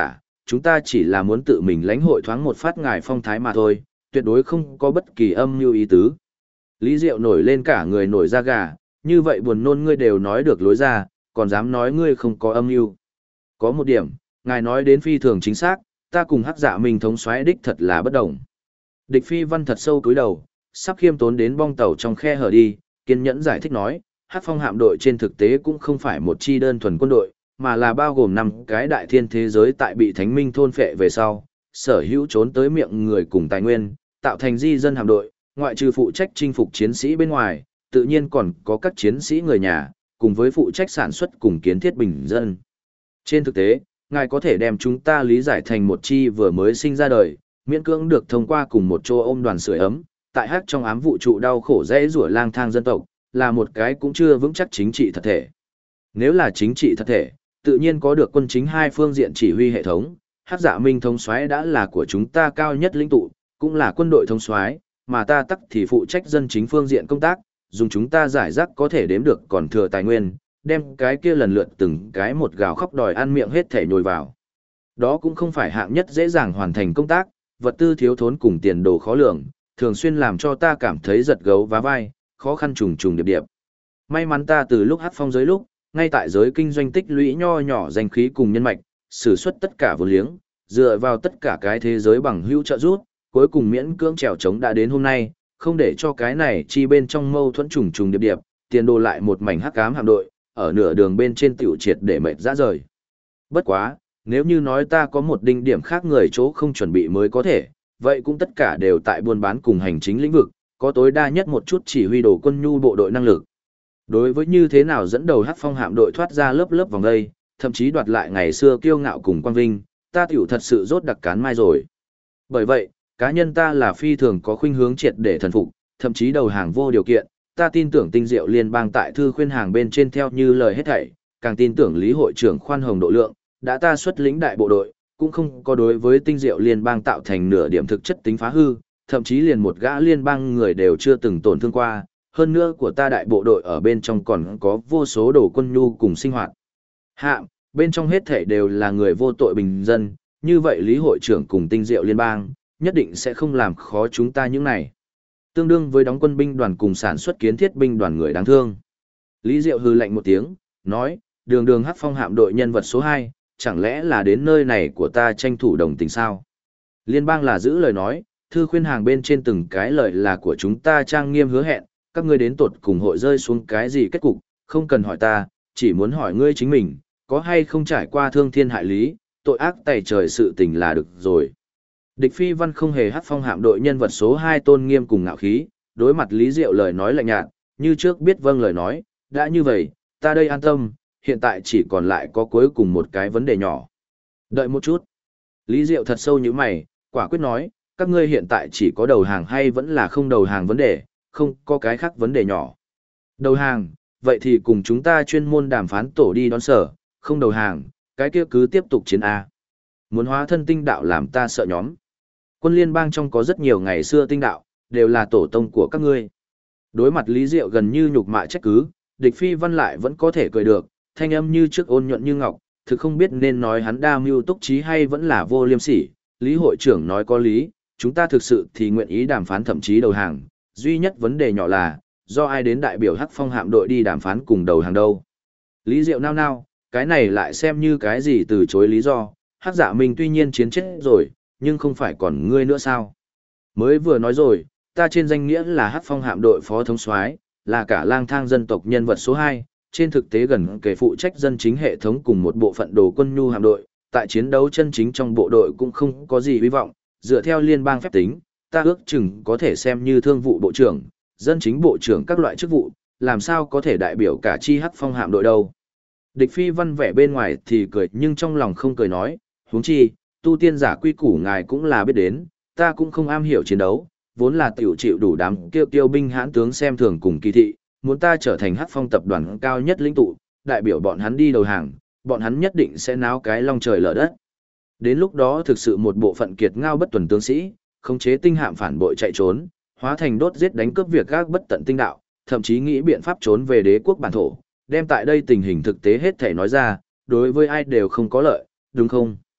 chúng ta chỉ là muốn tự mình lãnh hội thoáng một phát ngài phong thái mà thôi, tuyệt đối không có bất kỳ âm mưu ý tứ. Lý Diệu nổi lên cả người nổi da gà, như vậy buồn nôn ngươi đều nói được lối ra, còn dám nói ngươi không có âm mưu. Có một điểm, ngài nói đến phi thường chính xác, ta cùng Hắc Dạ Minh thống soái đích thật là bất đồng. Địch Phi Văn thật sâu cúi đầu, sắp khiêm tốn đến bong tàu trong khe hở đi, kiên nhẫn giải thích nói, Hắc Phong hạm đội trên thực tế cũng không phải một chi đơn thuần quân đội, mà là bao gồm 5 cái đại thiên thế giới tại bị Thánh Minh thôn phệ về sau, sở hữu trốn tới miệng người cùng tài nguyên, tạo thành di dân hạm đội, ngoại trừ phụ trách chinh phục chiến sĩ bên ngoài, tự nhiên còn có các chiến sĩ người nhà, cùng với phụ trách sản xuất cùng kiến thiết bình dân. Trên thực tế, ngài có thể đem chúng ta lý giải thành một chi vừa mới sinh ra đời, miễn cưỡng được thông qua cùng một chỗ ôm đoàn sưởi ấm, tại hắc trong ám vũ trụ đau khổ dễ rủa lang thang dân tộc, là một cái cũng chưa vững chắc chính trị thật thể. Nếu là chính trị thật thể, tự nhiên có được quân chính hai phương diện chỉ huy hệ thống, Hắc Dạ Minh thống soái đã là của chúng ta cao nhất lĩnh tụ, cũng là quân đội thống soái, mà ta tắc thì phụ trách dân chính phương diện công tác, dùng chúng ta giải rác có thể đếm được còn thừa tài nguyên, đem cái kia lần lượt từng cái một gào khóc đòi ăn miệng hết thể nhồi vào. Đó cũng không phải hạng nhất dễ dàng hoàn thành công tác, vật tư thiếu thốn cùng tiền đồ khó lường, thường xuyên làm cho ta cảm thấy giật gấu vá vai, khó khăn trùng trùng điệp điệp. May mắn ta từ lúc Hắc Phong giới lúc, ngay tại giới kinh doanh tích lũy nho nhỏ danh khí cùng nhân mạch, sử xuất tất cả vốn liếng, dựa vào tất cả cái thế giới bằng hữu trợ giúp, cuối cùng miễn cưỡng trèo chống đã đến hôm nay, không để cho cái này chi bên trong mâu thuẫn trùng trùng điệp điệp, tiền đồ lại một mảnh hắc ám hạm đội, ở nửa đường bên trên tiểu triệt để mệt rã rời. Bất quá, nếu như nói ta có một đinh điểm khác người chỗ không chuẩn bị mới có thể, vậy cũng tất cả đều tại buôn bán cùng hành chính lĩnh vực, có tối đa nhất một chút chỉ huy đồ quân nhu bộ đội năng lực. Đối với như thế nào dẫn đầu Hắc Phong hạm đội thoát ra lớp lớp vòng đây, thậm chí đoạt lại ngày xưa kiêu ngạo cùng quang vinh, ta tiểu thật sự rốt đặc cán mai rồi. Bởi vậy, cá nhân ta là phi thường có khuynh hướng triệt để thần phục, thậm chí đầu hàng vô điều kiện, ta tin tưởng tinh diệu liên bang tại thư khuyên hàng bên trên theo như lời hết thảy, càng tin tưởng lý hội trưởng khoan hồng độ lượng, đã ta xuất lĩnh đại bộ đội, cũng không có đối với tinh diệu liên bang tạo thành nửa điểm thực chất tính phá hư, thậm chí liền một gã liên bang người đều chưa từng tổn thương qua, hơn nữa của ta đại bộ đội ở bên trong còn có vô số đồ quân nhu cùng sinh hoạt. Hạm, bên trong hết thảy đều là người vô tội bình dân, như vậy lý hội trưởng cùng tinh diệu liên bang, nhất định sẽ không làm khó chúng ta những này. Tương đương với đóng quân binh đoàn cùng sản xuất kiến thiết binh đoàn người đáng thương. Lý Diệu hừ lạnh một tiếng, nói, đường đường Hắc Phong hạm đội nhân vật số 2, chẳng lẽ là đến nơi này của ta tranh thủ đồng tình sao? Liên bang là giữ lời nói, thư khuyên hàng bên trên từng cái lời là của chúng ta trang nghiêm hứa hẹn, các ngươi đến tột cùng hội rơi xuống cái gì kết cục, không cần hỏi ta, chỉ muốn hỏi ngươi chính mình, có hay không trải qua thương thiên hại lý, tội ác tày trời sự tình là được rồi. Địch Phi Văn không hề Hắc Phong hạm đội nhân vật số 2 tôn nghiêm cùng ngạo khí, đối mặt Lý Diệu lời nói lạnh nhạt, như trước biết vâng lời nói, đã như vậy, ta đây an tâm, hiện tại chỉ còn lại có cuối cùng một cái vấn đề nhỏ. Đợi một chút. Lý Diệu thật sâu như mày, quả quyết nói, các ngươi hiện tại chỉ có đầu hàng hay vẫn là không đầu hàng vấn đề, không có cái khác vấn đề nhỏ. Đầu hàng, vậy thì cùng chúng ta chuyên môn đàm phán tổ đi đón sở, không đầu hàng, cái kia cứ tiếp tục chiến A. Muốn hóa thân tinh đạo làm ta sợ nhóm. Quân liên bang trong có rất nhiều ngày xưa tinh đạo, đều là tổ tông của các ngươi. Đối mặt Lý Diệu gần như nhục mạ trách cứ, Địch Phi Văn lại vẫn có thể cười được, thanh âm như trước ôn nhuận như ngọc, thực không biết nên nói hắn đa mưu túc trí hay vẫn là vô liêm sỉ. Lý hội trưởng nói có lý, chúng ta thực sự thì nguyện ý đàm phán thậm chí đầu hàng, duy nhất vấn đề nhỏ là, do ai đến đại biểu Hắc Phong hạm đội đi đàm phán cùng đầu hàng đâu. Lý Diệu nao nao, cái này lại xem như cái gì từ chối lý do, Hắc Dạ Minh tuy nhiên chiến chết rồi, nhưng không phải còn ngươi nữa sao? Mới vừa nói rồi, ta trên danh nghĩa là Hắc Phong hạm đội phó thống soái, là cả lang thang dân tộc nhân vật số 2, trên thực tế gần kể phụ trách dân chính hệ thống cùng một bộ phận đồ quân nhu hạm đội, tại chiến đấu chân chính trong bộ đội cũng không có gì hy vọng, dựa theo liên bang phép tính, ta ước chừng có thể xem như thương vụ bộ trưởng, dân chính bộ trưởng các loại chức vụ, làm sao có thể đại biểu cả chi Hắc Phong hạm đội đâu. Địch Phi Văn vẻ bên ngoài thì cười nhưng trong lòng không cười nói, huống chi, tu tiên giả quy củ ngài cũng là biết đến, ta cũng không am hiểu chiến đấu, vốn là tiểu chịu đủ đám kiêu binh hãn tướng xem thường cùng kỳ thị, muốn ta trở thành Hắc Phong tập đoàn cao nhất lĩnh tụ, đại biểu bọn hắn đi đầu hàng, bọn hắn nhất định sẽ náo cái long trời lở đất. Đến lúc đó thực sự một bộ phận kiệt ngao bất tuần tướng sĩ, khống chế tinh hạm phản bội chạy trốn, hóa thành đốt giết đánh cướp việc gác bất tận tinh đạo, thậm chí nghĩ biện pháp trốn về đế quốc bản thổ, đem tại đây tình hình thực tế hết thể nói ra, đối với ai đều không có lợi, đúng không?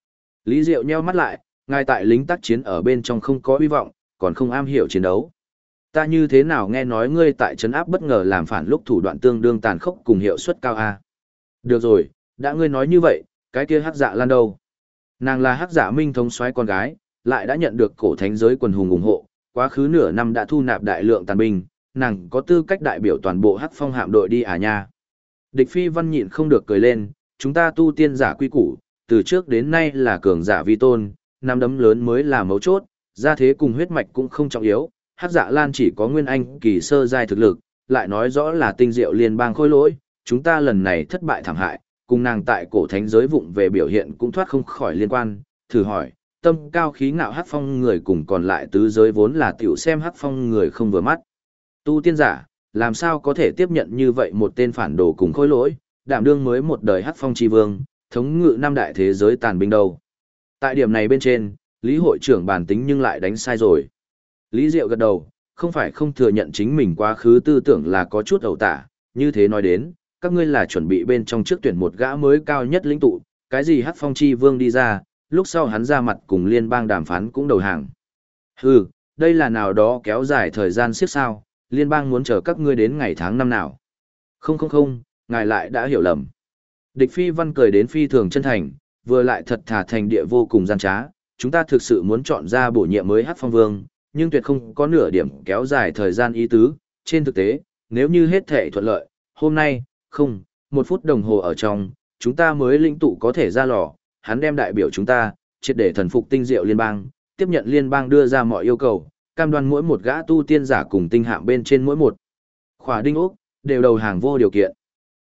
Lý Diệu nheo mắt lại, ngài tại lính tác chiến ở bên trong không có hy vọng, còn không am hiểu chiến đấu. Ta như thế nào nghe nói ngươi tại trấn áp bất ngờ làm phản lúc thủ đoạn tương đương tàn khốc cùng hiệu suất cao a. Được rồi, đã ngươi nói như vậy, cái kia Hắc Dạ Lan đâu? Nàng là Hắc Dạ Minh thống soái con gái, lại đã nhận được cổ thánh giới quần hùng ủng hộ, quá khứ nửa năm đã thu nạp đại lượng tàn binh, nàng có tư cách đại biểu toàn bộ Hắc Phong hạm đội đi à nha. Địch Phi Văn nhịn không được cười lên, chúng ta tu tiên giả quy củ, từ trước đến nay là cường giả vi tôn, năm đấm lớn mới là mấu chốt, gia thế cùng huyết mạch cũng không trọng yếu, Hắc Dạ Lan chỉ có nguyên anh kỳ sơ giai thực lực, lại nói rõ là tinh diệu liên bang khôi lỗi, chúng ta lần này thất bại thảm hại, cùng nàng tại cổ thánh giới vụng về biểu hiện cũng thoát không khỏi liên quan, thử hỏi, tâm cao khí ngạo Hắc Phong người cùng còn lại tứ giới vốn là tiểu xem Hắc Phong người không vừa mắt. Tu tiên giả, làm sao có thể tiếp nhận như vậy một tên phản đồ cùng khôi lỗi, đảm đương mới một đời Hắc Phong chi vương, thống ngự năm đại thế giới tàn binh đâu. Tại điểm này bên trên, Lý hội trưởng bản tính nhưng lại đánh sai rồi. Lý Diệu gật đầu, không phải không thừa nhận chính mình quá khứ tư tưởng là có chút ẩu tả, như thế nói đến, các ngươi là chuẩn bị bên trong trước tuyển một gã mới cao nhất lĩnh tụ, cái gì Hắc Phong chi vương đi ra, lúc sau hắn ra mặt cùng liên bang đàm phán cũng đầu hàng. Hừ, đây là nào đó kéo dài thời gian siết sao, liên bang muốn chờ các ngươi đến ngày tháng năm nào. Không, ngài lại đã hiểu lầm. Địch Phi Văn cười đến phi thường chân thành, vừa lại thật thà thành địa vô cùng gian trá, chúng ta thực sự muốn chọn ra bổ nhiệm mới Hắc Phong vương, nhưng tuyệt không có nửa điểm kéo dài thời gian ý tứ. Trên thực tế, nếu như hết thể thuận lợi, hôm nay, không, 1 phút đồng hồ ở trong, chúng ta mới lĩnh tụ có thể ra lò, hắn đem đại biểu chúng ta, triệt để thần phục tinh diệu liên bang, tiếp nhận liên bang đưa ra mọi yêu cầu, cam đoan mỗi một gã tu tiên giả cùng tinh hạm bên trên mỗi một khỏa đinh ốc, đều đầu hàng vô điều kiện.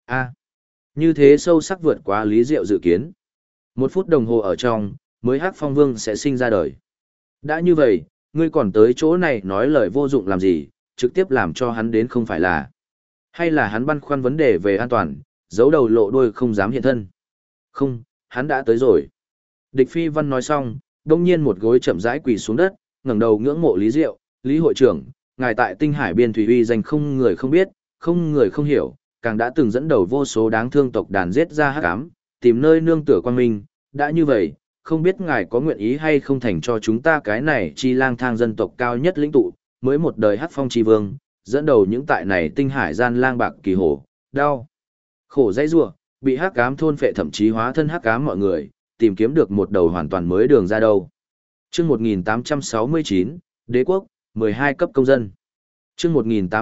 Như thế sâu sắc vượt quá Lý Diệu dự kiến. 1 phút đồng hồ ở trong, mới Hắc Phong Vương sẽ sinh ra đời. Đã như vậy, ngươi còn tới chỗ này nói lời vô dụng làm gì, trực tiếp làm cho hắn đến không phải là. Hay là hắn băn khoăn vấn đề về an toàn, giấu đầu lộ đuôi không dám hiện thân. Không, hắn đã tới rồi. Địch Phi Văn nói xong, đông nhiên một gối chậm rãi quỳ xuống đất, ngẩng đầu ngưỡng mộ Lý Diệu, Lý hội trưởng, ngài tại tinh hải biên thủy uy danh không người không biết, không người không hiểu, càng đã từng dẫn đầu vô số đáng thương tộc đàn giết ra hắc ám, tìm nơi nương tựa quang minh, đã như vậy, không biết ngài có nguyện ý hay không thành cho chúng ta cái này chi lang thang dân tộc cao nhất lĩnh tụ, mới một đời Hắc Phong chi vương, dẫn đầu những tại này tinh hải gian lang bạc kỳ hổ, đau, khổ dãy rủa, bị hắc ám thôn phệ thậm chí hóa thân hắc ám mọi người, tìm kiếm được một đầu hoàn toàn mới đường ra đâu. Chương 1869, Đế quốc, 12 cấp công dân. Chương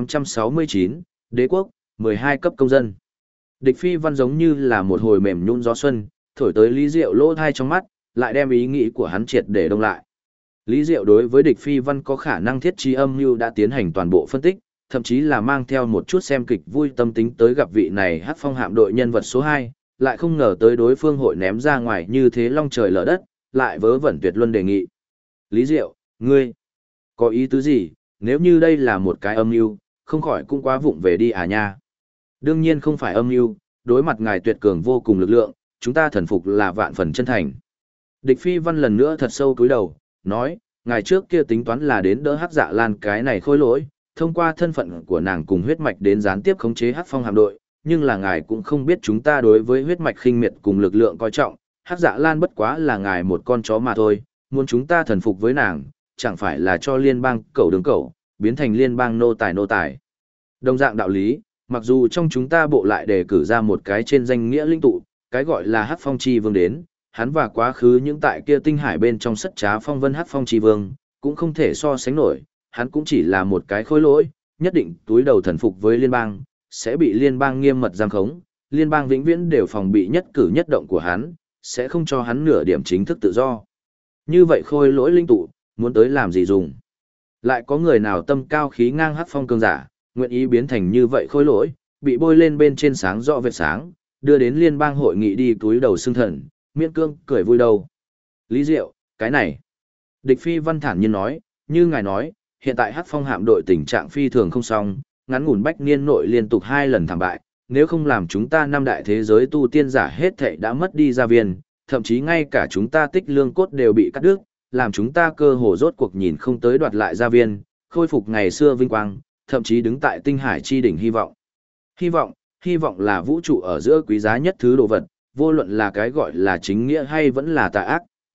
1869, Đế quốc, 12 cấp công dân. Địch Phi Văn giống như là một hồi mềm nhũn gió xuân, thổi tới Lý Diệu lỗ thai trong mắt, lại đem ý nghĩ của hắn triệt để đông lại. Lý Diệu đối với Địch Phi Văn có khả năng thiết trí âm mưu đã tiến hành toàn bộ phân tích, thậm chí là mang theo một chút xem kịch vui tâm tính tới gặp vị này Hắc Phong hạm đội nhân vật số 2, lại không ngờ tới đối phương hội ném ra ngoài như thế long trời lở đất, lại vớ vẩn tuyệt luân đề nghị. Lý Diệu, ngươi có ý tứ gì, nếu như đây là một cái âm mưu, không khỏi cũng quá vụng về đi à nha. Đương nhiên không phải âm mưu, đối mặt ngài tuyệt cường vô cùng lực lượng, chúng ta thần phục là vạn phần chân thành. Địch Phi Văn lần nữa thật sâu cúi đầu, nói, ngài trước kia tính toán là đến đỡ Hắc Dạ Lan cái này khôi lỗi, thông qua thân phận của nàng cùng huyết mạch đến gián tiếp khống chế Hắc Phong hạm đội, nhưng là ngài cũng không biết chúng ta đối với huyết mạch khinh miệt cùng lực lượng coi trọng, Hắc Dạ Lan bất quá là ngài một con chó mà thôi, muốn chúng ta thần phục với nàng, chẳng phải là cho liên bang cẩu đường cẩu, biến thành liên bang nô tài nô tài. Đồng dạng đạo lý, mặc dù trong chúng ta bộ lại đề cử ra một cái trên danh nghĩa linh tụ, cái gọi là Hắc Phong Chi Vương đến, hắn và quá khứ những tại kia tinh hải bên trong sất trá phong vân Hắc Phong Chi Vương, cũng không thể so sánh nổi, hắn cũng chỉ là một cái khối lỗi, nhất định túi đầu thần phục với liên bang, sẽ bị liên bang nghiêm mật giam khống, liên bang vĩnh viễn đều phòng bị nhất cử nhất động của hắn, sẽ không cho hắn nửa điểm chính thức tự do. Như vậy khôi lỗi linh tụ, muốn tới làm gì dùng? Lại có người nào tâm cao khí ngang Hắc Phong cường giả, nguyện ý biến thành như vậy khôi lỗi, bị bôi lên bên trên sáng rõ vệt sáng, đưa đến liên bang hội nghị đi túi đầu xương thần, miễn cương cười vui đầu. Lý Diệu, cái này. Địch Phi Văn thản nhiên nói, như ngài nói, hiện tại Hắc Phong hạm đội tình trạng phi thường không xong, ngắn ngủn bách niên nội liên tục 2 lần thảm bại, nếu không làm chúng ta năm đại thế giới tu tiên giả hết thảy đã mất đi gia viên, thậm chí ngay cả chúng ta tích lương cốt đều bị cắt đứt, làm chúng ta cơ hồ rốt cuộc nhìn không tới đoạt lại gia viên, khôi phục ngày xưa vinh quang, thậm chí đứng tại tinh hải chi đỉnh hy vọng. Hy vọng là vũ trụ ở giữa quý giá nhất thứ đồ vật, vô luận là cái gọi là chính nghĩa hay vẫn là tà ác,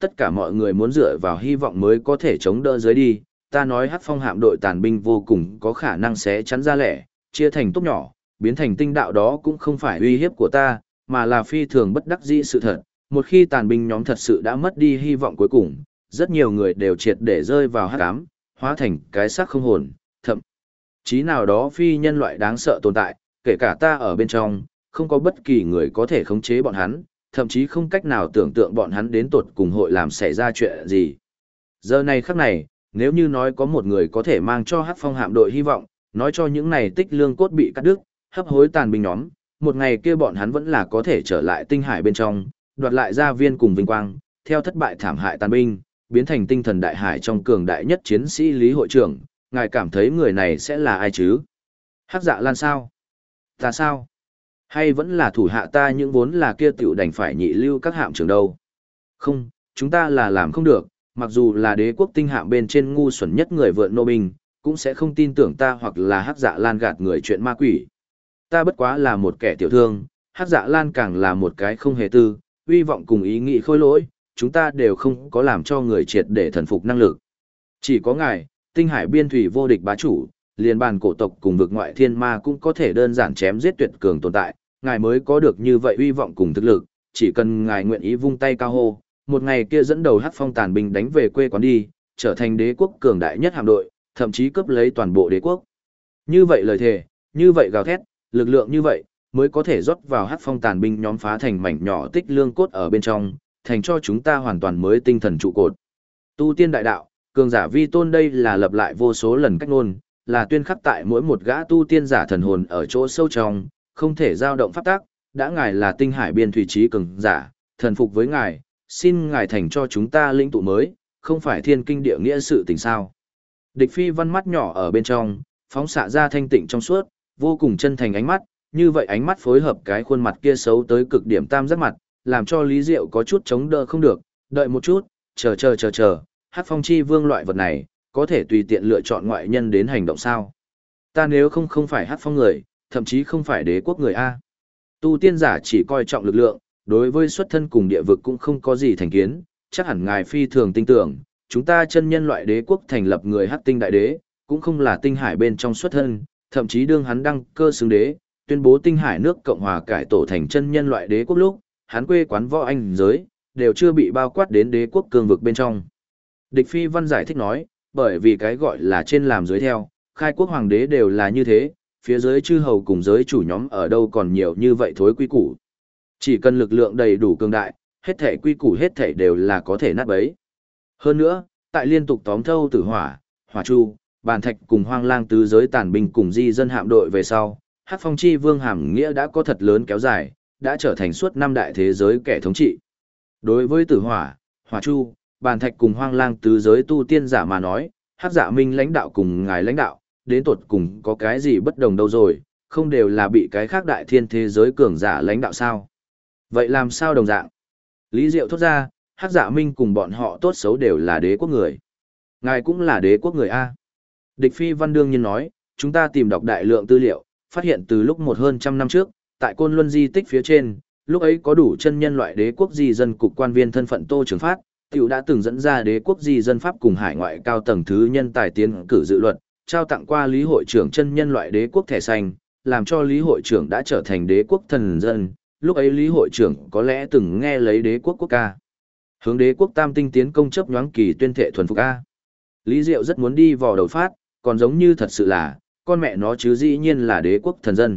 tất cả mọi người muốn dựa vào hy vọng mới có thể chống đỡ dưới đi. Ta nói Hắc Phong hạm đội tàn binh vô cùng có khả năng sẽ chắn ra lẻ, chia thành tốp nhỏ, biến thành tinh đạo đó cũng không phải uy hiếp của ta, mà là phi thường bất đắc dĩ sự thật. Một khi tàn binh nhóm thật sự đã mất đi hy vọng cuối cùng, rất nhiều người đều triệt để rơi vào hắc ám, hóa thành cái xác không hồn, thậm chí nào đó phi nhân loại đáng sợ tồn tại, kể cả ta ở bên trong, không có bất kỳ người có thể khống chế bọn hắn, thậm chí không cách nào tưởng tượng bọn hắn đến tột cùng hội làm xảy ra chuyện gì. Giờ này khắc này, nếu như nói có một người có thể mang cho Hắc Phong hạm đội hy vọng, nói cho những này tích lương cốt bị cắt đứt, hấp hối tàn binh nhóm, một ngày kia bọn hắn vẫn là có thể trở lại tinh hải bên trong, đoạt lại gia viên cùng vinh quang, theo thất bại thảm hại tàn binh, biến thành tinh thần đại hải trong cường đại nhất chiến sĩ Lý hội trưởng, ngài cảm thấy người này sẽ là ai chứ? Hắc Dạ Lan sao? Ta sao? Hay vẫn là thủ hạ ta những vốn là kia tiểu đành phải nhị lưu các hạm trưởng đâu? Không, chúng ta là làm không được, mặc dù là đế quốc tinh hạm bên trên ngu xuẩn nhất người vượn nô binh, cũng sẽ không tin tưởng ta hoặc là Hắc Dạ Lan gạt người chuyện ma quỷ. Ta bất quá là một kẻ tiểu thương, Hắc Dạ Lan càng là một cái không hề tư, uy vọng cùng ý nghĩ khôi lỗi, chúng ta đều không có làm cho người triệt để thần phục năng lực. Chỉ có ngài, tinh hải biên thủy vô địch bá chủ, liên bàn cổ tộc cùng vực ngoại thiên ma cũng có thể đơn giản chém giết tuyệt cường tồn tại, ngài mới có được như vậy uy vọng cùng thực lực, chỉ cần ngài nguyện ý vung tay cao hô, một ngày kia dẫn đầu Hắc Phong tàn binh đánh về quê quán đi, trở thành đế quốc cường đại nhất hạm đội, thậm chí cướp lấy toàn bộ đế quốc. Như vậy lời thề, như vậy gào thét, lực lượng như vậy, mới có thể rót vào Hắc Phong tàn binh nhóm phá thành mảnh nhỏ tích lương cốt ở bên trong, thành cho chúng ta hoàn toàn mới tinh thần trụ cột. Tu tiên đại đạo, cường giả vi tôn đây là lặp lại vô số lần cách ngôn, là tuyên khắc tại mỗi một gã tu tiên giả thần hồn ở chỗ sâu trong, không thể dao động pháp tác, đã ngài là tinh hải biên thủy trí cường giả, thần phục với ngài, xin ngài thành cho chúng ta lĩnh tụ mới, không phải thiên kinh địa nghĩa sự tình sao. Địch Phi Văn mắt nhỏ ở bên trong, phóng xạ ra thanh tịnh trong suốt, vô cùng chân thành ánh mắt, như vậy ánh mắt phối hợp cái khuôn mặt kia xấu tới cực điểm tam giác mặt, làm cho Lý Diệu có chút chống đỡ không được, đợi một chút, chờ, Hắc Phong chi vương loại vật này, có thể tùy tiện lựa chọn ngoại nhân đến hành động sao? Ta nếu không phải Hắc Phong người, thậm chí không phải đế quốc người A. Tu tiên giả chỉ coi trọng lực lượng, đối với xuất thân cùng địa vực cũng không có gì thành kiến, chắc hẳn ngài phi thường tin tưởng, chúng ta chân nhân loại đế quốc thành lập người Hắc Tinh đại đế, cũng không là tinh hải bên trong xuất thân, thậm chí đương hắn đăng cơ xứng đế, tuyên bố tinh hải nước Cộng hòa cải tổ thành chân nhân loại đế quốc lúc, hắn quê quán võ anh giới, đều chưa bị bao quát đến đế quốc cương vực bên trong. Địch Phi Văn giải thích nói, bởi vì cái gọi là trên làm dưới theo, khai quốc hoàng đế đều là như thế, phía dưới chư hầu cùng giới chủ nhóm ở đâu còn nhiều như vậy thối quy củ. Chỉ cần lực lượng đầy đủ cường đại, hết thể quy củ hết thể đều là có thể nát bấy. Hơn nữa, tại liên tục tóm thâu tử hỏa, hỏa chu, bàn thạch cùng hoang lang tứ giới tàn binh cùng di dân hạm đội về sau, Hắc Phong chi vương hàm nghĩa đã có thật lớn kéo dài, đã trở thành suốt năm đại thế giới kẻ thống trị. Đối với tử hỏa, hỏa chu, bàn thạch cùng hoang lang tứ giới tu tiên giả mà nói, Hắc Dạ Minh lãnh đạo cùng ngài lãnh đạo, đến tột cùng có cái gì bất đồng đâu rồi, không đều là bị cái khác đại thiên thế giới cường giả lãnh đạo sao? Vậy làm sao đồng dạng? Lý Diệu thốt ra, Hắc Dạ Minh cùng bọn họ tốt xấu đều là đế quốc người. Ngài cũng là đế quốc người A. Địch Phi Văn đương nhiên nói, chúng ta tìm đọc đại lượng tư liệu, phát hiện từ lúc hơn trăm năm trước, tại Côn Luân di tích phía trên, lúc ấy có đủ chân nhân loại đế quốc di dân cục quan viên thân phận Tô Trường Phát, tiểu đã từng dẫn ra đế quốc di dân pháp cùng hải ngoại cao tầng thứ nhân tài tiến cử dự luật, trao tặng qua Lý hội trưởng chân nhân loại đế quốc thẻ xanh, làm cho Lý hội trưởng đã trở thành đế quốc thần dân. Lúc ấy Lý hội trưởng có lẽ từng nghe lấy đế quốc quốc ca. Hướng đế quốc tam tinh tiến công chấp nhoáng kỳ tuyên thệ thuần phục A. Lý Diệu rất muốn đi vào đầu phát, còn giống như thật sự là, con mẹ nó chứ dĩ nhiên là đế quốc thần dân.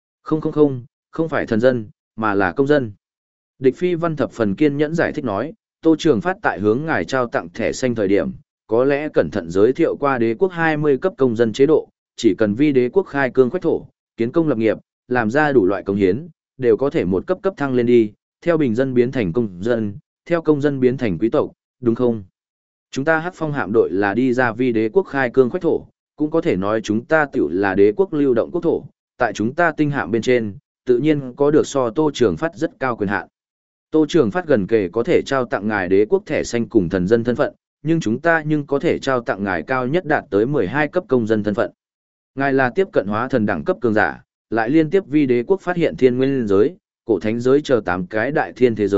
Không phải thần dân, mà là công dân. Địch Phi Văn thập phần kiên nhẫn giải thích nói, Tô Trường Phát tại hướng ngài trao tặng thẻ xanh thời điểm, có lẽ cẩn thận giới thiệu qua đế quốc 20 cấp công dân chế độ, chỉ cần vi đế quốc khai cương khoách thổ, kiến công lập nghiệp, làm ra đủ loại công hiến, đều có thể một cấp cấp thăng lên đi, theo bình dân biến thành công dân, theo công dân biến thành quý tộc, đúng không? Chúng ta Hắc Phong hạm đội là đi ra vi đế quốc khai cương khoách thổ, cũng có thể nói chúng ta tiểu là đế quốc lưu động quốc thổ, tại chúng ta tinh hạm bên trên, tự nhiên có được so Tô Trường Phát rất cao quyền hạn. Tô Trường Phát gần kề có thể trao tặng ngài đế quốc thẻ xanh cùng thần dân thân phận, nhưng chúng ta có thể trao tặng ngài cao nhất đạt tới 12 cấp công dân thân phận. Ngài là tiếp cận hóa thần đẳng cấp cường giả, lại liên tiếp vi đế quốc phát hiện thiên nguyên giới, cổ thánh giới chờ 8 cái đại thiên thế giới,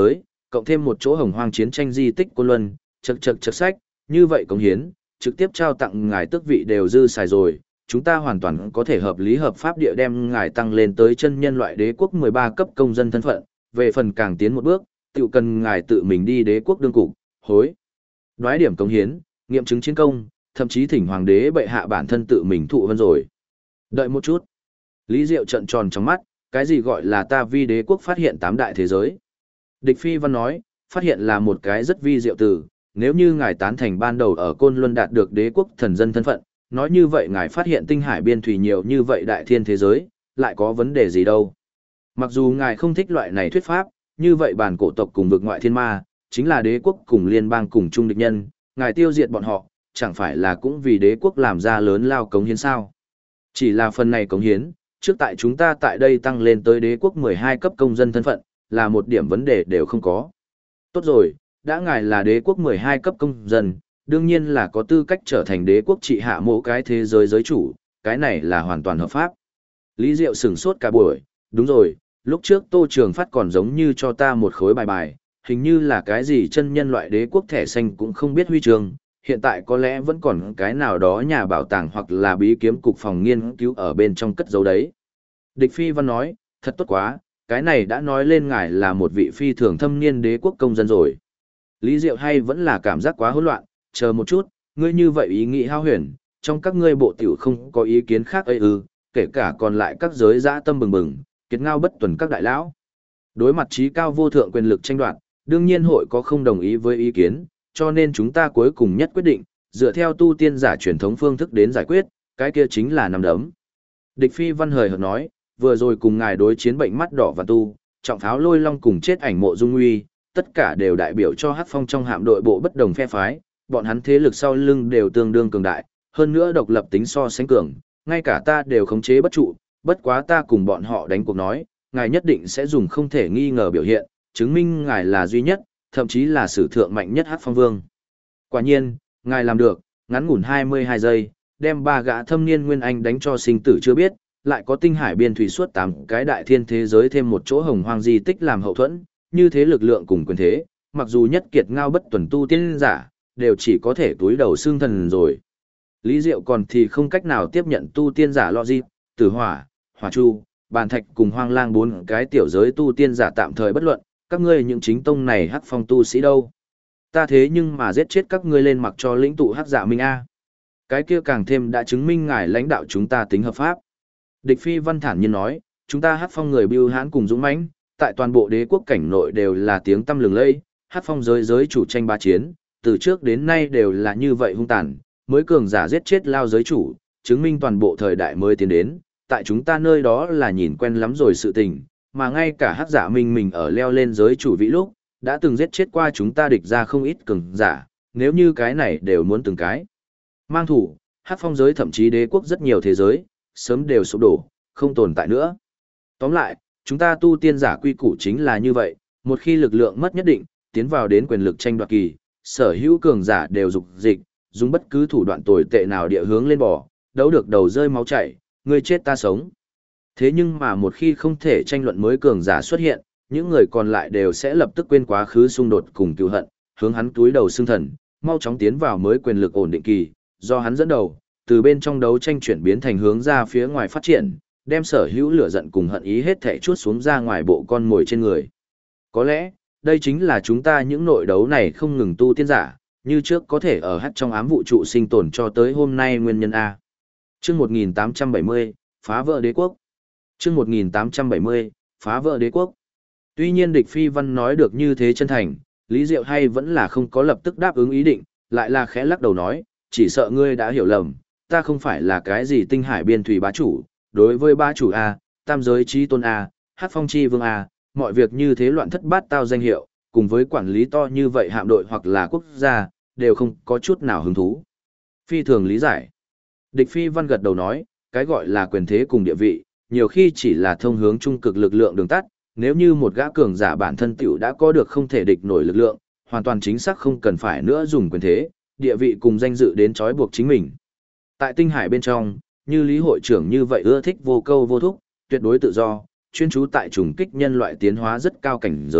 cộng thêm một chỗ hồng hoang chiến tranh di tích Côn Luân, chật sách, như vậy cống hiến, trực tiếp trao tặng ngài tước vị đều dư xài rồi, chúng ta hoàn toàn có thể hợp lý hợp pháp địa đem ngài tăng lên tới chân nhân loại đế quốc 13 cấp công dân thân phận, về phần càng tiến một bước, tự cần ngài tự mình đi đế quốc đương cục, hối. Đoái điểm cống hiến, nghiệm chứng chiến công, thậm chí thỉnh hoàng đế bệ hạ bản thân tự mình thụ vân rồi. Đợi một chút. Lý Diệu trợn tròn trong mắt, cái gì gọi là ta vi đế quốc phát hiện 8 đại thế giới? Địch Phi Văn nói, phát hiện là một cái rất vi diệu từ, nếu như ngài tán thành ban đầu ở Côn Luân đạt được đế quốc thần dân thân phận, nói như vậy ngài phát hiện tinh hải biên thủy nhiều như vậy đại thiên thế giới, lại có vấn đề gì đâu. Mặc dù ngài không thích loại này thuyết pháp, như vậy bản cổ tộc cùng vực ngoại thiên ma, chính là đế quốc cùng liên bang cùng chung địch nhân, ngài tiêu diệt bọn họ, chẳng phải là cũng vì đế quốc làm ra lớn lao cống hiến sao. Chỉ là phần này cống hiến, trước tại chúng ta tại đây tăng lên tới đế quốc 12 cấp công dân thân phận, là một điểm vấn đề đều không có. Tốt rồi, đã ngài là đế quốc 12 cấp công dân, đương nhiên là có tư cách trở thành đế quốc trị hạ mỗi cái thế giới giới chủ, cái này là hoàn toàn hợp pháp. Lý Diệu sửng sốt cả buổi, đúng rồi, lúc trước Tô Trường Phát còn giống như cho ta một khối bài, hình như là cái gì chân nhân loại đế quốc thẻ xanh cũng không biết huy chương, hiện tại có lẽ vẫn còn cái nào đó nhà bảo tàng hoặc là bí kiếm cục phòng nghiên cứu ở bên trong cất giấu đấy. Địch Phi Văn nói, thật tốt quá, cái này đã nói lên ngài là một vị phi thường thâm niên đế quốc công dân rồi. Lý Diệu hay vẫn là cảm giác quá hỗn loạn, chờ một chút, ngươi như vậy ý nghĩ hao huyền, trong các ngươi bộ tiểu không có ý kiến khác ấy ư, kể cả còn lại các giới dã tâm bừng bừng, kiệt ngao bất tuần các đại lão. Đối mặt trí cao vô thượng quyền lực tranh đoạt, đương nhiên hội có không đồng ý với ý kiến, cho nên chúng ta cuối cùng nhất quyết định, dựa theo tu tiên giả truyền thống phương thức đến giải quyết, cái kia chính là nắm đấm. Địch Phi Văn hời hợt nói, vừa rồi cùng ngài đối chiến bệnh mắt đỏ và tu, trọng pháo lôi long cùng chết ảnh mộ dung uy, tất cả đều đại biểu cho Hắc Phong trong hạm đội bộ bất đồng phe phái, bọn hắn thế lực sau lưng đều tương đương cường đại, hơn nữa độc lập tính so sánh cường, ngay cả ta đều khống chế bất trụ, bất quá ta cùng bọn họ đánh cuộc nói, ngài nhất định sẽ dùng không thể nghi ngờ biểu hiện, chứng minh ngài là duy nhất, thậm chí là sử thượng mạnh nhất Hắc Phong Vương. Quả nhiên, ngài làm được, ngắn ngủn 22 giây, đem 3 gã thâm niên nguyên anh đánh cho sinh tử chưa biết, lại có tinh hải biên thủy suốt 8 cái đại thiên thế giới thêm một chỗ hồng hoang di tích làm hậu thuẫn, như thế lực lượng cùng quyền thế, mặc dù nhất kiệt ngao bất tuần tu tiên giả, đều chỉ có thể túi đầu xương thần rồi. Lý Diệu còn thì không cách nào tiếp nhận tu tiên giả logic, tử hỏa, hỏa chu, bàn thạch cùng hoang lang 4 cái tiểu giới tu tiên giả tạm thời bất luận, các ngươi những chính tông này Hắc Phong tu sĩ đâu. Ta thế nhưng mà giết chết các ngươi lên mặc cho lĩnh tụ Hắc Dạ Minh A. Cái kia càng thêm đã chứng minh ngài lãnh đạo chúng ta tính hợp pháp. Địch Phi Văn thản nhiên nói, chúng ta Hắc Phong người bưu hãn cùng dũng mãnh, tại toàn bộ đế quốc cảnh nội đều là tiếng tăm lừng lẫy, Hắc Phong giới chủ tranh bá chiến, từ trước đến nay đều là như vậy hung tàn, mới cường giả giết chết lao giới chủ, chứng minh toàn bộ thời đại mới tiến đến, tại chúng ta nơi đó là nhìn quen lắm rồi sự tình, mà ngay cả Hắc Dạ Minh mình ở leo lên giới chủ vị lúc, đã từng giết chết qua chúng ta địch ra không ít cường giả, nếu như cái này đều muốn từng cái mang thủ, Hắc Phong giới thậm chí đế quốc rất nhiều thế giới, sớm đều sụp đổ, không tồn tại nữa. Tóm lại, chúng ta tu tiên giả quy củ chính là như vậy, một khi lực lượng mất nhất định, tiến vào đến quyền lực tranh đoạt kỳ, sở hữu cường giả đều dục dịch, dùng bất cứ thủ đoạn tồi tệ nào địa hướng lên bò, đấu được đầu rơi máu chảy, ngươi chết ta sống. Thế nhưng mà một khi không thể tranh luận mới cường giả xuất hiện, những người còn lại đều sẽ lập tức quên quá khứ xung đột cùng cựu hận, hướng hắn túi đầu xương thần, mau chóng tiến vào mới quyền lực ổn định kỳ, do hắn dẫn đầu, từ bên trong đấu tranh chuyển biến thành hướng ra phía ngoài phát triển, đem sở hữu lửa giận cùng hận ý hết thảy chuốt xuống ra ngoài bộ con mồi trên người. Có lẽ, đây chính là chúng ta những nội đấu này không ngừng tu tiên giả, như trước có thể ở hắt trong ám vũ trụ sinh tồn cho tới hôm nay nguyên nhân A. Chương 1870, phá vỡ đế quốc. Chương 1870, phá vỡ đế quốc. Tuy nhiên địch Phi Văn nói được như thế chân thành, Lý Diệu hay vẫn là không có lập tức đáp ứng ý định, lại là khẽ lắc đầu nói, chỉ sợ ngươi đã hiểu lầm, ta không phải là cái gì tinh hải biên thủy bá chủ, đối với bá chủ A, tam giới chi tôn A, Hắc Phong chi vương A, mọi việc như thế loạn thất bát tao danh hiệu, cùng với quản lý to như vậy hạm đội hoặc là quốc gia, đều không có chút nào hứng thú. Phi thường lý giải. Địch Phi Văn gật đầu nói, cái gọi là quyền thế cùng địa vị, nhiều khi chỉ là thông hướng trung cực lực lượng đường tắt, nếu như một gã cường giả bản thân tiểu đã có được không thể địch nổi lực lượng, hoàn toàn chính xác không cần phải nữa dùng quyền thế, địa vị cùng danh dự đến trói buộc chính mình. Tại tinh hải bên trong, như Lý hội trưởng như vậy ưa thích vô câu vô thúc, tuyệt đối tự do, chuyên chú tại trùng kích nhân loại tiến hóa rất cao cảnh giới,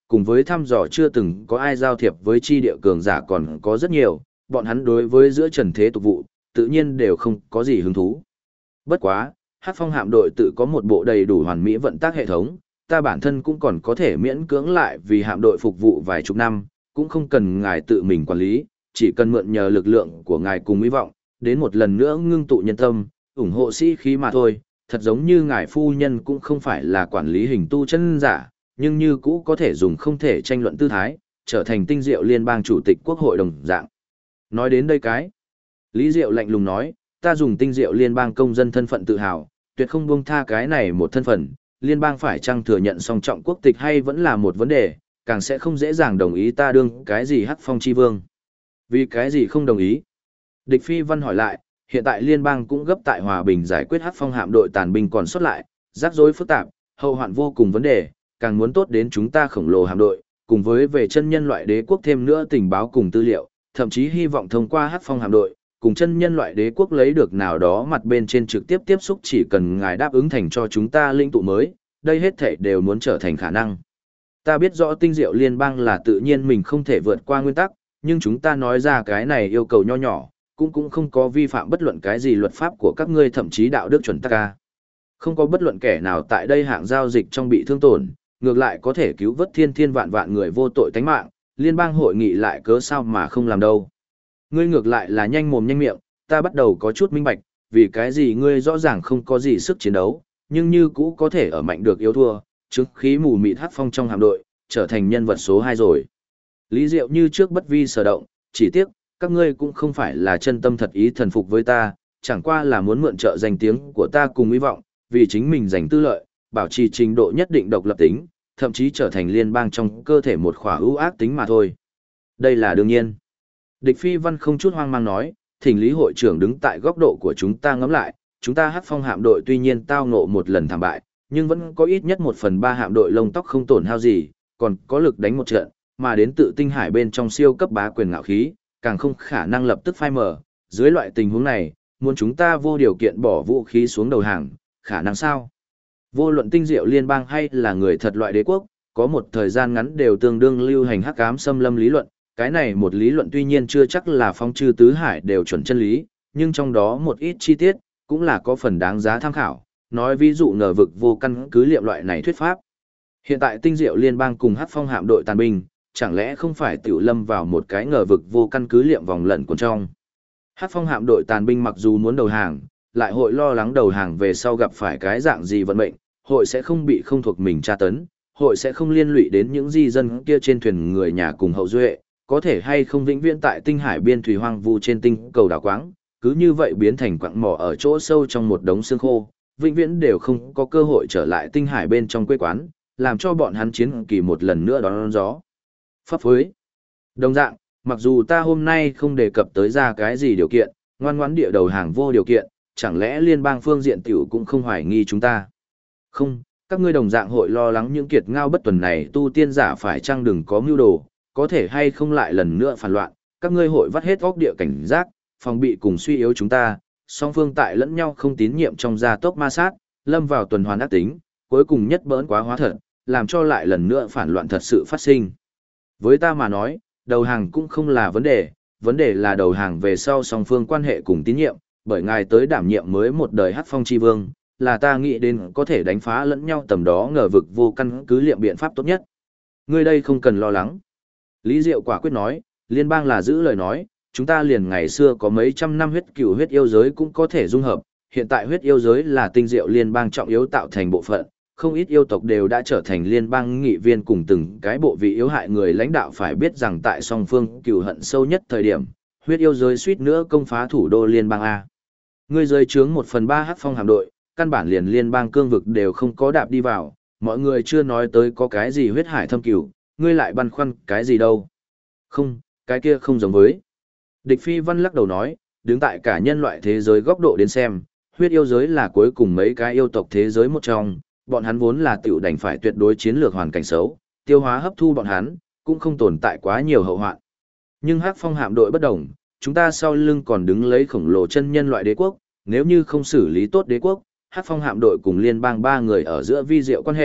cùng với thăm dò chưa từng có ai giao thiệp với chi địa cường giả còn có rất nhiều, bọn hắn đối với giữa trần thế tục vụ, tự nhiên đều không có gì hứng thú. Bất quá, Hắc Phong hạm đội tự có một bộ đầy đủ hoàn mỹ vận tác hệ thống, ta bản thân cũng còn có thể miễn cưỡng lại vì hạm đội phục vụ vài chục năm, cũng không cần ngài tự mình quản lý, chỉ cần mượn nhờ lực lượng của ngài cùng hy vọng, đến một lần nữa ngưng tụ nhân tâm, ủng hộ sĩ khí mà thôi. Thật giống như ngài phu nhân cũng không phải là quản lý hình tu chân giả, nhưng như cũ có thể dùng không thể tranh luận tư thái, trở thành tinh diệu liên bang chủ tịch quốc hội đồng dạng. Nói đến đây cái, Lý Diệu lạnh lùng nói, ta dùng tinh diệu liên bang công dân thân phận tự hào, tuyệt không buông tha cái này một thân phận, liên bang phải chăng thừa nhận song trọng quốc tịch hay vẫn là một vấn đề, càng sẽ không dễ dàng đồng ý ta đương cái gì Hắc Phong chi vương. Vì cái gì không đồng ý? Địch Phi Văn hỏi lại, hiện tại liên bang cũng gấp tại hòa bình giải quyết Hắc Phong hạm đội tàn binh còn sót lại, rắc rối phức tạp, hậu hoạn vô cùng vấn đề, càng muốn tốt đến chúng ta khổng lồ hạm đội, cùng với về chân nhân loại đế quốc thêm nữa tình báo cùng tư liệu, thậm chí hy vọng thông qua Hắc Phong hạm đội, cùng chân nhân loại đế quốc lấy được nào đó mặt bên trên trực tiếp tiếp xúc, chỉ cần ngài đáp ứng thành cho chúng ta linh tụ mới, đây hết thảy đều muốn trở thành khả năng. Ta biết rõ tinh diệu liên bang là tự nhiên mình không thể vượt qua nguyên tắc, nhưng chúng ta nói ra cái này yêu cầu nho nhỏ, cũng không có vi phạm bất luận cái gì luật pháp của các ngươi, thậm chí đạo đức chuẩn tắc ca. Không có bất luận kẻ nào tại đây hạng giao dịch trong bị thương tổn, ngược lại có thể cứu vớt thiên thiên vạn vạn người vô tội tánh mạng, liên bang hội nghị lại cớ sao mà không làm đâu. Ngươi ngược lại là nhanh mồm nhanh miệng, ta bắt đầu có chút minh bạch, vì cái gì ngươi rõ ràng không có gì sức chiến đấu, nhưng như cũ có thể ở mạnh được yếu thua, trước khí mù mịt Hắc Phong trong hạm đội, trở thành nhân vật số 2 rồi. Lý Diệu như trước bất vi sở động, chỉ tiếc, các ngươi cũng không phải là chân tâm thật ý thần phục với ta, chẳng qua là muốn mượn trợ danh tiếng của ta cùng hy vọng, vì chính mình giành tư lợi, bảo trì trình độ nhất định độc lập tính, thậm chí trở thành liên bang trong cơ thể một khỏa ưu ác tính mà thôi. Đây là đương nhiên. Địch Phi Văn không chút hoang mang nói, thỉnh Lý hội trưởng đứng tại góc độ của chúng ta ngẫm lại, chúng ta Hắc Phong hạm đội tuy nhiên tao ngộ một lần thảm bại, nhưng vẫn có ít nhất 1/3 hạm đội lông tóc không tổn hao gì, còn có lực đánh một trận, mà đến tự tinh hải bên trong siêu cấp bá quyền ngạo khí, càng không khả năng lập tức phai mờ. Dưới loại tình huống này, muốn chúng ta vô điều kiện bỏ vũ khí xuống đầu hàng, khả năng sao? Vô luận tinh diệu liên bang hay là người thật loại đế quốc, có một thời gian ngắn đều tương đương lưu hành hắc ám xâm lâm lý luận. Cái này một lý luận tuy nhiên chưa chắc là phong chư tứ hải đều chuẩn chân lý, nhưng trong đó một ít chi tiết, cũng là có phần đáng giá tham khảo. Nói ví dụ ngờ vực vô căn cứ liệm loại này thuyết pháp. Hiện tại tinh diệu liên bang cùng Hắc Phong hạm đội tàn binh, chẳng lẽ không phải tiểu lâm vào một cái ngờ vực vô căn cứ liệm vòng lẩn quẩn trong. Hắc Phong hạm đội tàn binh mặc dù muốn đầu hàng, lại hội lo lắng đầu hàng về sau gặp phải cái dạng gì vận mệnh, hội sẽ không bị không thuộc mình tra tấn, hội sẽ không liên lụy đến những di dân kia trên thuyền người nhà cùng hậu duệ, có thể hay không vĩnh viễn tại tinh hải biên thủy hoang vu trên tinh cầu đảo quáng, cứ như vậy biến thành quặng mỏ ở chỗ sâu trong một đống xương khô, vĩnh viễn đều không có cơ hội trở lại tinh hải bên trong quê quán, làm cho bọn hắn chiến kỳ một lần nữa đón gió. Pháp phối. Đồng dạng, mặc dù ta hôm nay không đề cập tới ra cái gì điều kiện, ngoan ngoãn địa đầu hàng vô điều kiện, chẳng lẽ liên bang phương diện tiểu cũng không hoài nghi chúng ta? Không, các ngươi đồng dạng hội lo lắng những kiệt ngao bất tuần này tu tiên giả phải chăng đừng có mưu đồ, có thể hay không lại lần nữa phản loạn, các ngươi hội vắt hết óc địa cảnh giác, phòng bị cùng suy yếu chúng ta, song phương tại lẫn nhau không tín nhiệm trong gia tốc ma sát, lâm vào tuần hoàn ác tính, cuối cùng nhất bỡn quá hóa thật, làm cho lại lần nữa phản loạn thật sự phát sinh. Với ta mà nói, đầu hàng cũng không là vấn đề là đầu hàng về sau song phương quan hệ cùng tín nhiệm, bởi ngài tới đảm nhiệm mới một đời Hắc Phong chi vương, là ta nghĩ đến có thể đánh phá lẫn nhau tầm đó ngờ vực vô căn cứ liệm biện pháp tốt nhất. Ngươi đây không cần lo lắng. Lý Diệu quả quyết nói, liên bang là giữ lời nói, chúng ta liền ngày xưa có mấy trăm năm huyết cửu huyết yêu giới cũng có thể dung hợp, hiện tại huyết yêu giới là tinh diệu liên bang trọng yếu tạo thành bộ phận, không ít yêu tộc đều đã trở thành liên bang nghị viên cùng từng cái bộ vị yếu hại người lãnh đạo phải biết rằng tại song phương cừu hận sâu nhất thời điểm, huyết yêu giới suýt nữa công phá thủ đô liên bang A. Ngươi giới trướng 1/3 Hắc Phong hạm đội, căn bản liền liên bang cương vực đều không có đạp đi vào, mọi người chưa nói tới có cái gì huyết hải thâm cửu, ngươi lại băn khoăn cái gì đâu. Không, cái kia không giống với. Địch Phi Văn lắc đầu nói, đứng tại cả nhân loại thế giới góc độ đến xem, huyết yêu giới là cuối cùng mấy cái yêu tộc thế giới một trong, bọn hắn vốn là tiểu đành phải tuyệt đối chiến lược hoàn cảnh xấu, tiêu hóa hấp thu bọn hắn, cũng không tồn tại quá nhiều hậu hoạn. Nhưng Hắc Phong hạm đội bất đồng, chúng ta sau lưng còn đứng lấy khổng lồ chân nhân loại đế quốc, nếu như không xử lý tốt đế quốc, Hắc Phong hạm đội cùng liên bang ba người ở giữa vi diệu quan hệ,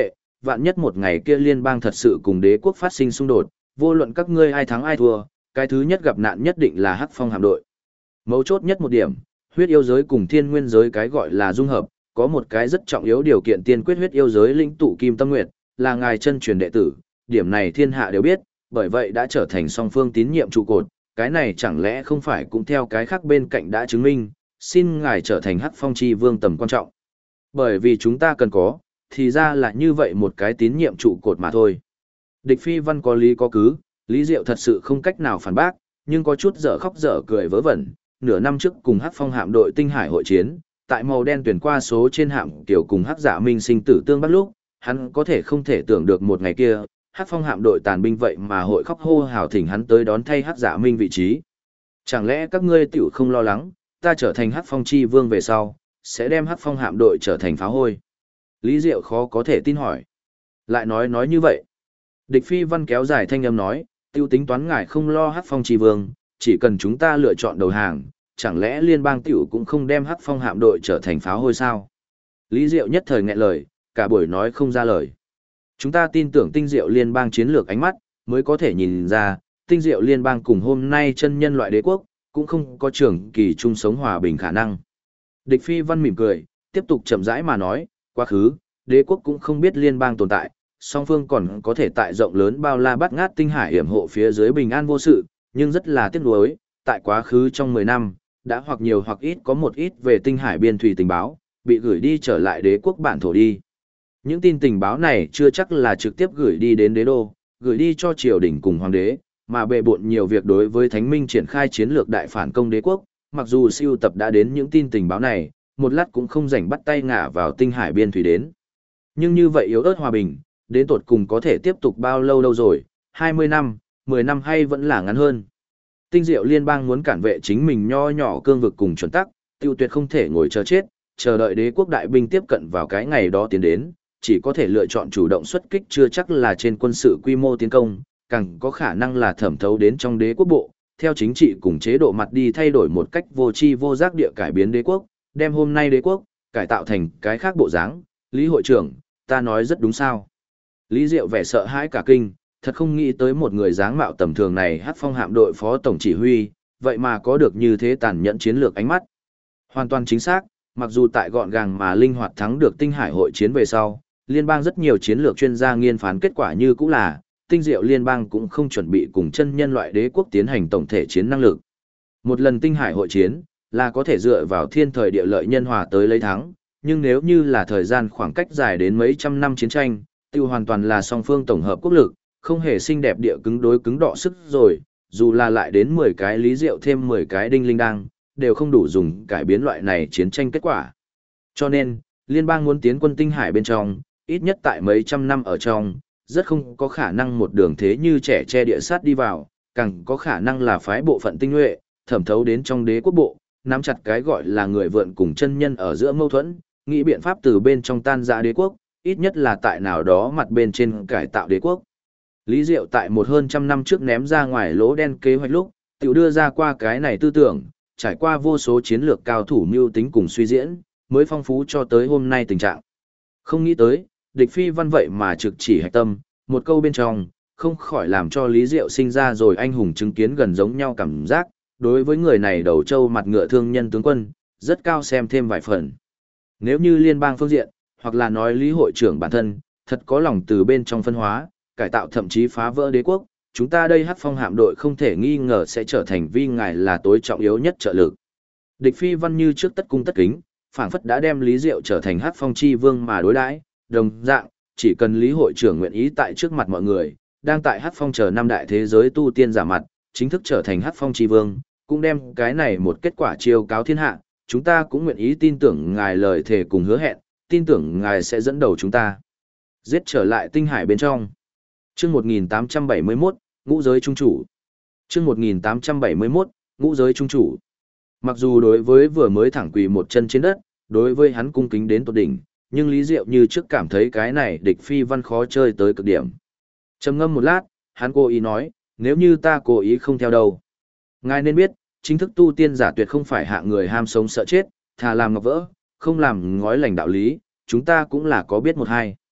vạn nhất một ngày kia liên bang thật sự cùng đế quốc phát sinh xung đột, vô luận các ngươi ai thắng ai thua, cái thứ nhất gặp nạn nhất định là Hắc Phong hạm đội. Mấu chốt nhất một điểm, huyết yêu giới cùng thiên nguyên giới cái gọi là dung hợp, có một cái rất trọng yếu điều kiện tiên quyết huyết yêu giới lĩnh tụ Kim Tâm Nguyệt, là ngài chân truyền đệ tử, điểm này thiên hạ đều biết, bởi vậy đã trở thành song phương tín nhiệm trụ cột, cái này chẳng lẽ không phải cũng theo cái khác bên cạnh đã chứng minh, xin ngài trở thành Hắc Phong chi vương tầm quan trọng. Bởi vì chúng ta cần có, thì ra là như vậy một cái tín nhiệm trụ cột mà thôi. Địch Phi Văn có lý có cứ, Lý Diệu thật sự không cách nào phản bác, nhưng có chút dở khóc dở cười vớ vẩn, nửa năm trước cùng Hắc Phong hạm đội tinh hải hội chiến, tại màu đen tuyển qua số trên hạm tiểu cùng Hắc Dạ Minh sinh tử tương bắt lúc, hắn có thể không thể tưởng được một ngày kia, Hắc Phong hạm đội tàn binh vậy mà hội khóc hô hào thỉnh hắn tới đón thay Hắc Dạ Minh vị trí. Chẳng lẽ các ngươi tiểu không lo lắng, ta trở thành Hắc Phong chi vương về sau, sẽ đem Hắc Phong hạm đội trở thành phá hôi? Lý Diệu khó có thể tin hỏi. Lại nói như vậy. Địch Phi Văn kéo dài thanh âm nói, tiêu tính toán ngài không lo Hắc Phong chi vương, chỉ cần chúng ta lựa chọn đầu hàng, chẳng lẽ liên bang tiểu cũng không đem Hắc Phong hạm đội trở thành phá hôi sao? Lý Diệu nhất thời nghẹn lời, cả buổi nói không ra lời. Chúng ta tin tưởng tinh diệu liên bang chiến lược ánh mắt, mới có thể nhìn ra, tinh diệu liên bang cùng hôm nay chân nhân loại đế quốc, cũng không có trưởng kỳ chung sống hòa bình khả năng. Địch Phi Văn mỉm cười, tiếp tục chậm rãi mà nói, quá khứ, đế quốc cũng không biết liên bang tồn tại, song phương còn có thể tại rộng lớn bao la bắt ngát tinh hải hiểm hộ phía dưới bình an vô sự, nhưng rất là tiếc nuối, tại quá khứ trong 10 năm, đã hoặc nhiều hoặc ít có một ít về tinh hải biên thủy tình báo, bị gửi đi trở lại đế quốc bản thổ đi. Những tin tình báo này chưa chắc là trực tiếp gửi đi đến đế đô, gửi đi cho triều đình cùng hoàng đế, mà bệ bộn nhiều việc đối với Thánh Minh triển khai chiến lược đại phản công đế quốc, mặc dù siêu tập đã đến những tin tình báo này, một lát cũng không rảnh bắt tay ngả vào tinh hải biên thủy đến. Nhưng như vậy yếu ớt hòa bình, đến tột cùng có thể tiếp tục bao lâu rồi, 20 năm, 10 năm hay vẫn là ngắn hơn. Tinh diệu liên bang muốn cản vệ chính mình nho nhỏ cương vực cùng chuẩn tắc, tiêu tuyệt không thể ngồi chờ chết, chờ đợi đế quốc đại binh tiếp cận vào cái ngày đó tiến đến, chỉ có thể lựa chọn chủ động xuất kích chưa chắc là trên quân sự quy mô tiến công, càng có khả năng là thẩm thấu đến trong đế quốc bộ, theo chính trị cùng chế độ mặt đi thay đổi một cách vô tri vô giác địa cải biến đế quốc, đem hôm nay đế quốc, cải tạo thành cái khác bộ dáng. Lý hội trưởng, ta nói rất đúng sao? Lý Diệu vẻ sợ hãi cả kinh, thật không nghĩ tới một người dáng mạo tầm thường này Hắc Phong hạm đội phó tổng chỉ huy, vậy mà có được như thế tàn nhẫn chiến lược ánh mắt. Hoàn toàn chính xác, mặc dù tại gọn gàng mà linh hoạt thắng được tinh hải hội chiến về sau, liên bang rất nhiều chiến lược chuyên gia nghiên phán kết quả như cũng là, tinh diệu liên bang cũng không chuẩn bị cùng chân nhân loại đế quốc tiến hành tổng thể chiến năng lực. Một lần tinh hải hội chiến, là có thể dựa vào thiên thời địa lợi nhân hòa tới lấy thắng, nhưng nếu như là thời gian khoảng cách dài đến mấy trăm năm chiến tranh, tiêu hoàn toàn là song phương tổng hợp quốc lực, không hề xinh đẹp địa cứng đối cứng đọ sức rồi, dù là lại đến 10 cái Lý Diệu thêm 10 cái đinh linh đăng, đều không đủ dùng cải biến loại này chiến tranh kết quả. Cho nên, liên bang muốn tiến quân tinh hải bên trong, ít nhất tại mấy trăm năm ở trong, rất không có khả năng một đường thế như trẻ che địa sát đi vào, càng có khả năng là phái bộ phận tinh nhuệ, thẩm thấu đến trong đế quốc bộ, nắm chặt cái gọi là người vượn cùng chân nhân ở giữa mâu thuẫn, nghĩ biện pháp từ bên trong tan rã đế quốc, ít nhất là tại nào đó mặt bên trên cải tạo đế quốc. Lý Diệu tại một hơn trăm năm trước ném ra ngoài lỗ đen kế hoạch lúc, tiểu đưa ra qua cái này tư tưởng, trải qua vô số chiến lược cao thủ mưu tính cùng suy diễn, mới phong phú cho tới hôm nay tình trạng. Không nghĩ tới, địch Phi Văn vậy mà trực chỉ hạch tâm, một câu bên trong, không khỏi làm cho Lý Diệu sinh ra rồi anh hùng chứng kiến gần giống nhau cảm giác, đối với người này đầu trâu mặt ngựa thương nhân tướng quân, rất cao xem thêm vài phần. Nếu như liên bang phương diện, hoặc là nói Lý hội trưởng bản thân, thật có lòng từ bên trong phân hóa, cải tạo thậm chí phá vỡ đế quốc, chúng ta đây Hắc Phong hạm đội không thể nghi ngờ sẽ trở thành vi ngài là tối trọng yếu nhất trợ lực. Địch Phi Văn như trước tất cung tất kính, phảng phất đã đem Lý Diệu trở thành Hắc Phong chi vương mà đối đãi, đồng dạng, chỉ cần Lý hội trưởng nguyện ý tại trước mặt mọi người, đang tại Hắc Phong chờ năm đại thế giới tu tiên giả mặt, chính thức trở thành Hắc Phong chi vương, cũng đem cái này một kết quả chiêu cáo thiên hạ, chúng ta cũng nguyện ý tin tưởng ngài lời thề cùng hứa hẹn, tin tưởng ngài sẽ dẫn đầu chúng ta giết trở lại tinh hải bên trong. Chương 1871, ngũ giới trung chủ. Chương 1871, ngũ giới trung chủ. Mặc dù đối với vừa mới thẳng quỳ một chân trên đất, đối với hắn cung kính đến tột đỉnh, nhưng Lý Diệu như trước cảm thấy cái này địch Phi Văn khó chơi tới cực điểm. Trầm ngâm một lát, hắn cố ý nói, nếu như ta cố ý không theo đâu. Ngài nên biết, chính thức tu tiên giả tuyệt không phải hạ người ham sống sợ chết, thà làm ngọc vỡ, không làm ngói lành đạo lý, chúng ta cũng là có biết một hai.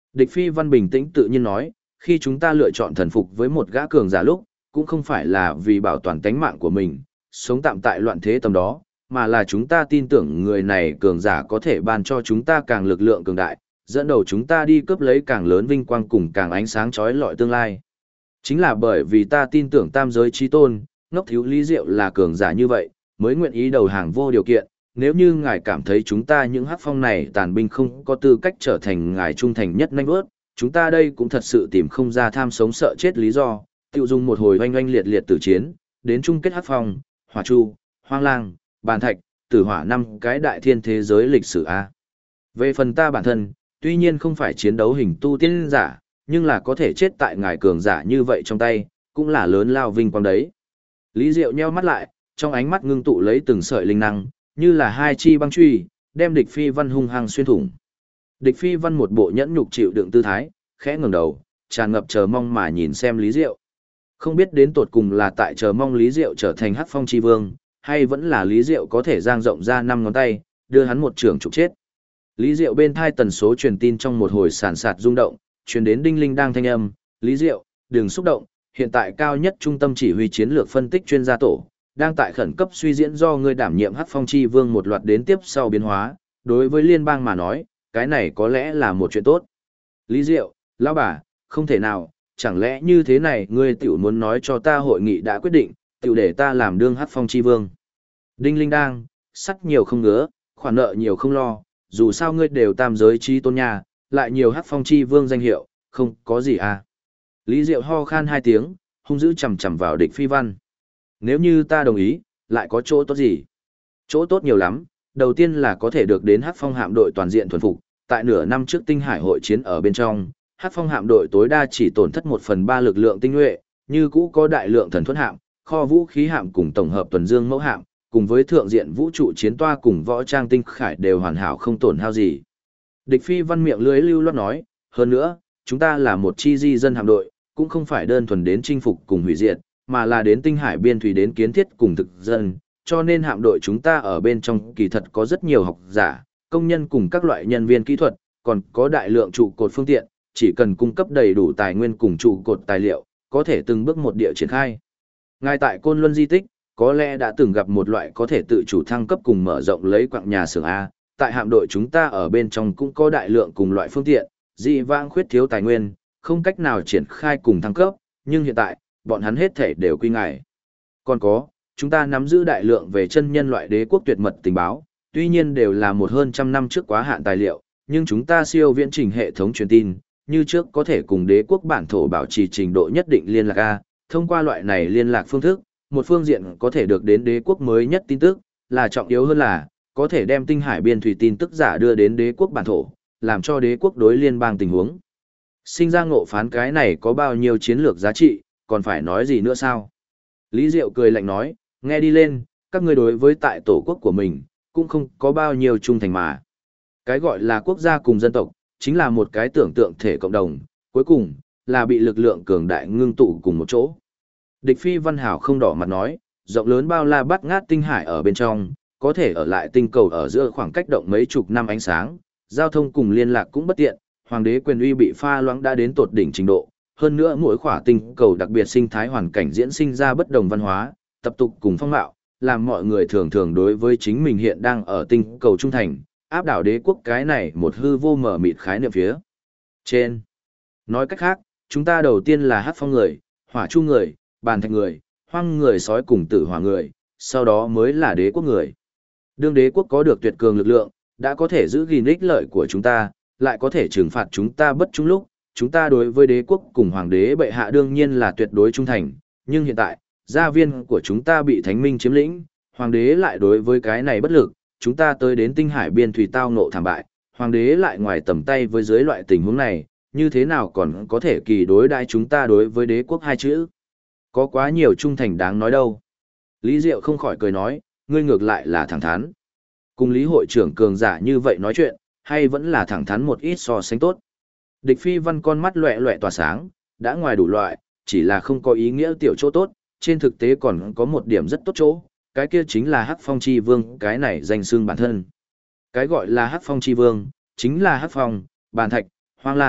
Địch Phi Văn bình tĩnh tự nhiên nói, khi chúng ta lựa chọn thần phục với một gã cường giả lúc, cũng không phải là vì bảo toàn tánh mạng của mình, sống tạm tại loạn thế tầm đó, mà là chúng ta tin tưởng người này cường giả có thể ban cho chúng ta càng lực lượng cường đại, dẫn đầu chúng ta đi cướp lấy càng lớn vinh quang cùng càng ánh sáng chói lọi tương lai. Chính là bởi vì ta tin tưởng tam giới chí tôn, ngốc thiếu Lý Diệu là cường giả như vậy, mới nguyện ý đầu hàng vô điều kiện. Nếu như ngài cảm thấy chúng ta những hắc phong này tàn binh không có tư cách trở thành ngài trung thành nhất nanh vớt, chúng ta đây cũng thật sự tìm không ra tham sống sợ chết lý do, tiêu dùng một hồi oanh oanh liệt liệt tử chiến, đến chung kết hắc phong, hỏa chu, hoang lang, bàn thạch, tử hỏa năm cái đại thiên thế giới lịch sử A. Về phần ta bản thân, tuy nhiên không phải chiến đấu hình tu tiên giả, nhưng là có thể chết tại ngài cường giả như vậy trong tay, cũng là lớn lao vinh quang đấy. Lý Diệu nheo mắt lại, trong ánh mắt ngưng tụ lấy từng sợi linh năng, như là hai chi băng truy, đem Địch Phi Văn hung hăng xuyên thủng. Địch Phi Văn một bộ nhẫn nhục chịu đựng tư thái, khẽ ngẩng đầu, tràn ngập chờ mong mà nhìn xem Lý Diệu. Không biết đến tột cùng là tại chờ mong Lý Diệu trở thành Hắc Phong chi vương, hay vẫn là Lý Diệu có thể dang rộng ra 5 ngón tay, đưa hắn một trường trục chết. Lý Diệu bên thai tần số truyền tin trong một hồi sàn sạt rung động, truyền đến đinh linh đang thanh âm, Lý Diệu, đừng xúc động, hiện tại cao nhất trung tâm chỉ huy chiến lược phân tích chuyên gia tổ, đang tại khẩn cấp suy diễn do ngươi đảm nhiệm Hắc Phong chi vương một loạt đến tiếp sau biến hóa, đối với liên bang mà nói, cái này có lẽ là một chuyện tốt. Lý Diệu, lão bà, không thể nào, chẳng lẽ như thế này ngươi tiểu muốn nói cho ta hội nghị đã quyết định, tiểu để ta làm đương Hắc Phong chi vương. Đinh linh đang, sắt nhiều không ngứa, khoản nợ nhiều không lo, dù sao ngươi đều tam giới chi tôn nhà, lại nhiều Hắc Phong chi vương danh hiệu, không có gì à. Lý Diệu ho khan 2 tiếng, hung dữ chầm chầm vào Địch Phi Văn. Nếu như ta đồng ý, lại có chỗ tốt gì? Chỗ tốt nhiều lắm, đầu tiên là có thể được đến Hắc Phong hạm đội toàn diện thuần phục, tại nửa năm trước tinh hải hội chiến ở bên trong, Hắc Phong hạm đội tối đa chỉ tổn thất 1/3 lực lượng tinh nhuệ, như cũ có đại lượng thần thuẫn hạm, kho vũ khí hạm cùng tổng hợp tuần dương mẫu hạm, cùng với thượng diện vũ trụ chiến toa cùng võ trang tinh khải đều hoàn hảo không tổn hao gì. Địch Phi Văn miệng lưới lưu loát nói, hơn nữa, chúng ta là một chi di dân hạm đội, cũng không phải đơn thuần đến chinh phục cùng hủy diệt, mà là đến tinh hải biên thủy đến kiến thiết cùng thực dân, cho nên hạm đội chúng ta ở bên trong kỳ thật có rất nhiều học giả, công nhân cùng các loại nhân viên kỹ thuật, còn có đại lượng trụ cột phương tiện, chỉ cần cung cấp đầy đủ tài nguyên cùng trụ cột tài liệu, có thể từng bước một địa triển khai. Ngay tại Côn Luân di tích, có lẽ đã từng gặp một loại có thể tự chủ thăng cấp cùng mở rộng lấy quặng nhà xưởng A, tại hạm đội chúng ta ở bên trong cũng có đại lượng cùng loại phương tiện, dị vãng khuyết thiếu tài nguyên, không cách nào triển khai cùng thăng cấp, nhưng hiện tại, bọn hắn hết thể đều quy ngại. Còn có, chúng ta nắm giữ đại lượng về chân nhân loại đế quốc tuyệt mật tình báo, tuy nhiên đều là một hơn trăm năm trước quá hạn tài liệu, nhưng chúng ta siêu viễn trình hệ thống truyền tin, như trước có thể cùng đế quốc bản thổ bảo trì trình độ nhất định liên lạc A, thông qua loại này liên lạc phương thức, một phương diện có thể được đến đế quốc mới nhất tin tức, là trọng yếu hơn là, có thể đem tinh hải biên thủy tin tức giả đưa đến đế quốc bản thổ, làm cho đế quốc đối liên bang tình huống. Sinh ra ngộ phán cái này có bao nhiêu chiến lược giá trị, còn phải nói gì nữa sao? Lý Diệu cười lạnh nói, nghe đi lên, các ngươi đối với tại tổ quốc của mình, cũng không có bao nhiêu trung thành mà. Cái gọi là quốc gia cùng dân tộc, chính là một cái tưởng tượng thể cộng đồng, cuối cùng, là bị lực lượng cường đại ngưng tụ cùng một chỗ. Địch Phi Văn Hảo không đỏ mặt nói, rộng lớn bao la bắt ngát tinh hải ở bên trong, có thể ở lại tinh cầu ở giữa khoảng cách động mấy chục năm ánh sáng, giao thông cùng liên lạc cũng bất tiện, hoàng đế quyền uy bị pha loãng đã đến tột đỉnh trình độ, hơn nữa mỗi khỏa tinh cầu đặc biệt sinh thái hoàn cảnh diễn sinh ra bất đồng văn hóa, tập tục cùng phong mạo, làm mọi người thường thường đối với chính mình hiện đang ở tinh cầu trung thành, áp đảo đế quốc cái này một hư vô mở mịt khái niệm phía trên. Nói cách khác, chúng ta đầu tiên là Hắc Phong người, Hỏa Chu người, Bàn Thạch người, Hoang người sói cùng Tử Hỏa người, sau đó mới là đế quốc người. Đương đế quốc có được tuyệt cường lực lượng, đã có thể giữ gìn ích lợi của chúng ta, lại có thể trừng phạt chúng ta bất trung lúc, chúng ta đối với đế quốc cùng hoàng đế bệ hạ đương nhiên là tuyệt đối trung thành, nhưng hiện tại, gia viên của chúng ta bị thánh minh chiếm lĩnh, hoàng đế lại đối với cái này bất lực, chúng ta tới đến tinh hải biên thủy tao ngộ thảm bại, hoàng đế lại ngoài tầm tay với dưới loại tình huống này, như thế nào còn có thể kỳ đối đãi chúng ta đối với đế quốc hai chữ. Có quá nhiều trung thành đáng nói đâu. Lý Diệu không khỏi cười nói, ngươi ngược lại là thẳng thắn. Cùng Lý hội trưởng cường giả như vậy nói chuyện, hay vẫn là thẳng thắn một ít so sánh tốt. Địch Phi Văn con mắt loẹ loẹ tỏa sáng, đã ngoài đủ loại, chỉ là không có ý nghĩa tiểu chỗ tốt, trên thực tế còn có một điểm rất tốt chỗ, cái kia chính là Hắc Phong Chi Vương, cái này danh xưng bản thân. Cái gọi là Hắc Phong Chi Vương, chính là Hắc Phong, Bàn Thạch, Hoang Lang,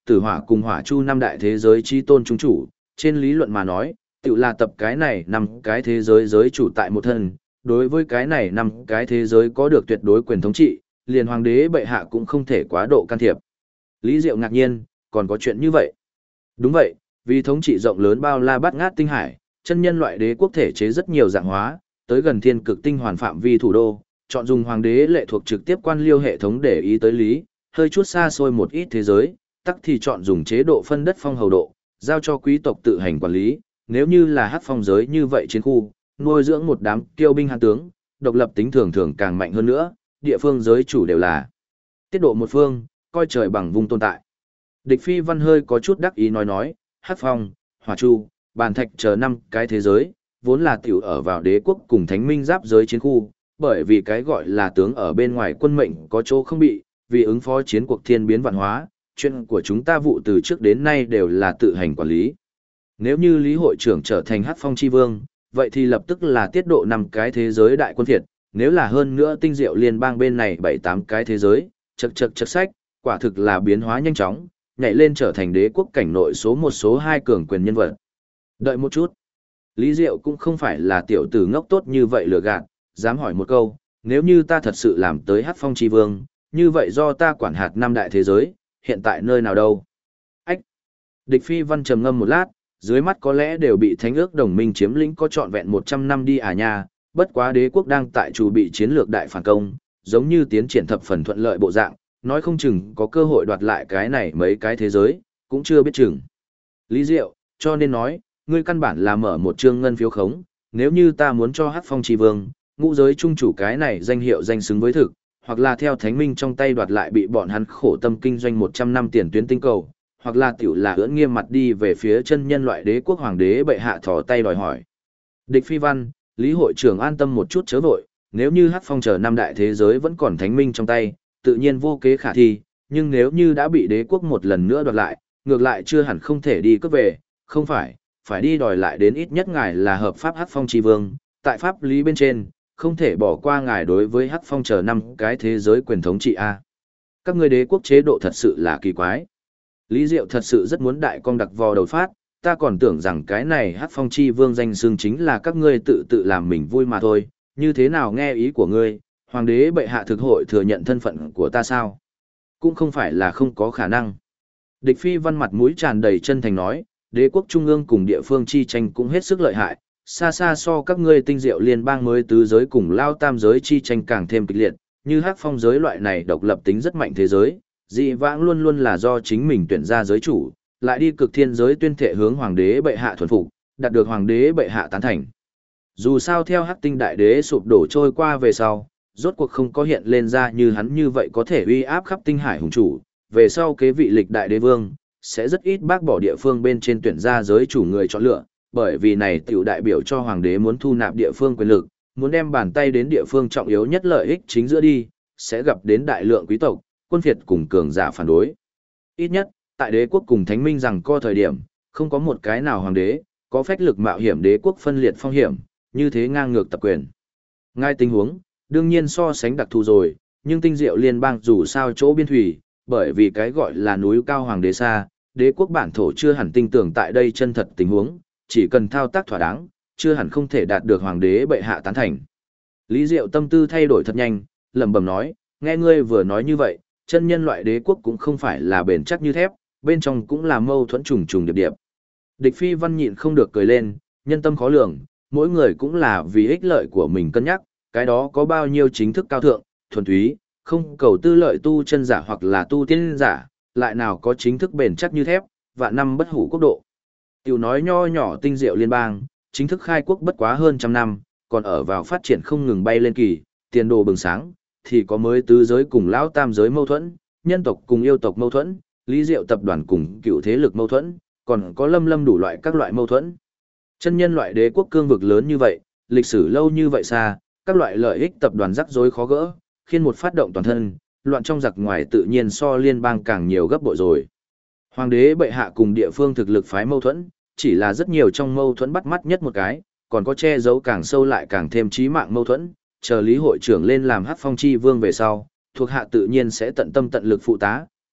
Tử Hỏa cùng Hỏa Chu năm đại thế giới chi tôn chúng chủ, trên lý luận mà nói, tự là tập cái này năm cái thế giới giới chủ tại một thân, đối với cái này năm cái thế giới có được tuyệt đối quyền thống trị, liền hoàng đế bệ hạ cũng không thể quá độ can thiệp. Lý Diệu ngạc nhiên, còn có chuyện như vậy? Đúng vậy, vì thống trị rộng lớn bao la bát ngát tinh hải, chân nhân loại đế quốc thể chế rất nhiều dạng hóa, tới gần thiên cực tinh hoàn phạm vi thủ đô, chọn dùng hoàng đế lệ thuộc trực tiếp quan liêu hệ thống để ý tới lý, hơi chút xa xôi một ít thế giới, tắc thì chọn dùng chế độ phân đất phong hầu độ, giao cho quý tộc tự hành quản lý, nếu như là hắc phong giới như vậy chiến khu, nuôi dưỡng một đám kiêu binh hàn tướng, độc lập tính thường thường càng mạnh hơn nữa, địa phương giới chủ đều là tiết độ một phương, coi trời bằng vùng tồn tại. Địch Phi Văn hơi có chút đắc ý nói, hắc phong, hỏa chu, bàn thạch chờ năm cái thế giới, vốn là tiểu ở vào đế quốc cùng thánh minh giáp giới chiến khu, bởi vì cái gọi là tướng ở bên ngoài quân mệnh có chỗ không bị, vì ứng phó chiến cuộc thiên biến vạn hóa, chuyện của chúng ta vụ từ trước đến nay đều là tự hành quản lý. Nếu như Lý hội trưởng trở thành Hắc Phong chi vương, vậy thì lập tức là tiết độ năm cái thế giới đại quân thiệt, nếu là hơn nữa tinh diệu liên bang bên này 7-8 cái thế giới, chật sách, quả thực là biến hóa nhanh chóng, nhảy lên trở thành đế quốc cảnh nội số 1 số 2 cường quyền nhân vật. Đợi một chút. Lý Diệu cũng không phải là tiểu tử ngốc tốt như vậy lừa gạt, dám hỏi một câu, nếu như ta thật sự làm tới Hắc Phong chi vương, như vậy do ta quản hạt năm đại thế giới, hiện tại nơi nào đâu? Ách! Địch Phi Văn trầm ngâm một lát, dưới mắt có lẽ đều bị thánh ước đồng minh chiếm lĩnh có trọn vẹn 100 năm đi à nha, bất quá đế quốc đang tại chủ bị chiến lược đại phản công, giống như tiến triển thập phần thuận lợi bộ dạng, nói không chừng có cơ hội đoạt lại cái này mấy cái thế giới, cũng chưa biết chừng. Lý Diệu, cho nên nói, ngươi căn bản là mở một trương ngân phiếu khống, nếu như ta muốn cho Hắc Phong chi vương, ngũ giới trung chủ cái này danh hiệu danh xứng với thực, hoặc là theo thánh minh trong tay đoạt lại bị bọn hắn khổ tâm kinh doanh 100 năm tiền tuyến tinh cầu, hoặc là tiểu là ưỡn nghiêm mặt đi về phía chân nhân loại đế quốc hoàng đế bệ hạ thò tay đòi hỏi. Địch Phi Văn, Lý hội trưởng an tâm một chút chớ vội, nếu như Hắc Phong chờ năm đại thế giới vẫn còn thánh minh trong tay, tự nhiên vô kế khả thi, nhưng nếu như đã bị đế quốc một lần nữa đoạt lại, ngược lại chưa hẳn không thể đi cướp về, không phải đi đòi lại đến ít nhất ngài là hợp pháp Hắc Phong chi vương, tại pháp lý bên trên, không thể bỏ qua ngài đối với Hắc Phong chờ năm cái thế giới quyền thống trị a. Các ngươi đế quốc chế độ thật sự là kỳ quái. Lý Diệu thật sự rất muốn đại công đặc vò đầu phát, ta còn tưởng rằng cái này Hắc Phong chi vương danh xưng chính là các ngươi tự làm mình vui mà thôi, như thế nào nghe ý của ngươi, hoàng đế bệ hạ thực hội thừa nhận thân phận của ta sao? Cũng không phải là không có khả năng. Địch Phi Văn mặt mũi tràn đầy chân thành nói, đế quốc trung ương cùng địa phương chi tranh cũng hết sức lợi hại, xa xa so các ngươi tinh diệu liên bang mới tứ giới cùng lao tam giới chi tranh càng thêm kịch liệt, như Hắc Phong giới loại này độc lập tính rất mạnh thế giới, dị vãng luôn luôn là do chính mình tuyển ra giới chủ, lại đi cực thiên giới tuyên thệ hướng hoàng đế bệ hạ thuần phục, đạt được hoàng đế bệ hạ tán thành. Dù sao theo Hắc Tinh đại đế sụp đổ trôi qua về sau, rốt cuộc không có hiện lên ra như hắn như vậy có thể uy áp khắp tinh hải hùng chủ, về sau kế vị lịch đại đế vương, sẽ rất ít bác bỏ địa phương bên trên tuyển ra giới chủ người chọn lựa, bởi vì này tiểu đại biểu cho hoàng đế muốn thu nạp địa phương quyền lực, muốn đem bàn tay đến địa phương trọng yếu nhất lợi ích chính giữa đi, sẽ gặp đến đại lượng quý tộc, quân phiệt cùng cường giả phản đối. Ít nhất, tại đế quốc cùng thánh minh rằng co thời điểm, không có một cái nào hoàng đế, có phách lực mạo hiểm đế quốc phân liệt phong hiểm, như thế ngang ngược tập quyền. Ngay tình huống, đương nhiên so sánh đặc thù rồi, nhưng tinh diệu liên bang dù sao chỗ biên thủy, bởi vì cái gọi là núi cao hoàng đế xa, đế quốc bản thổ chưa hẳn tin tưởng tại đây chân thật tình huống, chỉ cần thao tác thỏa đáng, chưa hẳn không thể đạt được hoàng đế bệ hạ tán thành. Lý Diệu tâm tư thay đổi thật nhanh, lẩm bẩm nói, nghe ngươi vừa nói như vậy, chân nhân loại đế quốc cũng không phải là bền chắc như thép, bên trong cũng là mâu thuẫn trùng trùng điệp điệp. Địch Phi Văn nhịn không được cười lên, nhân tâm khó lường, mỗi người cũng là vì ích lợi của mình cân nhắc, cái đó có bao nhiêu chính thức cao thượng, thuần túy, không cầu tư lợi tu chân giả hoặc là tu tiên giả, lại nào có chính thức bền chắc như thép, vạn năm bất hủ quốc độ. Tiểu nói nho nhỏ tinh diệu liên bang, chính thức khai quốc bất quá hơn trăm năm, còn ở vào phát triển không ngừng bay lên kỳ, tiền đồ bừng sáng, thì có mới tứ giới cùng lão tam giới mâu thuẫn, nhân tộc cùng yêu tộc mâu thuẫn, Lý Diệu tập đoàn cùng cựu thế lực mâu thuẫn, còn có lâm đủ loại các loại mâu thuẫn. Chân nhân loại đế quốc cương vực lớn như vậy, lịch sử lâu như vậy xa, các loại lợi ích tập đoàn rắc rối khó gỡ, khiến một phát động toàn thân, loạn trong giặc ngoài tự nhiên so liên bang càng nhiều gấp bội rồi. Hoàng đế bệ hạ cùng địa phương thực lực phái mâu thuẫn, chỉ là rất nhiều trong mâu thuẫn bắt mắt nhất một cái, còn có che giấu càng sâu lại càng thêm chí mạng mâu thuẫn, chờ Lý hội trưởng lên làm Hắc Phong chi vương về sau, thuộc hạ tự nhiên sẽ tận tâm tận lực phụ tá,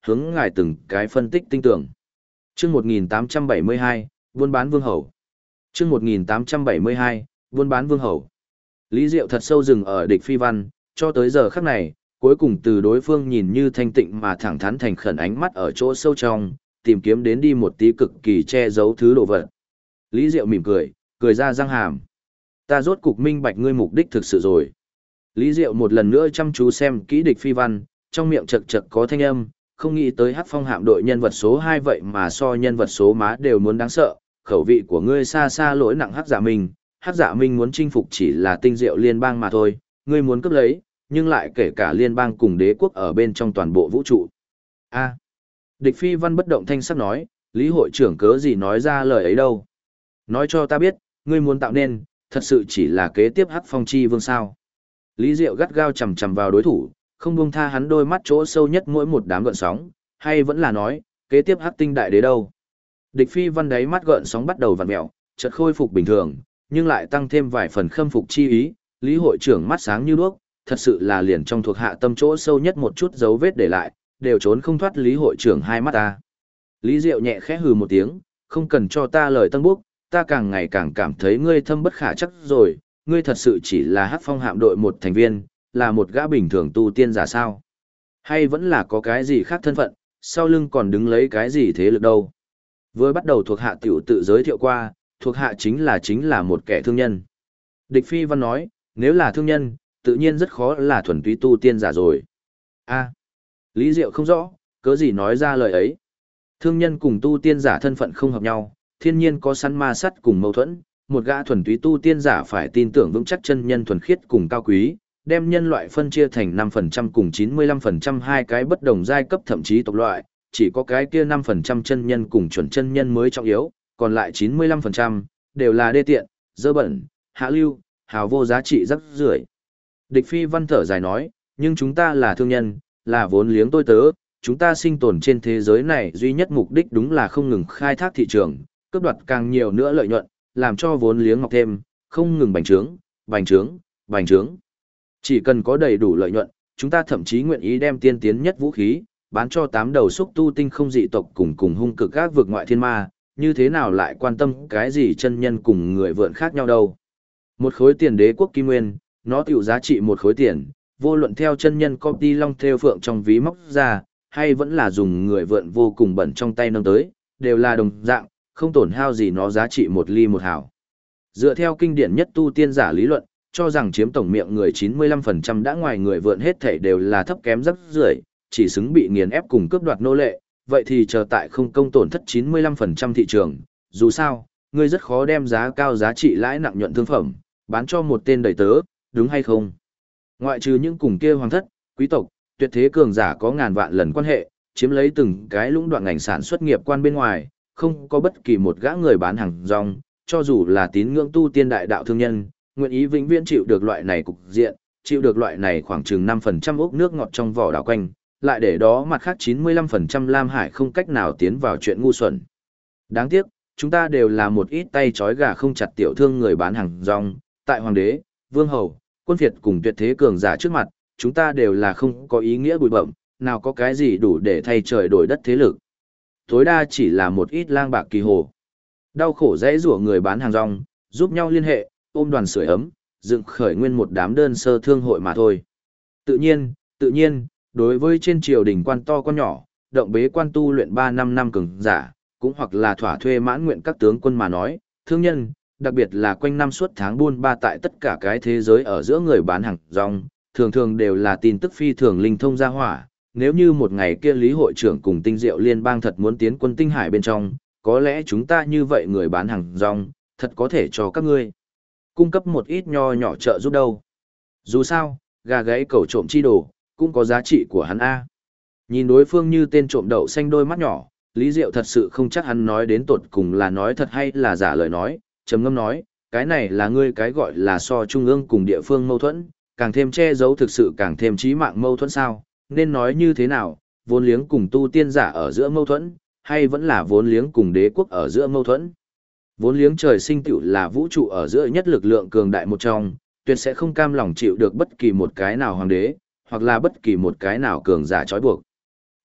hướng ngài từng cái phân tích tinh tưởng. Chương 1872, buôn bán vương hầu. Chương 1872, buôn bán vương hầu. Lý Diệu thật sâu rừng ở địch phi văn, cho tới giờ khắc này, cuối cùng từ đối phương nhìn như thanh tịnh mà thẳng thắn thành khẩn ánh mắt ở chỗ sâu trong, tìm kiếm đến đi một tí cực kỳ che giấu thứ đồ vật. Lý Diệu mỉm cười, cười ra răng hàm. Ta rốt cục minh bạch ngươi mục đích thực sự rồi. Lý Diệu một lần nữa chăm chú xem kỹ địch phi văn, trong miệng chật chật có thanh âm, không nghĩ tới Hắc Phong hạm đội nhân vật số 2 vậy mà so nhân vật số má đều muốn đáng sợ, khẩu vị của ngươi xa xa lỗi nặng Hắc Dạ Minh, Hắc Dạ Minh muốn chinh phục chỉ là tinh diệu liên bang mà thôi, ngươi muốn cướp lấy, nhưng lại kể cả liên bang cùng đế quốc ở bên trong toàn bộ vũ trụ. A. Địch phi văn bất động thanh sắc nói, Lý hội trưởng cớ gì nói ra lời ấy đâu. Nói cho ta biết, ngươi muốn tạo nên, thật sự chỉ là kế tiếp Hắc Phong chi vương sao. Lý Diệu gắt gao chầm chầm vào đối thủ, không buông tha hắn đôi mắt chỗ sâu nhất mỗi một đám gợn sóng, hay vẫn là nói, kế tiếp Hắc Tinh đại đế đâu. Địch phi văn đáy mắt gợn sóng bắt đầu vặn mèo, chợt khôi phục bình thường, nhưng lại tăng thêm vài phần khâm phục chi ý, Lý hội trưởng mắt sáng như đuốc, thật sự là liền trong thuộc hạ tâm chỗ sâu nhất một chút dấu vết để lại, đều trốn không thoát Lý hội trưởng hai mắt ta. Lý Diệu nhẹ khẽ hừ một tiếng, không cần cho ta lời tân bốc, ta càng ngày càng cảm thấy ngươi thâm bất khả chắc rồi, ngươi thật sự chỉ là Hắc Phong hạm đội một thành viên, là một gã bình thường tu tiên giả sao? Hay vẫn là có cái gì khác thân phận, sau lưng còn đứng lấy cái gì thế lực đâu? Vừa bắt đầu thuộc hạ tiểu tự giới thiệu qua, thuộc hạ chính là một kẻ thương nhân. Địch phi văn nói, nếu là thương nhân, tự nhiên rất khó là thuần túy tu tiên giả rồi. A. Lý Diệu không rõ, cớ gì nói ra lời ấy. Thương nhân cùng tu tiên giả thân phận không hợp nhau, thiên nhiên có săn ma sắt cùng mâu thuẫn, một gã thuần túy tu tiên giả phải tin tưởng vững chắc chân nhân thuần khiết cùng cao quý, đem nhân loại phân chia thành 5% cùng 95% hai cái bất đồng giai cấp thậm chí tộc loại, chỉ có cái kia 5% chân nhân cùng chuẩn chân nhân mới trọng yếu, còn lại 95% đều là đê tiện, dơ bẩn, hạ lưu, hào vô giá trị rắc rưởi. Địch phi văn thở dài nói, nhưng chúng ta là thương nhân, là vốn liếng tôi tớ, chúng ta sinh tồn trên thế giới này duy nhất mục đích đúng là không ngừng khai thác thị trường, cướp đoạt càng nhiều nữa lợi nhuận, làm cho vốn liếng mọc thêm, không ngừng bành trướng, bành trướng, bành trướng. Chỉ cần có đầy đủ lợi nhuận, chúng ta thậm chí nguyện ý đem tiên tiến nhất vũ khí, bán cho 8 đầu xúc tu tinh không dị tộc cùng hung cực các vực ngoại thiên ma, như thế nào lại quan tâm cái gì chân nhân cùng người vượn khác nhau đâu. Một khối tiền đế quốc kim nguyên, nó tiểu giá trị một khối tiền, vô luận theo chân nhân copy long theo phượng trong ví móc ra, hay vẫn là dùng người vượn vô cùng bẩn trong tay nâng tới, đều là đồng dạng, không tổn hao gì nó giá trị một ly một hào. Dựa theo kinh điển nhất tu tiên giả lý luận, cho rằng chiếm tổng miệng người 95% đã ngoài người vượn hết thảy đều là thấp kém rất rưởi, chỉ xứng bị nghiền ép cùng cướp đoạt nô lệ, vậy thì chờ tại không công tổn thất 95% thị trường, dù sao, ngươi rất khó đem giá cao giá trị lãi nặng nhuận thương phẩm, bán cho một tên đầy tớ, đúng hay không? Ngoại trừ những cùng kia hoàng thất, quý tộc, tuyệt thế cường giả có ngàn vạn lần quan hệ, chiếm lấy từng cái lũng đoạn ngành sản xuất nghiệp quan bên ngoài, không có bất kỳ một gã người bán hàng rong, cho dù là tín ngưỡng tu tiên đại đạo thương nhân, nguyện ý vĩnh viễn chịu được loại này cục diện, chịu được loại này khoảng chừng 5% ốc nước ngọt trong vỏ đảo quanh, lại để đó mặt khác 95% Lam Hải không cách nào tiến vào chuyện ngu xuẩn. Đáng tiếc, chúng ta đều là một ít tay trói gà không chặt tiểu thương người bán hàng rong, tại hoàng đế, vương hầu, quân phiệt cùng tuyệt thế cường giả trước mặt, chúng ta đều là không có ý nghĩa bụi bậm, nào có cái gì đủ để thay trời đổi đất thế lực. Tối đa chỉ là một ít lang bạc kỳ hồ. Đau khổ dễ rủa người bán hàng rong, giúp nhau liên hệ, ôm đoàn sưởi ấm, dựng khởi nguyên một đám đơn sơ thương hội mà thôi. Tự nhiên, đối với trên triều đình quan to quan nhỏ, động bế quan tu luyện 3-5 năm cường giả, cũng hoặc là thỏa thuê mãn nguyện các tướng quân mà nói, thương nhân, đặc biệt là quanh năm suốt tháng buôn ba tại tất cả cái thế giới ở giữa người bán hàng rong, thường thường đều là tin tức phi thường linh thông ra hỏa. Nếu như một ngày kia Lý hội trưởng cùng Tinh Diệu Liên bang thật muốn tiến quân Tinh Hải bên trong, có lẽ chúng ta như vậy người bán hàng rong, thật có thể cho các ngươi cung cấp một ít nho nhỏ trợ giúp đâu. Dù sao, gà gáy cẩu trộm chi đồ, cũng có giá trị của hắn A. Nhìn đối phương như tên trộm đậu xanh đôi mắt nhỏ, Lý Diệu thật sự không chắc hắn nói đến tột cùng là nói thật hay là giả lời nói, trầm ngâm nói, cái này là ngươi cái gọi là so trung ương cùng địa phương mâu thuẫn, càng thêm che giấu thực sự càng thêm chí mạng mâu thuẫn sao, nên nói như thế nào, vốn liếng cùng tu tiên giả ở giữa mâu thuẫn, hay vẫn là vốn liếng cùng đế quốc ở giữa mâu thuẫn. Vốn liếng trời sinh tựu là vũ trụ ở giữa nhất lực lượng cường đại một trong, tuyệt sẽ không cam lòng chịu được bất kỳ một cái nào hoàng đế, hoặc là bất kỳ một cái nào cường giả trói buộc.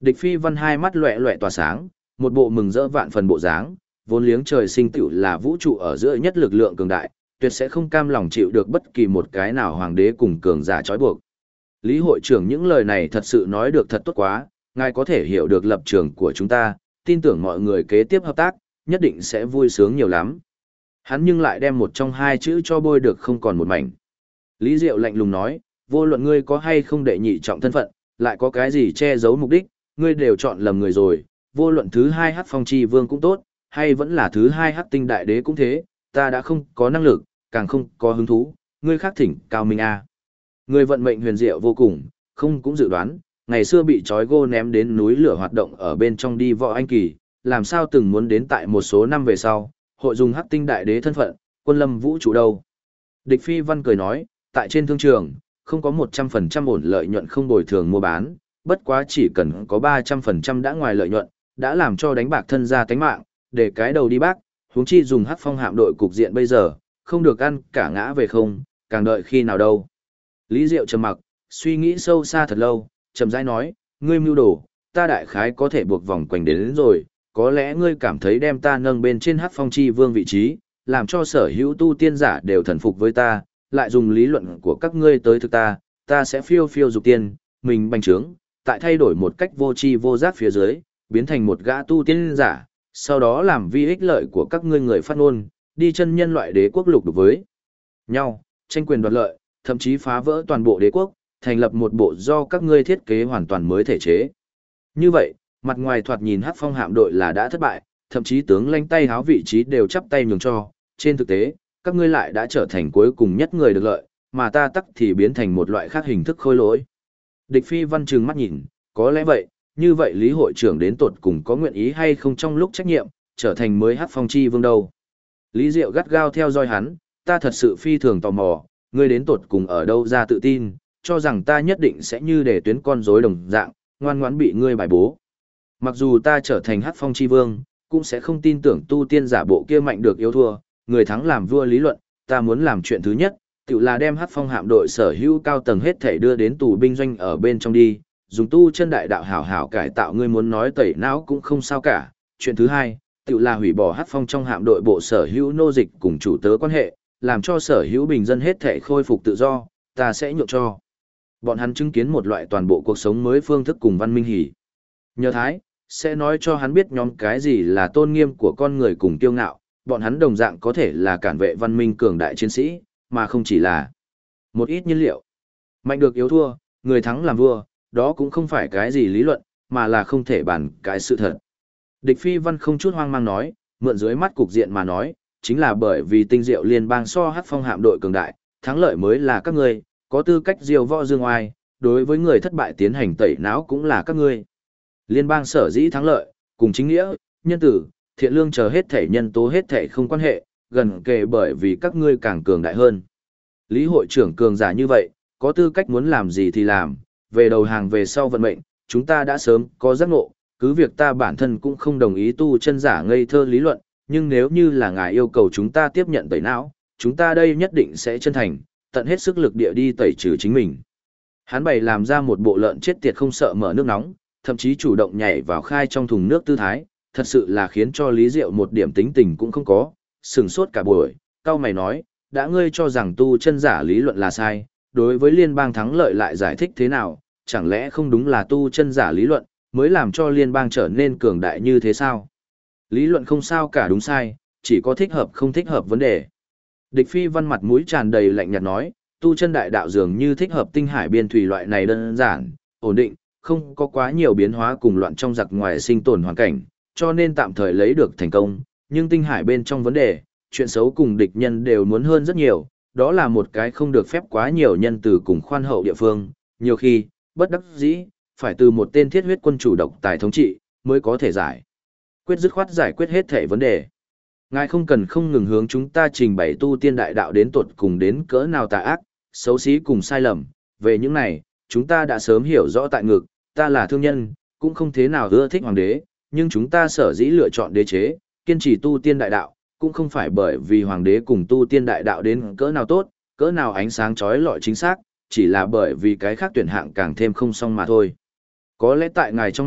Địch Phi Văn hai mắt loẹt loẹt tỏa sáng, một bộ mừng rỡ vạn phần bộ dáng, vốn liếng trời sinh tựu là vũ trụ ở giữa nhất lực lượng cường đại, tuyệt sẽ không cam lòng chịu được bất kỳ một cái nào hoàng đế cùng cường giả trói buộc. Lý hội trưởng những lời này thật sự nói được thật tốt quá, ngài có thể hiểu được lập trường của chúng ta, tin tưởng mọi người kế tiếp hợp tác, nhất định sẽ vui sướng nhiều lắm. Hắn nhưng lại đem một trong hai chữ cho bôi được không còn một mảnh. Lý Diệu lạnh lùng nói, vô luận ngươi có hay không đệ nhị trọng thân phận, lại có cái gì che giấu mục đích, ngươi đều chọn lầm người rồi, vô luận thứ hai Hắc Phong Chi Vương cũng tốt, hay vẫn là thứ hai Hắc Tinh Đại Đế cũng thế, ta đã không có năng lực, càng không có hứng thú, ngươi khác thỉnh Cao Minh A. Ngươi vận mệnh huyền diệu vô cùng, không cũng dự đoán, ngày xưa bị trói gô ném đến núi lửa hoạt động ở bên trong đi võ anh kỳ, làm sao từng muốn đến tại một số năm về sau, hội dùng Hắc Tinh Đại Đế thân phận, quân lâm vũ trụ đâu. Địch Phi Văn cười nói, tại trên thương trường, không có 100% ổn lợi nhuận không bồi thường mua bán, bất quá chỉ cần có 300% đã ngoài lợi nhuận, đã làm cho đánh bạc thân gia tánh mạng, để cái đầu đi bác, huống chi dùng Hắc Phong hạm đội cục diện bây giờ, không được ăn cả ngã về không, càng đợi khi nào đâu. Lý Diệu trầm mặc, suy nghĩ sâu xa thật lâu, chậm rãi nói, ngươi mưu đồ, ta đại khái có thể buộc vòng quanh đến rồi, có lẽ ngươi cảm thấy đem ta nâng bên trên Hắc Phong Chi Vương vị trí, làm cho sở hữu tu tiên giả đều thần phục với ta, lại dùng lý luận của các ngươi tới thực ta sẽ phiêu phiêu dục tiên, mình bành trướng, tại thay đổi một cách vô tri vô giác phía dưới, biến thành một gã tu tiên giả, sau đó làm vi ích lợi của các ngươi người phát ngôn, đi chân nhân loại đế quốc lục đục với nhau, tranh quyền đoạt lợi, thậm chí phá vỡ toàn bộ đế quốc, thành lập một bộ do các ngươi thiết kế hoàn toàn mới thể chế. Như vậy, mặt ngoài thoạt nhìn Hắc Phong hạm đội là đã thất bại, thậm chí tướng lãnh tay háo vị trí đều chắp tay nhường cho, trên thực tế, các ngươi lại đã trở thành cuối cùng nhất người được lợi, mà ta tắc thì biến thành một loại khác hình thức khôi lỗi. Địch Phi Văn trừng mắt nhìn, có lẽ vậy, như vậy Lý hội trưởng đến tột cùng có nguyện ý hay không trong lúc trách nhiệm, trở thành mới Hắc Phong Chi Vương đâu. Lý Diệu gắt gao theo dõi hắn, ta thật sự phi thường tò mò, ngươi đến tột cùng ở đâu ra tự tin, cho rằng ta nhất định sẽ như để tuyến con rối đồng dạng, ngoan ngoãn bị ngươi bài bố. Mặc dù ta trở thành Hắc Phong Chi Vương, cũng sẽ không tin tưởng tu tiên giả bộ kia mạnh được yếu thua, người thắng làm vua lý luận, ta muốn làm chuyện thứ nhất, tự là đem Hắc Phong hạm đội sở hữu cao tầng hết thể đưa đến tù binh doanh ở bên trong đi, dùng tu chân đại đạo hảo hảo cải tạo, ngươi muốn nói tẩy não cũng không sao cả. Chuyện thứ hai, tự là hủy bỏ Hắc Phong trong hạm đội bộ sở hữu nô dịch cùng chủ tớ quan hệ, làm cho sở hữu bình dân hết thể khôi phục tự do, ta sẽ nhượng cho bọn hắn chứng kiến một loại toàn bộ cuộc sống mới phương thức cùng văn minh hỉ. Nhờ Thái, sẽ nói cho hắn biết nhóm cái gì là tôn nghiêm của con người cùng kiêu ngạo, bọn hắn đồng dạng có thể là cản vệ văn minh cường đại chiến sĩ, mà không chỉ là một ít nhiên liệu. Mạnh được yếu thua, người thắng làm vua, đó cũng không phải cái gì lý luận, mà là không thể bàn cái sự thật. Địch Phi Văn không chút hoang mang nói, mượn dưới mắt cục diện mà nói, chính là bởi vì tinh diệu liên bang so Hắc Phong hạm đội cường đại, thắng lợi mới là các ngươi, có tư cách diều võ dương oai, đối với người thất bại tiến hành tẩy não cũng là các ngươi. Liên bang sở dĩ thắng lợi, cùng chính nghĩa, nhân tử, thiện lương chờ hết thể nhân tố hết thể không quan hệ, gần kề bởi vì các ngươi càng cường đại hơn. Lý hội trưởng cường giả như vậy, có tư cách muốn làm gì thì làm, về đầu hàng về sau vận mệnh, chúng ta đã sớm có giác ngộ, cứ việc ta bản thân cũng không đồng ý tu chân giả ngây thơ lý luận, nhưng nếu như là ngài yêu cầu chúng ta tiếp nhận tẩy não, chúng ta đây nhất định sẽ chân thành, tận hết sức lực địa đi tẩy trừ chính mình. Hắn bày làm ra một bộ lợn chết tiệt không sợ mở nước nóng, thậm chí chủ động nhảy vào khai trong thùng nước tư thái, thật sự là khiến cho Lý Diệu một điểm tính tình cũng không có, sừng sốt cả buổi, cao mày nói, đã ngươi cho rằng tu chân giả lý luận là sai, đối với liên bang thắng lợi lại giải thích thế nào, chẳng lẽ không đúng là tu chân giả lý luận, mới làm cho liên bang trở nên cường đại như thế sao? Lý luận không sao cả đúng sai, chỉ có thích hợp không thích hợp vấn đề. Địch Phi Văn mặt mũi tràn đầy lạnh nhạt nói, tu chân đại đạo dường như thích hợp tinh hải biên thủy loại này đơn giản, ổn định, không có quá nhiều biến hóa cùng loạn trong giặc ngoài sinh tồn hoàn cảnh, cho nên tạm thời lấy được thành công, nhưng tinh hải bên trong vấn đề, chuyện xấu cùng địch nhân đều muốn hơn rất nhiều, đó là một cái không được phép quá nhiều nhân từ cùng khoan hậu địa phương, nhiều khi, bất đắc dĩ, phải từ một tên thiết huyết quân chủ độc tài thống trị, mới có thể giải quyết dứt khoát giải quyết hết thể vấn đề. Ngài không cần không ngừng hướng chúng ta trình bày tu tiên đại đạo đến tột cùng đến cỡ nào tà ác, xấu xí cùng sai lầm, về những này, chúng ta đã sớm hiểu rõ tại ngực, ta là thương nhân, cũng không thế nào ưa thích hoàng đế, nhưng chúng ta sở dĩ lựa chọn đế chế, kiên trì tu tiên đại đạo, cũng không phải bởi vì hoàng đế cùng tu tiên đại đạo đến cỡ nào tốt, cỡ nào ánh sáng chói lọi chính xác, chỉ là bởi vì cái khác tuyển hạng càng thêm không xong mà thôi. Có lẽ tại ngài trong mắt,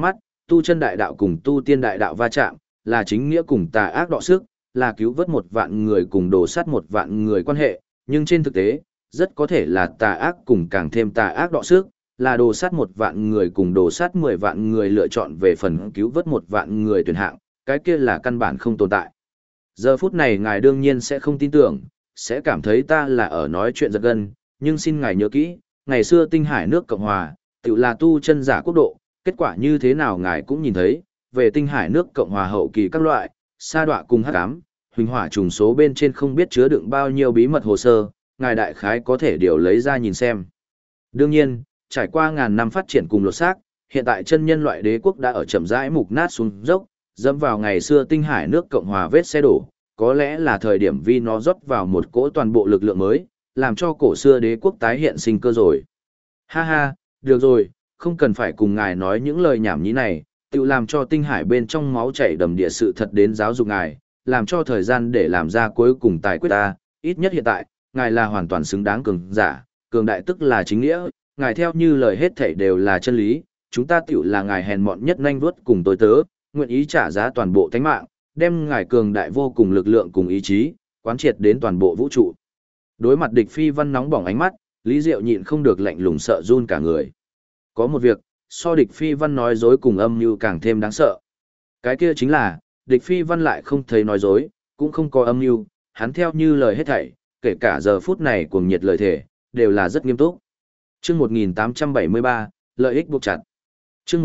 tu chân đại đạo cùng tu tiên đại đạo va chạm, là chính nghĩa cùng tà ác đọ sức, là cứu vớt một vạn người cùng đổ sát một vạn người quan hệ, nhưng trên thực tế, rất có thể là tà ác cùng càng thêm tà ác đọ sức, là đồ sát một vạn người cùng đồ sát 10 vạn người lựa chọn về phần cứu vớt một vạn người tuyển hạng, cái kia là căn bản không tồn tại. Giờ phút này ngài đương nhiên sẽ không tin tưởng, sẽ cảm thấy ta là ở nói chuyện giật gân, nhưng xin ngài nhớ kỹ, ngày xưa Tinh Hải nước Cộng Hòa, tự là tu chân giả quốc độ, kết quả như thế nào ngài cũng nhìn thấy, về Tinh Hải nước Cộng Hòa hậu kỳ các loại, sa đọa cùng hắc ám, huỳnh hỏa trùng số bên trên không biết chứa đựng bao nhiêu bí mật hồ sơ, ngài đại khái có thể điều lấy ra nhìn xem. Đương nhiên, trải qua ngàn năm phát triển cùng lột xác, hiện tại chân nhân loại đế quốc đã ở chậm rãi mục nát xuống dốc, dẫm vào ngày xưa Tinh Hải nước Cộng Hòa vết xe đổ, có lẽ là thời điểm vì nó rót vào một cỗ toàn bộ lực lượng mới, làm cho cổ xưa đế quốc tái hiện sinh cơ rồi. Ha ha, được rồi, không cần phải cùng ngài nói những lời nhảm nhí này, tự làm cho Tinh Hải bên trong máu chảy đầm địa sự thật đến giáo dục ngài, làm cho thời gian để làm ra cuối cùng tài quyết ta, ít nhất hiện tại, ngài là hoàn toàn xứng đáng cường giả, cường đại tức là chính nghĩa, ngài theo như lời hết thảy đều là chân lý, chúng ta tiểu là ngài hèn mọn nhất nhanh vuốt cùng tôi tớ, nguyện ý trả giá toàn bộ tánh mạng, đem ngài cường đại vô cùng lực lượng cùng ý chí, quán triệt đến toàn bộ vũ trụ. Đối mặt địch phi văn nóng bỏng ánh mắt, Lý Diệu nhịn không được lạnh lùng sợ run cả người. Có một việc, so địch phi văn nói dối cùng âm mưu càng thêm đáng sợ. Cái kia chính là, địch phi văn lại không thấy nói dối, cũng không có âm mưu, hắn theo như lời hết thảy, kể cả giờ phút này cuồng nhiệt lời thể, đều là rất nghiêm túc. Chương 1873, lợi ích buộc chặt. Chương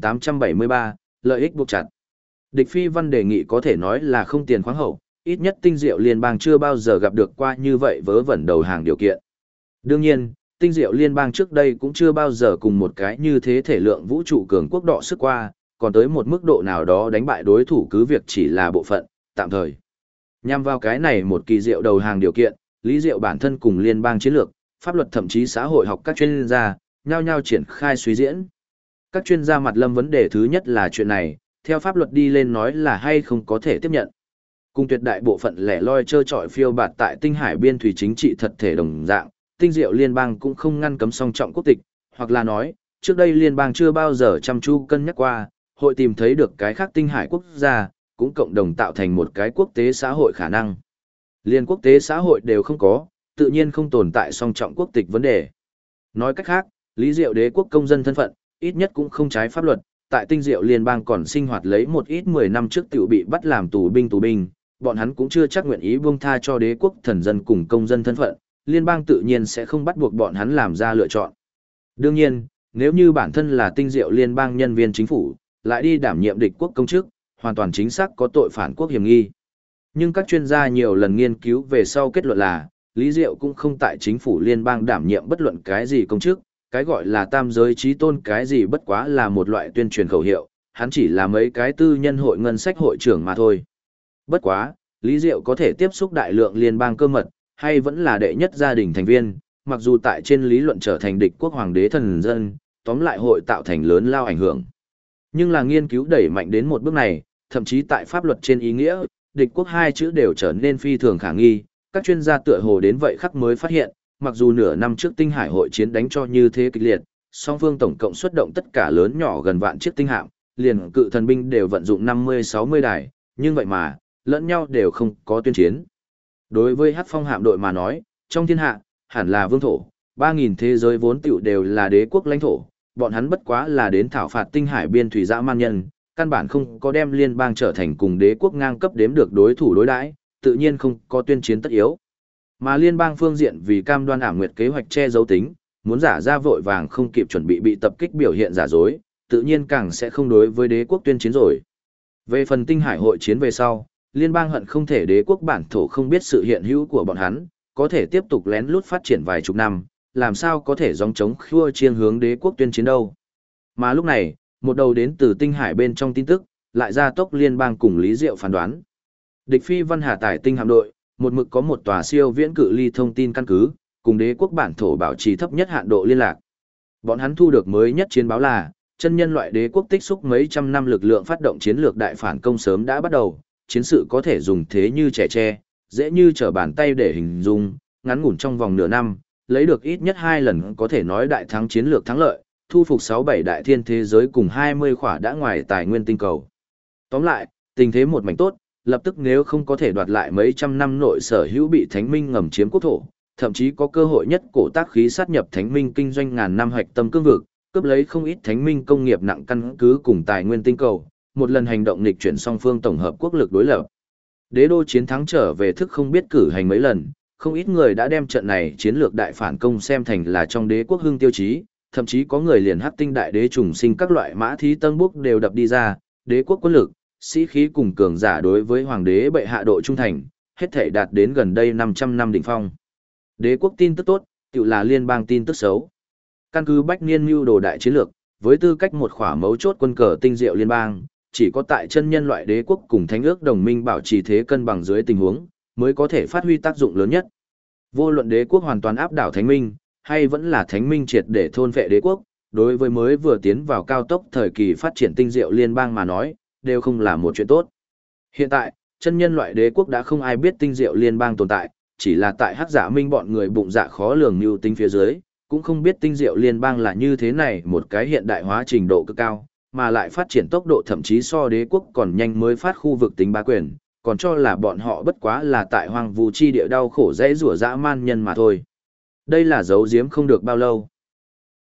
1873, lợi ích buộc chặt. Địch phi văn đề nghị có thể nói là không tiền khoáng hậu, ít nhất Tinh Diệu Liên bang chưa bao giờ gặp được qua như vậy vớ vẩn đầu hàng điều kiện. Đương nhiên, Tinh Diệu Liên bang trước đây cũng chưa bao giờ cùng một cái như thế thể lượng vũ trụ cường quốc đọ sức qua, còn tới một mức độ nào đó đánh bại đối thủ cứ việc chỉ là bộ phận, tạm thời. Nhằm vào cái này một kỳ diệu đầu hàng điều kiện, Lý Diệu bản thân cùng liên bang chiến lược, pháp luật thậm chí xã hội học các chuyên gia, nhao nhao triển khai suy diễn. Các chuyên gia mặt lâm vấn đề thứ nhất là chuyện này, theo pháp luật đi lên nói là hay không có thể tiếp nhận. Cùng tuyệt đại bộ phận lẻ loi trơ trọi phiêu bạt tại Tinh Hải biên thủy chính trị thật thể đồng dạng, Tinh Diệu Liên bang cũng không ngăn cấm song trọng quốc tịch, hoặc là nói, trước đây liên bang chưa bao giờ chăm chú cân nhắc qua, hội tìm thấy được cái khác Tinh Hải quốc gia, cũng cộng đồng tạo thành một cái quốc tế xã hội khả năng. Liên quốc tế xã hội đều không có, tự nhiên không tồn tại song trọng quốc tịch vấn đề. Nói cách khác, Lý Diệu đế quốc công dân thân phận, ít nhất cũng không trái pháp luật, tại Tinh Diệu Liên bang còn sinh hoạt lấy một ít 10 năm trước tiểu bị bắt làm tù binh, bọn hắn cũng chưa chắc nguyện ý buông tha cho đế quốc thần dân cùng công dân thân phận, liên bang tự nhiên sẽ không bắt buộc bọn hắn làm ra lựa chọn. Đương nhiên, nếu như bản thân là Tinh Diệu Liên bang nhân viên chính phủ, lại đi đảm nhiệm địch quốc công chức, hoàn toàn chính xác có tội phản quốc hiểm nghi. Nhưng các chuyên gia nhiều lần nghiên cứu về sau kết luận là, Lý Diệu cũng không tại chính phủ liên bang đảm nhiệm bất luận cái gì công chức, cái gọi là tam giới trí tôn cái gì bất quá là một loại tuyên truyền khẩu hiệu, hắn chỉ là mấy cái tư nhân hội ngân sách hội trưởng mà thôi. Bất quá, Lý Diệu có thể tiếp xúc đại lượng liên bang cơ mật, hay vẫn là đệ nhất gia đình thành viên, mặc dù tại trên lý luận trở thành địch quốc hoàng đế thần dân, tóm lại hội tạo thành lớn lao ảnh hưởng. Nhưng là nghiên cứu đẩy mạnh đến một bước này, thậm chí tại pháp luật trên ý nghĩa, địch quốc hai chữ đều trở nên phi thường khả nghi, các chuyên gia tựa hồ đến vậy khắc mới phát hiện, mặc dù nửa năm trước Tinh Hải hội chiến đánh cho như thế kịch liệt, song phương tổng cộng xuất động tất cả lớn nhỏ gần vạn chiếc tinh hạm, liền cự thần binh đều vận dụng 50-60 đài, nhưng vậy mà, lẫn nhau đều không có tuyên chiến. Đối với Hắc Phong hạm đội mà nói, trong thiên hạ, hẳn là vương thổ, 3.000 thế giới vốn tiểu đều là đế quốc lãnh thổ, bọn hắn bất quá là đến thảo phạt Tinh Hải biên thủy dã man nhân, căn bản không có đem liên bang trở thành cùng đế quốc ngang cấp đếm được đối thủ đối đãi, tự nhiên không có tuyên chiến tất yếu. Mà liên bang phương diện vì cam đoan ảm nguyệt kế hoạch che giấu tính, muốn giả ra vội vàng không kịp chuẩn bị tập kích biểu hiện giả dối, tự nhiên càng sẽ không đối với đế quốc tuyên chiến rồi. Về phần Tinh Hải hội chiến về sau, liên bang hận không thể đế quốc bản thổ không biết sự hiện hữu của bọn hắn, có thể tiếp tục lén lút phát triển vài chục năm, làm sao có thể gióng chống khua chiêng hướng đế quốc tuyên chiến đâu. Mà lúc này, một đầu đến từ Tinh Hải bên trong tin tức, lại ra tốc liên bang cùng Lý Diệu phán đoán. Địch phi văn hà tải tinh hạm đội, một mực có một tòa siêu viễn cự ly thông tin căn cứ, cùng đế quốc bản thổ bảo trì thấp nhất hạn độ liên lạc. Bọn hắn thu được mới nhất chiến báo là, chân nhân loại đế quốc tích xúc mấy trăm năm lực lượng phát động chiến lược đại phản công sớm đã bắt đầu, chiến sự có thể dùng thế như trẻ tre, dễ như trở bàn tay để hình dung, ngắn ngủn trong vòng nửa năm, lấy được ít nhất 2 lần có thể nói đại thắng chiến lược thắng lợi, thu phục 6-7 đại thiên thế giới cùng 20 khỏa đã ngoài tài nguyên tinh cầu. Tóm lại, tình thế một mảnh tốt, lập tức nếu không có thể đoạt lại mấy trăm năm nội sở hữu bị Thánh Minh ngầm chiếm quốc thổ, thậm chí có cơ hội nhất cổ tác khí sát nhập Thánh Minh kinh doanh ngàn năm hạch tâm cương vực, cướp lấy không ít Thánh Minh công nghiệp nặng căn cứ cùng tài nguyên tinh cầu, một lần hành động nghịch chuyển song phương tổng hợp quốc lực đối lập. Đế đô chiến thắng trở về thức không biết cử hành mấy lần, không ít người đã đem trận này chiến lược đại phản công xem thành là trong đế quốc hưng tiêu chí, thậm chí có người liền hắc tinh đại đế trùng sinh các loại mã thí tân bốc đều đập đi ra, đế quốc quân lực, sĩ khí cùng cường giả đối với hoàng đế bệ hạ độ trung thành, hết thể đạt đến gần đây 500 năm đỉnh phong. Đế quốc tin tức tốt, tự là liên bang tin tức xấu. Căn cứ bách niên mưu đồ đại chiến lược, với tư cách một khỏa mấu chốt quân cờ tinh diệu liên bang, chỉ có tại chân nhân loại đế quốc cùng thánh ước đồng minh bảo trì thế cân bằng dưới tình huống, mới có thể phát huy tác dụng lớn nhất. Vô luận đế quốc hoàn toàn áp đảo thánh minh, hay vẫn là thánh minh triệt để thôn vệ đế quốc, đối với mới vừa tiến vào cao tốc thời kỳ phát triển tinh diệu liên bang mà nói, đều không là một chuyện tốt. Hiện tại, chân nhân loại đế quốc đã không ai biết tinh diệu liên bang tồn tại, chỉ là tại hắc giả minh bọn người bụng dạ khó lường mưu tính phía dưới, cũng không biết tinh diệu liên bang là như thế này một cái hiện đại hóa trình độ cực cao, mà lại phát triển tốc độ thậm chí so đế quốc còn nhanh mới phát khu vực tính bá quyền, còn cho là bọn họ bất quá là tại hoang vu chi địa đau khổ dễ rủa dã man nhân mà thôi. Đây là dấu giếm không được bao lâu.